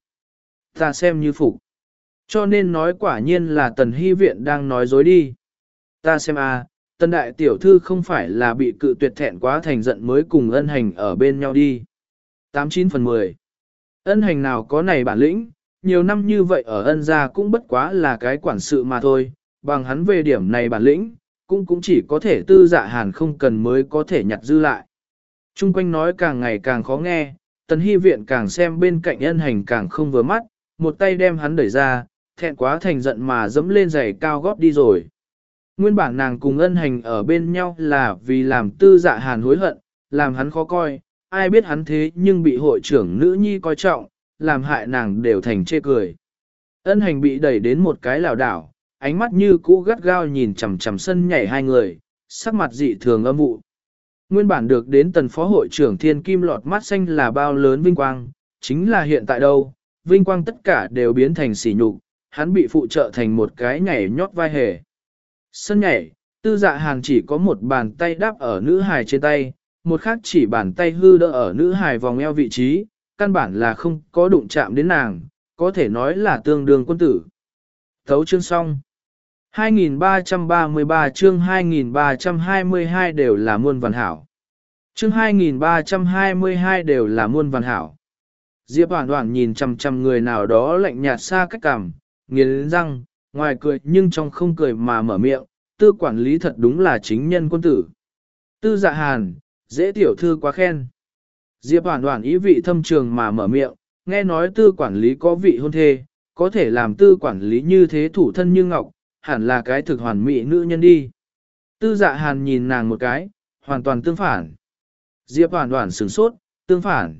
Ta xem như phục. Cho nên nói quả nhiên là Tần Hy Viện đang nói dối đi. Ta xem a, Tần đại tiểu thư không phải là bị cự tuyệt thẹn quá thành giận mới cùng Ân Hành ở bên nhau đi. tám chín phần mười. Ân Hành nào có này bản lĩnh, nhiều năm như vậy ở Ân gia cũng bất quá là cái quản sự mà thôi, bằng hắn về điểm này bản lĩnh, cũng cũng chỉ có thể tư dạ hàn không cần mới có thể nhặt dư lại. Trung quanh nói càng ngày càng khó nghe, Tần Hy Viện càng xem bên cạnh Ân Hành càng không vừa mắt, một tay đem hắn đẩy ra, thẹn quá thành giận mà dẫm lên giày cao gót đi rồi. Nguyên bản nàng cùng Ân Hành ở bên nhau là vì làm tư dạ hàn hối hận, làm hắn khó coi, ai biết hắn thế nhưng bị hội trưởng nữ nhi coi trọng, làm hại nàng đều thành chê cười. Ân Hành bị đẩy đến một cái lảo đảo, ánh mắt như cũ gắt gao nhìn chằm chằm sân nhảy hai người, sắc mặt dị thường âm vụ. Nguyên bản được đến tần phó hội trưởng thiên kim lọt mắt xanh là bao lớn vinh quang, chính là hiện tại đâu, vinh quang tất cả đều biến thành sỉ nhục, hắn bị phụ trợ thành một cái nhảy nhót vai hề. Sân nhảy, tư dạ hàn chỉ có một bàn tay đáp ở nữ hài trên tay, một khác chỉ bàn tay hư đỡ ở nữ hài vòng eo vị trí, căn bản là không có đụng chạm đến nàng, có thể nói là tương đương quân tử. Thấu chương xong. hai nghìn ba trăm ba mươi ba chương hai nghìn ba trăm hai mươi hai đều là muôn vàn hảo. Chương hai nghìn ba trăm hai mươi hai đều là muôn vàn hảo. Diệp Hoản Hoản nhìn chằm chằm người nào đó lạnh nhạt xa cách cảm, nghiến răng, ngoài cười nhưng trong không cười mà mở miệng, tư quản lý thật đúng là chính nhân quân tử. Tư dạ hàn, dễ tiểu thư quá khen. Diệp Hoản Hoản ý vị thâm trường mà mở miệng, nghe nói tư quản lý có vị hôn thê, có thể làm tư quản lý như thế thủ thân như ngọc, hẳn là cái thực hoàn mỹ nữ nhân đi. Tư dạ hàn nhìn nàng một cái, hoàn toàn tương phản. Diệp Hoản Hoản sửng sốt, tương phản.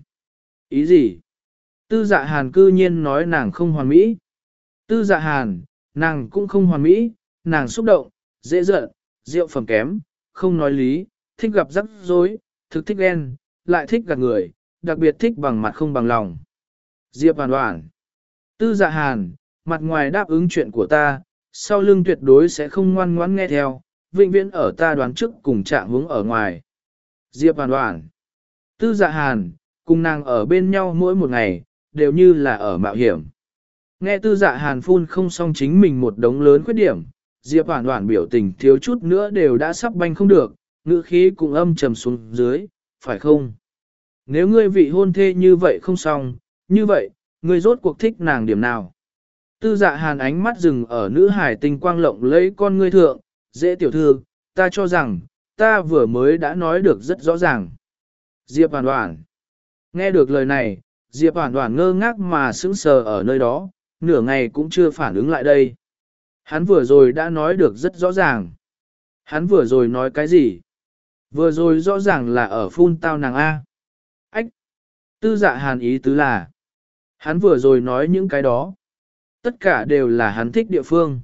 Ý gì? Tư dạ hàn cư nhiên nói nàng không hoàn mỹ. Tư dạ hàn, nàng cũng không hoàn mỹ, nàng xúc động, dễ giận, rượu phẩm kém, không nói lý, thích gặp rắc rối, thực thích ghen, lại thích gạt người, đặc biệt thích bằng mặt không bằng lòng. Diệp Hoản Hoản. Tư dạ hàn, mặt ngoài đáp ứng chuyện của ta, sau lưng tuyệt đối sẽ không ngoan ngoãn nghe theo, vĩnh viễn ở ta đoán trước cùng trạng hướng ở ngoài. Diệp Hoản Hoản. Tư dạ hàn, cùng nàng ở bên nhau mỗi một ngày, đều như là ở mạo hiểm. Nghe tư dạ hàn phun không xong chính mình một đống lớn khuyết điểm, Diệp Hoản Hoản biểu tình thiếu chút nữa đều đã sắp banh không được, ngữ khí cũng âm trầm xuống dưới, phải không? Nếu ngươi vị hôn thê như vậy không xong, như vậy, ngươi rốt cuộc thích nàng điểm nào? Tư dạ hàn ánh mắt dừng ở nữ hải tinh quang lộng lấy con ngươi thượng, dễ tiểu thư, ta cho rằng, ta vừa mới đã nói được rất rõ ràng. Diệp Hoản Hoản. Nghe được lời này, Diệp Hoản Hoản ngơ ngác mà sững sờ ở nơi đó, nửa ngày cũng chưa phản ứng lại đây. Hắn vừa rồi đã nói được rất rõ ràng. Hắn vừa rồi nói cái gì? Vừa rồi rõ ràng là ở phun tao nàng A. Ách! Tư dạ hàn ý tứ là, hắn vừa rồi nói những cái đó. Tất cả đều là hắn thích địa phương.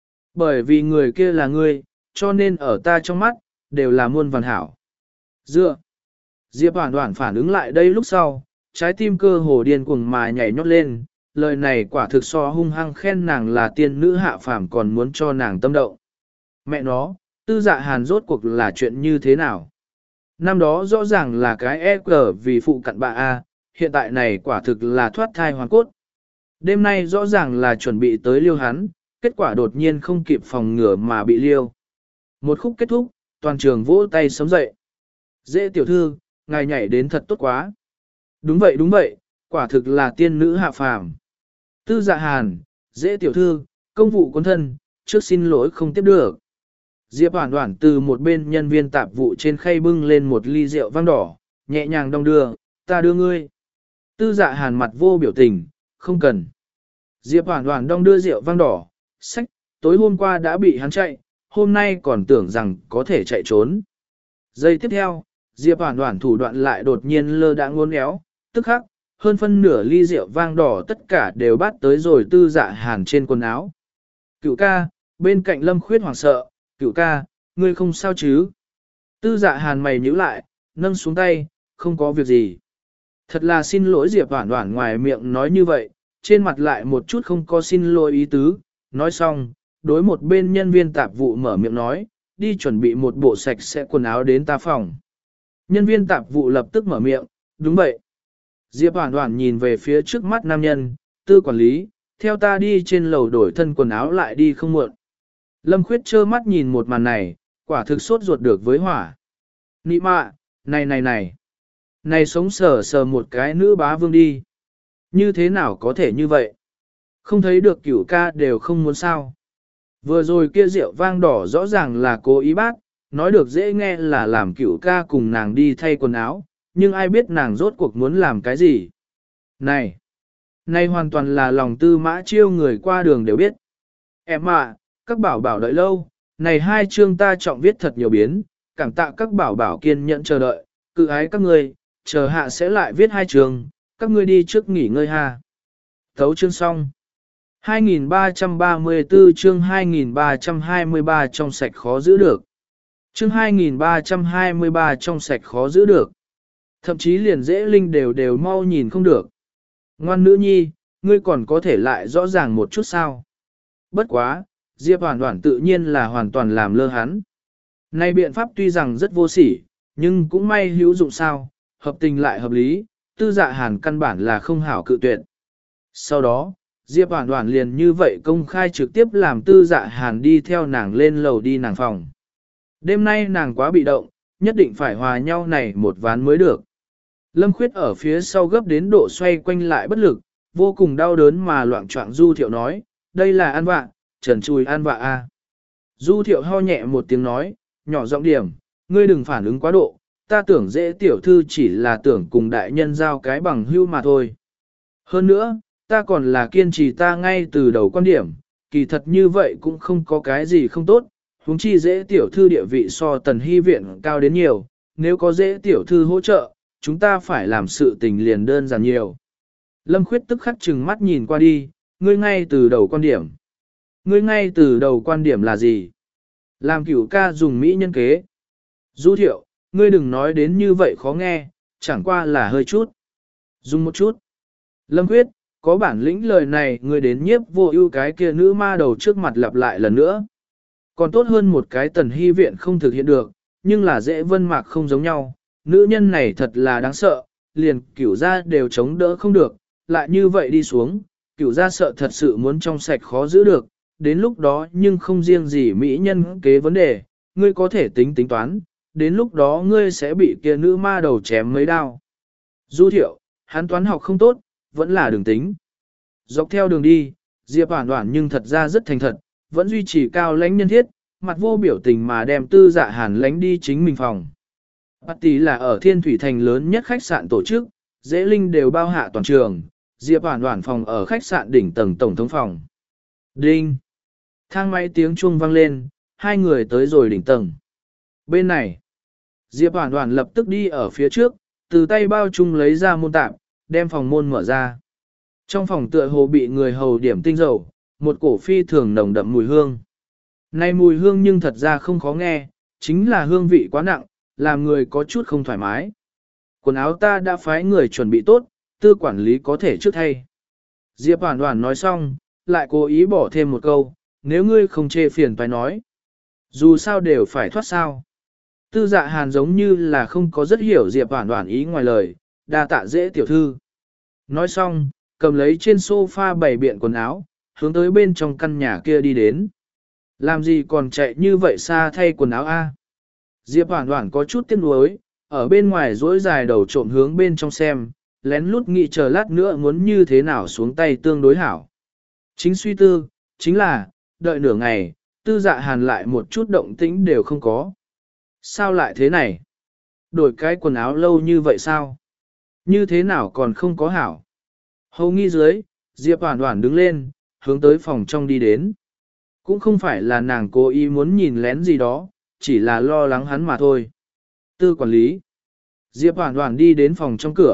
Bởi vì người kia là ngươi, cho nên ở ta trong mắt, đều là muôn vàn hảo. Dựa! Diệp Hoản Hoản phản ứng lại đây lúc sau, trái tim cơ hồ điên cuồng mà nhảy nhót lên, lời này quả thực so hung hăng khen nàng là tiên nữ hạ phàm còn muốn cho nàng tâm động. Mẹ nó, tư dạ hàn rốt cuộc là chuyện như thế nào? Năm đó rõ ràng là cái e cờ vì phụ cận bạ A, hiện tại này quả thực là thoát thai hoàn cốt. Đêm nay rõ ràng là chuẩn bị tới liêu hắn, kết quả đột nhiên không kịp phòng ngừa mà bị liêu. Một khúc kết thúc, toàn trường vỗ tay sớm dậy. Dễ tiểu thư, ngài nhảy đến thật tốt quá. Đúng vậy đúng vậy, quả thực là tiên nữ hạ phàm. Tư dạ hàn, dễ tiểu thư, công vụ quân thân, trước xin lỗi không tiếp được. Diệp Hoản Hoản từ một bên nhân viên tạp vụ trên khay bưng lên một ly rượu vang đỏ, nhẹ nhàng đong đưa, ta đưa ngươi. Tư dạ hàn mặt vô biểu tình, không cần. Diệp Hoản Hoản đong đưa rượu vang đỏ, sách, tối hôm qua đã bị hắn chạy, hôm nay còn tưởng rằng có thể chạy trốn. Giây tiếp theo, Diệp Hoản Hoản thủ đoạn lại đột nhiên lơ đãng uốn éo, tức khắc, hơn phân nửa ly rượu vang đỏ tất cả đều bắt tới rồi tư dạ hàn trên quần áo. Cựu ca, bên cạnh Lâm Khuyết hoảng sợ, cựu ca, ngươi không sao chứ? Tư dạ hàn mày nhíu lại, nâng xuống tay, không có việc gì. Thật là xin lỗi Diệp Hoản Hoản ngoài miệng nói như vậy, trên mặt lại một chút không có xin lỗi ý tứ, nói xong, đối một bên nhân viên tạp vụ mở miệng nói, đi chuẩn bị một bộ sạch sẽ quần áo đến ta phòng. Nhân viên tạp vụ lập tức mở miệng, đúng vậy. Diệp Hoản Hoản nhìn về phía trước mắt nam nhân, tư quản lý, theo ta đi trên lầu đổi thân quần áo lại đi không muộn. Lâm Khuyết trơ mắt nhìn một màn này, quả thực sốt ruột được với hỏa. Nị mạ, này này này, này sống sờ sờ một cái nữ bá vương đi. Như thế nào có thể như vậy? Không thấy được cửu ca đều không muốn sao. Vừa rồi kia rượu vang đỏ rõ ràng là cố ý bác, nói được dễ nghe là làm cửu ca cùng nàng đi thay quần áo, nhưng ai biết nàng rốt cuộc muốn làm cái gì. Này, này hoàn toàn là lòng tư mã chiêu người qua đường đều biết. Em ạ, các bảo bảo đợi lâu, này hai chương ta trọng viết thật nhiều biến, cảm tạ các bảo bảo kiên nhẫn chờ đợi, cự ái các ngươi, chờ hạ sẽ lại viết hai chương, các ngươi đi trước nghỉ ngơi ha. Thấu chương xong. hai nghìn ba trăm ba mươi tư chương hai nghìn ba trăm hai mươi ba trong sạch khó giữ được. Chương hai nghìn ba trăm hai mươi ba trong sạch khó giữ được. Thậm chí liền dễ linh đều đều mau nhìn không được. Ngoan nữ nhi, ngươi còn có thể lại rõ ràng một chút sao. Bất quá, Diệp Hoản Hoản tự nhiên là hoàn toàn làm lơ hắn. Này biện pháp tuy rằng rất vô sỉ, nhưng cũng may hữu dụng sao, hợp tình lại hợp lý, tư dạ hàn căn bản là không hảo cự tuyệt. Sau đó, Diệp Hoản Hoản liền như vậy công khai trực tiếp làm tư dạ hàn đi theo nàng lên lầu đi nàng phòng. Đêm nay nàng quá bị động, nhất định phải hòa nhau này một ván mới được. Lâm Khuyết ở phía sau gấp đến độ xoay quanh lại bất lực, vô cùng đau đớn mà loạn choạng Du Thiệu nói, đây là ăn vạ, trần chùi ăn vạ a. Du Thiệu ho nhẹ một tiếng nói, nhỏ giọng điểm, ngươi đừng phản ứng quá độ, ta tưởng dễ tiểu thư chỉ là tưởng cùng đại nhân giao cái bằng hưu mà thôi. Hơn nữa, ta còn là kiên trì ta ngay từ đầu quan điểm, kỳ thật như vậy cũng không có cái gì không tốt, huống chi dễ tiểu thư địa vị so tần hy viện cao đến nhiều, nếu có dễ tiểu thư hỗ trợ, chúng ta phải làm sự tình liền đơn giản nhiều. Lâm Khuyết tức khắc chừng mắt nhìn qua đi, ngươi ngay từ đầu quan điểm. Ngươi ngay từ đầu quan điểm là gì? Làm cửu ca dùng mỹ nhân kế. Du Thiệu, ngươi đừng nói đến như vậy khó nghe, chẳng qua là hơi chút. Dùng một chút. Lâm Khuyết, có bản lĩnh lời này ngươi đến nhiếp vô ưu cái kia nữ ma đầu trước mặt lặp lại lần nữa. Còn tốt hơn một cái tần hy viện không thực hiện được, nhưng là dễ vân mạc không giống nhau. Nữ nhân này thật là đáng sợ, liền cửu gia đều chống đỡ không được, lại như vậy đi xuống, cửu gia sợ thật sự muốn trong sạch khó giữ được, đến lúc đó nhưng không riêng gì mỹ nhân kế vấn đề, ngươi có thể tính tính toán, đến lúc đó ngươi sẽ bị kia nữ ma đầu chém mấy đao. Du Thiệu, hắn toán học không tốt, vẫn là đường tính. Dọc theo đường đi, Diệp Hoản Hoản nhưng thật ra rất thành thật, vẫn duy trì cao lãnh nhân thiết, mặt vô biểu tình mà đem tư dạ hàn lãnh đi chính mình phòng. Party là ở Thiên Thủy Thành lớn nhất khách sạn tổ chức, dễ linh đều bao hạ toàn trường, Diệp Hoản Hoản phòng ở khách sạn đỉnh tầng tổng thống phòng. Đinh! Thang máy tiếng chuông vang lên, hai người tới rồi đỉnh tầng. Bên này, Diệp Hoản Hoản lập tức đi ở phía trước, từ tay bao chung lấy ra môn tạm, đem phòng môn mở ra. Trong phòng tựa hồ bị người hầu điểm tinh dầu, một cổ phi thường nồng đậm mùi hương. Này mùi hương nhưng thật ra không khó nghe, chính là hương vị quá nặng, làm người có chút không thoải mái. Quần áo ta đã phái người chuẩn bị tốt, tư quản lý có thể trước thay. Diệp Hoản Hoản nói xong, lại cố ý bỏ thêm một câu, nếu ngươi không chê phiền phải nói. Dù sao đều phải thoát sao. Tư dạ hàn giống như là không có rất hiểu Diệp Hoản Hoản ý ngoài lời, đa tạ dễ tiểu thư. Nói xong, cầm lấy trên sofa bày biện quần áo, hướng tới bên trong căn nhà kia đi đến. Làm gì còn chạy như vậy xa thay quần áo a? Diệp Hoản Hoản có chút tiếc nuối, ở bên ngoài duỗi dài đầu trộm hướng bên trong xem, lén lút nghĩ chờ lát nữa muốn như thế nào xuống tay tương đối hảo. Chính suy tư, chính là, đợi nửa ngày, tư dạ hàn lại một chút động tĩnh đều không có. Sao lại thế này? Đổi cái quần áo lâu như vậy sao? Như thế nào còn không có hảo? Hầu nghi dưới, Diệp Hoản Hoản đứng lên, hướng tới phòng trong đi đến. Cũng không phải là nàng cố ý muốn nhìn lén gì đó, chỉ là lo lắng hắn mà thôi. Tư quản lý. Diệp Hoản Hoản đi đến phòng trong cửa,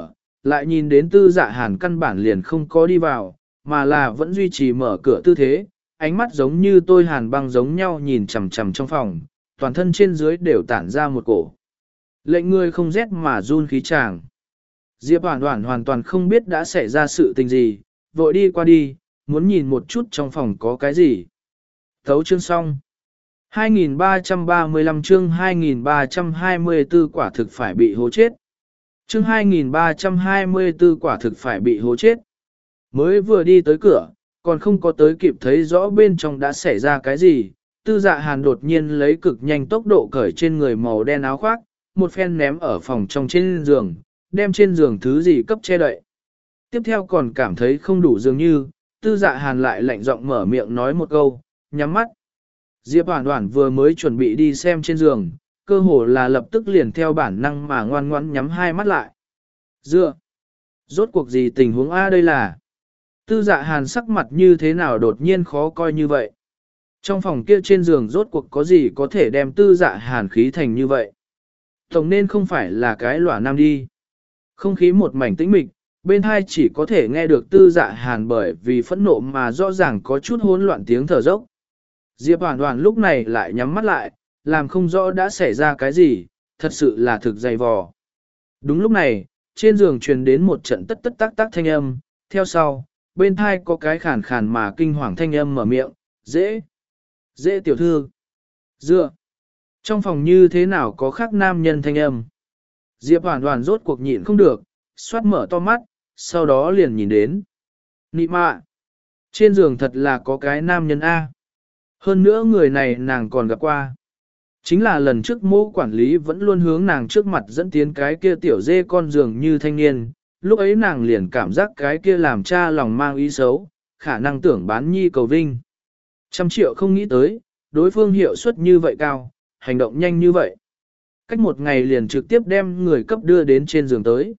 lại nhìn đến tư dạ hàn căn bản liền không có đi vào, mà là vẫn duy trì mở cửa tư thế, ánh mắt giống như tôi hàn băng giống nhau nhìn chằm chằm trong phòng, toàn thân trên dưới đều tản ra một cổ. Lệnh người không rét mà run khí chàng. Diệp Hoản Hoản hoàn toàn không biết đã xảy ra sự tình gì, vội đi qua đi, muốn nhìn một chút trong phòng có cái gì. Thấu chương xong. hai nghìn ba trăm ba mươi lăm chương hai nghìn ba trăm hai mươi tư quả thực phải bị hố chết. Chương hai nghìn ba trăm hai mươi tư quả thực phải bị hố chết. Mới vừa đi tới cửa, còn không có tới kịp thấy rõ bên trong đã xảy ra cái gì, tư dạ hàn đột nhiên lấy cực nhanh tốc độ cởi trên người màu đen áo khoác, một phen ném ở phòng trong trên giường, đem trên giường thứ gì cấp che đậy. Tiếp theo còn cảm thấy không đủ dường như, tư dạ hàn lại lạnh giọng mở miệng nói một câu, nhắm mắt. Diệp Hoản Hoản vừa mới chuẩn bị đi xem trên giường, cơ hồ là lập tức liền theo bản năng mà ngoan ngoãn nhắm hai mắt lại. Dựa! Rốt cuộc gì tình huống A đây là? Tư dạ hàn sắc mặt như thế nào đột nhiên khó coi như vậy? Trong phòng kia trên giường rốt cuộc có gì có thể đem tư dạ hàn khí thành như vậy? Tổng nên không phải là cái lỏa nam đi. Không khí một mảnh tĩnh mịch, bên hai chỉ có thể nghe được tư dạ hàn bởi vì phẫn nộ mà rõ ràng có chút hỗn loạn tiếng thở dốc. Diệp Hoản Hoản lúc này lại nhắm mắt lại, làm không rõ đã xảy ra cái gì, thật sự là thực dày vò. Đúng lúc này, trên giường truyền đến một trận tất tất tác tác thanh âm, theo sau, bên thai có cái khàn khàn mà kinh hoàng thanh âm mở miệng, dễ, dễ tiểu thư, dựa. Trong phòng như thế nào có khác nam nhân thanh âm. Diệp Hoản Hoản rốt cuộc nhịn không được, xoát mở to mắt, sau đó liền nhìn đến. Nị mạ, trên giường thật là có cái nam nhân A. Hơn nữa người này nàng còn gặp qua. Chính là lần trước mô quản lý vẫn luôn hướng nàng trước mặt dẫn tiến cái kia tiểu dê con giường như thanh niên, lúc ấy nàng liền cảm giác cái kia làm cha lòng mang ý xấu, khả năng tưởng bán nhi cầu vinh. Trăm triệu không nghĩ tới, đối phương hiệu suất như vậy cao, hành động nhanh như vậy. Cách một ngày liền trực tiếp đem người cấp đưa đến trên giường tới.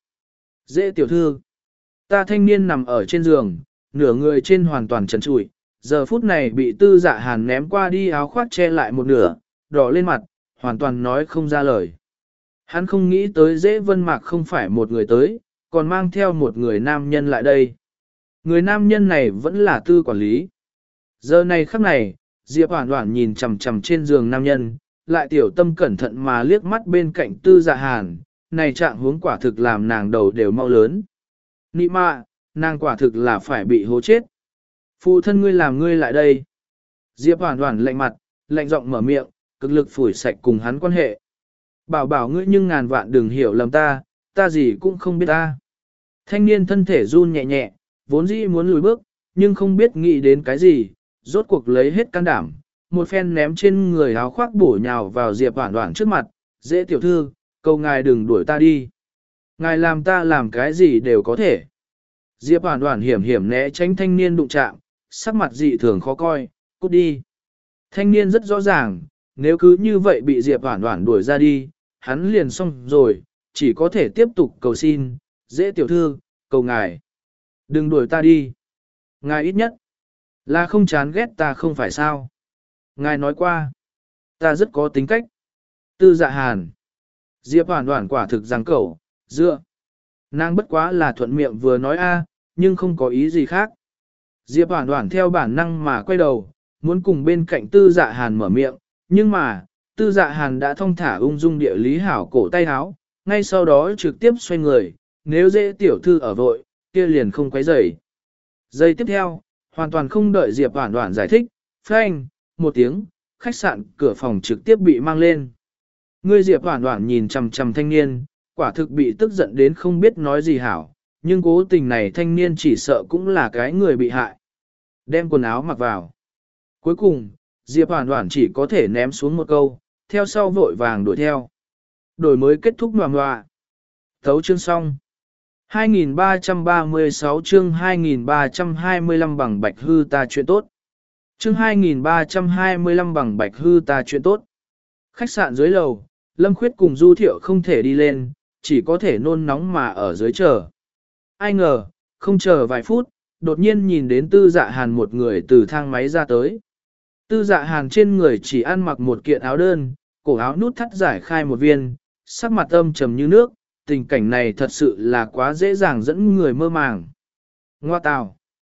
Dễ tiểu thư, ta thanh niên nằm ở trên giường, nửa người trên hoàn toàn trần trụi, giờ phút này bị tư dạ hàn ném qua đi áo khoác che lại một nửa, đỏ lên mặt, hoàn toàn nói không ra lời. Hắn không nghĩ tới dễ vân mạc không phải một người tới, còn mang theo một người nam nhân lại đây. Người nam nhân này vẫn là tư quản lý. Giờ này khắc này, Diệp Hoản Hoản nhìn chằm chằm trên giường nam nhân, lại tiểu tâm cẩn thận mà liếc mắt bên cạnh tư dạ hàn, này trạng huống quả thực làm nàng đầu đều mau lớn. Nị mạ, nàng quả thực là phải bị hố chết. Phụ thân ngươi làm ngươi lại đây. Diệp Hoản Hoản lạnh mặt, lạnh giọng mở miệng, cực lực phủi sạch cùng hắn quan hệ. Bảo bảo ngươi nhưng ngàn vạn đừng hiểu lầm ta, ta gì cũng không biết ta. Thanh niên thân thể run nhẹ nhẹ, vốn dĩ muốn lùi bước, nhưng không biết nghĩ đến cái gì, rốt cuộc lấy hết can đảm, một phen ném trên người áo khoác bổ nhào vào Diệp Hoản Hoản trước mặt, dễ tiểu thư, cầu ngài đừng đuổi ta đi. Ngài làm ta làm cái gì đều có thể. Diệp Hoản Hoản hiểm hiểm né tránh thanh niên đụng chạm, sắc mặt dị thường khó coi, cút đi. Thanh niên rất rõ ràng, nếu cứ như vậy bị Diệp Hoản Hoản đuổi ra đi, hắn liền xong rồi, chỉ có thể tiếp tục cầu xin, dễ tiểu thư, cầu ngài. Đừng đuổi ta đi. Ngài ít nhất là không chán ghét ta không phải sao. Ngài nói qua, ta rất có tính cách. Tư dạ hàn. Diệp Hoản Hoản quả thực giằng cẩu, dựa. Nàng bất quá là thuận miệng vừa nói a, nhưng không có ý gì khác. Diệp Hoản Hoản theo bản năng mà quay đầu, muốn cùng bên cạnh tư dạ hàn mở miệng, nhưng mà, tư dạ hàn đã thong thả ung dung địa lý hảo cổ tay háo, ngay sau đó trực tiếp xoay người, nếu dễ tiểu thư ở vội, kia liền không quấy rầy. Giây tiếp theo, hoàn toàn không đợi Diệp Hoản Hoản giải thích, phanh, một tiếng, khách sạn cửa phòng trực tiếp bị mang lên. Ngươi Diệp Hoản Hoản nhìn chằm chằm thanh niên, quả thực bị tức giận đến không biết nói gì hảo, nhưng cố tình này thanh niên chỉ sợ cũng là cái người bị hại. Đem quần áo mặc vào. Cuối cùng, Diệp Hoản Hoản chỉ có thể ném xuống một câu, theo sau vội vàng đuổi theo. Đổi mới kết thúc ngoà ngoà. Thấu chương xong. hai nghìn ba trăm ba mươi sáu chương hai nghìn ba trăm hai mươi lăm bằng bạch hư ta chuyện tốt. Chương hai nghìn ba trăm hai mươi lăm bằng bạch hư ta chuyện tốt. Khách sạn dưới lầu, Lâm Khuyết cùng Du Thiệu không thể đi lên, chỉ có thể nôn nóng mà ở dưới chờ. Ai ngờ, không chờ vài phút, đột nhiên nhìn đến Tư Dạ Hàn một người từ thang máy ra tới. Tư Dạ Hàn trên người chỉ ăn mặc một kiện áo đơn, cổ áo nút thắt giải khai một viên, sắc mặt âm trầm như nước, tình cảnh này thật sự là quá dễ dàng dẫn người mơ màng. Ngoa tào,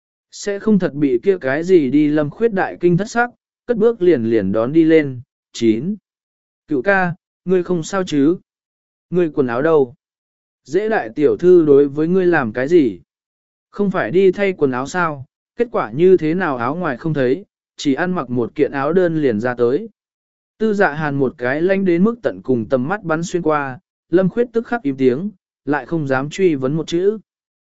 sẽ không thật bị kia cái gì đi Lâm Khuyết đại kinh thất sắc, cất bước liền liền đón đi lên. chín. Cựu ca, ngươi không sao chứ? Ngươi quần áo đâu? Dễ đại tiểu thư đối với ngươi làm cái gì? Không phải đi thay quần áo sao? Kết quả như thế nào áo ngoài không thấy, chỉ ăn mặc một kiện áo đơn liền ra tới. Tư Dạ Hàn một cái lanh đến mức tận cùng tầm mắt bắn xuyên qua, Lâm Khuyết tức khắc im tiếng, lại không dám truy vấn một chữ.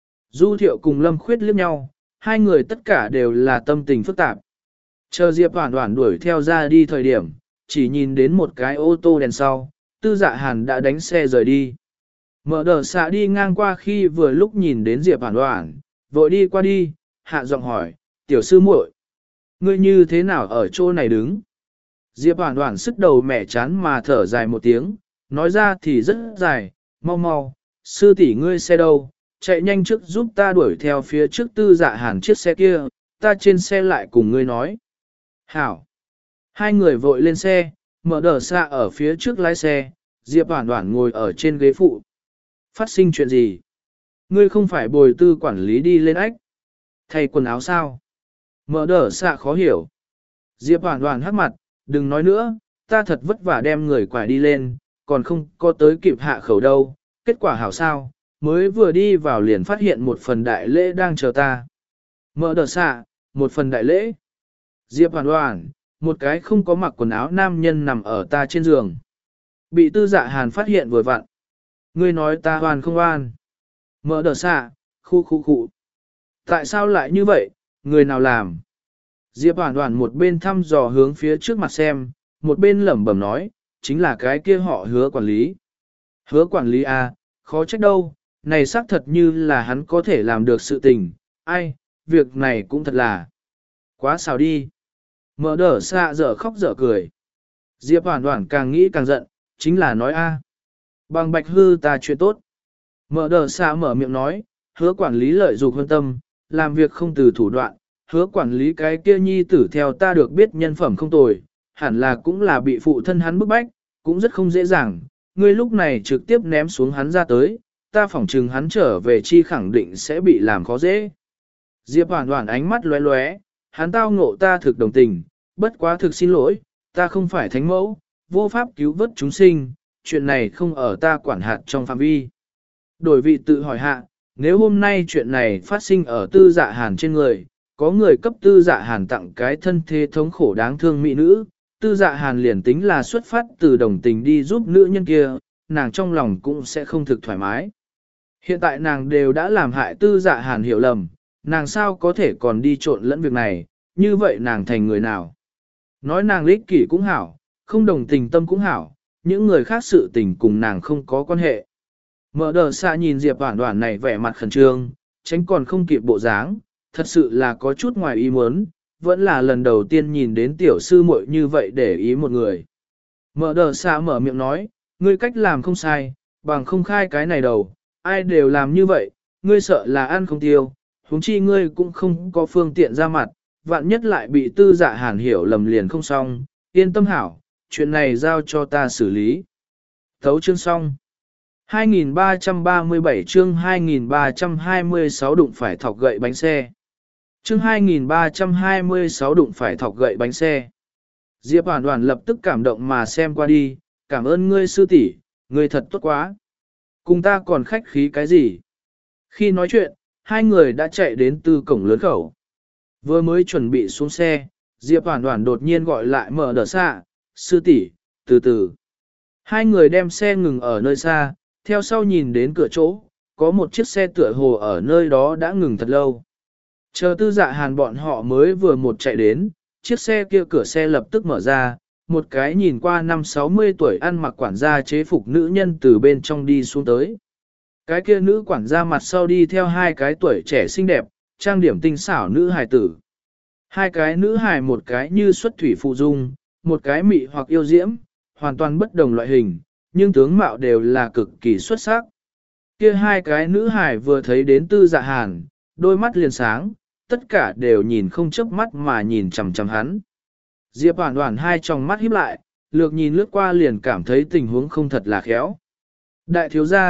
Du Thiệu cùng Lâm Khuyết liếc nhau, hai người tất cả đều là tâm tình phức tạp. Chờ Diệp Hoản Hoản đuổi theo ra đi thời điểm, chỉ nhìn đến một cái ô tô đèn sau, Tư Dạ Hàn đã đánh xe rời đi. Mở đờ xạ đi ngang qua khi vừa lúc nhìn đến Diệp Hoản Hoản, vội đi qua đi, hạ giọng hỏi, tiểu sư muội, ngươi như thế nào ở chỗ này đứng? Diệp Hoản Hoản sức đầu mẻ chán mà thở dài một tiếng, nói ra thì rất dài, mau mau, sư tỷ ngươi xe đâu, chạy nhanh trước giúp ta đuổi theo phía trước Tư Dạ Hàn chiếc xe kia, ta trên xe lại cùng ngươi nói. Hảo! Hai người vội lên xe, mở đờ xạ ở phía trước lái xe, Diệp Hoản Hoản ngồi ở trên ghế phụ. Phát sinh chuyện gì? Ngươi không phải bồi Tư quản lý đi lên ách? Thay quần áo sao? Mở đờ xạ khó hiểu. Diệp Hoản Hoản hắc mặt, đừng nói nữa, ta thật vất vả đem người quải đi lên, còn không có tới kịp hạ khẩu đâu, kết quả hảo sao, mới vừa đi vào liền phát hiện một phần đại lễ đang chờ ta. Mở đờ xạ, một phần đại lễ. Diệp Hoản Hoản, một cái không có mặc quần áo nam nhân nằm ở ta trên giường. Bị Tư Dạ Hàn phát hiện vừa vặn. Ngươi nói ta hoàn không oan. Mở đờ xạ, khu khu khu. Tại sao lại như vậy, người nào làm? Diệp Hoản Hoản một bên thăm dò hướng phía trước mặt xem, một bên lẩm bẩm nói, chính là cái kia họ Hứa quản lý. Hứa quản lý à, khó trách đâu, này xác thật như là hắn có thể làm được sự tình, ai, việc này cũng thật là quá xào đi. Mở đờ xạ dở khóc dở cười. Diệp Hoản Hoản càng nghĩ càng giận, chính là nói a, bằng bạch hư ta chuyện tốt. Mở đờ xạ mở miệng nói, Hứa quản lý lợi dụng hơn tâm, làm việc không từ thủ đoạn, Hứa quản lý cái kia nhi tử theo ta được biết nhân phẩm không tồi, hẳn là cũng là bị phụ thân hắn bức bách, cũng rất không dễ dàng, ngươi lúc này trực tiếp ném xuống hắn ra tới, ta phỏng chừng hắn trở về chi khẳng định sẽ bị làm khó dễ. Diệp Hoản Hoản ánh mắt lóe lóe, hắn tao ngộ ta thực đồng tình, bất quá thực xin lỗi, ta không phải thánh mẫu, vô pháp cứu vớt chúng sinh, chuyện này không ở ta quản hạt trong phạm vi. Đổi vị tự hỏi hạ, nếu hôm nay chuyện này phát sinh ở Tư Dạ Hàn trên người, có người cấp Tư Dạ Hàn tặng cái thân thế thống khổ đáng thương mỹ nữ, Tư Dạ Hàn liền tính là xuất phát từ đồng tình đi giúp nữ nhân kia, nàng trong lòng cũng sẽ không thực thoải mái. Hiện tại nàng đều đã làm hại Tư Dạ Hàn hiểu lầm, nàng sao có thể còn đi trộn lẫn việc này, như vậy nàng thành người nào? Nói nàng ích kỷ cũng hảo, không đồng tình tâm cũng hảo, những người khác sự tình cùng nàng không có quan hệ. Mở đờ xạ nhìn Diệp Hoản Hoản này vẻ mặt khẩn trương, tránh còn không kịp bộ dáng, thật sự là có chút ngoài ý muốn, vẫn là lần đầu tiên nhìn đến tiểu sư muội như vậy để ý một người. Mở đờ xạ mở miệng nói, ngươi cách làm không sai, bằng không khai cái này đầu, ai đều làm như vậy, ngươi sợ là ăn không tiêu, huống chi ngươi cũng không có phương tiện ra mặt, vạn nhất lại bị Tư Dạ Hàn hiểu lầm liền không xong, yên tâm hảo, chuyện này giao cho ta xử lý. Thấu chương xong. hai nghìn ba trăm ba mươi bảy chương hai nghìn ba trăm hai mươi sáu đụng phải thọc gậy bánh xe. Chương hai nghìn ba trăm hai mươi sáu đụng phải thọc gậy bánh xe. Diệp Hoản Hoản lập tức cảm động mà xem qua đi, cảm ơn ngươi sư tỷ, ngươi thật tốt quá. Cùng ta còn khách khí cái gì? Khi nói chuyện, hai người đã chạy đến từ cổng lớn khẩu. Vừa mới chuẩn bị xuống xe, Diệp Hoản Hoản đột nhiên gọi lại Mở đờ xạ, sư tỷ, từ từ. Hai người đem xe ngừng ở nơi xa, theo sau nhìn đến cửa chỗ, có một chiếc xe tựa hồ ở nơi đó đã ngừng thật lâu. Chờ Tư Dạ Hàn bọn họ mới vừa một chạy đến, chiếc xe kia cửa xe lập tức mở ra, một cái nhìn qua năm sáu mươi tuổi ăn mặc quản gia chế phục nữ nhân từ bên trong đi xuống tới. Cái kia nữ quản gia mặt sau đi theo hai cái tuổi trẻ xinh đẹp, trang điểm tinh xảo nữ hài tử. Hai cái nữ hài một cái như xuất thủy phụ dung, một cái mị hoặc yêu diễm, hoàn toàn bất đồng loại hình, nhưng tướng mạo đều là cực kỳ xuất sắc. Kia hai cái nữ hài vừa thấy đến Tư Dạ Hàn, đôi mắt liền sáng, tất cả đều nhìn không chớp mắt mà nhìn chằm chằm hắn. Diệp Hoản Hoản hai tròng mắt híp lại, lược nhìn lướt qua liền cảm thấy tình huống không thật là khéo. Đại thiếu gia,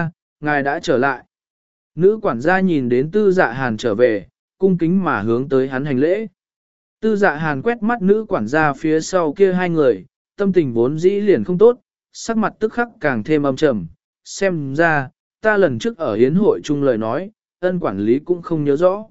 Ngài đã trở lại. Nữ quản gia nhìn đến tư dạ hàn trở về, cung kính mà hướng tới hắn hành lễ. Tư dạ hàn quét mắt nữ quản gia phía sau kia hai người, tâm tình vốn dĩ liền không tốt, sắc mặt tức khắc càng thêm âm trầm. Xem ra, ta lần trước ở hiến hội chung lời nói, ân quản lý cũng không nhớ rõ.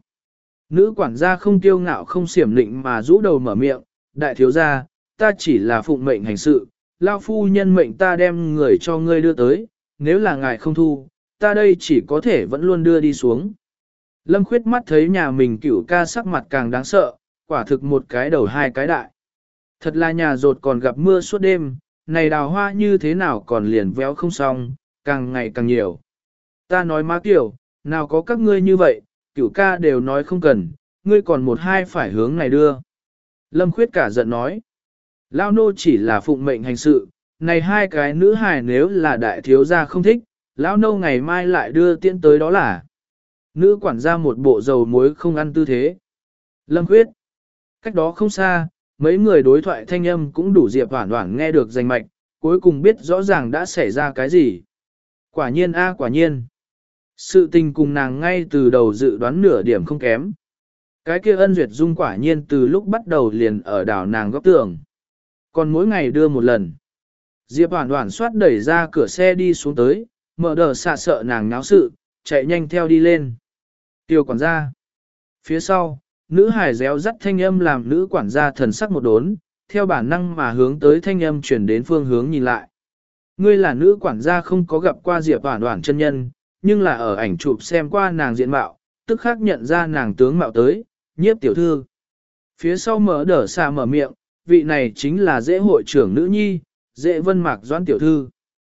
Nữ quản gia không kiêu ngạo không xiểm lịnh mà rũ đầu mở miệng, đại thiếu gia, ta chỉ là phụng mệnh hành sự, lao phu nhân mệnh ta đem người cho ngươi đưa tới, nếu là ngài không thu, ta đây chỉ có thể vẫn luôn đưa đi xuống. Lâm Khuyết mắt thấy nhà mình cửu ca sắc mặt càng đáng sợ, quả thực một cái đầu hai cái đại. Thật là nhà rột còn gặp mưa suốt đêm, này đào hoa như thế nào còn liền véo không xong, càng ngày càng nhiều. Ta nói má kiểu, nào có các ngươi như vậy, cửu ca đều nói không cần, ngươi còn một hai phải hướng này đưa. Lâm Khuyết cả giận nói, lao nô chỉ là phụng mệnh hành sự, này hai cái nữ hài nếu là đại thiếu gia không thích, lão nô ngày mai lại đưa tiễn tới đó là. Nữ quản gia một bộ dầu muối không ăn tư thế. Lâm Khuyết, cách đó không xa, mấy người đối thoại thanh âm cũng đủ Diệp Hoản Hoản nghe được danh mạch, cuối cùng biết rõ ràng đã xảy ra cái gì. Quả nhiên a quả nhiên. Sự tình cùng nàng ngay từ đầu dự đoán nửa điểm không kém. Cái kia ân duyệt dung quả nhiên từ lúc bắt đầu liền ở đảo nàng góc tường. Còn mỗi ngày đưa một lần. Diệp Hoản Hoản xoát đẩy ra cửa xe đi xuống tới, mở đờ xạ sợ nàng náo sự, chạy nhanh theo đi lên. Tiêu quản gia. Phía sau, nữ hải réo rắt thanh âm làm nữ quản gia thần sắc một đốn, theo bản năng mà hướng tới thanh âm chuyển đến phương hướng nhìn lại. Ngươi là nữ quản gia không có gặp qua Diệp Hoản Hoản chân nhân, nhưng là ở ảnh chụp xem qua nàng diện mạo, tức khắc nhận ra nàng tướng mạo tới, nhiếp tiểu thư. Phía sau mở đờ xạ mở miệng, vị này chính là dễ hội trưởng nữ nhi, dễ vân mạc doãn tiểu thư.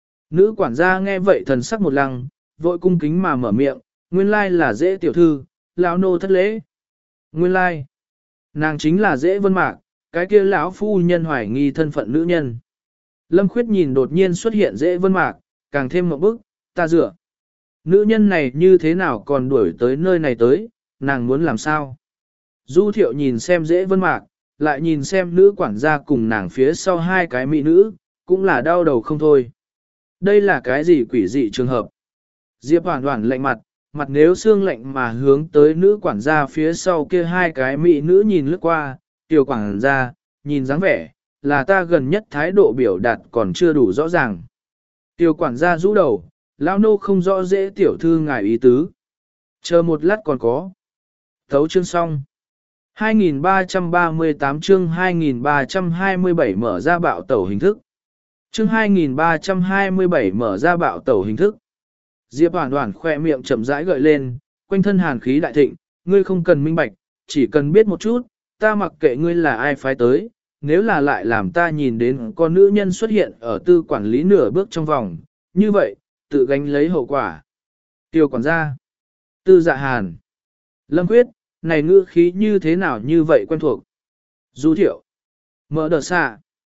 Nữ quản gia nghe vậy thần sắc một lăng, vội cung kính mà mở miệng, nguyên lai là dễ tiểu thư, lão nô thất lễ. Nguyên lai, nàng chính là dễ vân mạc, cái kia lão phu nhân hoài nghi thân phận nữ nhân. Lâm Khuyết nhìn đột nhiên xuất hiện dễ vân mạc, càng thêm một bức, ta dựa. Nữ nhân này như thế nào còn đuổi tới nơi này tới, nàng muốn làm sao? Du Thiệu nhìn xem dễ vân mạc, lại nhìn xem nữ quản gia cùng nàng phía sau hai cái mỹ nữ, cũng là đau đầu không thôi. Đây là cái gì quỷ dị trường hợp? Diệp Hoản Hoản lạnh mặt, mặt nếu xương lạnh mà hướng tới nữ quản gia phía sau kia hai cái mỹ nữ nhìn lướt qua, tiểu quản gia, nhìn dáng vẻ, là ta gần nhất thái độ biểu đạt còn chưa đủ rõ ràng. Tiểu quản gia rũ đầu, lão nô không rõ dễ tiểu thư ngài ý tứ. Chờ một lát còn có. Thấu chương xong. hai nghìn ba trăm ba mươi tám chương hai nghìn ba trăm hai mươi bảy mở ra bạo tẩu hình thức. Chương hai nghìn ba trăm hai mươi bảy mở ra bạo tẩu hình thức. Diệp Hoản Hoản khoe miệng chậm rãi gợi lên, quanh thân hàn khí đại thịnh, ngươi không cần minh bạch, chỉ cần biết một chút, ta mặc kệ ngươi là ai phái tới, nếu là lại làm ta nhìn đến con nữ nhân xuất hiện ở tư quản lý nửa bước trong vòng, như vậy, tự gánh lấy hậu quả. Tiêu quản gia, Tư Dạ Hàn, Lâm Khuyết, này ngữ khí như thế nào như vậy quen thuộc. Du Thiệu, mở đờ xạ.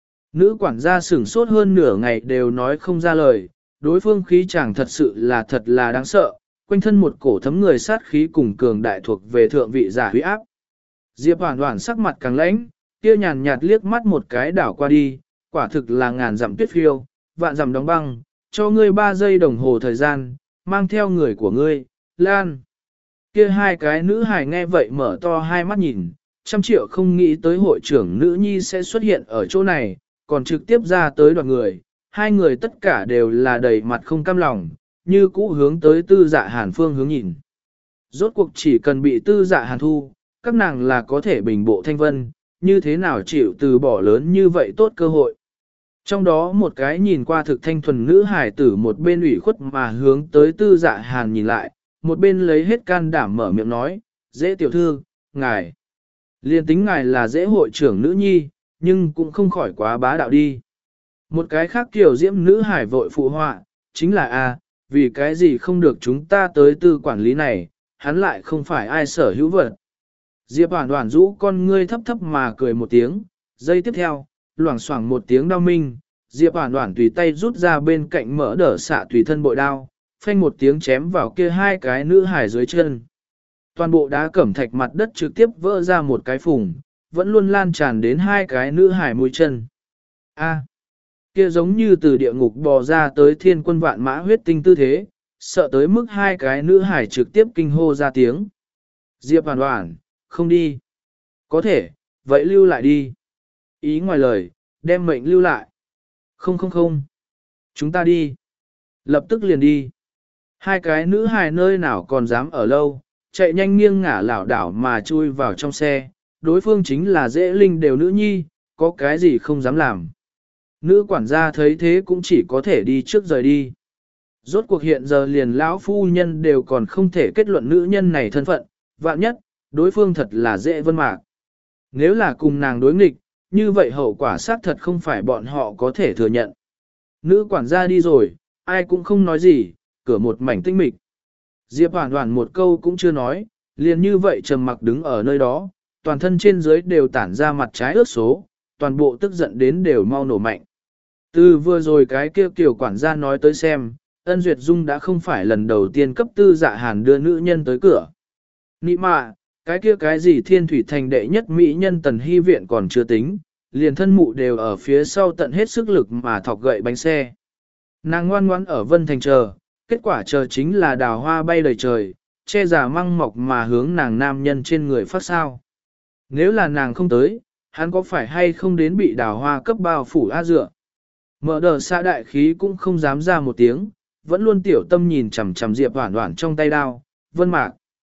Nữ quản gia sửng sốt hơn nửa ngày đều nói không ra lời, đối phương khí chàng thật sự là thật là đáng sợ, quanh thân một cổ thấm người sát khí cùng cường đại thuộc về thượng vị giả huy áp. Diệp Hoản Hoản sắc mặt càng lãnh, kia nhàn nhạt liếc mắt một cái đảo qua đi, quả thực là ngàn dặm tuyết phiêu, vạn dặm đóng băng, cho ngươi ba giây đồng hồ thời gian, mang theo người của ngươi, Lan. Kia hai cái nữ hài nghe vậy mở to hai mắt nhìn, trăm triệu không nghĩ tới hội trưởng nữ nhi sẽ xuất hiện ở chỗ này, còn trực tiếp ra tới đoàn người, hai người tất cả đều là đầy mặt không cam lòng, như cũ hướng tới tư dạ hàn phương hướng nhìn. Rốt cuộc chỉ cần bị tư dạ hàn thu, các nàng là có thể bình bộ thanh vân, như thế nào chịu từ bỏ lớn như vậy tốt cơ hội. Trong đó một cái nhìn qua thực thanh thuần nữ hải tử một bên ủy khuất mà hướng tới tư dạ hàn nhìn lại, một bên lấy hết can đảm mở miệng nói, dễ tiểu thư, ngài. Liên tính ngài là dễ hội trưởng nữ nhi, nhưng cũng không khỏi quá bá đạo đi. Một cái khác kiểu diễm nữ hải vội phụ họa, chính là a, vì cái gì không được chúng ta tới tư quản lý này, hắn lại không phải ai sở hữu vật. Diệp Hoản Hoản rũ con ngươi thấp thấp mà cười một tiếng, giây tiếp theo, loảng xoảng một tiếng đau minh, Diệp Hoản Hoản tùy tay rút ra bên cạnh mỡ đỡ xạ tùy thân bội đao, phanh một tiếng chém vào kia hai cái nữ hải dưới chân. Toàn bộ đá cẩm thạch mặt đất trực tiếp vỡ ra một cái phùng, vẫn luôn lan tràn đến hai cái nữ hải mũi chân. A, kia giống như từ địa ngục bò ra tới thiên quân vạn mã huyết tinh tư thế, sợ tới mức hai cái nữ hải trực tiếp kinh hô ra tiếng. Diệp Hoàn Hoàn, không đi. Có thể, vậy lưu lại đi. Ý ngoài lời, đem mệnh lưu lại. Không không không. Chúng ta đi. Lập tức liền đi. Hai cái nữ hài nơi nào còn dám ở lâu, chạy nhanh nghiêng ngả lảo đảo mà chui vào trong xe. Đối phương chính là dễ linh đều nữ nhi, có cái gì không dám làm. Nữ quản gia thấy thế cũng chỉ có thể đi trước rời đi. Rốt cuộc hiện giờ liền lão phu nhân đều còn không thể kết luận nữ nhân này thân phận, vạn nhất, đối phương thật là dễ vân mạc. Nếu là cùng nàng đối nghịch, như vậy hậu quả xác thật không phải bọn họ có thể thừa nhận. Nữ quản gia đi rồi, ai cũng không nói gì, cửa một mảnh tinh mịch. Diệp Hoàn Hoàn một câu cũng chưa nói, liền như vậy trầm mặc đứng ở nơi đó, toàn thân trên dưới đều tản ra mặt trái ướt số, toàn bộ tức giận đến đều mau nổ mạnh. Từ vừa rồi cái kia kiểu quản gia nói tới xem, Ân Duyệt Dung đã không phải lần đầu tiên cấp tư dạ hàn đưa nữ nhân tới cửa. Nị mạ, cái kia cái gì thiên thủy thành đệ nhất mỹ nhân tần hy viện còn chưa tính, liền thân mụ đều ở phía sau tận hết sức lực mà thọc gậy bánh xe. Nàng ngoan ngoãn ở Vân Thành chờ, kết quả chờ chính là đào hoa bay đầy trời, che giả măng mọc mà hướng nàng nam nhân trên người phát sao. Nếu là nàng không tới, hắn có phải hay không đến bị đào hoa cấp bao phủ a dựa. Mở đờ xa đại khí cũng không dám ra một tiếng, vẫn luôn tiểu tâm nhìn chằm chằm Diệp Hoản Hoản trong tay đao, Vân Mạc.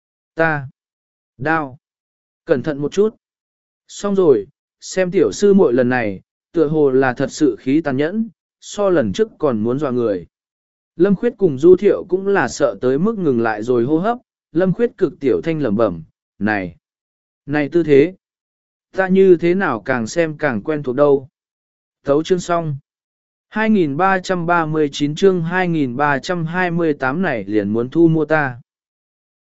Ta. Đao. Cẩn thận một chút. Xong rồi, xem tiểu sư muội lần này, tựa hồ là thật sự khí tàn nhẫn, so lần trước còn muốn dọa người. Lâm Khuyết cùng Du Thiệu cũng là sợ tới mức ngừng lại rồi hô hấp, Lâm Khuyết cực tiểu thanh lẩm bẩm, này, này tư thế, ta như thế nào càng xem càng quen thuộc đâu. Thấu chương xong. hai nghìn ba trăm ba mươi chín chương hai nghìn ba trăm hai mươi tám này liền muốn thu mua ta.